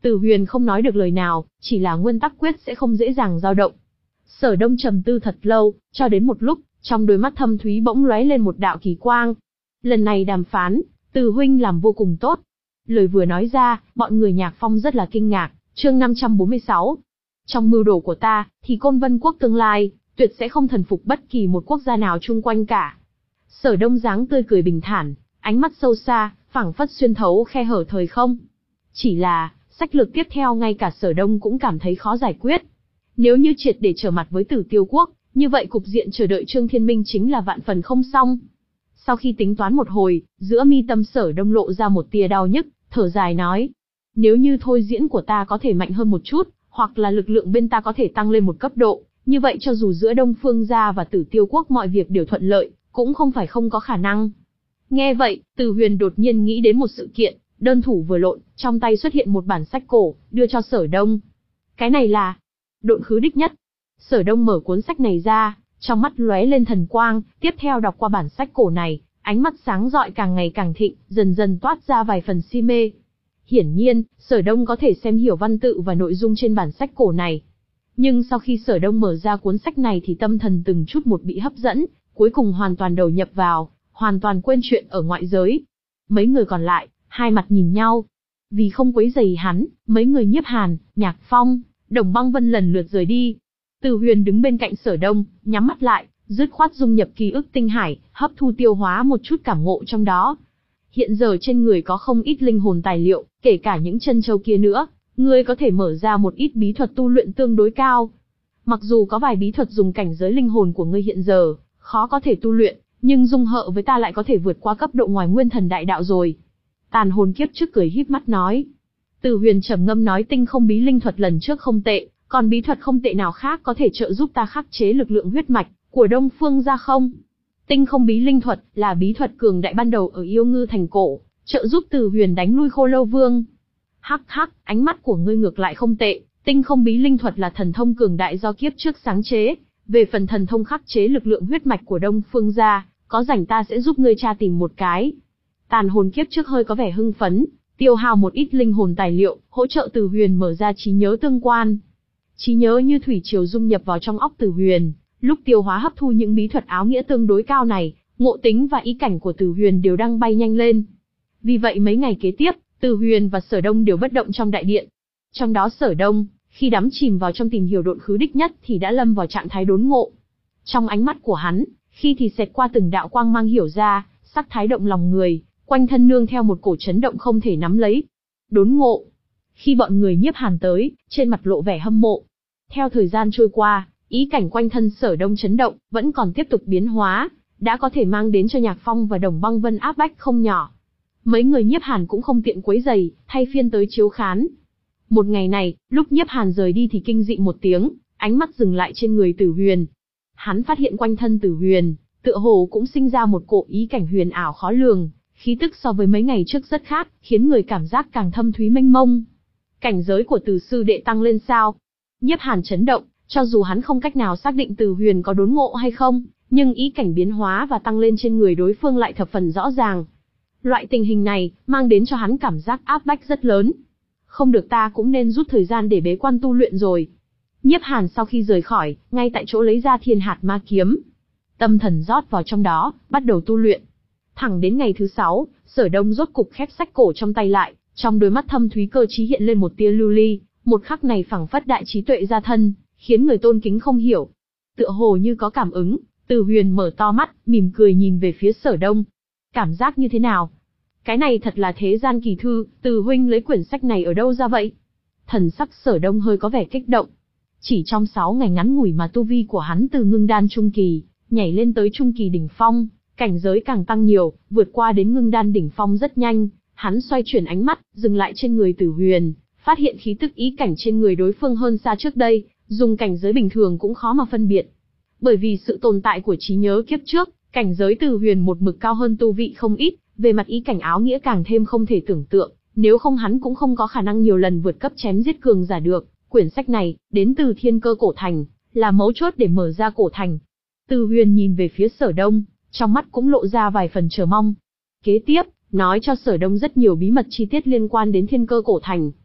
Từ Huyền không nói được lời nào, chỉ là nguyên tắc quyết sẽ không dễ dàng dao động. Sở Đông trầm tư thật lâu, cho đến một lúc, trong đôi mắt thâm thúy bỗng lóe lên một đạo kỳ quang. Lần này đàm phán, Từ huynh làm vô cùng tốt. Lời vừa nói ra, bọn người Nhạc Phong rất là kinh ngạc. Chương năm trăm bốn mươi sáu. Trong mưu đồ của ta, thì Côn Vân quốc tương lai, tuyệt sẽ không thần phục bất kỳ một quốc gia nào chung quanh cả. Sở Đông dáng tươi cười bình thản, ánh mắt sâu xa, phảng phất xuyên thấu khe hở thời không. Chỉ là, sách lược tiếp theo ngay cả Sở Đông cũng cảm thấy khó giải quyết. Nếu như triệt để trở mặt với Tử Tiêu quốc, như vậy cục diện chờ đợi Trương Thiên Minh chính là vạn phần không xong. Sau khi tính toán một hồi, giữa mi tâm Sở Đông lộ ra một tia đau nhức, thở dài nói: nếu như thôi diễn của ta có thể mạnh hơn một chút, hoặc là lực lượng bên ta có thể tăng lên một cấp độ, như vậy cho dù giữa Đông Phương gia và Tử Tiêu quốc mọi việc đều thuận lợi, cũng không phải không có khả năng. Nghe vậy, Từ Huyền đột nhiên nghĩ đến một sự kiện, đơn thủ vừa lộn, trong tay xuất hiện một bản sách cổ, đưa cho Sở Đông. Cái này là Độn Khứ Đích Nhất. Sở Đông mở cuốn sách này ra, trong mắt lóe lên thần quang, tiếp theo đọc qua bản sách cổ này, ánh mắt sáng rọi càng ngày càng thịnh, dần dần toát ra vài phần si mê. Hiển nhiên, Sở Đông có thể xem hiểu văn tự và nội dung trên bản sách cổ này. Nhưng sau khi Sở Đông mở ra cuốn sách này thì tâm thần từng chút một bị hấp dẫn, cuối cùng hoàn toàn đầu nhập vào, hoàn toàn quên chuyện ở ngoại giới. Mấy người còn lại, hai mặt nhìn nhau. Vì không quấy rầy hắn, mấy người Nhiếp Hàn, Nhạc Phong, Đồng Băng Vân lần lượt rời đi. Từ Huyền đứng bên cạnh Sở Đông, nhắm mắt lại, dứt khoát dung nhập ký ức tinh hải, hấp thu tiêu hóa một chút cảm ngộ trong đó. Hiện giờ trên người có không ít linh hồn tài liệu, kể cả những chân châu kia nữa, ngươi có thể mở ra một ít bí thuật tu luyện tương đối cao. Mặc dù có vài bí thuật dùng cảnh giới linh hồn của ngươi hiện giờ, khó có thể tu luyện, nhưng dung hợp với ta lại có thể vượt qua cấp độ ngoài nguyên thần đại đạo rồi. Tàn hồn kiếp trước cười híp mắt nói. Từ Huyền trầm ngâm nói tinh không bí linh thuật lần trước không tệ, còn bí thuật không tệ nào khác có thể trợ giúp ta khắc chế lực lượng huyết mạch của Đông Phương gia không? Tinh không bí linh thuật là bí thuật cường đại ban đầu ở Yêu Ngư thành cổ, trợ giúp Từ Huyền đánh lui Khô Lâu Vương. Hắc hắc, ánh mắt của ngươi ngược lại không tệ, tinh không bí linh thuật là thần thông cường đại do kiếp trước sáng chế, về phần thần thông khắc chế lực lượng huyết mạch của Đông Phương gia, có rảnh ta sẽ giúp ngươi tra tìm một cái. Tàn hồn kiếp trước hơi có vẻ hưng phấn, tiêu hao một ít linh hồn tài liệu, hỗ trợ Từ Huyền mở ra trí nhớ tương quan. Trí nhớ như thủy triều dung nhập vào trong óc Từ Huyền, lúc tiêu hóa hấp thu những bí thuật áo nghĩa tương đối cao này, ngộ tính và ý cảnh của Từ Huyền đều đang bay nhanh lên. Vì vậy mấy ngày kế tiếp, Từ Huyền và Sở Đông đều bất động trong đại điện. Trong đó Sở Đông, khi đắm chìm vào trong tìm hiểu Độn Khứ Đích Nhất thì đã lâm vào trạng thái đốn ngộ. Trong ánh mắt của hắn, khi thì xẹt qua từng đạo quang mang hiểu ra, sắc thái động lòng người, quanh thân nương theo một cổ chấn động không thể nắm lấy. Đốn ngộ. Khi bọn người Nhiếp Hàn tới, trên mặt lộ vẻ hâm mộ. Theo thời gian trôi qua, ý cảnh quanh thân Sở Đông chấn động, vẫn còn tiếp tục biến hóa, đã có thể mang đến cho Nhạc Phong và Đồng Băng Vân áp bách không nhỏ. Mấy người Nhiếp Hàn cũng không tiện quấy giày, thay phiên tới chiếu khán. Một ngày này, lúc Nhiếp Hàn rời đi thì kinh dị một tiếng, ánh mắt dừng lại trên người Tử Huyền. Hắn phát hiện quanh thân Tử Huyền, tựa hồ cũng sinh ra một cỗ ý cảnh huyền ảo khó lường, khí tức so với mấy ngày trước rất khác, khiến người cảm giác càng thâm thúy mênh mông. Cảnh giới của Từ sư đệ tăng lên sao? Nhiếp Hàn chấn động, cho dù hắn không cách nào xác định Tử Huyền có đốn ngộ hay không, nhưng ý cảnh biến hóa và tăng lên trên người đối phương lại thập phần rõ ràng. Loại tình hình này, mang đến cho hắn cảm giác áp bách rất lớn. Không được, ta cũng nên rút thời gian để bế quan tu luyện rồi. Nhiếp Hàn sau khi rời khỏi, ngay tại chỗ lấy ra Thiên Hạt Ma Kiếm. Tâm thần rót vào trong đó, bắt đầu tu luyện. Thẳng đến ngày thứ sáu, Sở Đông rốt cục khép sách cổ trong tay lại, trong đôi mắt thâm thúy cơ trí hiện lên một tia lưu ly, một khắc này phảng phất đại trí tuệ ra thân, khiến người tôn kính không hiểu. Tựa hồ như có cảm ứng, Từ Huyền mở to mắt, mỉm cười nhìn về phía Sở Đông. Cảm giác như thế nào? Cái này thật là thế gian kỳ thư, Từ huynh lấy quyển sách này ở đâu ra vậy? Thần sắc Sở Đông hơi có vẻ kích động. Chỉ trong sáu ngày ngắn ngủi mà tu vi của hắn từ ngưng đan trung kỳ, nhảy lên tới trung kỳ đỉnh phong, cảnh giới càng tăng nhiều, vượt qua đến ngưng đan đỉnh phong rất nhanh. Hắn xoay chuyển ánh mắt, dừng lại trên người Tử Huyền, phát hiện khí tức ý cảnh trên người đối phương hơn xa trước đây, dùng cảnh giới bình thường cũng khó mà phân biệt. Bởi vì sự tồn tại của trí nhớ kiếp trước, cảnh giới Tử Huyền một mực cao hơn tu vị không ít, về mặt ý cảnh áo nghĩa càng thêm không thể tưởng tượng, nếu không hắn cũng không có khả năng nhiều lần vượt cấp chém giết cường giả được. Quyển sách này, đến từ Thiên Cơ Cổ Thành, là mấu chốt để mở ra cổ thành. Từ Huyền nhìn về phía Sở Đông, trong mắt cũng lộ ra vài phần chờ mong. Kế tiếp, nói cho Sở Đông rất nhiều bí mật chi tiết liên quan đến Thiên Cơ Cổ Thành.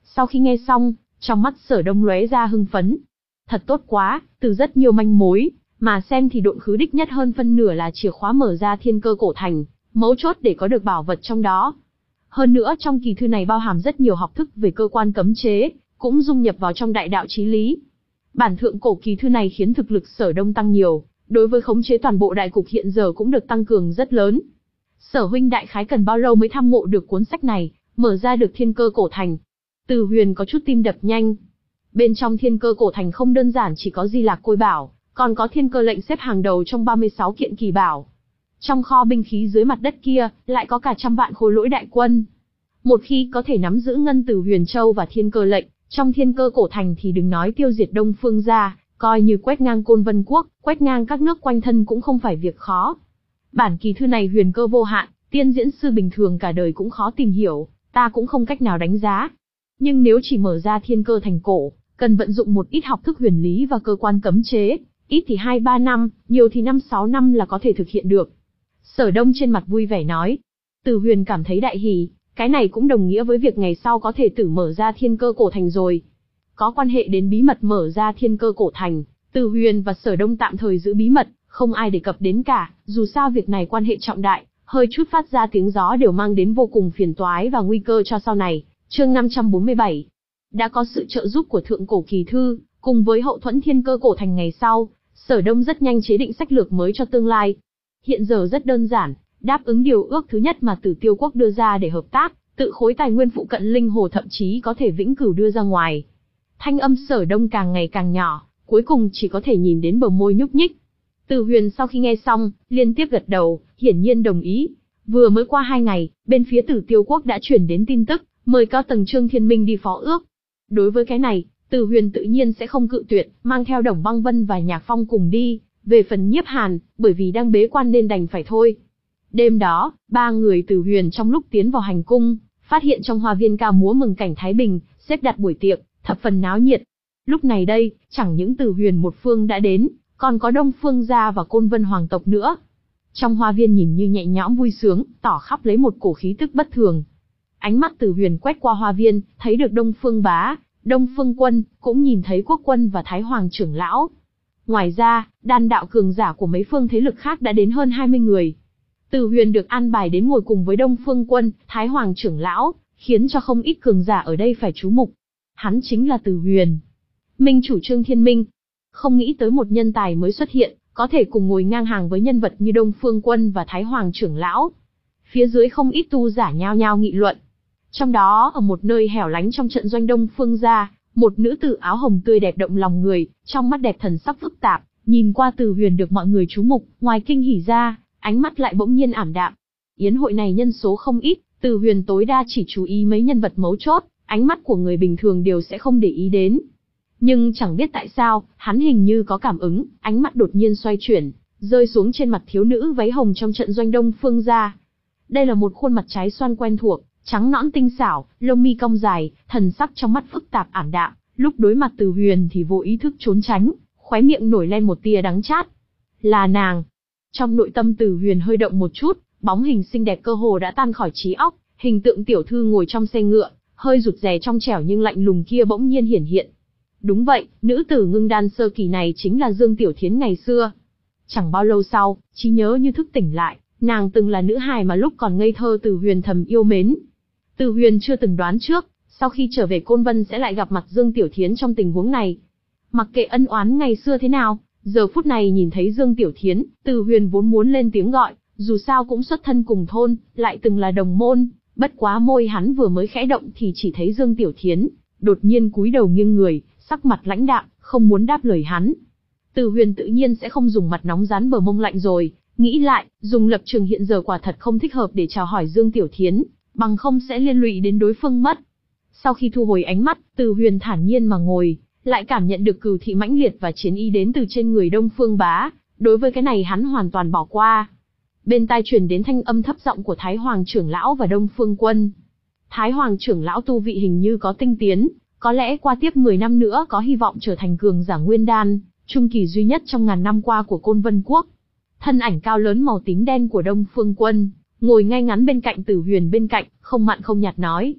Sau khi nghe xong, trong mắt Sở Đông lóe ra hưng phấn. Thật tốt quá, từ rất nhiều manh mối, mà xem thì độn khứ đích nhất hơn phân nửa là chìa khóa mở ra thiên cơ cổ thành, mấu chốt để có được bảo vật trong đó. Hơn nữa trong kỳ thư này bao hàm rất nhiều học thức về cơ quan cấm chế, cũng dung nhập vào trong đại đạo chí lý. Bản thượng cổ kỳ thư này khiến thực lực Sở Đông tăng nhiều, đối với khống chế toàn bộ đại cục hiện giờ cũng được tăng cường rất lớn. Sở huynh đại khái cần bao lâu mới tham ngộ được cuốn sách này, mở ra được thiên cơ cổ thành? Từ Huyền có chút tim đập nhanh. Bên trong thiên cơ cổ thành không đơn giản chỉ có Di Lạc Côi Bảo, còn có thiên cơ lệnh xếp hàng đầu trong ba mươi sáu kiện kỳ bảo. Trong kho binh khí dưới mặt đất kia, lại có cả trăm vạn khối lỗi đại quân. Một khi có thể nắm giữ Ngân Tử Huyền Châu và thiên cơ lệnh, trong thiên cơ cổ thành thì đừng nói tiêu diệt Đông Phương gia, coi như quét ngang Côn Vân Quốc, quét ngang các nước quanh thân cũng không phải việc khó. Bản kỳ thư này huyền cơ vô hạn, tiên diễn sư bình thường cả đời cũng khó tìm hiểu, ta cũng không cách nào đánh giá. Nhưng nếu chỉ mở ra thiên cơ thành cổ, cần vận dụng một ít học thức huyền lý và cơ quan cấm chế, ít thì hai ba năm, nhiều thì năm sáu năm là có thể thực hiện được. Sở Đông trên mặt vui vẻ nói. Từ Huyền cảm thấy đại hỉ, cái này cũng đồng nghĩa với việc ngày sau có thể tử mở ra thiên cơ cổ thành rồi. Có quan hệ đến bí mật mở ra thiên cơ cổ thành, Từ Huyền và Sở Đông tạm thời giữ bí mật, không ai đề cập đến cả, dù sao việc này quan hệ trọng đại, hơi chút phát ra tiếng gió đều mang đến vô cùng phiền toái và nguy cơ cho sau này. Chương năm trăm bốn mươi bảy. Đã có sự trợ giúp của thượng cổ kỳ thư, cùng với hậu thuẫn thiên cơ cổ thành ngày sau, Sở Đông rất nhanh chế định sách lược mới cho tương lai. Hiện giờ rất đơn giản, đáp ứng điều ước thứ nhất mà Tử Tiêu Quốc đưa ra để hợp tác, tự khối tài nguyên phụ cận linh hồ thậm chí có thể vĩnh cửu đưa ra ngoài. Thanh âm Sở Đông càng ngày càng nhỏ, cuối cùng chỉ có thể nhìn đến bờ môi nhúc nhích. Từ Huyền sau khi nghe xong, liên tiếp gật đầu, hiển nhiên đồng ý. Vừa mới qua hai ngày, bên phía Tử Tiêu Quốc đã chuyển đến tin tức, mời cao tầng Trương Thiên Minh đi phó ước. Đối với cái này, Từ Huyền tự nhiên sẽ không cự tuyệt, mang theo Đồng Băng Vân và Nhạc Phong cùng đi. Về phần Nhiếp Hàn, bởi vì đang bế quan nên đành phải thôi. Đêm đó, ba người Từ Huyền trong lúc tiến vào hành cung, phát hiện trong hoa viên ca múa mừng cảnh Thái Bình, xếp đặt buổi tiệc, thập phần náo nhiệt. Lúc này đây, chẳng những Từ Huyền một phương đã đến, còn có Đông Phương gia và Côn Vân hoàng tộc nữa. Trong hoa viên nhìn như nhẹ nhõm vui sướng, tỏ khắp lấy một cổ khí tức bất thường. Ánh mắt Từ Huyền quét qua hoa viên, thấy được Đông Phương Bá, Đông Phương Quân, cũng nhìn thấy Quốc Quân và Thái Hoàng trưởng lão. Ngoài ra, đan đạo cường giả của mấy phương thế lực khác đã đến hơn hai mươi người. Từ Huyền được an bài đến ngồi cùng với Đông Phương Quân, Thái Hoàng trưởng lão, khiến cho không ít cường giả ở đây phải chú mục. Hắn chính là Từ Huyền, minh chủ Trương Thiên Minh. Không nghĩ tới một nhân tài mới xuất hiện, có thể cùng ngồi ngang hàng với nhân vật như Đông Phương Quân và Thái Hoàng trưởng lão. Phía dưới không ít tu giả nhao nhao nghị luận. Trong đó, ở một nơi hẻo lánh trong trận doanh Đông Phương gia, một nữ tử áo hồng tươi đẹp động lòng người, trong mắt đẹp thần sắc phức tạp, nhìn qua Từ Huyền được mọi người chú mục, ngoài kinh hỉ ra, ánh mắt lại bỗng nhiên ảm đạm. Yến hội này nhân số không ít, Từ Huyền tối đa chỉ chú ý mấy nhân vật mấu chốt, ánh mắt của người bình thường đều sẽ không để ý đến. Nhưng chẳng biết tại sao, hắn hình như có cảm ứng, ánh mắt đột nhiên xoay chuyển, rơi xuống trên mặt thiếu nữ váy hồng trong trận doanh Đông Phương gia. Đây là một khuôn mặt trái xoan quen thuộc, trắng nõn tinh xảo, lông mi cong dài, thần sắc trong mắt phức tạp ảm đạm, lúc đối mặt Từ Huyền thì vô ý thức trốn tránh, khóe miệng nổi lên một tia đắng chát. Là nàng. Trong nội tâm Từ Huyền hơi động một chút, bóng hình xinh đẹp cơ hồ đã tan khỏi trí óc, hình tượng tiểu thư ngồi trong xe ngựa, hơi rụt rè trong trẻo nhưng lạnh lùng kia bỗng nhiên hiển hiện. Đúng vậy, nữ tử ngưng đan sơ kỳ này chính là Dương Tiểu Thiến ngày xưa. Chẳng bao lâu sau, trí nhớ như thức tỉnh lại, nàng từng là nữ hài mà lúc còn ngây thơ Từ Huyền thầm yêu mến. Từ Huyền chưa từng đoán trước, sau khi trở về Côn Vân sẽ lại gặp mặt Dương Tiểu Thiến trong tình huống này. Mặc kệ ân oán ngày xưa thế nào, giờ phút này nhìn thấy Dương Tiểu Thiến, Từ Huyền vốn muốn lên tiếng gọi, dù sao cũng xuất thân cùng thôn, lại từng là đồng môn, bất quá môi hắn vừa mới khẽ động thì chỉ thấy Dương Tiểu Thiến đột nhiên cúi đầu nghiêng người, sắc mặt lãnh đạm, không muốn đáp lời hắn. Từ Huyền tự nhiên sẽ không dùng mặt nóng rán bờ mông lạnh rồi, nghĩ lại, dùng lập trường hiện giờ quả thật không thích hợp để chào hỏi Dương Tiểu Thiến, bằng không sẽ liên lụy đến đối phương mất. Sau khi thu hồi ánh mắt, Từ Huyền thản nhiên mà ngồi, lại cảm nhận được cừu thị mãnh liệt và chiến ý đến từ trên người Đông Phương Bá, đối với cái này hắn hoàn toàn bỏ qua. Bên tai truyền đến thanh âm thấp giọng của Thái Hoàng trưởng lão và Đông Phương Quân. Thái Hoàng trưởng lão tu vị hình như có tinh tiến, có lẽ qua tiếp mười năm nữa có hy vọng trở thành cường giả nguyên đan, trung kỳ duy nhất trong ngàn năm qua của Côn Vân Quốc. Thân ảnh cao lớn màu tím đen của Đông Phương Quân, ngồi ngay ngắn bên cạnh Tử Huyền bên cạnh, không mặn không nhạt nói.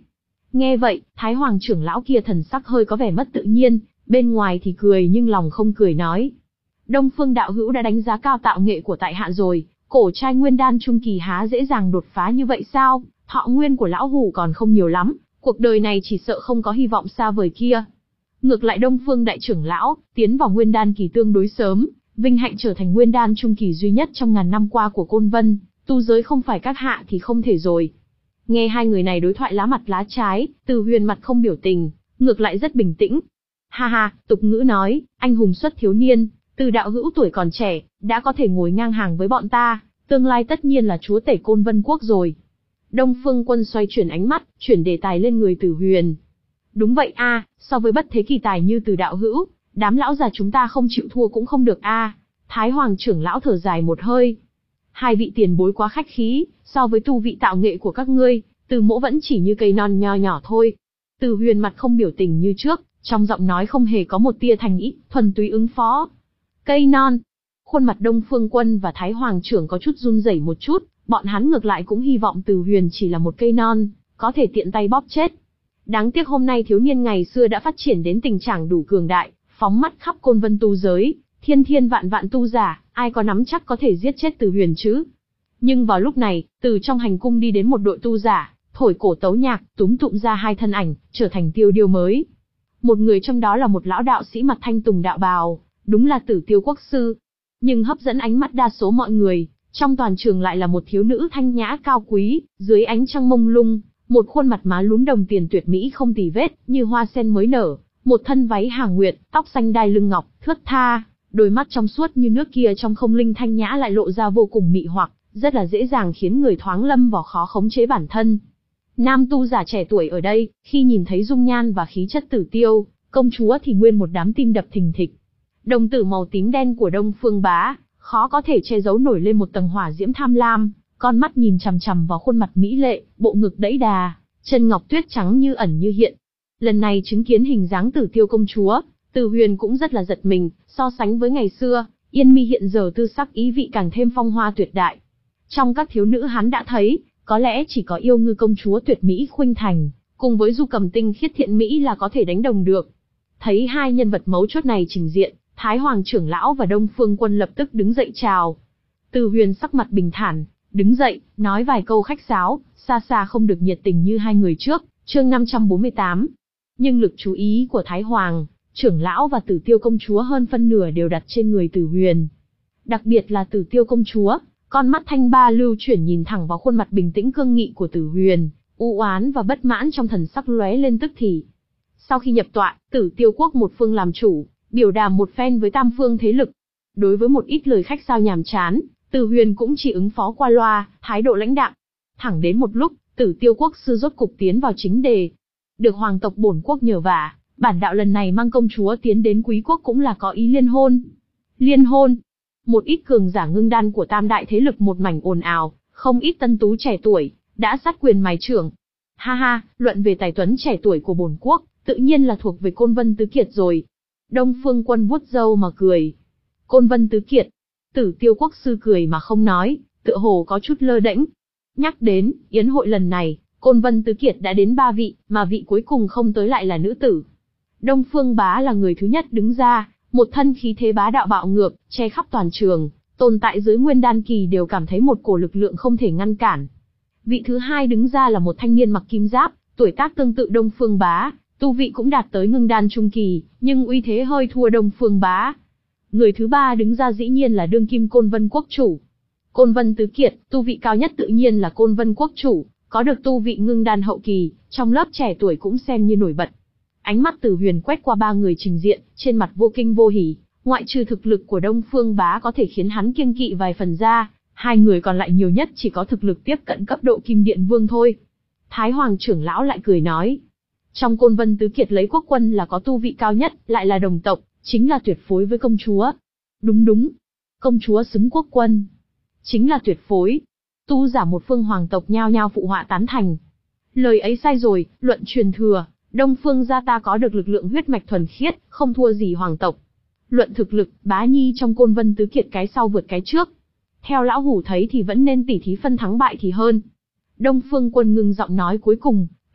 Nghe vậy, Thái Hoàng trưởng lão kia thần sắc hơi có vẻ mất tự nhiên, bên ngoài thì cười nhưng lòng không cười nói. Đông Phương đạo hữu đã đánh giá cao tạo nghệ của tại hạ rồi, cổ trai nguyên đan trung kỳ há dễ dàng đột phá như vậy sao, thọ nguyên của lão hủ còn không nhiều lắm, cuộc đời này chỉ sợ không có hy vọng xa vời kia. Ngược lại Đông Phương đại trưởng lão, tiến vào nguyên đan kỳ tương đối sớm, vinh hạnh trở thành nguyên đan trung kỳ duy nhất trong ngàn năm qua của Côn Vân, tu giới không phải các hạ thì không thể rồi. Nghe hai người này đối thoại lá mặt lá trái, Từ Huyền mặt không biểu tình, ngược lại rất bình tĩnh. Ha ha, tục ngữ nói, anh hùng xuất thiếu niên, Từ đạo hữu tuổi còn trẻ, đã có thể ngồi ngang hàng với bọn ta, tương lai tất nhiên là chúa tể Côn Vân quốc rồi. Đông Phương Quân xoay chuyển ánh mắt, chuyển đề tài lên người Từ Huyền. Đúng vậy a, so với bất thế kỳ tài như Từ đạo hữu, đám lão già chúng ta không chịu thua cũng không được a. Thái Hoàng trưởng lão thở dài một hơi. Hai vị tiền bối quá khách khí, so với tu vị tạo nghệ của các ngươi, Từ mỗ vẫn chỉ như cây non nho nhỏ thôi. Từ Huyền mặt không biểu tình như trước, trong giọng nói không hề có một tia thành ý, thuần túy ứng phó. Cây non. Khuôn mặt Đông Phương Quân và Thái Hoàng trưởng có chút run rẩy một chút, bọn hắn ngược lại cũng hy vọng Từ Huyền chỉ là một cây non, có thể tiện tay bóp chết. Đáng tiếc hôm nay thiếu niên ngày xưa đã phát triển đến tình trạng đủ cường đại, phóng mắt khắp Côn Vân tu giới, thiên thiên vạn vạn tu giả, ai có nắm chắc có thể giết chết Từ Huyền chứ? Nhưng vào lúc này, từ trong hành cung đi đến một đội tu giả, thổi cổ tấu nhạc, túm tụm ra hai thân ảnh, trở thành tiêu điêu mới. Một người trong đó là một lão đạo sĩ mặt thanh tùng đạo bào, đúng là Tử Tiêu quốc sư. Nhưng hấp dẫn ánh mắt đa số mọi người, trong toàn trường lại là một thiếu nữ thanh nhã cao quý, dưới ánh trăng mông lung, một khuôn mặt má lúm đồng tiền tuyệt mỹ không tì vết, như hoa sen mới nở, một thân váy hàng nguyệt, tóc xanh đai lưng ngọc, thướt tha, đôi mắt trong suốt như nước kia trong không linh thanh nhã lại lộ ra vô cùng mị hoặc, rất là dễ dàng khiến người thoáng lâm vào khó khống chế bản thân. Nam tu giả trẻ tuổi ở đây, khi nhìn thấy dung nhan và khí chất Tử Tiêu công chúa thì nguyên một đám tim đập thình thịch. Đồng tử màu tím đen của Đông Phương Bá, khó có thể che giấu nổi lên một tầng hỏa diễm tham lam, con mắt nhìn chằm chằm vào khuôn mặt mỹ lệ, bộ ngực đẫy đà, chân ngọc tuyết trắng như ẩn như hiện. Lần này chứng kiến hình dáng Tử Tiêu công chúa, Từ Huyền cũng rất là giật mình, so sánh với ngày xưa, Yên Mi hiện giờ tư sắc ý vị càng thêm phong hoa tuyệt đại. Trong các thiếu nữ hắn đã thấy, có lẽ chỉ có Yêu Ngư công chúa tuyệt mỹ khuynh thành, cùng với Du Cầm tinh khiết thiện mỹ là có thể đánh đồng được. Thấy hai nhân vật mấu chốt này trình diện, Thái Hoàng trưởng lão và Đông Phương Quân lập tức đứng dậy chào. Từ Huyền sắc mặt bình thản, đứng dậy, nói vài câu khách sáo, xa xa không được nhiệt tình như hai người trước, chương năm trăm bốn mươi tám. Nhưng lực chú ý của Thái Hoàng trưởng lão và Tử Tiêu công chúa hơn phân nửa đều đặt trên người Từ Huyền. Đặc biệt là Tử Tiêu công chúa, con mắt thanh ba lưu chuyển nhìn thẳng vào khuôn mặt bình tĩnh cương nghị của Từ Huyền, u oán và bất mãn trong thần sắc lóe lên tức thì. Sau khi nhập tọa, Tử Tiêu quốc một phương làm chủ, biểu đàm một phen với tam phương thế lực. Đối với một ít lời khách sáo nhàm chán, Từ Huyền cũng chỉ ứng phó qua loa, thái độ lãnh đạm. Thẳng đến một lúc, Tử Tiêu quốc sư rốt cục tiến vào chính đề. Được hoàng tộc bổn quốc nhờ vả, bản đạo lần này mang công chúa tiến đến quý quốc cũng là có ý liên hôn. Liên hôn? Một ít cường giả ngưng đan của tam đại thế lực một mảnh ồn ào, không ít tân tú trẻ tuổi, đã sát quyền mài trưởng. Ha ha, luận về tài tuấn trẻ tuổi của bổn quốc, tự nhiên là thuộc về Côn Vân Tứ Kiệt rồi. Đông Phương Quân vuốt râu mà cười. Côn Vân Tứ Kiệt. Tử Tiêu quốc sư cười mà không nói, tựa hồ có chút lơ đễnh. Nhắc đến, yến hội lần này, Côn Vân Tứ Kiệt đã đến ba vị, mà vị cuối cùng không tới lại là nữ tử. Đông Phương Bá là người thứ nhất đứng ra, một thân khí thế bá đạo bạo ngược, che khắp toàn trường, tồn tại dưới nguyên đan kỳ đều cảm thấy một cổ lực lượng không thể ngăn cản. Vị thứ hai đứng ra là một thanh niên mặc kim giáp, tuổi tác tương tự Đông Phương Bá, tu vị cũng đạt tới ngưng đan trung kỳ, nhưng uy thế hơi thua Đông Phương Bá. Người thứ ba đứng ra dĩ nhiên là đương kim Côn Vân quốc chủ. Côn Vân Tứ Kiệt, tu vị cao nhất tự nhiên là Côn Vân quốc chủ, có được tu vị ngưng đan hậu kỳ, trong lớp trẻ tuổi cũng xem như nổi bật. Ánh mắt Từ Huyền quét qua ba người trình diện, trên mặt vô kinh vô hỉ, ngoại trừ thực lực của Đông Phương Bá có thể khiến hắn kiêng kỵ vài phần ra, hai người còn lại nhiều nhất chỉ có thực lực tiếp cận cấp độ Kim Điện Vương thôi. Thái Hoàng trưởng lão lại cười nói, trong Côn Vân Tứ Kiệt lấy quốc quân là có tu vị cao nhất, lại là đồng tộc, chính là tuyệt phối với công chúa. Đúng đúng, công chúa xứng quốc quân, chính là tuyệt phối. Tu giả một phương hoàng tộc nhao nhao phụ họa tán thành. Lời ấy sai rồi, luận truyền thừa, Đông Phương gia ta có được lực lượng huyết mạch thuần khiết, không thua gì hoàng tộc. Luận thực lực, Bá Nhi trong Côn Vân Tứ Kiệt cái sau vượt cái trước. Theo lão hủ thấy thì vẫn nên tỉ thí phân thắng bại thì hơn. Đông Phương Quân ngưng giọng nói cuối cùng,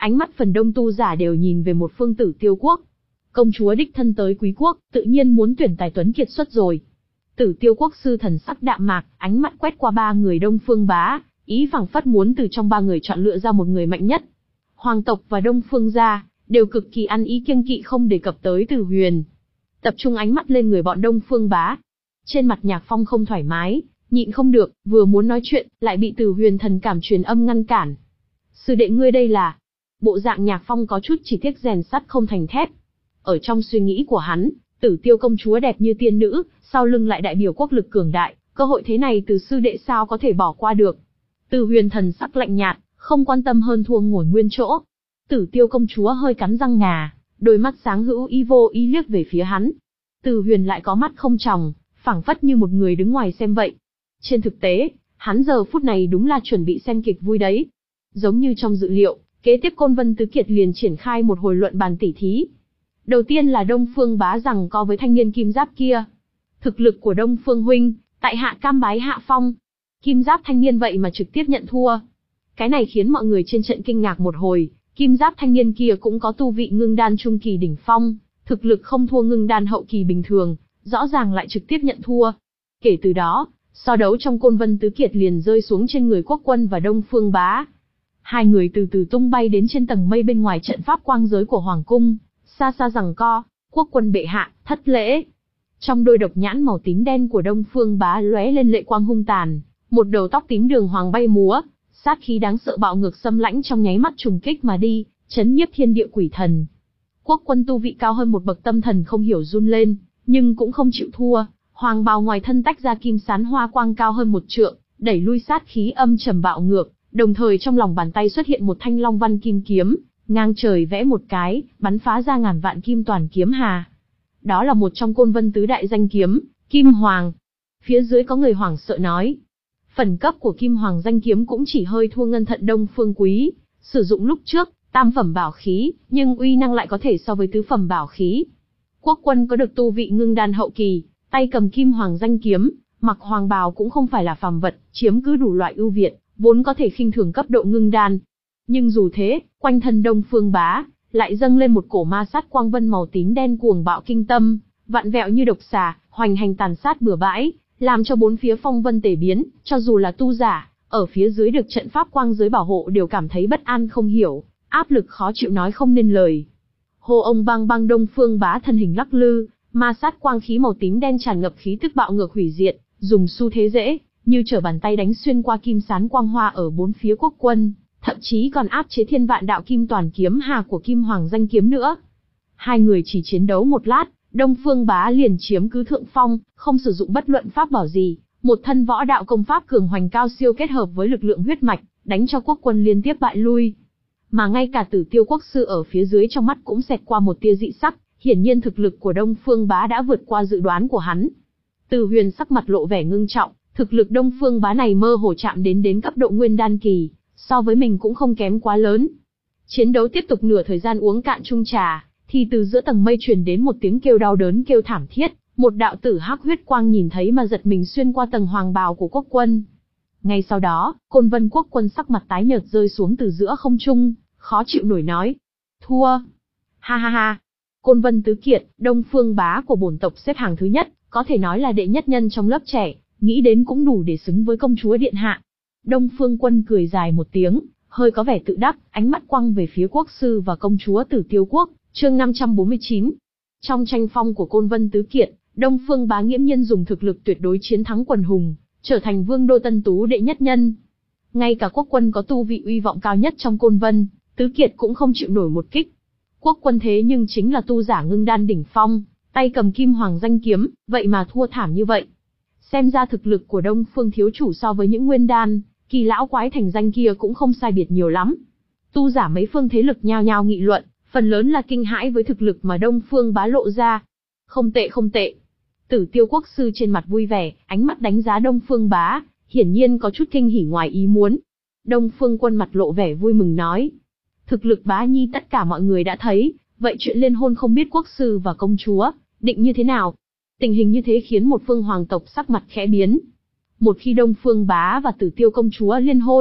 ánh mắt phần đông tu giả đều nhìn về một phương Tử Tiêu quốc. Công chúa đích thân tới Quý quốc, tự nhiên muốn tuyển tài tuấn kiệt xuất rồi. Tử Tiêu quốc sư thần sắc đạm mạc, ánh mắt quét qua ba người Đông Phương Bá, ý phảng phất muốn từ trong ba người chọn lựa ra một người mạnh nhất. Hoàng tộc và Đông Phương gia đều cực kỳ ăn ý kiêng kỵ không đề cập tới Từ Huyền. Tập trung ánh mắt lên người bọn Đông Phương Bá. Trên mặt Nhạc Phong không thoải mái, nhịn không được, vừa muốn nói chuyện, lại bị Từ Huyền thần cảm truyền âm ngăn cản. Sư đệ ngươi đây là... Bộ dạng Nhạc Phong có chút chỉ tiếc rèn sắt không thành thép. Ở trong suy nghĩ của hắn, Tử Tiêu công chúa đẹp như tiên nữ, sau lưng lại đại biểu quốc lực cường đại, cơ hội thế này từ sư đệ sao có thể bỏ qua được. Từ Huyền thần sắc lạnh nhạt, không quan tâm hơn thua ngồi nguyên chỗ. Tử Tiêu công chúa hơi cắn răng ngà, đôi mắt sáng hữu ý vô ý liếc về phía hắn. Từ Huyền lại có mắt không tròng, phảng phất như một người đứng ngoài xem vậy. Trên thực tế, hắn giờ phút này đúng là chuẩn bị xem kịch vui đấy. Giống như trong dự liệu, kế tiếp Côn Vân Tứ Kiệt liền triển khai một hồi luận bàn tỉ thí. Đầu tiên là Đông Phương Bá rằng co với thanh niên kim giáp kia. Thực lực của Đông Phương huynh, tại hạ cam bái hạ phong. Kim giáp thanh niên vậy mà trực tiếp nhận thua. Cái này khiến mọi người trên trận kinh ngạc một hồi, kim giáp thanh niên kia cũng có tu vị ngưng đan trung kỳ đỉnh phong, thực lực không thua ngưng đan hậu kỳ bình thường, rõ ràng lại trực tiếp nhận thua. Kể từ đó, so đấu trong Côn Vân Tứ Kiệt liền rơi xuống trên người Quốc Quân và Đông Phương Bá. Hai người từ từ tung bay đến trên tầng mây bên ngoài trận pháp quang giới của Hoàng cung, xa xa giằng co, Quốc Quân bệ hạ, thất lễ. Trong đôi độc nhãn màu tím đen của Đông Phương Bá lóe lên lệ quang hung tàn, một đầu tóc tím đường hoàng bay múa, sát khí đáng sợ bạo ngược xâm lãnh trong nháy mắt trùng kích mà đi, chấn nhiếp thiên địa quỷ thần. Quốc Quân tu vị cao hơn một bậc, tâm thần không hiểu run lên, nhưng cũng không chịu thua, hoàng bào ngoài thân tách ra kim sán hoa quang cao hơn một trượng, đẩy lui sát khí âm trầm bạo ngược, đồng thời trong lòng bàn tay xuất hiện một thanh long văn kim kiếm, ngang trời vẽ một cái, bắn phá ra ngàn vạn kim toàn kiếm hà. Đó là một trong Côn Vân tứ đại danh kiếm, Kim Hoàng. Phía dưới có người hoảng sợ nói, phần cấp của Kim Hoàng danh kiếm cũng chỉ hơi thua Ngân Thận Đông Phương Quý, sử dụng lúc trước, tam phẩm bảo khí, nhưng uy năng lại có thể so với tứ phẩm bảo khí. Quốc Quân có được tu vị ngưng đan hậu kỳ, tay cầm Kim Hoàng danh kiếm, mặc hoàng bào cũng không phải là phàm vật, chiếm cứ đủ loại ưu việt, vốn có thể khinh thường cấp độ ngưng đan. Nhưng dù thế, quanh thân Đông Phương Bá lại dâng lên một cổ ma sát quang vân màu tím đen cuồng bạo kinh tâm, vặn vẹo như độc xà, hoành hành tàn sát bừa bãi, làm cho bốn phía phong vân tề biến, cho dù là tu giả, ở phía dưới được trận pháp quang giới bảo hộ đều cảm thấy bất an không hiểu, áp lực khó chịu nói không nên lời. Hô ông bang bang, Đông Phương Bá thân hình lắc lư, ma sát quang khí màu tím đen tràn ngập khí tức bạo ngược hủy diệt, dùng xu thế dễ như trở bàn tay đánh xuyên qua kim sán quang hoa ở bốn phía Quốc Quân, thậm chí còn áp chế thiên vạn đạo kim toàn kiếm hà của Kim Hoàng danh kiếm nữa. Hai người chỉ chiến đấu một lát, Đông Phương Bá liền chiếm cứ thượng phong, không sử dụng bất luận pháp bảo gì, một thân võ đạo công pháp cường hoành cao siêu kết hợp với lực lượng huyết mạch, đánh cho Quốc Quân liên tiếp bại lui. Mà ngay cả Tử Tiêu quốc sư ở phía dưới trong mắt cũng xẹt qua một tia dị sắc, hiển nhiên thực lực của Đông Phương Bá đã vượt qua dự đoán của hắn. Từ Huyền sắc mặt lộ vẻ ngưng trọng, thực lực Đông Phương Bá này mơ hồ chạm đến đến cấp độ nguyên đan kỳ, so với mình cũng không kém quá lớn. Chiến đấu tiếp tục nửa thời gian uống cạn chung trà, thì từ giữa tầng mây truyền đến một tiếng kêu đau đớn kêu thảm thiết, một đạo tử hắc huyết quang nhìn thấy mà giật mình xuyên qua tầng hoàng bào của Quốc Quân. Ngay sau đó, Côn Vân Quốc Quân sắc mặt tái nhợt rơi xuống từ giữa không trung, khó chịu nổi nói: "Thua." Ha ha ha. Côn Vân Tứ Kiệt, Đông Phương Bá của bổn tộc xếp hàng thứ nhất, có thể nói là đệ nhất nhân trong lớp trẻ, nghĩ đến cũng đủ để xứng với công chúa điện hạ. Đông Phương Quân cười dài một tiếng, hơi có vẻ tự đắc, ánh mắt quăng về phía quốc sư và công chúa Tử Tiêu quốc, chương năm trăm bốn mươi chín. Trong tranh phong của Côn Vân Tứ Kiệt, Đông Phương Bá nghiễm nhiên dùng thực lực tuyệt đối chiến thắng quần hùng, trở thành vương đô Tân Tú đệ nhất nhân. Ngay cả Quốc Quân có tu vị uy vọng cao nhất trong Côn Vân Tứ Kiệt cũng không chịu nổi một kích. Quốc Quân thế nhưng chính là tu giả ngưng đan đỉnh phong, tay cầm Kim Hoàng danh kiếm, vậy mà thua thảm như vậy. Xem ra thực lực của Đông Phương thiếu chủ so với những nguyên đan kỳ lão quái thành danh kia cũng không sai biệt nhiều lắm. Tu giả mấy phương thế lực nhao nhao nghị luận, phần lớn là kinh hãi với thực lực mà Đông Phương Bá lộ ra. Không tệ không tệ. Tử Tiêu quốc sư trên mặt vui vẻ, ánh mắt đánh giá Đông Phương Bá, hiển nhiên có chút kinh hỉ ngoài ý muốn. Đông Phương Quân mặt lộ vẻ vui mừng nói: "Thực lực Bá nhi tất cả mọi người đã thấy, vậy chuyện liên hôn không biết quốc sư và công chúa định như thế nào?" Tình hình như thế khiến một phương hoàng tộc sắc mặt khẽ biến. Một khi Đông Phương Bá và Tử Tiêu công chúa liên hôn,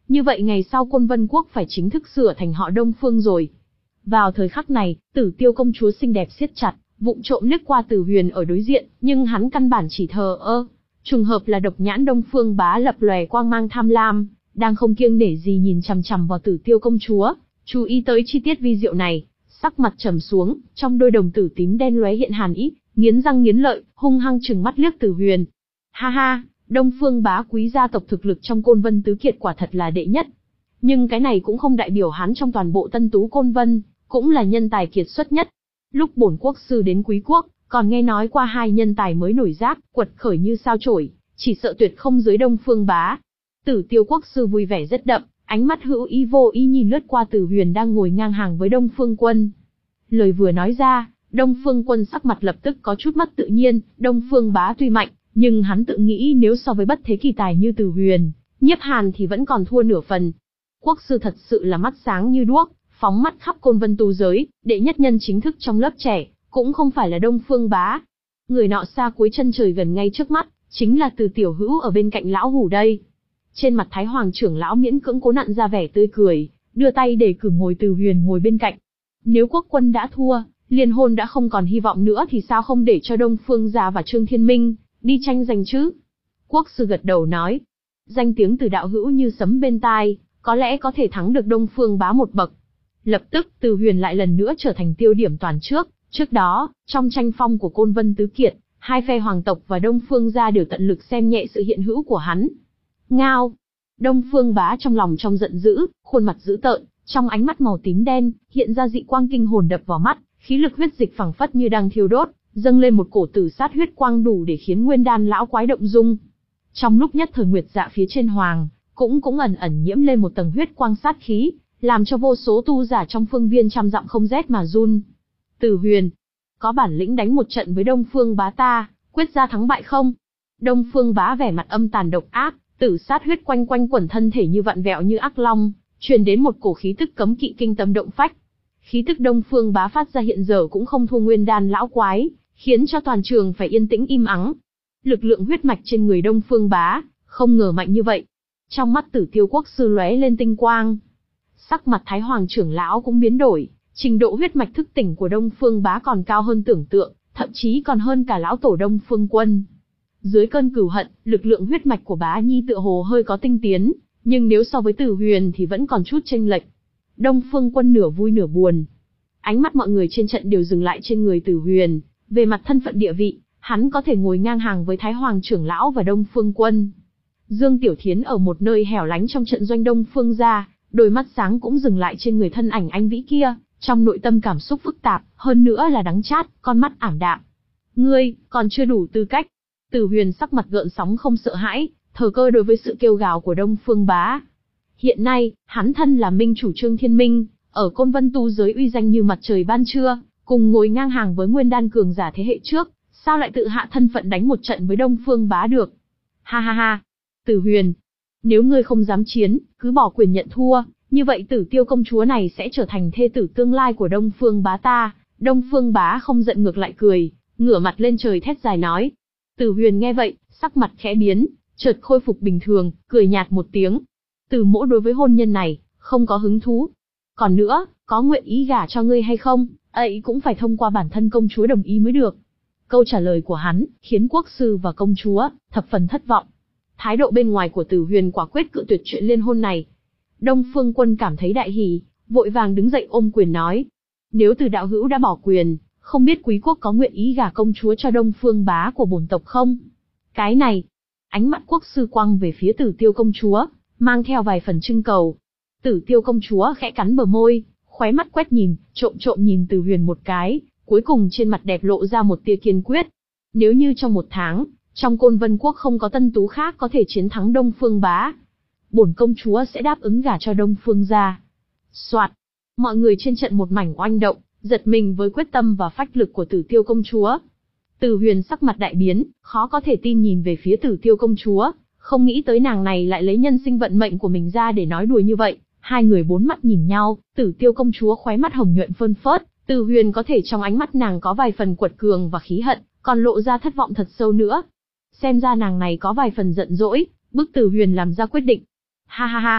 Như vậy ngày sau Côn Vân Quốc phải chính thức sửa thành họ Đông Phương rồi. Vào thời khắc này, Tử Tiêu công chúa xinh đẹp siết chặt, vụng trộm liếc qua Tử Huyền ở đối diện, nhưng hắn căn bản chỉ thờ ơ. Trùng hợp là độc nhãn Đông Phương Bá lập lòe quang mang tham lam, đang không kiêng nể gì nhìn chằm chằm vào Tử Tiêu công chúa, chú ý tới chi tiết vi diệu này, sắc mặt trầm xuống, trong đôi đồng tử tím đen lóe hiện hàn ý, nghiến răng nghiến lợi, hung hăng trừng mắt liếc Tử Huyền. Ha ha, Đông Phương Bá quý gia tộc thực lực trong Côn Vân tứ kiệt quả thật là đệ nhất. Nhưng cái này cũng không đại biểu hắn trong toàn bộ Tân Tú Côn Vân, cũng là nhân tài kiệt xuất nhất. Lúc bổn quốc sư đến Quý quốc, còn nghe nói qua hai nhân tài mới nổi giác, quật khởi như sao chổi, chỉ sợ tuyệt không dưới Đông Phương Bá. Tử Tiêu quốc sư vui vẻ rất đậm, ánh mắt hữu ý vô ý nhìn lướt qua Tử Huyền đang ngồi ngang hàng với Đông Phương Quân. Lời vừa nói ra, Đông Phương Quân sắc mặt lập tức có chút mất tự nhiên, Đông Phương Bá tuy mạnh, nhưng hắn tự nghĩ nếu so với bất thế kỳ tài như Tử Huyền, Nhiếp Hàn thì vẫn còn thua nửa phần. Quốc sư thật sự là mắt sáng như đuốc, phóng mắt khắp Côn Vân tu giới, đệ nhất nhân chính thức trong lớp trẻ, cũng không phải là Đông Phương Bá. Người nọ xa cuối chân trời gần ngay trước mắt, chính là Từ tiểu hữu ở bên cạnh lão hủ đây. Trên mặt Thái Hoàng trưởng lão miễn cưỡng cố nặn ra vẻ tươi cười, đưa tay để cử ngồi Tử Huyền ngồi bên cạnh. Nếu quốc quân đã thua, liên hôn đã không còn hy vọng nữa thì sao không để cho Đông Phương gia và Trương Thiên Minh đi tranh giành chứ? Quốc sư gật đầu nói, danh tiếng Từ đạo hữu như sấm bên tai, có lẽ có thể thắng được Đông Phương Bá một bậc. Lập tức, Tử Huyền lại lần nữa trở thành tiêu điểm toàn trước. Trước đó, trong tranh phong của Côn Vân tứ kiệt, hai phe hoàng tộc và Đông Phương gia đều tận lực xem nhẹ sự hiện hữu của hắn. Ngao! Đông Phương Bá trong lòng trong giận dữ, khuôn mặt dữ tợn, trong ánh mắt màu tím đen, hiện ra dị quang kinh hồn đập vào mắt, khí lực huyết dịch phảng phất như đang thiêu đốt, dâng lên một cổ tử sát huyết quang đủ để khiến Nguyên Đan lão quái động dung. Trong lúc nhất thời nguyệt dạ phía trên hoàng, cũng cũng ẩn ẩn nhiễm lên một tầng huyết quang sát khí, làm cho vô số tu giả trong phương viên trăm dặm không rét mà run. Tử Huyền, có bản lĩnh đánh một trận với Đông Phương Bá ta, quyết ra thắng bại không? Đông Phương Bá vẻ mặt âm tàn độc ác, tử sát huyết quanh quanh quẩn thân thể như vặn vẹo như ác long, truyền đến một cổ khí tức cấm kỵ kinh tâm động phách. Khí tức Đông Phương Bá phát ra hiện giờ cũng không thua Nguyên Đan lão quái, khiến cho toàn trường phải yên tĩnh im ắng. Lực lượng huyết mạch trên người Đông Phương Bá, không ngờ mạnh như vậy. Trong mắt Tử Tiêu quốc sư lóe lên tinh quang. Sắc mặt Thái Hoàng trưởng lão cũng biến đổi, trình độ huyết mạch thức tỉnh của Đông Phương Bá còn cao hơn tưởng tượng, thậm chí còn hơn cả lão tổ Đông Phương Quân. Dưới cơn cừu hận, lực lượng huyết mạch của Bá Nhi tựa hồ hơi có tinh tiến, nhưng nếu so với Tử Huyền thì vẫn còn chút chênh lệch. Đông Phương Quân nửa vui nửa buồn. Ánh mắt mọi người trên trận đều dừng lại trên người Tử Huyền, về mặt thân phận địa vị, hắn có thể ngồi ngang hàng với Thái Hoàng trưởng lão và Đông Phương Quân. Dương Tiểu Thiến ở một nơi hẻo lánh trong trận doanh Đông Phương gia, đôi mắt sáng cũng dừng lại trên người thân ảnh anh vĩ kia, trong nội tâm cảm xúc phức tạp, hơn nữa là đắng chát, con mắt ảm đạm. Ngươi, còn chưa đủ tư cách. Tử Huyền sắc mặt gợn sóng không sợ hãi, thờ cơ đối với sự kêu gào của Đông Phương Bá. Hiện nay, hắn thân là minh chủ Trương Thiên Minh, ở Côn Vân tu giới uy danh như mặt trời ban trưa, cùng ngồi ngang hàng với Nguyên Đan cường giả thế hệ trước, sao lại tự hạ thân phận đánh một trận với Đông Phương Bá được? Ha ha ha. Tử Huyền, nếu ngươi không dám chiến, cứ bỏ quyền nhận thua, như vậy Tử Tiêu công chúa này sẽ trở thành thê tử tương lai của Đông Phương Bá ta. Đông Phương Bá không giận ngược lại cười, ngửa mặt lên trời thét dài nói. Tử Huyền nghe vậy, sắc mặt khẽ biến, chợt khôi phục bình thường, cười nhạt một tiếng. Tử mỗ đối với hôn nhân này, không có hứng thú. Còn nữa, có nguyện ý gả cho ngươi hay không, ấy cũng phải thông qua bản thân công chúa đồng ý mới được. Câu trả lời của hắn, khiến quốc sư và công chúa, thập phần thất vọng. Thái độ bên ngoài của Tử Huyền quả quyết cự tuyệt chuyện liên hôn này. Đông Phương Quân cảm thấy đại hỉ, vội vàng đứng dậy ôm quyền nói. Nếu Từ đạo hữu đã bỏ quyền, không biết quý quốc có nguyện ý gả công chúa cho Đông Phương Bá của bổn tộc không? Cái này, ánh mắt quốc sư quăng về phía Tử Tiêu công chúa, mang theo vài phần trưng cầu. Tử Tiêu công chúa khẽ cắn bờ môi, khóe mắt quét nhìn, trộm trộm nhìn Tử Huyền một cái, cuối cùng trên mặt đẹp lộ ra một tia kiên quyết. Nếu như trong một tháng, trong Côn Vân quốc không có tân tú khác có thể chiến thắng Đông Phương Bá, bổn công chúa sẽ đáp ứng gả cho Đông Phương gia. Soạt, mọi người trên trận một mảnh oanh động, giật mình với quyết tâm và phách lực của Tử Tiêu công chúa. Tử Huyền sắc mặt đại biến, khó có thể tin nhìn về phía Tử Tiêu công chúa, không nghĩ tới nàng này lại lấy nhân sinh vận mệnh của mình ra để nói đùa như vậy. Hai người bốn mắt nhìn nhau, Tử Tiêu công chúa khóe mắt hồng nhuận phơn phớt, Tử Huyền có thể trong ánh mắt nàng có vài phần quật cường và khí hận, còn lộ ra thất vọng thật sâu nữa. Xem ra nàng này có vài phần giận dỗi, bức Tử Huyền làm ra quyết định. Ha ha ha.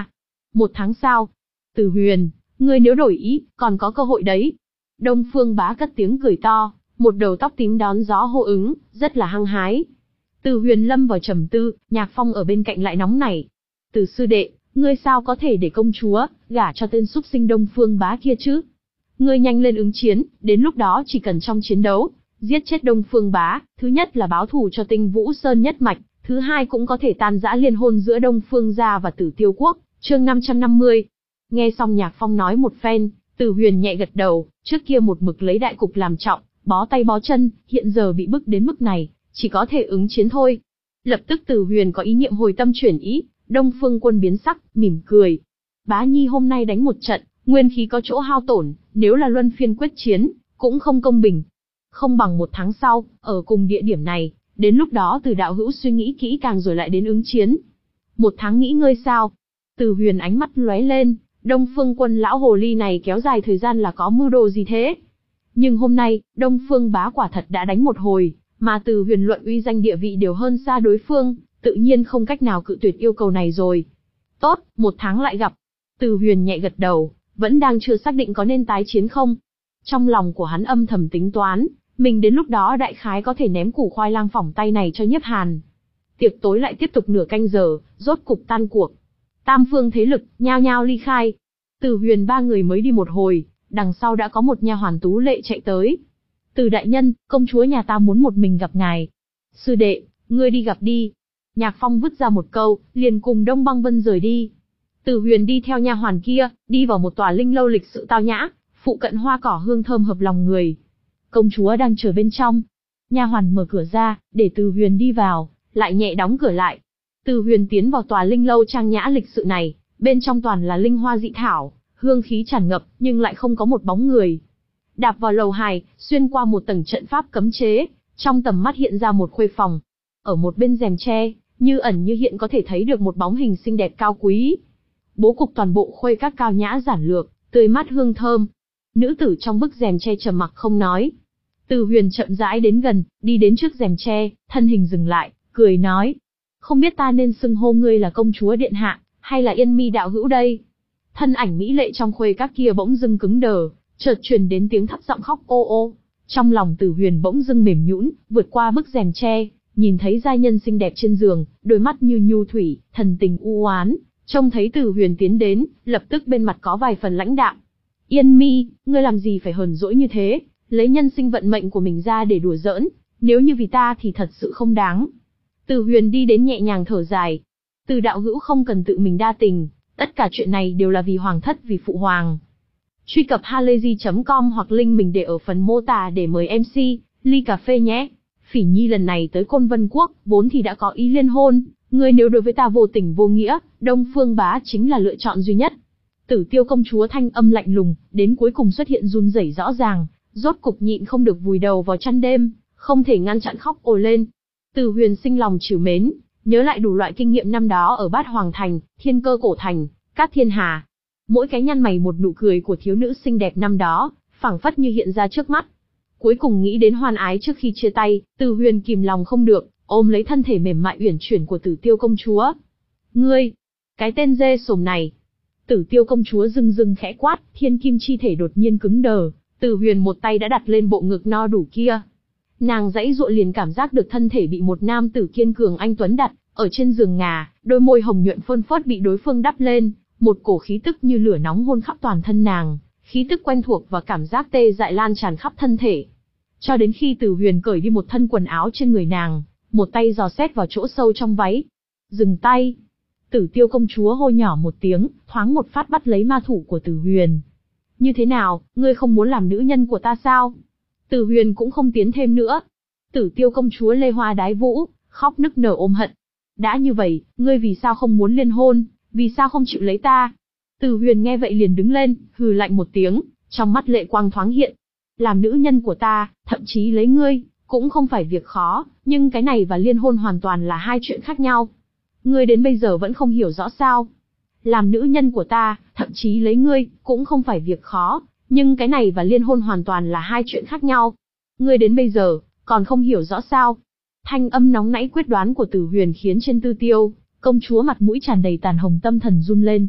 Một tháng sau. Từ Huyền, ngươi nếu đổi ý, còn có cơ hội đấy. Đông Phương Bá cất tiếng cười to, một đầu tóc tím đón gió hô ứng, rất là hăng hái. Từ Huyền lâm vào trầm tư, Nhạc Phong ở bên cạnh lại nóng nảy. Từ sư đệ, ngươi sao có thể để công chúa gả cho tên súc sinh Đông Phương Bá kia chứ? Ngươi nhanh lên ứng chiến, đến lúc đó chỉ cần trong chiến đấu giết chết Đông Phương Bá, thứ nhất là báo thù cho Tinh Vũ Sơn nhất mạch, thứ hai cũng có thể tan rã liên hôn giữa Đông Phương gia và Tử Tiêu quốc. Chương năm trăm năm mươi. Nghe xong Nhạc Phong nói một phen, Từ Huyền nhẹ gật đầu, trước kia một mực lấy đại cục làm trọng, bó tay bó chân, hiện giờ bị bức đến mức này, chỉ có thể ứng chiến thôi. Lập tức Từ Huyền có ý niệm hồi tâm chuyển ý, Đông Phương Quân biến sắc, mỉm cười. Bá Nhi hôm nay đánh một trận, nguyên khí có chỗ hao tổn, nếu là luân phiên quyết chiến, cũng không công bình. Không bằng một tháng sau, ở cùng địa điểm này, đến lúc đó Từ đạo hữu suy nghĩ kỹ càng rồi lại đến ứng chiến. Một tháng nghỉ ngơi sao? Từ Huyền ánh mắt lóe lên, Đông Phương Quân lão hồ ly này kéo dài thời gian là có mưu đồ gì thế? Nhưng hôm nay, Đông Phương Bá quả thật đã đánh một hồi, mà Từ Huyền luận uy danh địa vị đều hơn xa đối phương, tự nhiên không cách nào cự tuyệt yêu cầu này rồi. Tốt, một tháng lại gặp. Từ Huyền nhẹ gật đầu, vẫn đang chưa xác định có nên tái chiến không. Trong lòng của hắn âm thầm tính toán, mình đến lúc đó đại khái có thể ném củ khoai lang phỏng tay này cho Nhiếp Hàn. Tiệc tối lại tiếp tục nửa canh giờ, rốt cục tan cuộc. Tam phương thế lực, nhao nhao ly khai. Từ Huyền ba người mới đi một hồi, đằng sau đã có một nha hoàn tú lệ chạy tới. Từ đại nhân, công chúa nhà ta muốn một mình gặp ngài. Sư đệ, ngươi đi gặp đi. Nhạc Phong vứt ra một câu, liền cùng Đông Băng Vân rời đi. Từ Huyền đi theo nha hoàn kia, đi vào một tòa linh lâu lịch sự tao nhã, phụ cận hoa cỏ hương thơm hợp lòng người. Công chúa đang chờ bên trong. Nha hoàn mở cửa ra, để Từ Huyền đi vào, lại nhẹ đóng cửa lại. Từ Huyền tiến vào tòa linh lâu trang nhã lịch sự này, bên trong toàn là linh hoa dị thảo, hương khí tràn ngập, nhưng lại không có một bóng người. Đạp vào lầu hai, xuyên qua một tầng trận pháp cấm chế, trong tầm mắt hiện ra một khuê phòng. Ở một bên rèm tre, như ẩn như hiện có thể thấy được một bóng hình xinh đẹp cao quý. Bố cục toàn bộ khuê các cao nhã giản lược, tươi mát hương thơm. Nữ tử trong bức rèm tre trầm mặc không nói. Từ Huyền chậm rãi đến gần, đi đến trước rèm tre, thân hình dừng lại, cười nói: không biết ta nên xưng hô ngươi là công chúa điện hạ, hay là Yên Mi đạo hữu đây? Thân ảnh mỹ lệ trong khuê các kia bỗng dưng cứng đờ, chợt truyền đến tiếng thấp giọng khóc ô ô. Trong lòng Từ Huyền bỗng dưng mềm nhũn, vượt qua bức rèm tre, nhìn thấy giai nhân xinh đẹp trên giường, đôi mắt như nhu thủy, thần tình u oán. Trông thấy Từ Huyền tiến đến, lập tức bên mặt có vài phần lãnh đạm. Yên Mi, ngươi làm gì phải hờn dỗi như thế, lấy nhân sinh vận mệnh của mình ra để đùa giỡn, nếu như vì ta thì thật sự không đáng. Từ Huyền đi đến nhẹ nhàng thở dài. Từ đạo hữu không cần tự mình đa tình, tất cả chuyện này đều là vì hoàng thất, vì phụ hoàng. Truy cập halayzi chấm com hoặc link mình để ở phần mô tả để mời em xê, ly cà phê nhé. Phỉ Nhi lần này tới Côn Vân Quốc, vốn thì đã có ý liên hôn, ngươi nếu đối với ta vô tình vô nghĩa, Đông Phương Bá chính là lựa chọn duy nhất. Tử Tiêu công chúa thanh âm lạnh lùng, đến cuối cùng xuất hiện run rẩy rõ ràng, rốt cục nhịn không được vùi đầu vào chăn đêm, không thể ngăn chặn khóc ồ lên. Từ Huyền sinh lòng trìu mến, nhớ lại đủ loại kinh nghiệm năm đó ở Bát Hoàng Thành, Thiên Cơ Cổ Thành, Cát Thiên Hà. Mỗi cái nhăn mày một nụ cười của thiếu nữ xinh đẹp năm đó, phảng phất như hiện ra trước mắt. Cuối cùng nghĩ đến hoan ái trước khi chia tay, Từ Huyền kìm lòng không được, ôm lấy thân thể mềm mại uyển chuyển của Tử Tiêu công chúa. Ngươi, cái tên dê sồm này. Tử Tiêu công chúa rưng rưng khẽ quát, thiên kim chi thể đột nhiên cứng đờ, Từ Huyền một tay đã đặt lên bộ ngực no đủ kia. Nàng dãy dụa liền cảm giác được thân thể bị một nam tử kiên cường anh tuấn đặt ở trên giường ngà, đôi môi hồng nhuận phơn phớt bị đối phương đắp lên, một cổ khí tức như lửa nóng hôn khắp toàn thân nàng, khí tức quen thuộc và cảm giác tê dại lan tràn khắp thân thể. Cho đến khi Từ Huyền cởi đi một thân quần áo trên người nàng, một tay dò xét vào chỗ sâu trong váy. Dừng tay. Tử Tiêu công chúa hô nhỏ một tiếng, thoáng một phát bắt lấy ma thủ của Từ Huyền. Như thế nào, ngươi không muốn làm nữ nhân của ta sao? Từ Huyền cũng không tiến thêm nữa. Tử Tiêu công chúa lê hoa đái vũ, khóc nức nở ôm hận. Đã như vậy, ngươi vì sao không muốn liên hôn, vì sao không chịu lấy ta? Từ Huyền nghe vậy liền đứng lên, hừ lạnh một tiếng, trong mắt lệ quang thoáng hiện. Làm nữ nhân của ta, thậm chí lấy ngươi, cũng không phải việc khó, nhưng cái này và liên hôn hoàn toàn là hai chuyện khác nhau. Ngươi đến bây giờ vẫn không hiểu rõ sao? Làm nữ nhân của ta, thậm chí lấy ngươi, cũng không phải việc khó, nhưng cái này và liên hôn hoàn toàn là hai chuyện khác nhau. Ngươi đến bây giờ, còn không hiểu rõ sao? Thanh âm nóng nãy quyết đoán của Từ Huyền khiến trên Tư Tiêu công chúa mặt mũi tràn đầy tàn hồng tâm thần run lên.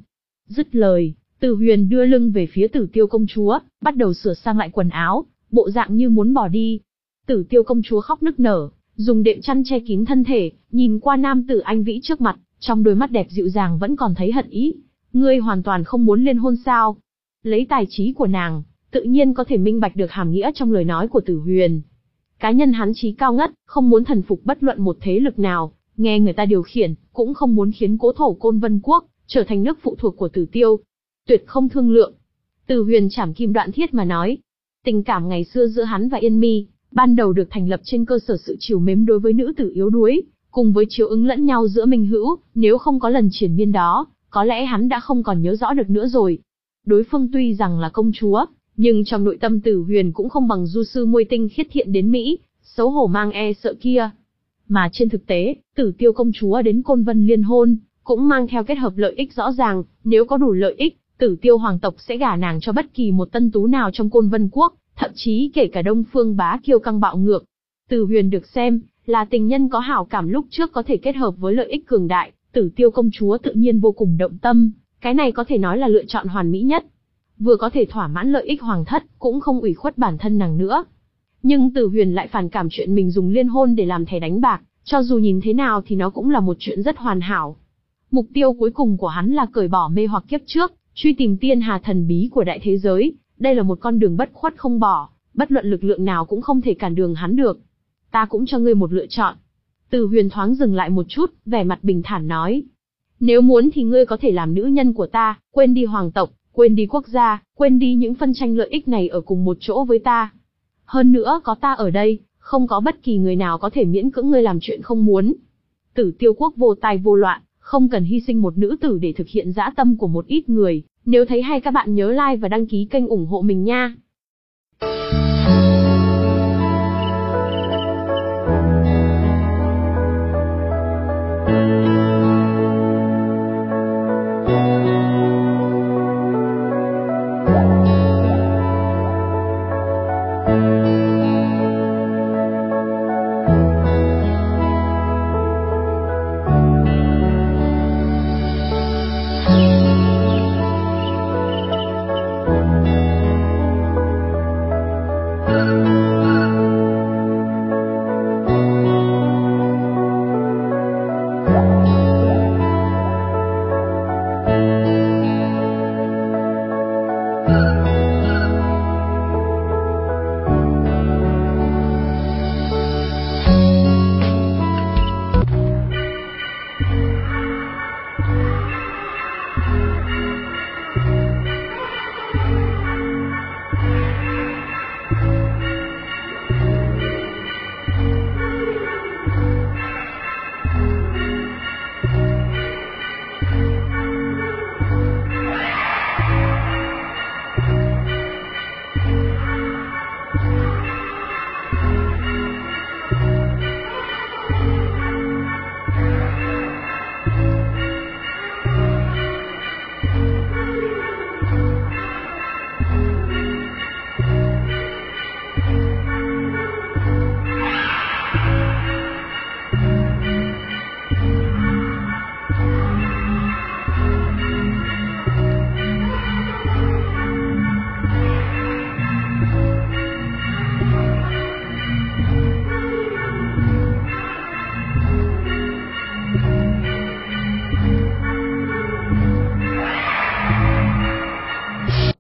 Dứt lời, Tử Huyền đưa lưng về phía Tử Tiêu công chúa, bắt đầu sửa sang lại quần áo, bộ dạng như muốn bỏ đi. Tử Tiêu công chúa khóc nức nở, dùng đệm chăn che kín thân thể, nhìn qua nam tử anh vĩ trước mặt, trong đôi mắt đẹp dịu dàng vẫn còn thấy hận ý. Ngươi hoàn toàn không muốn liên hôn sao? Lấy tài trí của nàng, tự nhiên có thể minh bạch được hàm nghĩa trong lời nói của Tử Huyền. Cá nhân hắn trí cao ngất, không muốn thần phục bất luận một thế lực nào, nghe người ta điều khiển, cũng không muốn khiến cố thổ Côn Vân Quốc trở thành nước phụ thuộc của Tử Tiêu. Tuyệt không thương lượng. Tử Huyền chảm kim đoạn thiết mà nói. Tình cảm ngày xưa giữa hắn và Yên Mi, ban đầu được thành lập trên cơ sở sự chiều mến đối với nữ tử yếu đuối, cùng với chiếu ứng lẫn nhau giữa minh hữu, nếu không có lần triển miên đó, có lẽ hắn đã không còn nhớ rõ được nữa rồi. Đối phương tuy rằng là công chúa, nhưng trong nội tâm Tử Huyền cũng không bằng du sư muôi tinh khiết thiện đến Mỹ, xấu hổ mang e sợ kia. Mà trên thực tế, Tử Tiêu công chúa đến Côn Vân liên hôn, cũng mang theo kết hợp lợi ích rõ ràng, nếu có đủ lợi ích, Tử Tiêu hoàng tộc sẽ gả nàng cho bất kỳ một tân tú nào trong Côn Vân Quốc, thậm chí kể cả Đông Phương bá kiêu căng bạo ngược. Tử Huyền được xem là tình nhân có hảo cảm lúc trước có thể kết hợp với lợi ích cường đại, Tử Tiêu công chúa tự nhiên vô cùng động tâm, cái này có thể nói là lựa chọn hoàn mỹ nhất. Vừa có thể thỏa mãn lợi ích hoàng thất, cũng không ủy khuất bản thân nàng nữa. Nhưng Tử Huyền lại phản cảm chuyện mình dùng liên hôn để làm thẻ đánh bạc, cho dù nhìn thế nào thì nó cũng là một chuyện rất hoàn hảo. Mục tiêu cuối cùng của hắn là cởi bỏ mê hoặc kiếp trước, truy tìm tiên hà thần bí của đại thế giới, đây là một con đường bất khuất không bỏ, bất luận lực lượng nào cũng không thể cản đường hắn được. Ta cũng cho ngươi một lựa chọn. Tử Huyền thoáng dừng lại một chút, vẻ mặt bình thản nói. Nếu muốn thì ngươi có thể làm nữ nhân của ta, quên đi hoàng tộc, quên đi quốc gia, quên đi những phân tranh lợi ích này ở cùng một chỗ với ta. Hơn nữa có ta ở đây, không có bất kỳ người nào có thể miễn cưỡng ngươi làm chuyện không muốn. Tử Tiêu quốc vô tai vô loạn, không cần hy sinh một nữ tử để thực hiện dã tâm của một ít người. Nếu thấy hay các bạn nhớ like và đăng ký kênh ủng hộ mình nha.